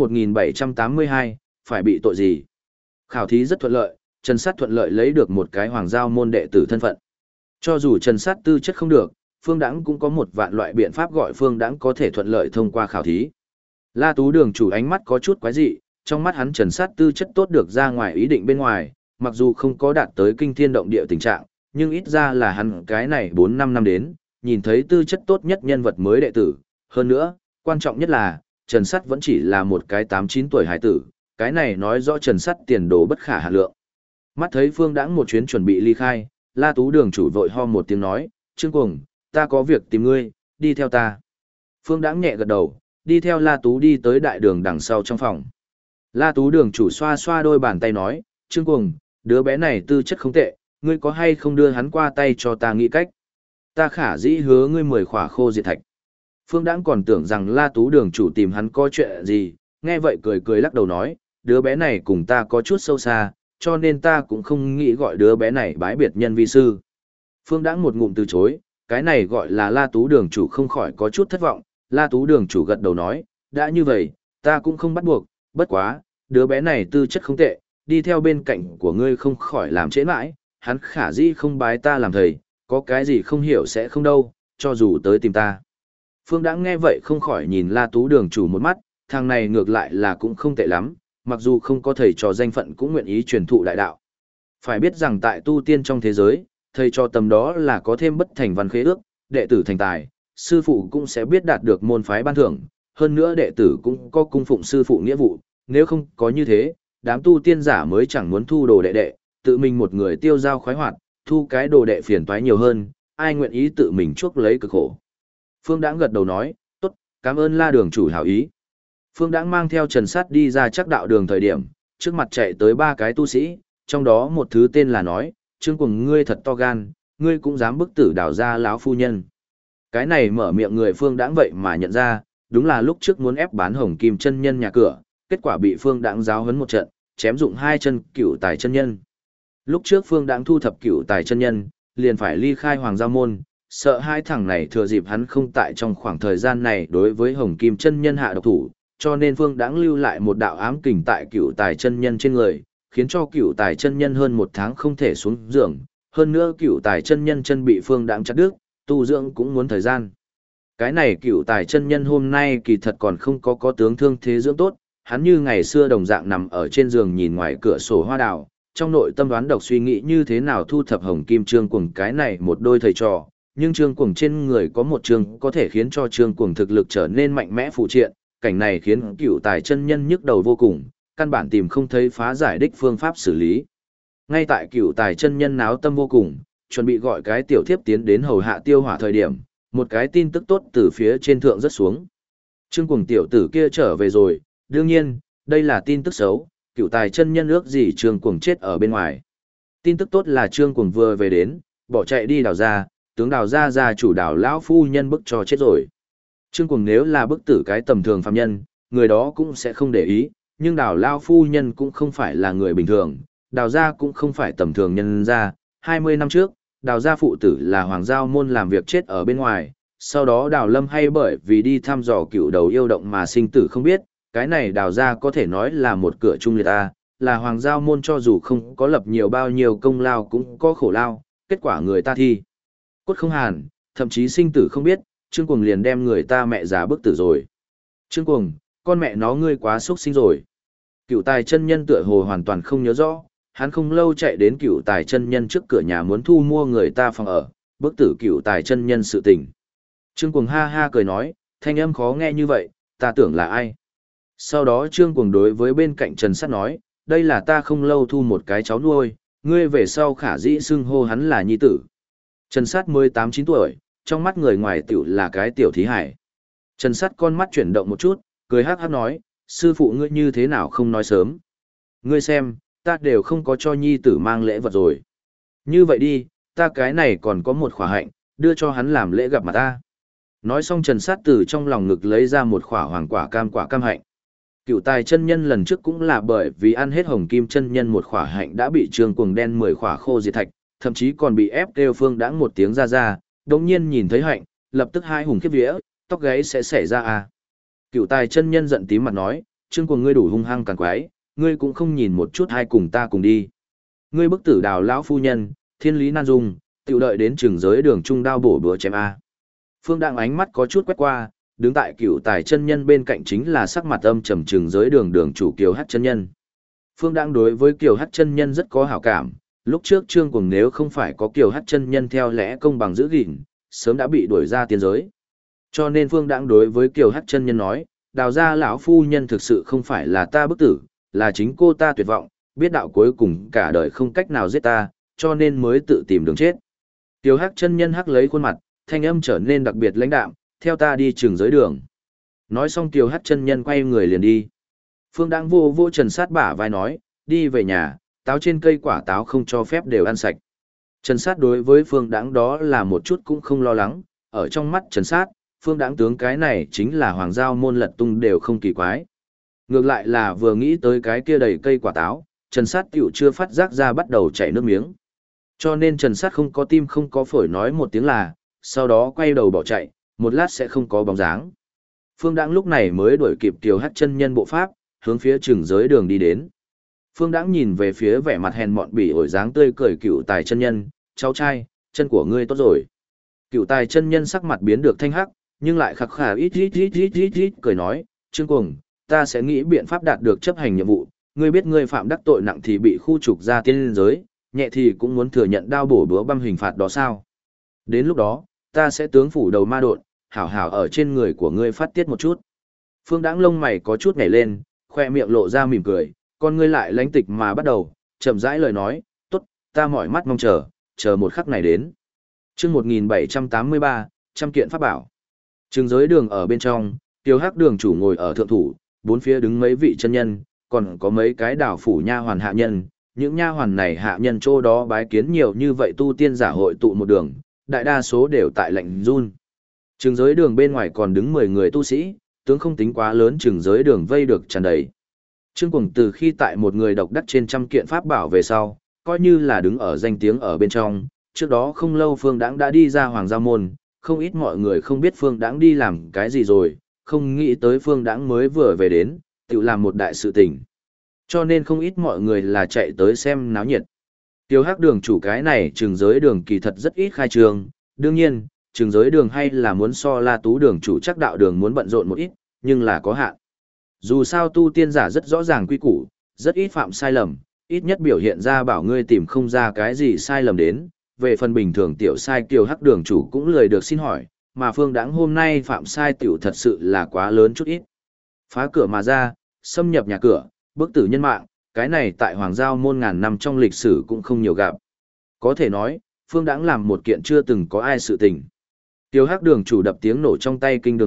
1782, phải bị tội gì? Khảo thí rất thuận lợi, Trần Sắt thuận lợi lấy được một cái Hoàng Giao Môn đệ tử thân phận. Cho dù Trần Sắt tư chất không được, Phương Đãng cũng có một vạn loại biện pháp gọi Phương Đãng có thể thuận lợi thông qua khảo thí. La Tú đường chủ ánh mắt có chút quái dị, trong mắt hắn Trần Sắt tư chất tốt được ra ngoài ý định bên ngoài, mặc dù không có đạt tới kinh thiên động địa tình trạng, nhưng ít ra là hắn cái này 4-5 năm đến, nhìn thấy tư chất tốt nhất nhân vật mới đệ tử. Hơn nữa, quan trọng nhất là, Trần Sắt vẫn chỉ là một cái 8-9 tuổi hải tử, cái này nói rõ Trần Sắt tiền đồ bất khả hạn lượng. Mắt thấy Phương Đãng một chuyến chuẩn bị ly khai, La Tú đường chủ vội ho một tiếng nói, Trương Cuồng, ta có việc tìm ngươi, đi theo ta. Phương Đãng nhẹ gật đầu, đi theo La Tú đi tới đại đường đằng sau trong phòng. La Tú đường chủ xoa xoa đôi bàn tay nói, Trương Cuồng, đứa bé này tư chất không tệ, ngươi có hay không đưa hắn qua tay cho ta nghĩ cách. Ta khả dĩ hứa ngươi 10 khỏa khô diệt thạch. Phương Đãng còn tưởng rằng La Tú đường chủ tìm hắn có chuyện gì, nghe vậy cười cười lắc đầu nói, đứa bé này cùng ta có chút sâu xa, cho nên ta cũng không nghĩ gọi đứa bé này bái biệt nhân vi sư. Phương Đãng một ngụm từ chối, cái này gọi là La Tú đường chủ không khỏi có chút thất vọng. La Tú đường chủ gật đầu nói, đã như vậy, ta cũng không bắt buộc, bất quá, đứa bé này tư chất không tệ, đi theo bên cạnh của ngươi không khỏi làm trễ mãi, hắn khả dĩ không bái ta làm thầy, có cái gì không hiểu sẽ không đâu, cho dù tới tìm ta. Phương Đãng nghe vậy không khỏi nhìn La Tú đường chủ một mắt, thằng này ngược lại là cũng không tệ lắm, mặc dù không có thầy trò danh phận cũng nguyện ý truyền thụ đại đạo. Phải biết rằng tại tu tiên trong thế giới, thầy trò tầm đó là có thêm bất thành văn khế ước, đệ tử thành tài, sư phụ cũng sẽ biết đạt được môn phái ban thưởng, hơn nữa đệ tử cũng có cung phụng sư phụ nghĩa vụ, nếu không có như thế, đám tu tiên giả mới chẳng muốn thu đồ đệ đệ, tự mình một người tiêu dao khoái hoạt, thu cái đồ đệ phiền toái nhiều hơn, ai nguyện ý tự mình chuốc lấy cực khổ. Phương Đãng gật đầu nói, tốt, cảm ơn La đường chủ hảo ý. Phương Đãng mang theo Trần Sắt đi ra chắc đạo đường thời điểm, trước mặt chạy tới 3 cái tu sĩ, trong đó một thứ tên là nói, Trương Cuồng ngươi thật to gan, ngươi cũng dám bức tử đảo ra lão phu nhân. Cái này mở miệng người Phương Đãng vậy mà nhận ra, đúng là lúc trước muốn ép bán Hồng Kim chân nhân nhà cửa, kết quả bị Phương Đãng giáo huấn một trận, chém dụng 2 chân Cửu Tài chân nhân. Lúc trước Phương Đãng thu thập Cửu Tài chân nhân, liền phải ly khai Hoàng Giao Môn, sợ hai thằng này thừa dịp hắn không tại trong khoảng thời gian này đối với Hồng Kim chân nhân hạ độc thủ, cho nên Phương Đãng lưu lại một đạo ám kình tại Cửu Tài chân nhân trên người, khiến cho Cửu Tài chân nhân hơn 1 tháng không thể xuống giường, hơn nữa Cửu Tài chân nhân chân bị Phương Đãng chặt đứt, tu dưỡng cũng muốn thời gian. Cái này Cửu Tài chân nhân hôm nay kỳ thật còn không có tướng thương thế dưỡng tốt, hắn như ngày xưa đồng dạng nằm ở trên giường nhìn ngoài cửa sổ hoa đào, trong nội tâm đoán độc suy nghĩ như thế nào thu thập Hồng Kim Trương Cuồng cái này một đôi thầy trò, nhưng Trương Cuồng trên người có một trường có thể khiến cho Trương Cuồng thực lực trở nên mạnh mẽ phụ triện, cảnh này khiến Cửu Tài chân nhân nhức đầu vô cùng, căn bản tìm không thấy phá giải đích phương pháp xử lý. Ngay tại Cửu Tài chân nhân náo tâm vô cùng, chuẩn bị gọi cái tiểu thiếp tiến đến hầu hạ tiêu hỏa thời điểm, một cái tin tức tốt từ phía trên thượng rất xuống. Trương Cuồng tiểu tử kia trở về rồi, đương nhiên, đây là tin tức xấu, Cựu Tài chân nhân ước gì Trương Cuồng chết ở bên ngoài. Tin tức tốt là Trương Cuồng vừa về đến, bỏ chạy đi Đào gia, tướng Đào gia gia chủ Đào lão phu nhân bức cho chết rồi. Trương Cuồng nếu là bức tử cái tầm thường phàm nhân, người đó cũng sẽ không để ý, nhưng Đào lão phu nhân cũng không phải là người bình thường, Đào gia cũng không phải tầm thường nhân gia. 20 năm trước, Đào gia phụ tử là Hoàng Giao Môn làm việc chết ở bên ngoài, sau đó Đào Lâm hay bởi vì đi thăm dò cựu đầu yêu động mà sinh tử không biết, cái này Đào gia có thể nói là một cửa trung liệt a, là Hoàng Giao Môn cho dù không có lập nhiều bao nhiêu công lao cũng có khổ lao, kết quả người ta thi cốt không hàn, thậm chí sinh tử không biết, Trương Cuồng liền đem người ta mẹ già bức tử rồi. Trương Cuồng, con mẹ nó ngươi quá xúc sinh rồi. Cựu Tài chân nhân tựa hồ hoàn toàn không nhớ rõ, hắn không lâu chạy đến Cựu Tài chân nhân trước cửa nhà muốn thu mua người ta phòng ở, bức tử Cựu Tài chân nhân sự tình. Trương Cuồng ha ha cười nói, thanh âm khó nghe như vậy, ta tưởng là ai. Sau đó Trương Cuồng đối với bên cạnh Trần Sắt nói, đây là ta không lâu thu một cái cháu nuôi, ngươi về sau khả dĩ xưng hô hắn là nhi tử. Trần Sắt mới 8-9 tuổi, trong mắt người ngoài tiểu là cái tiểu thí hải. Trần Sắt con mắt chuyển động một chút, cười hắc hắc nói, sư phụ ngươi như thế nào không nói sớm. Ngươi xem, ta đều không có cho nhi tử mang lễ vật rồi. Như vậy đi, ta cái này còn có một khỏa hạnh, đưa cho hắn làm lễ gặp mặt ta. Nói xong Trần Sát từ trong lòng ngực lấy ra một khỏa hoàng quả cam hạnh. Cựu Tài chân nhân lần trước cũng là bởi vì ăn hết hồng kim chân nhân một khỏa hạnh đã bị Trương Cuồng đen 10 khỏa khô diệt thạch, thậm chí còn bị ép kêu Phương Đãng một tiếng ra, đống nhiên nhìn thấy hạnh, lập tức hai hùng khiếp vía, tóc gáy sẽ xảy ra à. Cựu Tài chân nhân giận tím mặt nói, Trương Cuồng ngươi đủ hung hăng càng quái, ngươi cũng không nhìn một chút hai cùng ta cùng đi. Ngươi bức tử Đào lão phu nhân, thiên lý nan dung, tiểu đợi đến trường giới đường trung đao bổ búa chém a. Phương Đãng ánh mắt có chút quét qua, đứng tại Cựu Tài chân nhân bên cạnh chính là sắc mặt âm trầm trường giới đường đường chủ Kiều Hắc chân nhân. Phương Đãng đối với Kiều Hắc chân nhân rất có hảo cảm, lúc trước Trương Cuồng nếu không phải có Kiều Hắc chân nhân theo lẽ công bằng giữ gìn, sớm đã bị đuổi ra tiên giới. Cho nên Phương Đãng đối với Kiều Hắc chân nhân nói, Đào gia lão phu nhân thực sự không phải là ta bức tử, là chính cô ta tuyệt vọng, biết đạo cuối cùng cả đời không cách nào giết ta, cho nên mới tự tìm đường chết. Kiều Hắc chân nhân hắc lấy khuôn mặt, thanh âm trở nên đặc biệt lãnh đạm, theo ta đi trường giới đường. Nói xong Kiều Hắc chân nhân quay người liền đi. Phương Đãng vô Trần Sát bả vai nói, đi về nhà, táo trên cây quả táo không cho phép đều ăn sạch. Trần Sát đối với Phương Đãng đó là một chút cũng không lo lắng, ở trong mắt Trần Sát, Phương Đãng tướng cái này chính là Hoàng Giao Môn lật tung đều không kỳ quái. Ngược lại là vừa nghĩ tới cái kia đầy cây quả táo, Trần Sát tiểu chưa phát giác ra bắt đầu chảy nước miếng. Cho nên Trần Sát không có tim không có phổi nói một tiếng là, sau đó quay đầu bỏ chạy, một lát sẽ không có bóng dáng. Phương Đãng lúc này mới đuổi kịp Kiều Hắc chân nhân bộ pháp, hướng phía trường giới đường đi đến. Phương Đãng nhìn về phía vẻ mặt hèn mọn bỉ ổi dáng tươi cười Cựu Tài chân nhân, cháu trai, chân của ngươi tốt rồi. Cựu Tài chân nhân sắc mặt biến được thanh hắc, nhưng lại khắc khà ít cười nói, Trương Cuồng, ta sẽ nghĩ biện pháp đạt được chấp hành nhiệm vụ, ngươi biết ngươi phạm đắc tội nặng thì bị khu trục ra tiên giới, nhẹ thì cũng muốn thừa nhận đao bổ búa băm hình phạt đó sao? Đến lúc đó, ta sẽ tướng phủ đầu ma độn, hảo hảo ở trên người của ngươi phát tiết một chút. Phương Đãng lông mày có chút nhảy lên, khoe miệng lộ ra mỉm cười, con ngươi lại lánh tịch mà bắt đầu, chậm rãi lời nói, tốt, ta mỏi mắt mong chờ một khắc này đến. Chương 1783, trăm kiện pháp bảo. Trường giới đường ở bên trong, Tiêu Hắc đường chủ ngồi ở thượng thủ, bốn phía đứng mấy vị chân nhân, còn có mấy cái đảo phủ nha hoàn hạ nhân, những nha hoàn này hạ nhân chỗ đó bái kiến nhiều như vậy tu tiên giả hội tụ một đường, đại đa số đều tại lạnh run. Trường giới đường bên ngoài còn đứng 10 người tu sĩ, tướng không tính quá lớn trường giới đường vây được tràn đầy. Trương Cuồng từ khi tại một người độc đắc trên trăm kiện pháp bảo về sau, coi như là đứng ở danh tiếng ở bên trong, trước đó không lâu Phương Đãng đã đi ra Hoàng Giao Môn, không ít mọi người không biết Phương Đãng đi làm cái gì rồi, không nghĩ tới Phương Đãng mới vừa về đến, tự làm một đại sự tình. Cho nên không ít mọi người là chạy tới xem náo nhiệt. Tiêu Hắc đường chủ cái này trường giới đường kỳ thật rất ít khai trương, đương nhiên, trường giới đường hay là muốn so La Tú đường chủ chắc đạo đường muốn bận rộn một ít, nhưng là có hạn. Dù sao tu tiên giả rất rõ ràng quy củ, rất ít phạm sai lầm, ít nhất biểu hiện ra bảo ngươi tìm không ra cái gì sai lầm đến, về phần bình thường tiểu sai Kiều Hắc đường chủ cũng lười được xin hỏi, mà Phương Đãng hôm nay phạm sai tiểu thật sự là quá lớn chút ít. Phá cửa mà ra, xâm nhập nhà cửa, bức tử nhân mạng, cái này tại Hoàng Giao Môn ngàn năm trong lịch sử cũng không nhiều gặp. Có thể nói, Phương Đãng làm một kiện chưa từng có ai sự tình. Kiều Hắc đường chủ đập tiếng nổ trong tay kinh đường mục,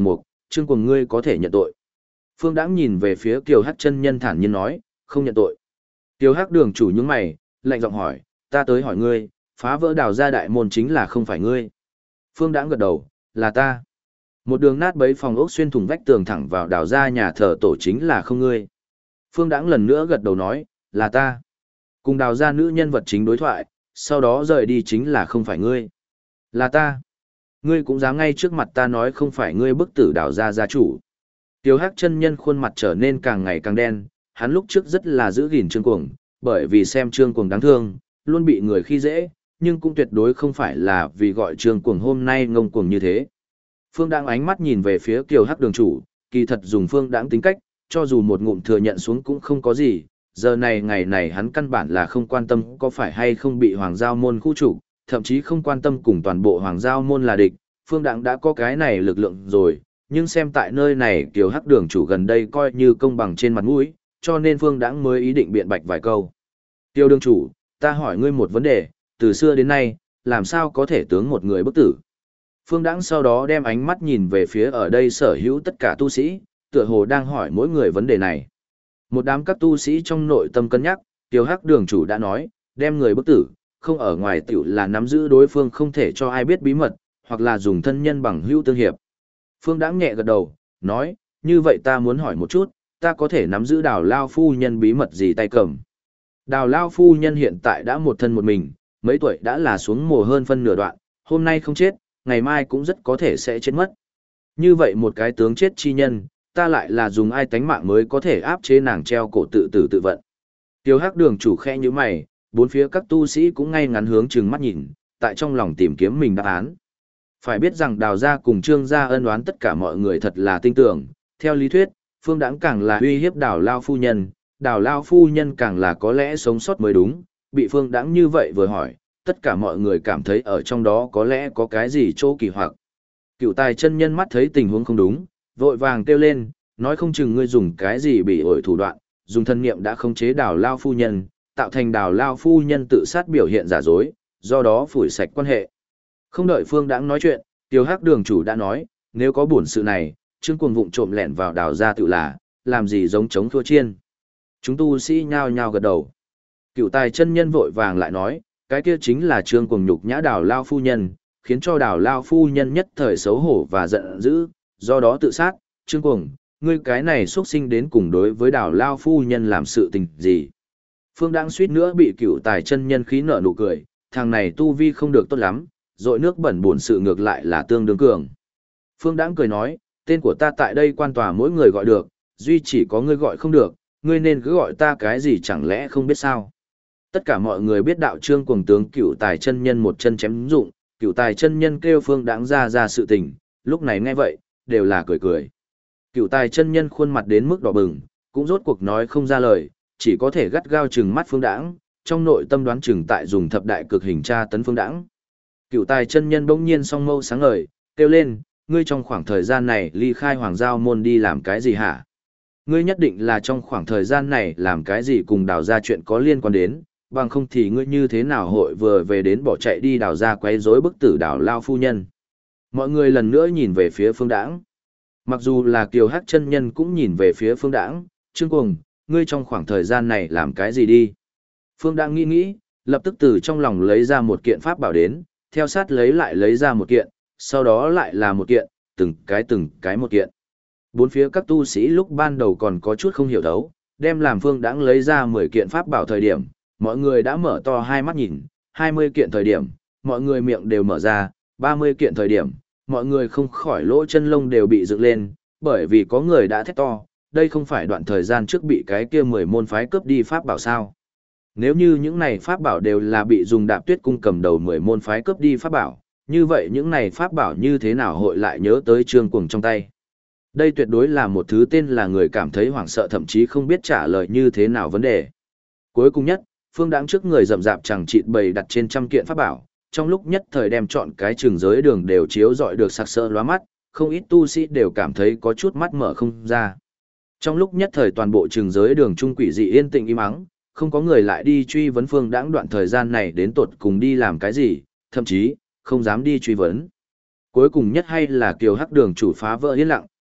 Trương Cuồng ngươi có thể nhận tội. Phương Đãng nhìn về phía Kiều Hắc chân nhân thản nhiên nói, không nhận tội. Kiều Hắc đường chủ nhướng mày, lạnh giọng hỏi, ta tới hỏi ngươi, phá vỡ Đào gia đại môn chính là không phải ngươi. Phương Đãng gật đầu, là ta. Một đường nát bấy phòng ốc xuyên thủng vách tường thẳng vào Đào gia nhà thờ tổ chính là không ngươi. Phương Đãng lần nữa gật đầu nói, là ta. Cùng Đào gia nữ nhân vật chính đối thoại, sau đó rời đi chính là không phải ngươi. Là ta. Ngươi cũng dám ngay trước mặt ta nói không phải ngươi bức tử Đào gia gia chủ. Tiêu Hắc chân nhân khuôn mặt trở nên càng ngày càng đen, hắn lúc trước rất là giữ gìn Trương Cuồng, bởi vì xem Trương Cuồng đáng thương, luôn bị người khi dễ, nhưng cũng tuyệt đối không phải là vì gọi Trương Cuồng hôm nay ngông cuồng như thế. Phương Đãng ánh mắt nhìn về phía Kiều Hắc đường chủ, kỳ thật dùng Phương Đãng tính cách, cho dù một ngụm thừa nhận xuống cũng không có gì, giờ này ngày này hắn căn bản là không quan tâm có phải hay không bị Hoàng Giao môn khu trục, thậm chí không quan tâm cùng toàn bộ Hoàng Giao môn là địch, Phương Đãng đã có cái này lực lượng rồi, nhưng xem tại nơi này Kiều Hắc đường chủ gần đây coi như công bằng trên mặt mũi, cho nên Phương Đãng mới ý định biện bạch vài câu. Kiều đường chủ, ta hỏi ngươi một vấn đề, từ xưa đến nay, làm sao có thể tướng một người bức tử? Phương Đãng sau đó đem ánh mắt nhìn về phía ở đây sở hữu tất cả tu sĩ, tựa hồ đang hỏi mỗi người vấn đề này. Một đám các tu sĩ trong nội tâm cân nhắc, Kiều Hắc đường chủ đã nói, đem người bức tử, không ở ngoài tiểu là nắm giữ đối phương không thể cho ai biết bí mật, hoặc là dùng thân nhân bằng hữu tương hiệp. Phương Đãng nhẹ gật đầu, nói, như vậy ta muốn hỏi một chút, ta có thể nắm giữ Đào lao phu nhân bí mật gì tay cầm? Đào lao phu nhân hiện tại đã một thân một mình, mấy tuổi đã là xuống mồ hơn phân nửa đoạn, hôm nay không chết, ngày mai cũng rất có thể sẽ chết mất. Như vậy một cái tướng chết chi nhân, ta lại là dùng ai tánh mạng mới có thể áp chế nàng treo cổ tự tử tự vận. Tiêu Hắc đường chủ khẽ như mày, bốn phía các tu sĩ cũng ngay ngắn hướng trừng mắt nhìn, tại trong lòng tìm kiếm mình đáp án. Phải biết rằng Đào gia cùng Trương gia ân oán tất cả mọi người thật là tin tưởng, theo lý thuyết, Phương Đãng càng là uy hiếp Đào lao phu nhân, Đào lao phu nhân càng là có lẽ sống sót mới đúng, bị Phương Đãng như vậy vừa hỏi, tất cả mọi người cảm thấy ở trong đó có lẽ có cái gì chỗ kỳ hoặc. Cựu Tài chân nhân mắt thấy tình huống không đúng, vội vàng kêu lên, nói không chừng ngươi dùng cái gì bị ổi thủ đoạn, dùng thân niệm đã khống chế Đào lao phu nhân, tạo thành Đào lao phu nhân tự sát biểu hiện giả dối, do đó phủi sạch quan hệ. Không đợi Phương Đãng nói chuyện, Tiêu Hắc đường chủ đã nói, nếu có bổn sự này, Trương Cuồng vụng trộm lẻn vào Đào gia tự là, làm gì giống chống thua chiên. Chúng tu sĩ nhao nhao gật đầu. Cựu Tài chân nhân vội vàng lại nói, cái kia chính là Trương Cuồng nhục nhã Đào lao phu nhân, khiến cho Đào lao phu nhân nhất thời xấu hổ và giận dữ, do đó tự sát. Trương Cuồng, ngươi cái này xuất sinh đến cùng đối với Đào lao phu nhân làm sự tình gì? Phương Đãng suýt nữa bị Cựu Tài chân nhân khí nở nụ cười, thằng này tu vi không được tốt lắm, rội nước bẩn buồn sự ngược lại là tương đương cường. Phương Đãng cười nói, tên của ta tại đây quan tòa mỗi người gọi được, duy chỉ có ngươi gọi không được, ngươi nên cứ gọi ta cái gì chẳng lẽ không biết sao? Tất cả mọi người biết đạo Trương Cuồng tướng Cựu Tài chân nhân một chân chém dụng, Cựu Tài chân nhân kêu Phương Đãng ra sự tình, lúc này nghe vậy, đều là cười cười. Cựu Tài chân nhân khuôn mặt đến mức đỏ bừng, cũng rốt cuộc nói không ra lời, chỉ có thể gắt gao trừng mắt Phương Đãng, trong nội tâm đoán chừng tại dùng thập đại cực hình tra tấn Phương Đãng. Cựu Tài chân nhân bỗng nhiên song mâu sáng ngời, kêu lên, ngươi trong khoảng thời gian này ly khai Hoàng Giao môn đi làm cái gì hả? Ngươi nhất định là trong khoảng thời gian này làm cái gì cùng Đào gia chuyện có liên quan đến, bằng không thì ngươi như thế nào hội vừa về đến bỏ chạy đi Đào gia quấy rối bức tử Đào lao phu nhân. Mọi người lần nữa nhìn về phía Phương Đãng. Mặc dù là Kiều Hắc chân nhân cũng nhìn về phía Phương Đãng, Trương Cuồng, ngươi trong khoảng thời gian này làm cái gì đi? Phương Đãng nghĩ, lập tức từ trong lòng lấy ra một kiện pháp bảo đến, theo sát lấy ra một kiện, sau đó lại là một kiện, từng cái một kiện. Bốn phía các tu sĩ lúc ban đầu còn có chút không hiểu đấu, đem làm Phương Đãng lấy ra 10 kiện pháp bảo thời điểm, mọi người đã mở to hai mắt nhìn, 20 kiện thời điểm, mọi người miệng đều mở ra, 30 kiện thời điểm, mọi người không khỏi lỗ chân lông đều bị dựng lên, bởi vì có người đã thét to, đây không phải đoạn thời gian trước bị cái kia 10 môn phái cướp đi pháp bảo sao. Nếu như những này pháp bảo đều là bị dùng Đạp Tuyết cung cầm đầu 10 môn phái cướp đi pháp bảo, như vậy những này pháp bảo như thế nào hội lại nhớ tới Trương Cuồng trong tay. Đây tuyệt đối là một thứ tên là người cảm thấy hoảng sợ thậm chí không biết trả lời như thế nào vấn đề. Cuối cùng nhất, Phương Đãng trước người rậm rạp chẳng chịt bày đặt trên trăm kiện pháp bảo, trong lúc nhất thời đem chọn cái trường giới đường đều chiếu rọi được sặc sỡ lóa mắt, không ít tu sĩ đều cảm thấy có chút mắt mở không ra. Trong lúc nhất thời toàn bộ trường giới đường trung quỷ dị yên tĩnh im ắng, không có người lại đi truy vấn Phương Đãng đoạn thời gian này đến tột cùng đi làm cái gì, thậm chí không dám đi truy vấn. Cuối cùng nhất hay là Kiều Hắc đường chủ phá vỡ yên lặng,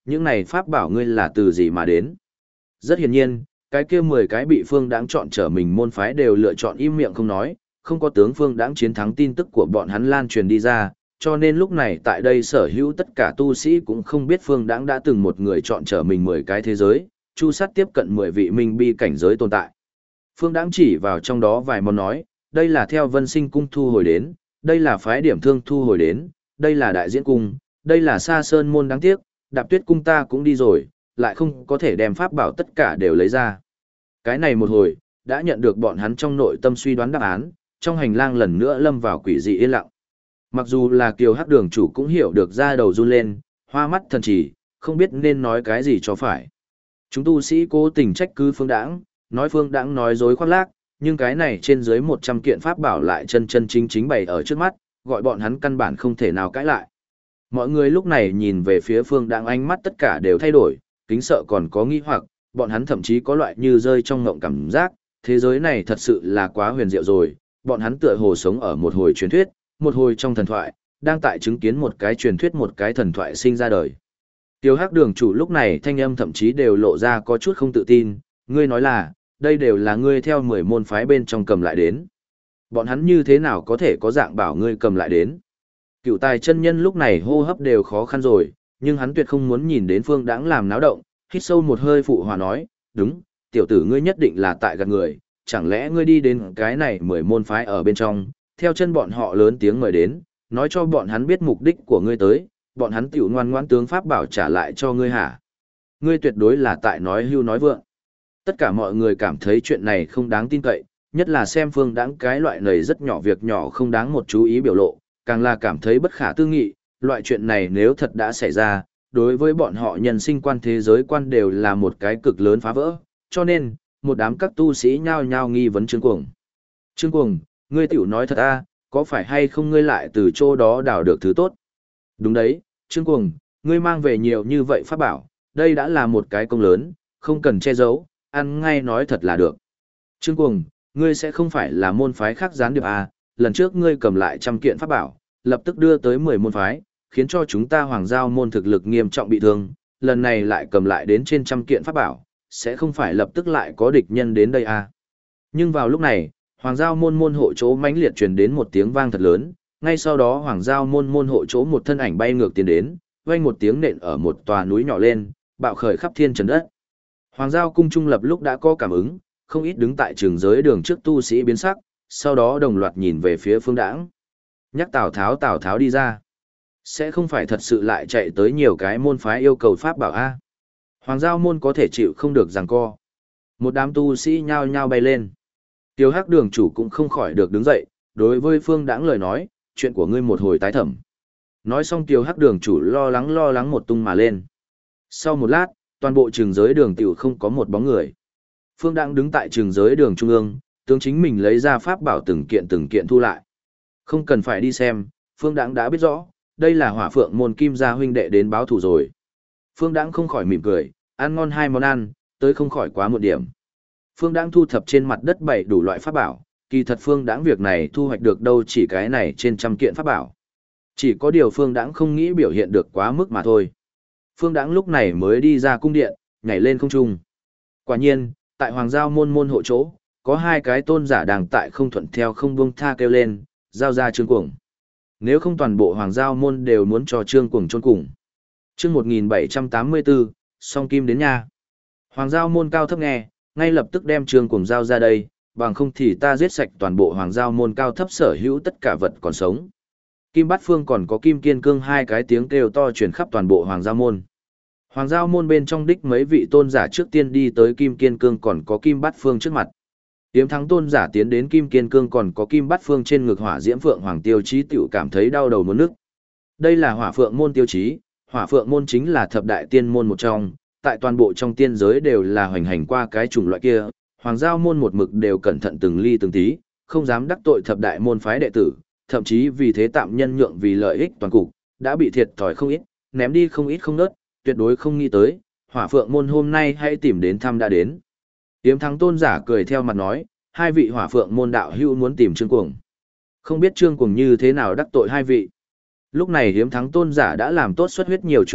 những này pháp bảo ngươi là từ gì mà đến? Rất hiển nhiên, cái kia 10 cái bị Phương Đãng chọn trở mình môn phái đều lựa chọn im miệng không nói, không có tướng Phương Đãng chiến thắng tin tức của bọn hắn lan truyền đi ra, cho nên lúc này tại đây sở hữu tất cả tu sĩ cũng không biết Phương Đãng đã từng một người chọn trở mình 10 cái thế giới, chu sát tiếp cận 10 vị minh bi cảnh giới tồn tại. Phương Đãng chỉ vào trong đó vài món nói, đây là theo Vân Sinh cung thu hồi đến, đây là phái điểm thương thu hồi đến, đây là đại diễn cung, đây là Sa Sơn môn đáng tiếc, Đạp Tuyết cung ta cũng đi rồi, lại không có thể đem pháp bảo tất cả đều lấy ra. Cái này một hồi, đã nhận được bọn hắn trong nội tâm suy đoán đáp án, trong hành lang lần nữa lâm vào quỷ dị yên lặng. Mặc dù là Kiều Hắc đường chủ cũng hiểu được ra đầu run lên, hoa mắt thần trì, không biết nên nói cái gì cho phải. Chúng tu sĩ cố tình trách cứ Phương Đãng, nói Phương Đãng nói dối khoác lác, nhưng cái này trên dưới 100 kiện pháp bảo lại chân chân chính chính bày ở trước mắt, gọi bọn hắn căn bản không thể nào cãi lại. Mọi người lúc này nhìn về phía Phương Đãng ánh mắt tất cả đều thay đổi, kính sợ còn có nghi hoặc, bọn hắn thậm chí có loại như rơi trong ngộng cảm giác, thế giới này thật sự là quá huyền diệu rồi, bọn hắn tựa hồ sống ở một hồi truyền thuyết, một hồi trong thần thoại, đang tại chứng kiến một cái truyền thuyết một cái thần thoại sinh ra đời. Tiêu Hắc đường chủ lúc này thanh âm thậm chí đều lộ ra có chút không tự tin, ngươi nói là, đây đều là ngươi theo 10 môn phái bên trong cầm lại đến. Bọn hắn như thế nào có thể có dạng bảo ngươi cầm lại đến. Cựu tài chân nhân lúc này hô hấp đều khó khăn rồi, nhưng hắn tuyệt không muốn nhìn đến Phương Đãng làm náo động, hít sâu một hơi phụ hòa nói, đúng, tiểu tử ngươi nhất định là tại gạt người, chẳng lẽ ngươi đi đến cái này 10 môn phái ở bên trong, theo chân bọn họ lớn tiếng mời đến, nói cho bọn hắn biết mục đích của ngươi tới, bọn hắn tiểu ngoan ngoãn tướng pháp bảo trả lại cho ngươi hả? Ngươi tuyệt đối là tại nói hưu nói vượng. Tất cả mọi người cảm thấy chuyện này không đáng tin cậy, nhất là xem Phương Đãng cái loại này rất nhỏ việc nhỏ không đáng một chú ý biểu lộ, càng là cảm thấy bất khả tư nghị, loại chuyện này nếu thật đã xảy ra, đối với bọn họ nhân sinh quan thế giới quan đều là một cái cực lớn phá vỡ, cho nên, một đám các tu sĩ nhao nhao nghi vấn Trương Cuồng. Trương Cuồng, ngươi tiểu nói thật a, có phải hay không ngươi lại từ chỗ đó đào được thứ tốt? Đúng đấy, Trương Cuồng, ngươi mang về nhiều như vậy pháp bảo, đây đã là một cái công lớn, không cần che giấu, ăn ngay nói thật là được. Trương Cuồng, ngươi sẽ không phải là môn phái khác gián điệp à, lần trước ngươi cầm lại 100 kiện pháp bảo, lập tức đưa tới 10 môn phái, khiến cho chúng ta Hoàng Giao môn thực lực nghiêm trọng bị thương, lần này lại cầm lại đến trên 100 kiện pháp bảo, sẽ không phải lập tức lại có địch nhân đến đây à. Nhưng vào lúc này, Hoàng Giao môn môn hộ chỗ mãnh liệt truyền đến một tiếng vang thật lớn, ngay sau đó Hoàng Giao môn môn hộ chỗ một thân ảnh bay ngược tiến đến, vang một tiếng nện ở một tòa núi nhỏ lên, bạo khởi khắp thiên trần đất. Hoàng Giao cung trung lập lúc đã có cảm ứng, không ít đứng tại trường giới đường trước tu sĩ biến sắc, sau đó đồng loạt nhìn về phía Phương Đãng. Nhắc Tào Tháo đi ra. Sẽ không phải thật sự lại chạy tới nhiều cái môn phái yêu cầu pháp bảo A. Hoàng Giao môn có thể chịu không được giằng co. Một đám tu sĩ nhao nhao bay lên. Tiêu Hắc đường chủ cũng không khỏi được đứng dậy, đối với Phương Đãng lời nói, chuyện của ngươi một hồi tái thẩm. Nói xong Tiêu Hắc đường chủ lo lắng một tung mà lên. Sau một lát, toàn bộ trường giới đường tiểu không có một bóng người. Phương Đãng đứng tại trường giới đường trung ương, tướng chính mình lấy ra pháp bảo từng kiện thu lại. Không cần phải đi xem, Phương Đãng đã biết rõ, đây là Hỏa Phượng môn Kim gia huynh đệ đến báo thù rồi. Phương Đãng không khỏi mỉm cười, ăn ngon hai món ăn, tới không khỏi quá một điểm. Phương Đãng thu thập trên mặt đất bảy đủ loại pháp bảo, kỳ thật Phương Đãng việc này thu hoạch được đâu chỉ cái này trên 100 kiện pháp bảo. Chỉ có điều Phương Đãng không nghĩ biểu hiện được quá mức mà thôi. Phương Đãng lúc này mới đi ra cung điện, nhảy lên không trung. Quả nhiên, tại Hoàng Giao môn môn hộ chỗ, có hai cái tôn giả đang tại không thuận theo không buông tha kêu lên, giao ra Trương Cuồng. Nếu không toàn bộ Hoàng Giao môn đều muốn cho Trương Cuồng chôn cùng. Chương 1784, song kim đến nha. Hoàng Giao môn cao thấp nghe, ngay lập tức đem Trương Cuồng giao ra đây, bằng không thì ta giết sạch toàn bộ Hoàng Giao môn cao thấp sở hữu tất cả vật còn sống. Kim Bát Phương còn có Kim Kiên Cương hai cái tiếng kêu to truyền khắp toàn bộ Hoàng Giao môn. Hoàng Giao môn bên trong đích mấy vị tôn giả trước tiên đi tới Kim Kiên Cương còn có Kim Bát Phương trước mặt. Tiếm thắng tôn giả tiến đến Kim Kiên Cương còn có Kim Bát Phương trên ngực Hỏa Diễm Phượng Hoàng Tiêu Chí tiểu cảm thấy đau đầu muốn nức. Đây là Hỏa Phượng môn tiêu chí, Hỏa Phượng môn chính là thập đại tiên môn một trong, tại toàn bộ trong tiên giới đều là hoành hành qua cái chủng loại kia, Hoàng Giao môn một mực đều cẩn thận từng ly từng tí, không dám đắc tội thập đại môn phái đệ tử, thậm chí vì thế tạm nhân nhượng vì lợi ích toàn cục, đã bị thiệt thòi không ít, ném đi không ít không nớt, tuyệt đối không nghĩ tới, Hỏa Phượng môn hôm nay hãy tìm đến thăm đã đến. Tiếm thắng tôn giả cười theo mặt nói, hai vị Hỏa Phượng môn đạo hữu muốn tìm Trương Cuồng. Không biết Trương Cuồng như thế nào đắc tội hai vị. Lúc này hiếm thắng tôn giả đã làm tốt xuất huyết nhiều chuẩn bị,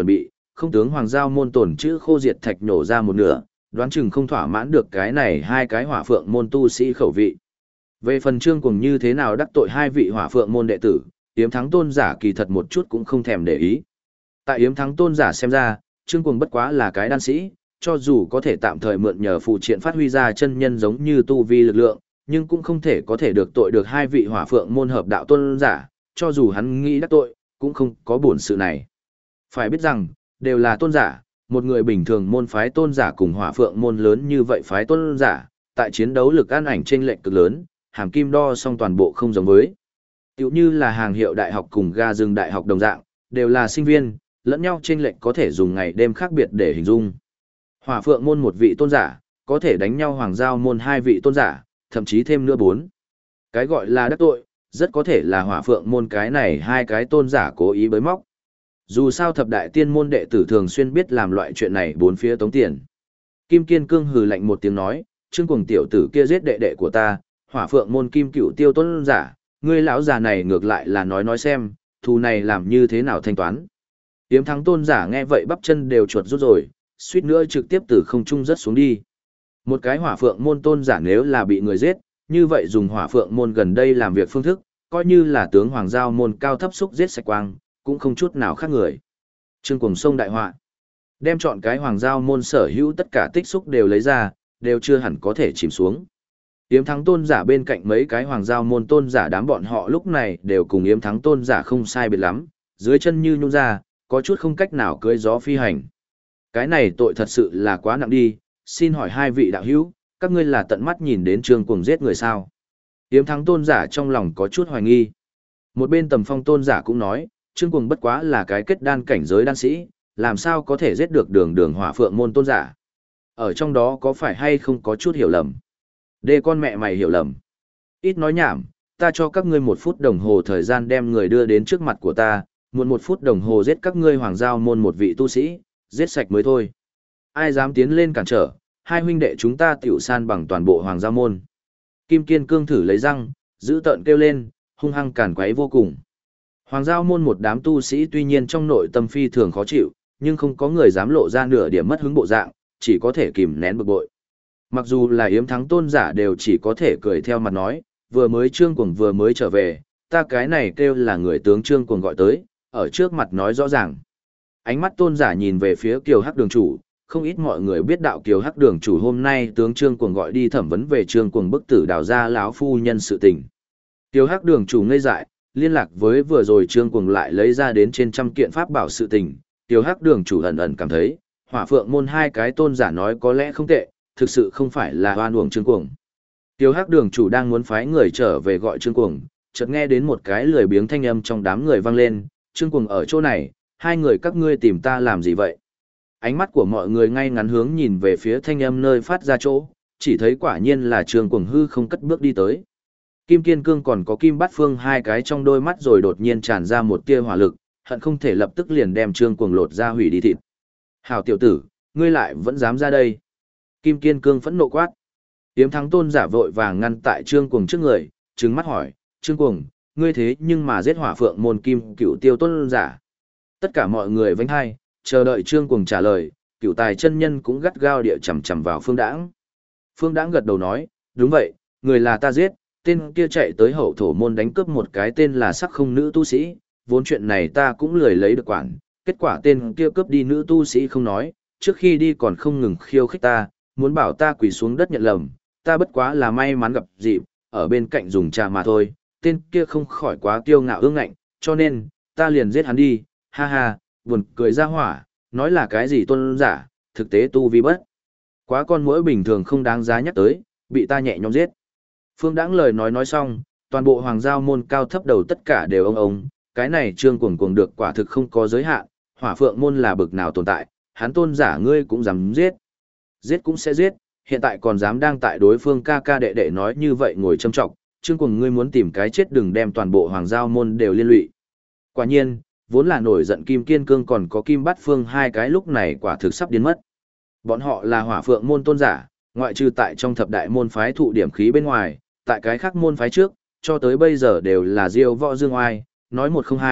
không tướng hoàng giao môn tổn chữ khô diệt thạch nổ ra một nửa, đoán chừng không thỏa mãn được cái này hai cái hỏa phượng môn tu sĩ khẩu vị. Về phần Trương Cuồng như thế nào đắc tội hai vị hỏa phượng môn đệ tử, Yếm Thắng Tôn giả kỳ thật một chút cũng không thèm để ý. Tại Yếm Thắng Tôn giả xem ra, Trương Cuồng bất quá là cái đan sĩ, cho dù có thể tạm thời mượn nhờ phụ triện phát huy ra chân nhân giống như tu vi lực lượng, nhưng cũng không thể có thể được tội được hai vị hỏa phượng môn hợp đạo tôn giả, cho dù hắn nghĩ đắc tội, cũng không có buồn sự này. Phải biết rằng, đều là tôn giả, một người bình thường môn phái tôn giả cùng hỏa phượng môn lớn như vậy phái tôn giả, tại chiến đấu lực an ảnh chênh lệch cực lớn, hàm kim đo song toàn bộ không giống với. Tiểu như là hàng hiệu đại học cùng ga rừng đại học đồng dạng, đều là sinh viên, lẫn nhau chênh lệch có thể dùng ngày đêm khác biệt để hình dung. Hỏa phượng môn một vị tôn giả, có thể đánh nhau hoàng giao môn hai vị tôn giả, thậm chí thêm nữa bốn. Cái gọi là đắc tội, rất có thể là hỏa phượng môn cái này hai cái tôn giả cố ý bới móc. Dù sao thập đại tiên môn đệ tử thường xuyên biết làm loại chuyện này bốn phía tống tiền. Kim Kiên Cương hừ lạnh một tiếng nói, Trương Cuồng tiểu tử kia giết đệ đệ của ta, hỏa phượng môn Kim Cựu Tiêu tôn giả, ngươi lão già này ngược lại là nói xem, thù này làm như thế nào thanh toán. Yếm Thắng tôn giả nghe vậy bắp chân đều chuột rút rồi, suýt nữa trực tiếp từ không trung rớt xuống đi. Một cái hỏa phượng môn tôn giả nếu là bị người giết, như vậy dùng hỏa phượng môn gần đây làm việc phương thức, coi như là tướng hoàng giao môn cao thấp xúc giết sạch quang, cũng không chút nào khác người. Trương Cuồng sông đại họa, đem chọn cái hoàng giao môn sở hữu tất cả tích xúc đều lấy ra, đều chưa hẳn có thể chìm xuống. Yếm Thắng tôn giả bên cạnh mấy cái hoàng giao môn tôn giả đám bọn họ lúc này đều cùng Yếm Thắng tôn giả không sai biệt lắm, dưới chân như nhún ra, có chút không cách nào cưỡi gió phi hành. Cái này tội thật sự là quá nặng đi, xin hỏi hai vị đạo hữu, các ngươi là tận mắt nhìn đến Trương Cuồng giết người sao? Yếm Thắng tôn giả trong lòng có chút hoài nghi. Một bên Tầm Phong tôn giả cũng nói, Trương Cuồng bất quá là cái kết đan cảnh giới đan sĩ, làm sao có thể giết được đường hỏa phượng môn tôn giả? Ở trong đó có phải hay không có chút hiểu lầm? Đê con mẹ mày hiểu lầm. Ít nói nhảm, ta cho các ngươi 1 phút đồng hồ thời gian đem người đưa đến trước mặt của ta, muộn 1 phút đồng hồ giết các ngươi hoàng giao môn một vị tu sĩ, giết sạch mới thôi. Ai dám tiến lên cản trở, hai huynh đệ chúng ta tiểu san bằng toàn bộ hoàng giao môn. Kim Kiên Cương thử lấy răng, giữ tợn kêu lên, hung hăng cản quấy vô cùng. Hoàng giao môn một đám tu sĩ tuy nhiên trong nội tâm phi thường khó chịu, nhưng không có người dám lộ ra nửa điểm mất hứng bộ dạng, chỉ có thể kìm nén bực bội. Mặc dù là Yếm Thắng tôn giả đều chỉ có thể cười theo mặt nói, vừa mới Trương Cuồng vừa mới trở về, ta cái này kêu là người tướng Trương Cuồng gọi tới, ở trước mặt nói rõ ràng. Ánh mắt tôn giả nhìn về phía Kiều Hắc đường chủ, không ít mọi người biết đạo Kiều Hắc đường chủ hôm nay tướng Trương Cuồng gọi đi thẩm vấn về Trương Cuồng bức tử đào ra lão phu nhân sự tình. Kiều Hắc đường chủ ngây dại, liên lạc với vừa rồi Trương Cuồng lại lấy ra đến trên trăm kiện pháp bảo sự tình, Kiều Hắc đường chủ ẩn ẩn cảm thấy, hỏa phượng môn hai cái tôn giả nói có lẽ không tệ, thực sự không phải là oan uổng Trương Cuồng. Kiều Hắc đường chủ đang muốn phái người trở về gọi Trương Cuồng, chợt nghe đến một cái lười biếng thanh âm trong đám người vang lên, Trương Cuồng ở chỗ này, hai người các ngươi tìm ta làm gì vậy? Ánh mắt của mọi người ngay ngắn hướng nhìn về phía thanh âm nơi phát ra chỗ, chỉ thấy quả nhiên là Trương Cuồng hư không cất bước đi tới. Kim Kiên Cương còn có Kim Bát Phương hai cái trong đôi mắt rồi đột nhiên tràn ra một tia hỏa lực, hận không thể lập tức liền đem Trương Cuồng lột ra hủy đi thịt. Hảo tiểu tử, ngươi lại vẫn dám ra đây. Kim Kiên Cương phẫn nộ quát. Yếm Thắng tôn giả vội vàng ngăn tại Trương Cuồng trước người, trừng mắt hỏi, Trương Cuồng, ngươi thế nhưng mà giết hỏa phượng môn Kim Cựu Tiêu tôn giả. Tất cả mọi người vánh hai, chờ đợi Trương Cuồng trả lời, Cựu Tài chân nhân cũng gắt gao địa chầm chầm vào Phương Đãng. Phương Đãng gật đầu nói, đúng vậy, người là ta giết, tên kia chạy tới hậu thổ môn đánh cướp một cái tên là sắc không nữ tu sĩ, vốn chuyện này ta cũng lười lấy được quản, kết quả tên kia cướp đi nữ tu sĩ không nói, trước khi đi còn không ngừng khiêu khích ta, muốn bảo ta quỳ xuống đất nhận lầm, ta bất quá là may mắn gặp dịp, ở bên cạnh dùng trà mà thôi, tên kia không khỏi quá kiêu ngạo ương ngạnh, cho nên, ta liền giết hắn đi, ha ha, buồn cười ra hỏa, nói là cái gì tôn giả, thực tế tu vi bất. Quá con muỗi bình thường không đáng giá nhắc tới, bị ta nhẹ nhõm giết. Phương Đãng lời nói xong, toàn bộ hoàng giao môn cao thấp đầu tất cả đều ông, cái này Trương Cuồng Cuồng được quả thực không có giới hạn, hỏa phượng môn là bực nào tồn tại, hắn tôn giả ngươi cũng dám giết. Giết cũng sẽ giết, hiện tại còn dám đang tại đối phương ca ca đệ đệ nói như vậy ngồi châm trọng, Trương Cuồng ngươi muốn tìm cái chết đừng đem toàn bộ hoàng giao môn đều liên lụy. Quả nhiên, vốn là nổi giận Kim Kiên Cương còn có Kim Bát Phương hai cái lúc này quả thực sắp điên mất. Bọn họ là hỏa phượng môn tôn giả, ngoại trừ tại trong thập đại môn phái thụ điểm khí bên ngoài, tại cái khác môn phái trước, cho tới bây giờ đều là diêu võ dương oai, nói một không hai,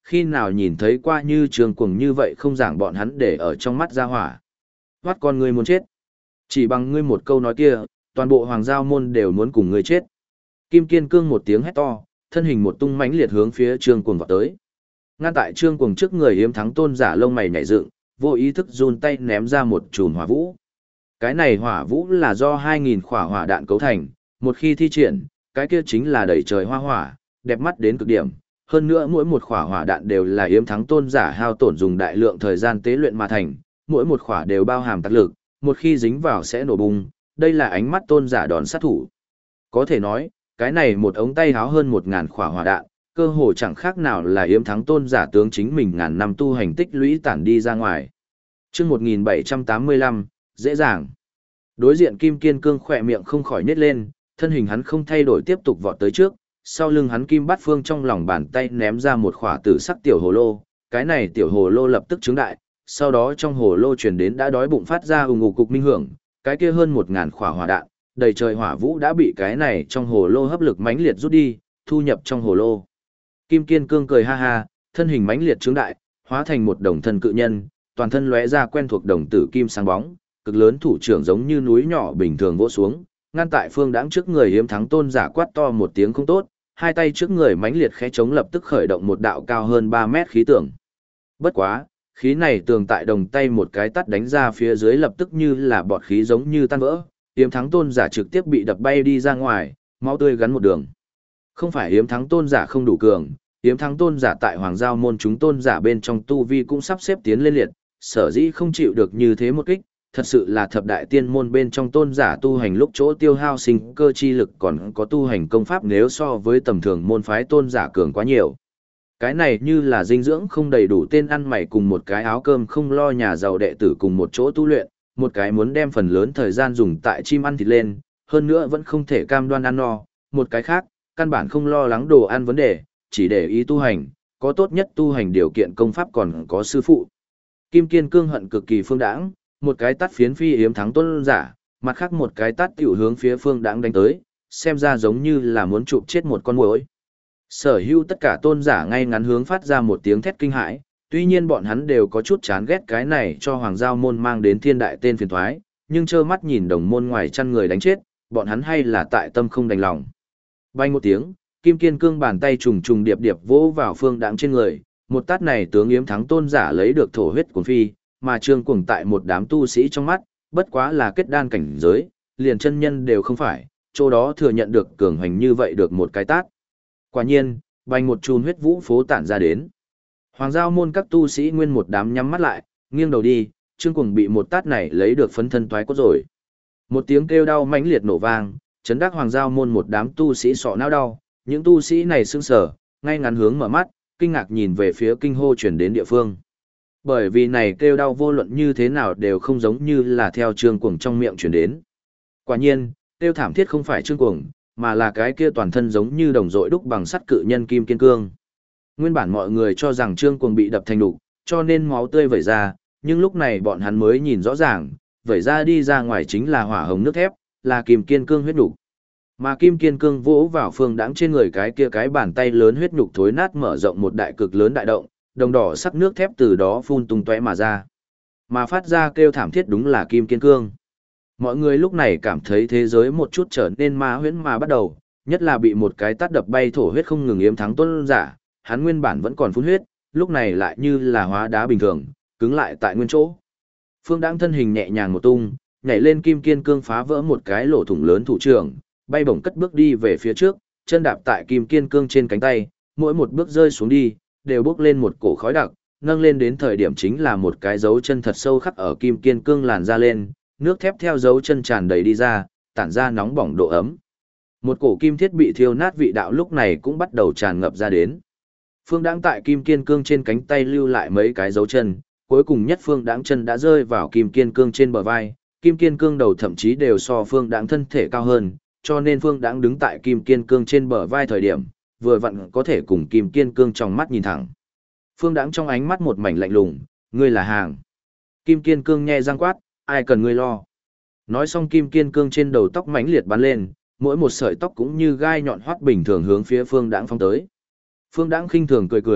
khi nào nhìn thấy qua như Trương Cuồng như vậy không giảng bọn hắn để ở trong mắt ra hỏa. Hoắt con ngươi muốn chết. Chỉ bằng ngươi một câu nói kia, toàn bộ Hoàng Giao môn đều muốn cùng ngươi chết. Kim Kiên Cương một tiếng hét to, thân hình một tung mãnh liệt hướng phía Trương Cuồng vọt tới. Ngăn tại Trương Cuồng trước người Yếm Thắng Tôn giả lông mày nhảy dựng, vô ý thức run tay ném ra một chùm hỏa vũ. Cái này hỏa vũ là do 2000 quả hỏa đạn cấu thành, một khi thi triển, cái kia chính là đầy trời hoa hỏa, đẹp mắt đến cực điểm. Hơn nữa mỗi một quả hỏa đạn đều là Yếm Thắng Tôn giả hao tổn dùng đại lượng thời gian tế luyện mà thành, mỗi một quả đều bao hàm tác lực, một khi dính vào sẽ nổ bung, đây là ánh mắt tôn giả đòn sát thủ. Có thể nói, cái này một ống tay háo hơn 1000 quả hỏa đạn, cơ hồ chẳng khác nào là Yếm Thắng Tôn giả tướng chính mình ngàn năm tu hành tích lũy tản đi ra ngoài. Chương 1785, dễ dàng. Đối diện Kim Kiên Cương khỏe miệng không khỏi nhếch lên, thân hình hắn không thay đổi tiếp tục vọt tới trước, sau lưng hắn Kim Bát Phương trong lòng bàn tay ném ra một khỏa tử sắc tiểu hồ lô, cái này tiểu hồ lô lập tức trứng đại, sau đó trong hồ lô truyền đến đã đói bụng phát ra ùng ục cục minh hưởng, cái kia hơn 1000 khỏa hỏa đạn, đầy trời hỏa vũ đã bị cái này trong hồ lô hấp lực mãnh liệt rút đi, thu nhập trong hồ lô. Kim Kiên Cương cười ha ha, thân hình mãnh liệt trứng đại, hóa thành một đồng thân cự nhân, toàn thân lóe ra quen thuộc đồng tử kim sáng bóng, cực lớn thủ trưởng giống như núi nhỏ bình thường vỗ xuống, ngăn tại Phương Đãng trước người Yếm Thắng Tôn giả quát to một tiếng không tốt, hai tay trước người mãnh liệt khẽ chống lập tức khởi động một đạo cao hơn 3 mét khí tường. Bất quá, khí này tường tại đồng tay một cái tát đánh ra phía dưới lập tức như là bọt khí giống như tan vỡ, Yếm Thắng Tôn giả trực tiếp bị đập bay đi ra ngoài, máu tươi gắn một đường. Không phải Yếm Thắng Tôn giả không đủ cường, Yếm Thắng Tôn giả tại Hoàng Giao môn chúng tôn giả bên trong tu vi cũng sắp xếp tiến lên liệt, sở dĩ không chịu được như thế một kích, thật sự là thập đại tiên môn bên trong tôn giả tu hành lúc chỗ tiêu hao sinh cơ chi lực còn có tu hành công pháp nếu so với tầm thường môn phái tôn giả cường quá nhiều. Cái này như là dinh dưỡng không đầy đủ tên ăn mày cùng một cái áo cơm không lo nhà giàu đệ tử cùng một chỗ tu luyện, một cái muốn đem phần lớn thời gian dùng tại chim ăn thịt lên, hơn nữa vẫn không thể cam đoan ăn no, một cái khác, căn bản không lo lắng đồ ăn vấn đề, chỉ để ý tu hành, có tốt nhất tu hành điều kiện công pháp còn có sư phụ. Kim Kiên Cương hận cực kỳ Phương Đãng, một cái tát phiến phi Yếm Thắng Tôn giả, mặt khác một cái tát tiểu hướng phía Phương Đãng đánh tới, xem ra giống như là muốn chụp chết một con muỗi. Sở hữu tất cả tôn giả ngay ngắn hướng phát ra một tiếng thét kinh hãi, tuy nhiên bọn hắn đều có chút chán ghét cái này cho Hoàng Giao môn mang đến thiên đại tên phiền toái, nhưng trơ mắt nhìn đồng môn ngoài chăn người đánh chết, bọn hắn hay là tại tâm không đành lòng. Bay một tiếng, Kim Kiên Cương bàn tay trùng trùng điệp điệp vỗ vào Phương Đãng trên người, một tát này tướng Yếm Thắng Tôn giả lấy được thổ huyết cuồng phi, mà Trương Cuồng tại một đám tu sĩ trong mắt, bất quá là kết đan cảnh giới, liền chân nhân đều không phải, chỗ đó thừa nhận được cường hành như vậy được một cái tát. Quả nhiên, bành một chùm huyết vũ phố tản ra đến. Hoàng Giao môn các tu sĩ nguyên một đám nhắm mắt lại, nghiêng đầu đi, Trương Cuồng bị một tát này lấy được phấn thân toái cốt rồi. Một tiếng kêu đau mãnh liệt nổ vang, chấn đắc Hoàng Giao môn một đám tu sĩ sọ não đau, những tu sĩ này sững sờ, ngay ngắn hướng mở mắt, kinh ngạc nhìn về phía kinh hô chuyển đến địa phương. Bởi vì này kêu đau vô luận như thế nào đều không giống như là theo Trương Cuồng trong miệng chuyển đến. Quả nhiên, kêu thảm thiết không phải Trương Cuồng, mà là cái kia toàn thân giống như đồng dội đúc bằng sắt cự nhân Kim Kiên Cương. Nguyên bản mọi người cho rằng Trương Cuồng bị đập thành đục, cho nên máu tươi vẩy ra, nhưng lúc này bọn hắn mới nhìn rõ ràng, vẩy ra đi ra ngoài chính là hỏa hồng nước thép, là Kim Kiên Cương huyết đục. Mà Kim Kiên Cương vỗ vào Phương Đãng trên người cái kia cái bàn tay lớn huyết nhục thối nát mở rộng một đại cực lớn đại động, đồng đỏ sắc nước thép từ đó phun tung tóe mà ra. Mà phát ra kêu thảm thiết đúng là Kim Kiên Cương. Mọi người lúc này cảm thấy thế giới một chút trở nên ma huyễn mà bắt đầu, nhất là bị một cái tát đập bay thổ huyết không ngừng Yếm Thắng Tôn giả, hắn nguyên bản vẫn còn phun huyết, lúc này lại như là hóa đá bình thường, cứng lại tại nguyên chỗ. Phương Đãng thân hình nhẹ nhàng một tung, nhảy lên Kim Kiên Cương phá vỡ một cái lỗ thủng lớn thủ trưởng, bay bổng cất bước đi về phía trước, chân đạp tại Kim Kiên Cương trên cánh tay, mỗi một bước rơi xuống đi, đều bốc lên một cổ khói đặc, nâng lên đến thời điểm chính là một cái dấu chân thật sâu khắc ở Kim Kiên Cương làn ra lên, nước thép theo dấu chân tràn đầy đi ra, tản ra nóng bỏng độ ấm. Một cổ kim thiết bị thiêu nát vị đạo lúc này cũng bắt đầu tràn ngập ra đến. Phương Đãng tại Kim Kiên Cương trên cánh tay lưu lại mấy cái dấu chân, cuối cùng nhất Phương Đãng chân đã rơi vào Kim Kiên Cương trên bờ vai, Kim Kiên Cương đầu thậm chí đều so Phương Đãng thân thể cao hơn, cho nên Phương Đãng đứng tại Kim Kiên Cương trên bờ vai thời điểm, vừa vặn có thể cùng Kim Kiên Cương trong mắt nhìn thẳng. Phương Đãng trong ánh mắt một mảnh lạnh lùng, ngươi là hàng. Kim Kiên Cương nhe răng quát, ai cần ngươi lo. Nói xong Kim Kiên Cương trên đầu tóc mãnh liệt bắn lên, mỗi một sợi tóc cũng như gai nhọn hoắt bình thường hướng phía Phương Đãng phóng tới. Phương Đãng khinh thường cười cười,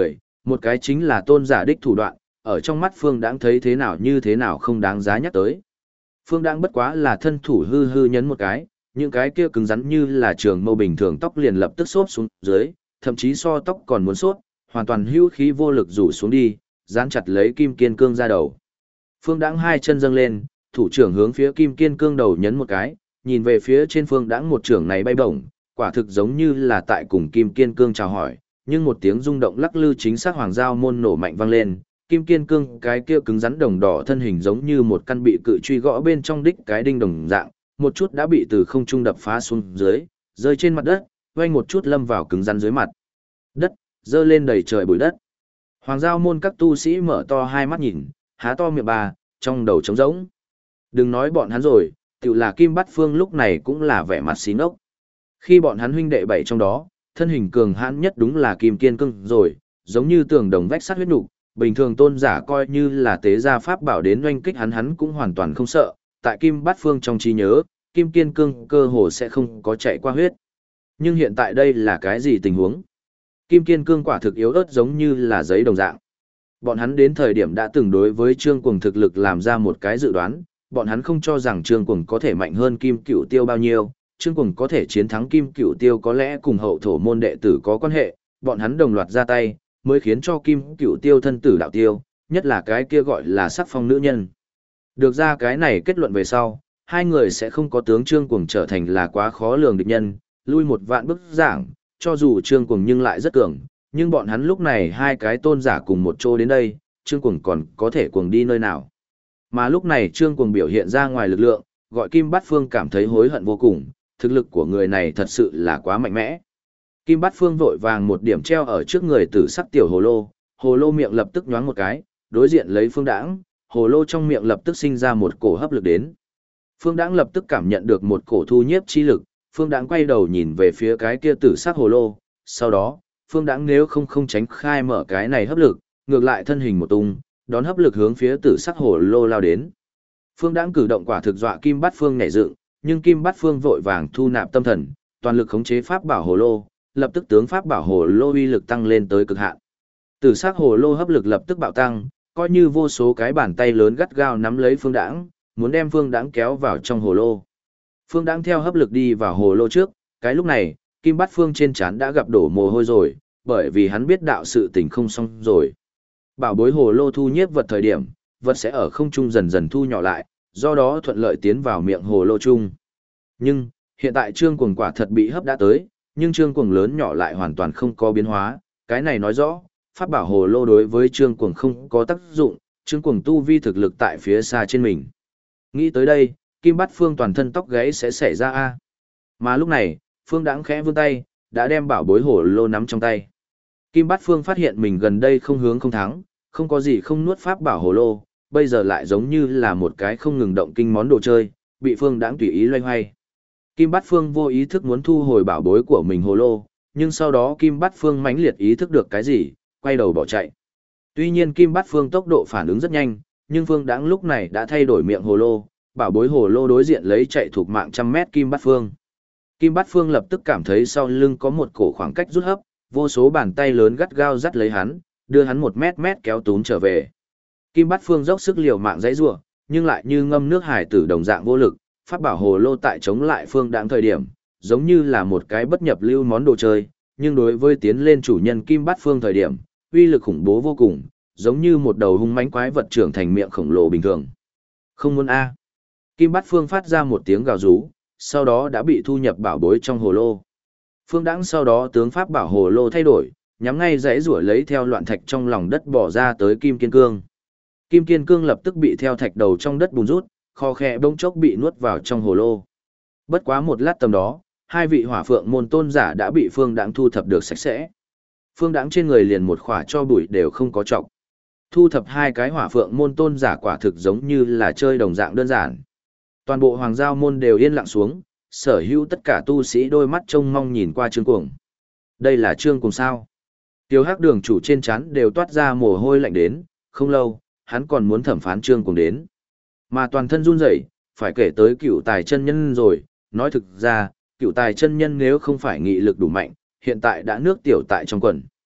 Một cái chính là tôn giả đích thủ đoạn, ở trong mắt Phương Đãng thấy thế nào như thế nào không đáng giá nhắc tới. Phương Đãng bất quá là thân thủ hư hư nhấn một cái, những cái kia cứng rắn như là trường mâu bình thường tóc liền lập tức xốp xuống dưới, thậm chí so tóc còn muốn xốp, hoàn toàn hữu khí vô lực rủ xuống đi, dán chặt lấy Kim Kiên Cương ra đầu. Phương Đãng hai chân dâng lên, thủ trưởng hướng phía Kim Kiên Cương đầu nhấn một cái, nhìn về phía trên Phương Đãng một trưởng này bay bổng, quả thực giống như là tại cùng Kim Kiên Cương chào hỏi, nhưng một tiếng rung động lắc lư chính xác hoàng giao môn nổ mạnh vang lên, Kim Kiên Cương cái kia cứng rắn đồng đỏ thân hình giống như một căn bị cự truy gõ bên trong đích cái đinh đồng dạng, một chút đã bị từ không trung đập phá xuống dưới, rơi trên mặt đất, vang một chút lâm vào cứng rắn dưới mặt đất, dơ lên đầy trời bụi đất. Hoàng giao môn các tu sĩ mở to hai mắt nhìn, há to miệng bà, trong đầu trống rỗng. Đừng nói bọn hắn rồi, tự là Kim Bát Phương lúc này cũng là vẻ mặt xí ngốc. Khi bọn hắn huynh đệ bảy trong đó, thân hình cường hãn nhất đúng là Kim Kiên Cương rồi, giống như tường đồng vách sắt huyết nục, bình thường tôn giả coi như là tế gia pháp bảo đến oanh kích hắn cũng hoàn toàn không sợ, tại Kim Bát Phương trong trí nhớ, Kim Kiên Cương cơ hồ sẽ không có chạy qua huyết. Nhưng hiện tại đây là cái gì tình huống? Kim Kiên Cương quả thực yếu ớt giống như là giấy đồng dạng. Bọn hắn đến thời điểm đã từng đối với Trương Cuồng thực lực làm ra một cái dự đoán, bọn hắn không cho rằng Trương Cuồng có thể mạnh hơn Kim Cửu Tiêu bao nhiêu, Trương Cuồng có thể chiến thắng Kim Cửu Tiêu có lẽ cùng hậu thổ môn đệ tử có quan hệ, bọn hắn đồng loạt ra tay, mới khiến cho Kim Cửu Tiêu thân tử đạo tiêu, nhất là cái kia gọi là sắc phong nữ nhân. Được ra cái này kết luận về sau, hai người sẽ không có tướng Trương Cuồng trở thành là quá khó lường địch nhân, lui một vạn bước giảng, cho dù Trương Cuồng nhưng lại rất cường, nhưng bọn hắn lúc này hai cái tôn giả cùng một chỗ đến đây, Trương Cuồng còn có thể cuồng đi nơi nào. Mà lúc này Trương Cuồng biểu hiện ra ngoài lực lượng, gọi Kim Bát Phương cảm thấy hối hận vô cùng, thực lực của người này thật sự là quá mạnh mẽ. Kim Bát Phương vội vàng một điểm treo ở trước người tử sắc tiểu hồ lô miệng lập tức nhoáng một cái, đối diện lấy Phương Đãng, hồ lô trong miệng lập tức sinh ra một cổ hấp lực đến. Phương Đãng lập tức cảm nhận được một cổ thu nhiếp chi lực, Phương Đãng quay đầu nhìn về phía cái kia tử sắc hồ lô, sau đó, Phương Đãng nếu không tránh khai mở cái này hấp lực, ngược lại thân hình một tung, đón hấp lực hướng phía tử sắc hồ lô lao đến. Phương Đãng cử động quả thực dọa Kim Bát Phương nhảy dựng, nhưng Kim Bát Phương vội vàng thu nạp tâm thần, toàn lực khống chế pháp bảo hồ lô, lập tức tướng pháp bảo hồ lô uy lực tăng lên tới cực hạn. Tử sắc hồ lô hấp lực lập tức bạo tăng, coi như vô số cái bàn tay lớn gắt gao nắm lấy Phương Đãng, muốn đem Phương Đãng kéo vào trong hồ lô. Phương Đãng theo hấp lực đi vào hồ lô trước, cái lúc này, Kim Bát Phương trên trán đã gặp đổ mồ hôi rồi, bởi vì hắn biết đạo sự tình không xong rồi. Bảo bối hồ lô thu nhiếp vật thời điểm, vật sẽ ở không trung dần dần thu nhỏ lại, do đó thuận lợi tiến vào miệng hồ lô chung. Nhưng, hiện tại Trương Cuồng quả thật bị hấp đã tới, nhưng Trương Cuồng lớn nhỏ lại hoàn toàn không có biến hóa, cái này nói rõ, pháp bảo hồ lô đối với Trương Cuồng không có tác dụng, Trương Cuồng tu vi thực lực tại phía xa trên mình. Nghĩ tới đây, Kim Bát Phương toàn thân tóc gáy sẽ xảy ra a. Mà lúc này, Phương Đãng khẽ vươn tay, đã đem bảo bối hồ lô nắm trong tay. Kim Bát Phương phát hiện mình gần đây không hướng không thắng, không có gì không nuốt pháp bảo hồ lô, bây giờ lại giống như là một cái không ngừng động kinh món đồ chơi, bị Phương Đãng tùy ý loay hoay. Kim Bát Phương vô ý thức muốn thu hồi bảo bối của mình hồ lô, nhưng sau đó Kim Bát Phương mãnh liệt ý thức được cái gì, quay đầu bỏ chạy. Tuy nhiên Kim Bát Phương tốc độ phản ứng rất nhanh, nhưng Phương Đãng lúc này đã thay đổi miệng hồ lô, bảo bối hồ lô đối diện lấy chạy thuộc mạng trăm mét Kim Bát Phương. Kim Bát Phương lập tức cảm thấy sau lưng có một cổ khoảng cách rút hấp, vô số bàn tay lớn gắt gao dắt lấy hắn, đưa hắn một mét kéo túm trở về. Kim Bát Phương dốc sức liều mạng giãy giụa, nhưng lại như ngâm nước hải tử đồng dạng vô lực, pháp bảo hồ lô tại chống lại Phương Đãng thời điểm, giống như là một cái bất nhập lưu món đồ chơi, nhưng đối với tiến lên chủ nhân Kim Bát Phương thời điểm, uy lực khủng bố vô cùng, giống như một đầu hung mãnh quái vật trưởng thành miệng khổng lồ bình thường. Không muốn a. Kim Bát Phương phát ra một tiếng gào rú, sau đó đã bị thu nhập bảo bối trong hồ lô. Phương Đãng sau đó tướng pháp bảo hồ lô thay đổi, nhắm ngay dãy rủa lấy theo loạn thạch trong lòng đất bỏ ra tới Kim Kiên Cương. Kim Kiên Cương lập tức bị theo thạch đầu trong đất bùn rút, kho khe bỗng chốc bị nuốt vào trong hồ lô. Bất quá một lát tầm đó, hai vị hỏa phượng môn tôn giả đã bị Phương Đãng thu thập được sạch sẽ. Phương Đãng trên người liền một khỏa cho bụi đều không có trọc. Thu thập hai cái hỏa phượng môn tôn giả quả thực giống như là chơi đồng dạng đơn giản. Toàn bộ hoàng giao môn đều yên lặng xuống, sở hữu tất cả tu sĩ đôi mắt trông mong nhìn qua Trương Cuồng. Đây là Trương Cuồng sao? Tiêu Hắc Đường chủ trên trán đều toát ra mồ hôi lạnh đến, không lâu, hắn còn muốn thẩm phán Trương Cuồng đến. Mà toàn thân run rẩy, phải kể tới Cựu Tài chân nhân rồi, nói thực ra, Cựu Tài chân nhân nếu không phải nghị lực đủ mạnh, hiện tại đã nước tiểu tại trong quần.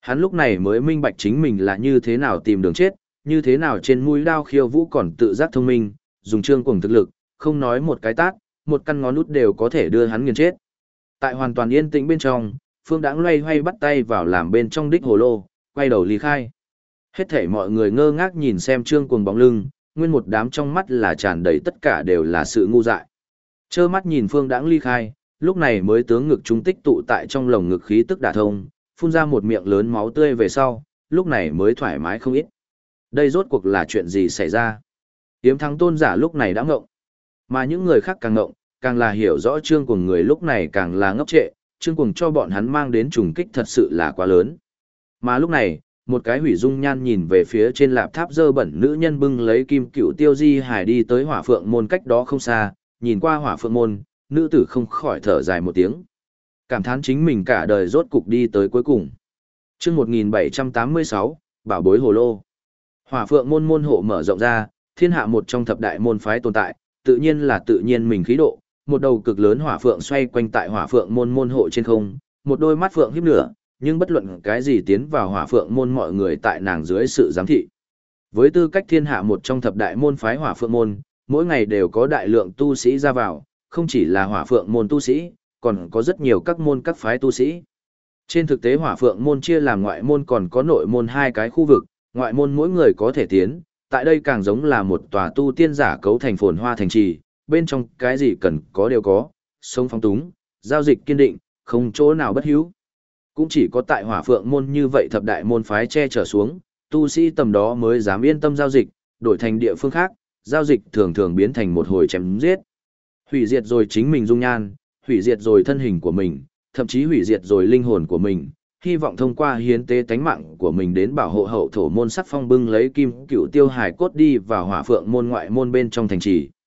Hắn lúc này mới minh bạch chính mình là như thế nào tìm đường chết, như thế nào trên mũi đao khiêu vũ còn tự giác thông minh, dùng trương cuồng thực lực, không nói một cái tát, một căn ngón út đều có thể đưa hắn nghiền chết. Tại hoàn toàn yên tĩnh bên trong, Phương Đãng loay hoay bắt tay vào làm bên trong đích hồ lô, quay đầu ly khai. Hết thảy mọi người ngơ ngác nhìn xem trương cuồng bóng lưng, nguyên một đám trong mắt là tràn đầy tất cả đều là sự ngu dại. Trơ mắt nhìn Phương Đãng ly khai, lúc này mới tướng ngực trung tích tụ tại trong lồng ngực khí tức đả thông, phun ra một miệng lớn máu tươi về sau, lúc này mới thoải mái không ít. Đây rốt cuộc là chuyện gì xảy ra? Yếm Thắng tôn giả lúc này đã ngộng. Mà những người khác càng ngộng, càng là hiểu rõ trương cuồng người lúc này càng là ngốc trệ, trương cuồng cho bọn hắn mang đến trùng kích thật sự là quá lớn. Mà lúc này, một cái hủy dung nhan nhìn về phía trên lạp tháp dơ bẩn nữ nhân bưng lấy kim cựu tiêu di hải đi tới hỏa phượng môn cách đó không xa, nhìn qua hỏa phượng môn, nữ tử không khỏi thở dài một tiếng. Cảm thán chính mình cả đời rốt cục đi tới cuối cùng. Chương 1786, Bảo bối hồ lô. Hỏa phượng môn môn hộ mở rộng ra, thiên hạ một trong thập đại môn phái tồn tại, tự nhiên là tự nhiên mình khí độ, một đầu cực lớn hỏa phượng xoay quanh tại hỏa phượng môn môn hộ trên không, một đôi mắt phượng híp lửa, nhưng bất luận cái gì tiến vào hỏa phượng môn mọi người tại nàng dưới sự giám thị. Với tư cách thiên hạ một trong thập đại môn phái hỏa phượng môn, mỗi ngày đều có đại lượng tu sĩ ra vào, không chỉ là hỏa phượng môn tu sĩ, còn có rất nhiều các môn các phái tu sĩ. Trên thực tế hỏa phượng môn chia làm ngoại môn còn có nội môn hai cái khu vực, ngoại môn mỗi người có thể tiến, tại đây càng giống là một tòa tu tiên giả cấu thành phồn hoa thành trì, bên trong cái gì cần có đều có, sống phóng túng, giao dịch kiên định, không chỗ nào bất hữu. Cũng chỉ có tại hỏa phượng môn như vậy thập đại môn phái che chở xuống, tu sĩ tầm đó mới dám yên tâm giao dịch, đổi thành địa phương khác, giao dịch thường thường biến thành một hồi chém giết. Hủy diệt rồi chính mình dung nhan, hủy diệt rồi thân hình của mình, thậm chí hủy diệt rồi linh hồn của mình, hy vọng thông qua hiến tế tánh mạng của mình đến bảo hộ hậu thổ môn sắc phong bưng lấy kim cựu tiêu hải cốt đi vào hỏa phượng môn ngoại môn bên trong thành trì.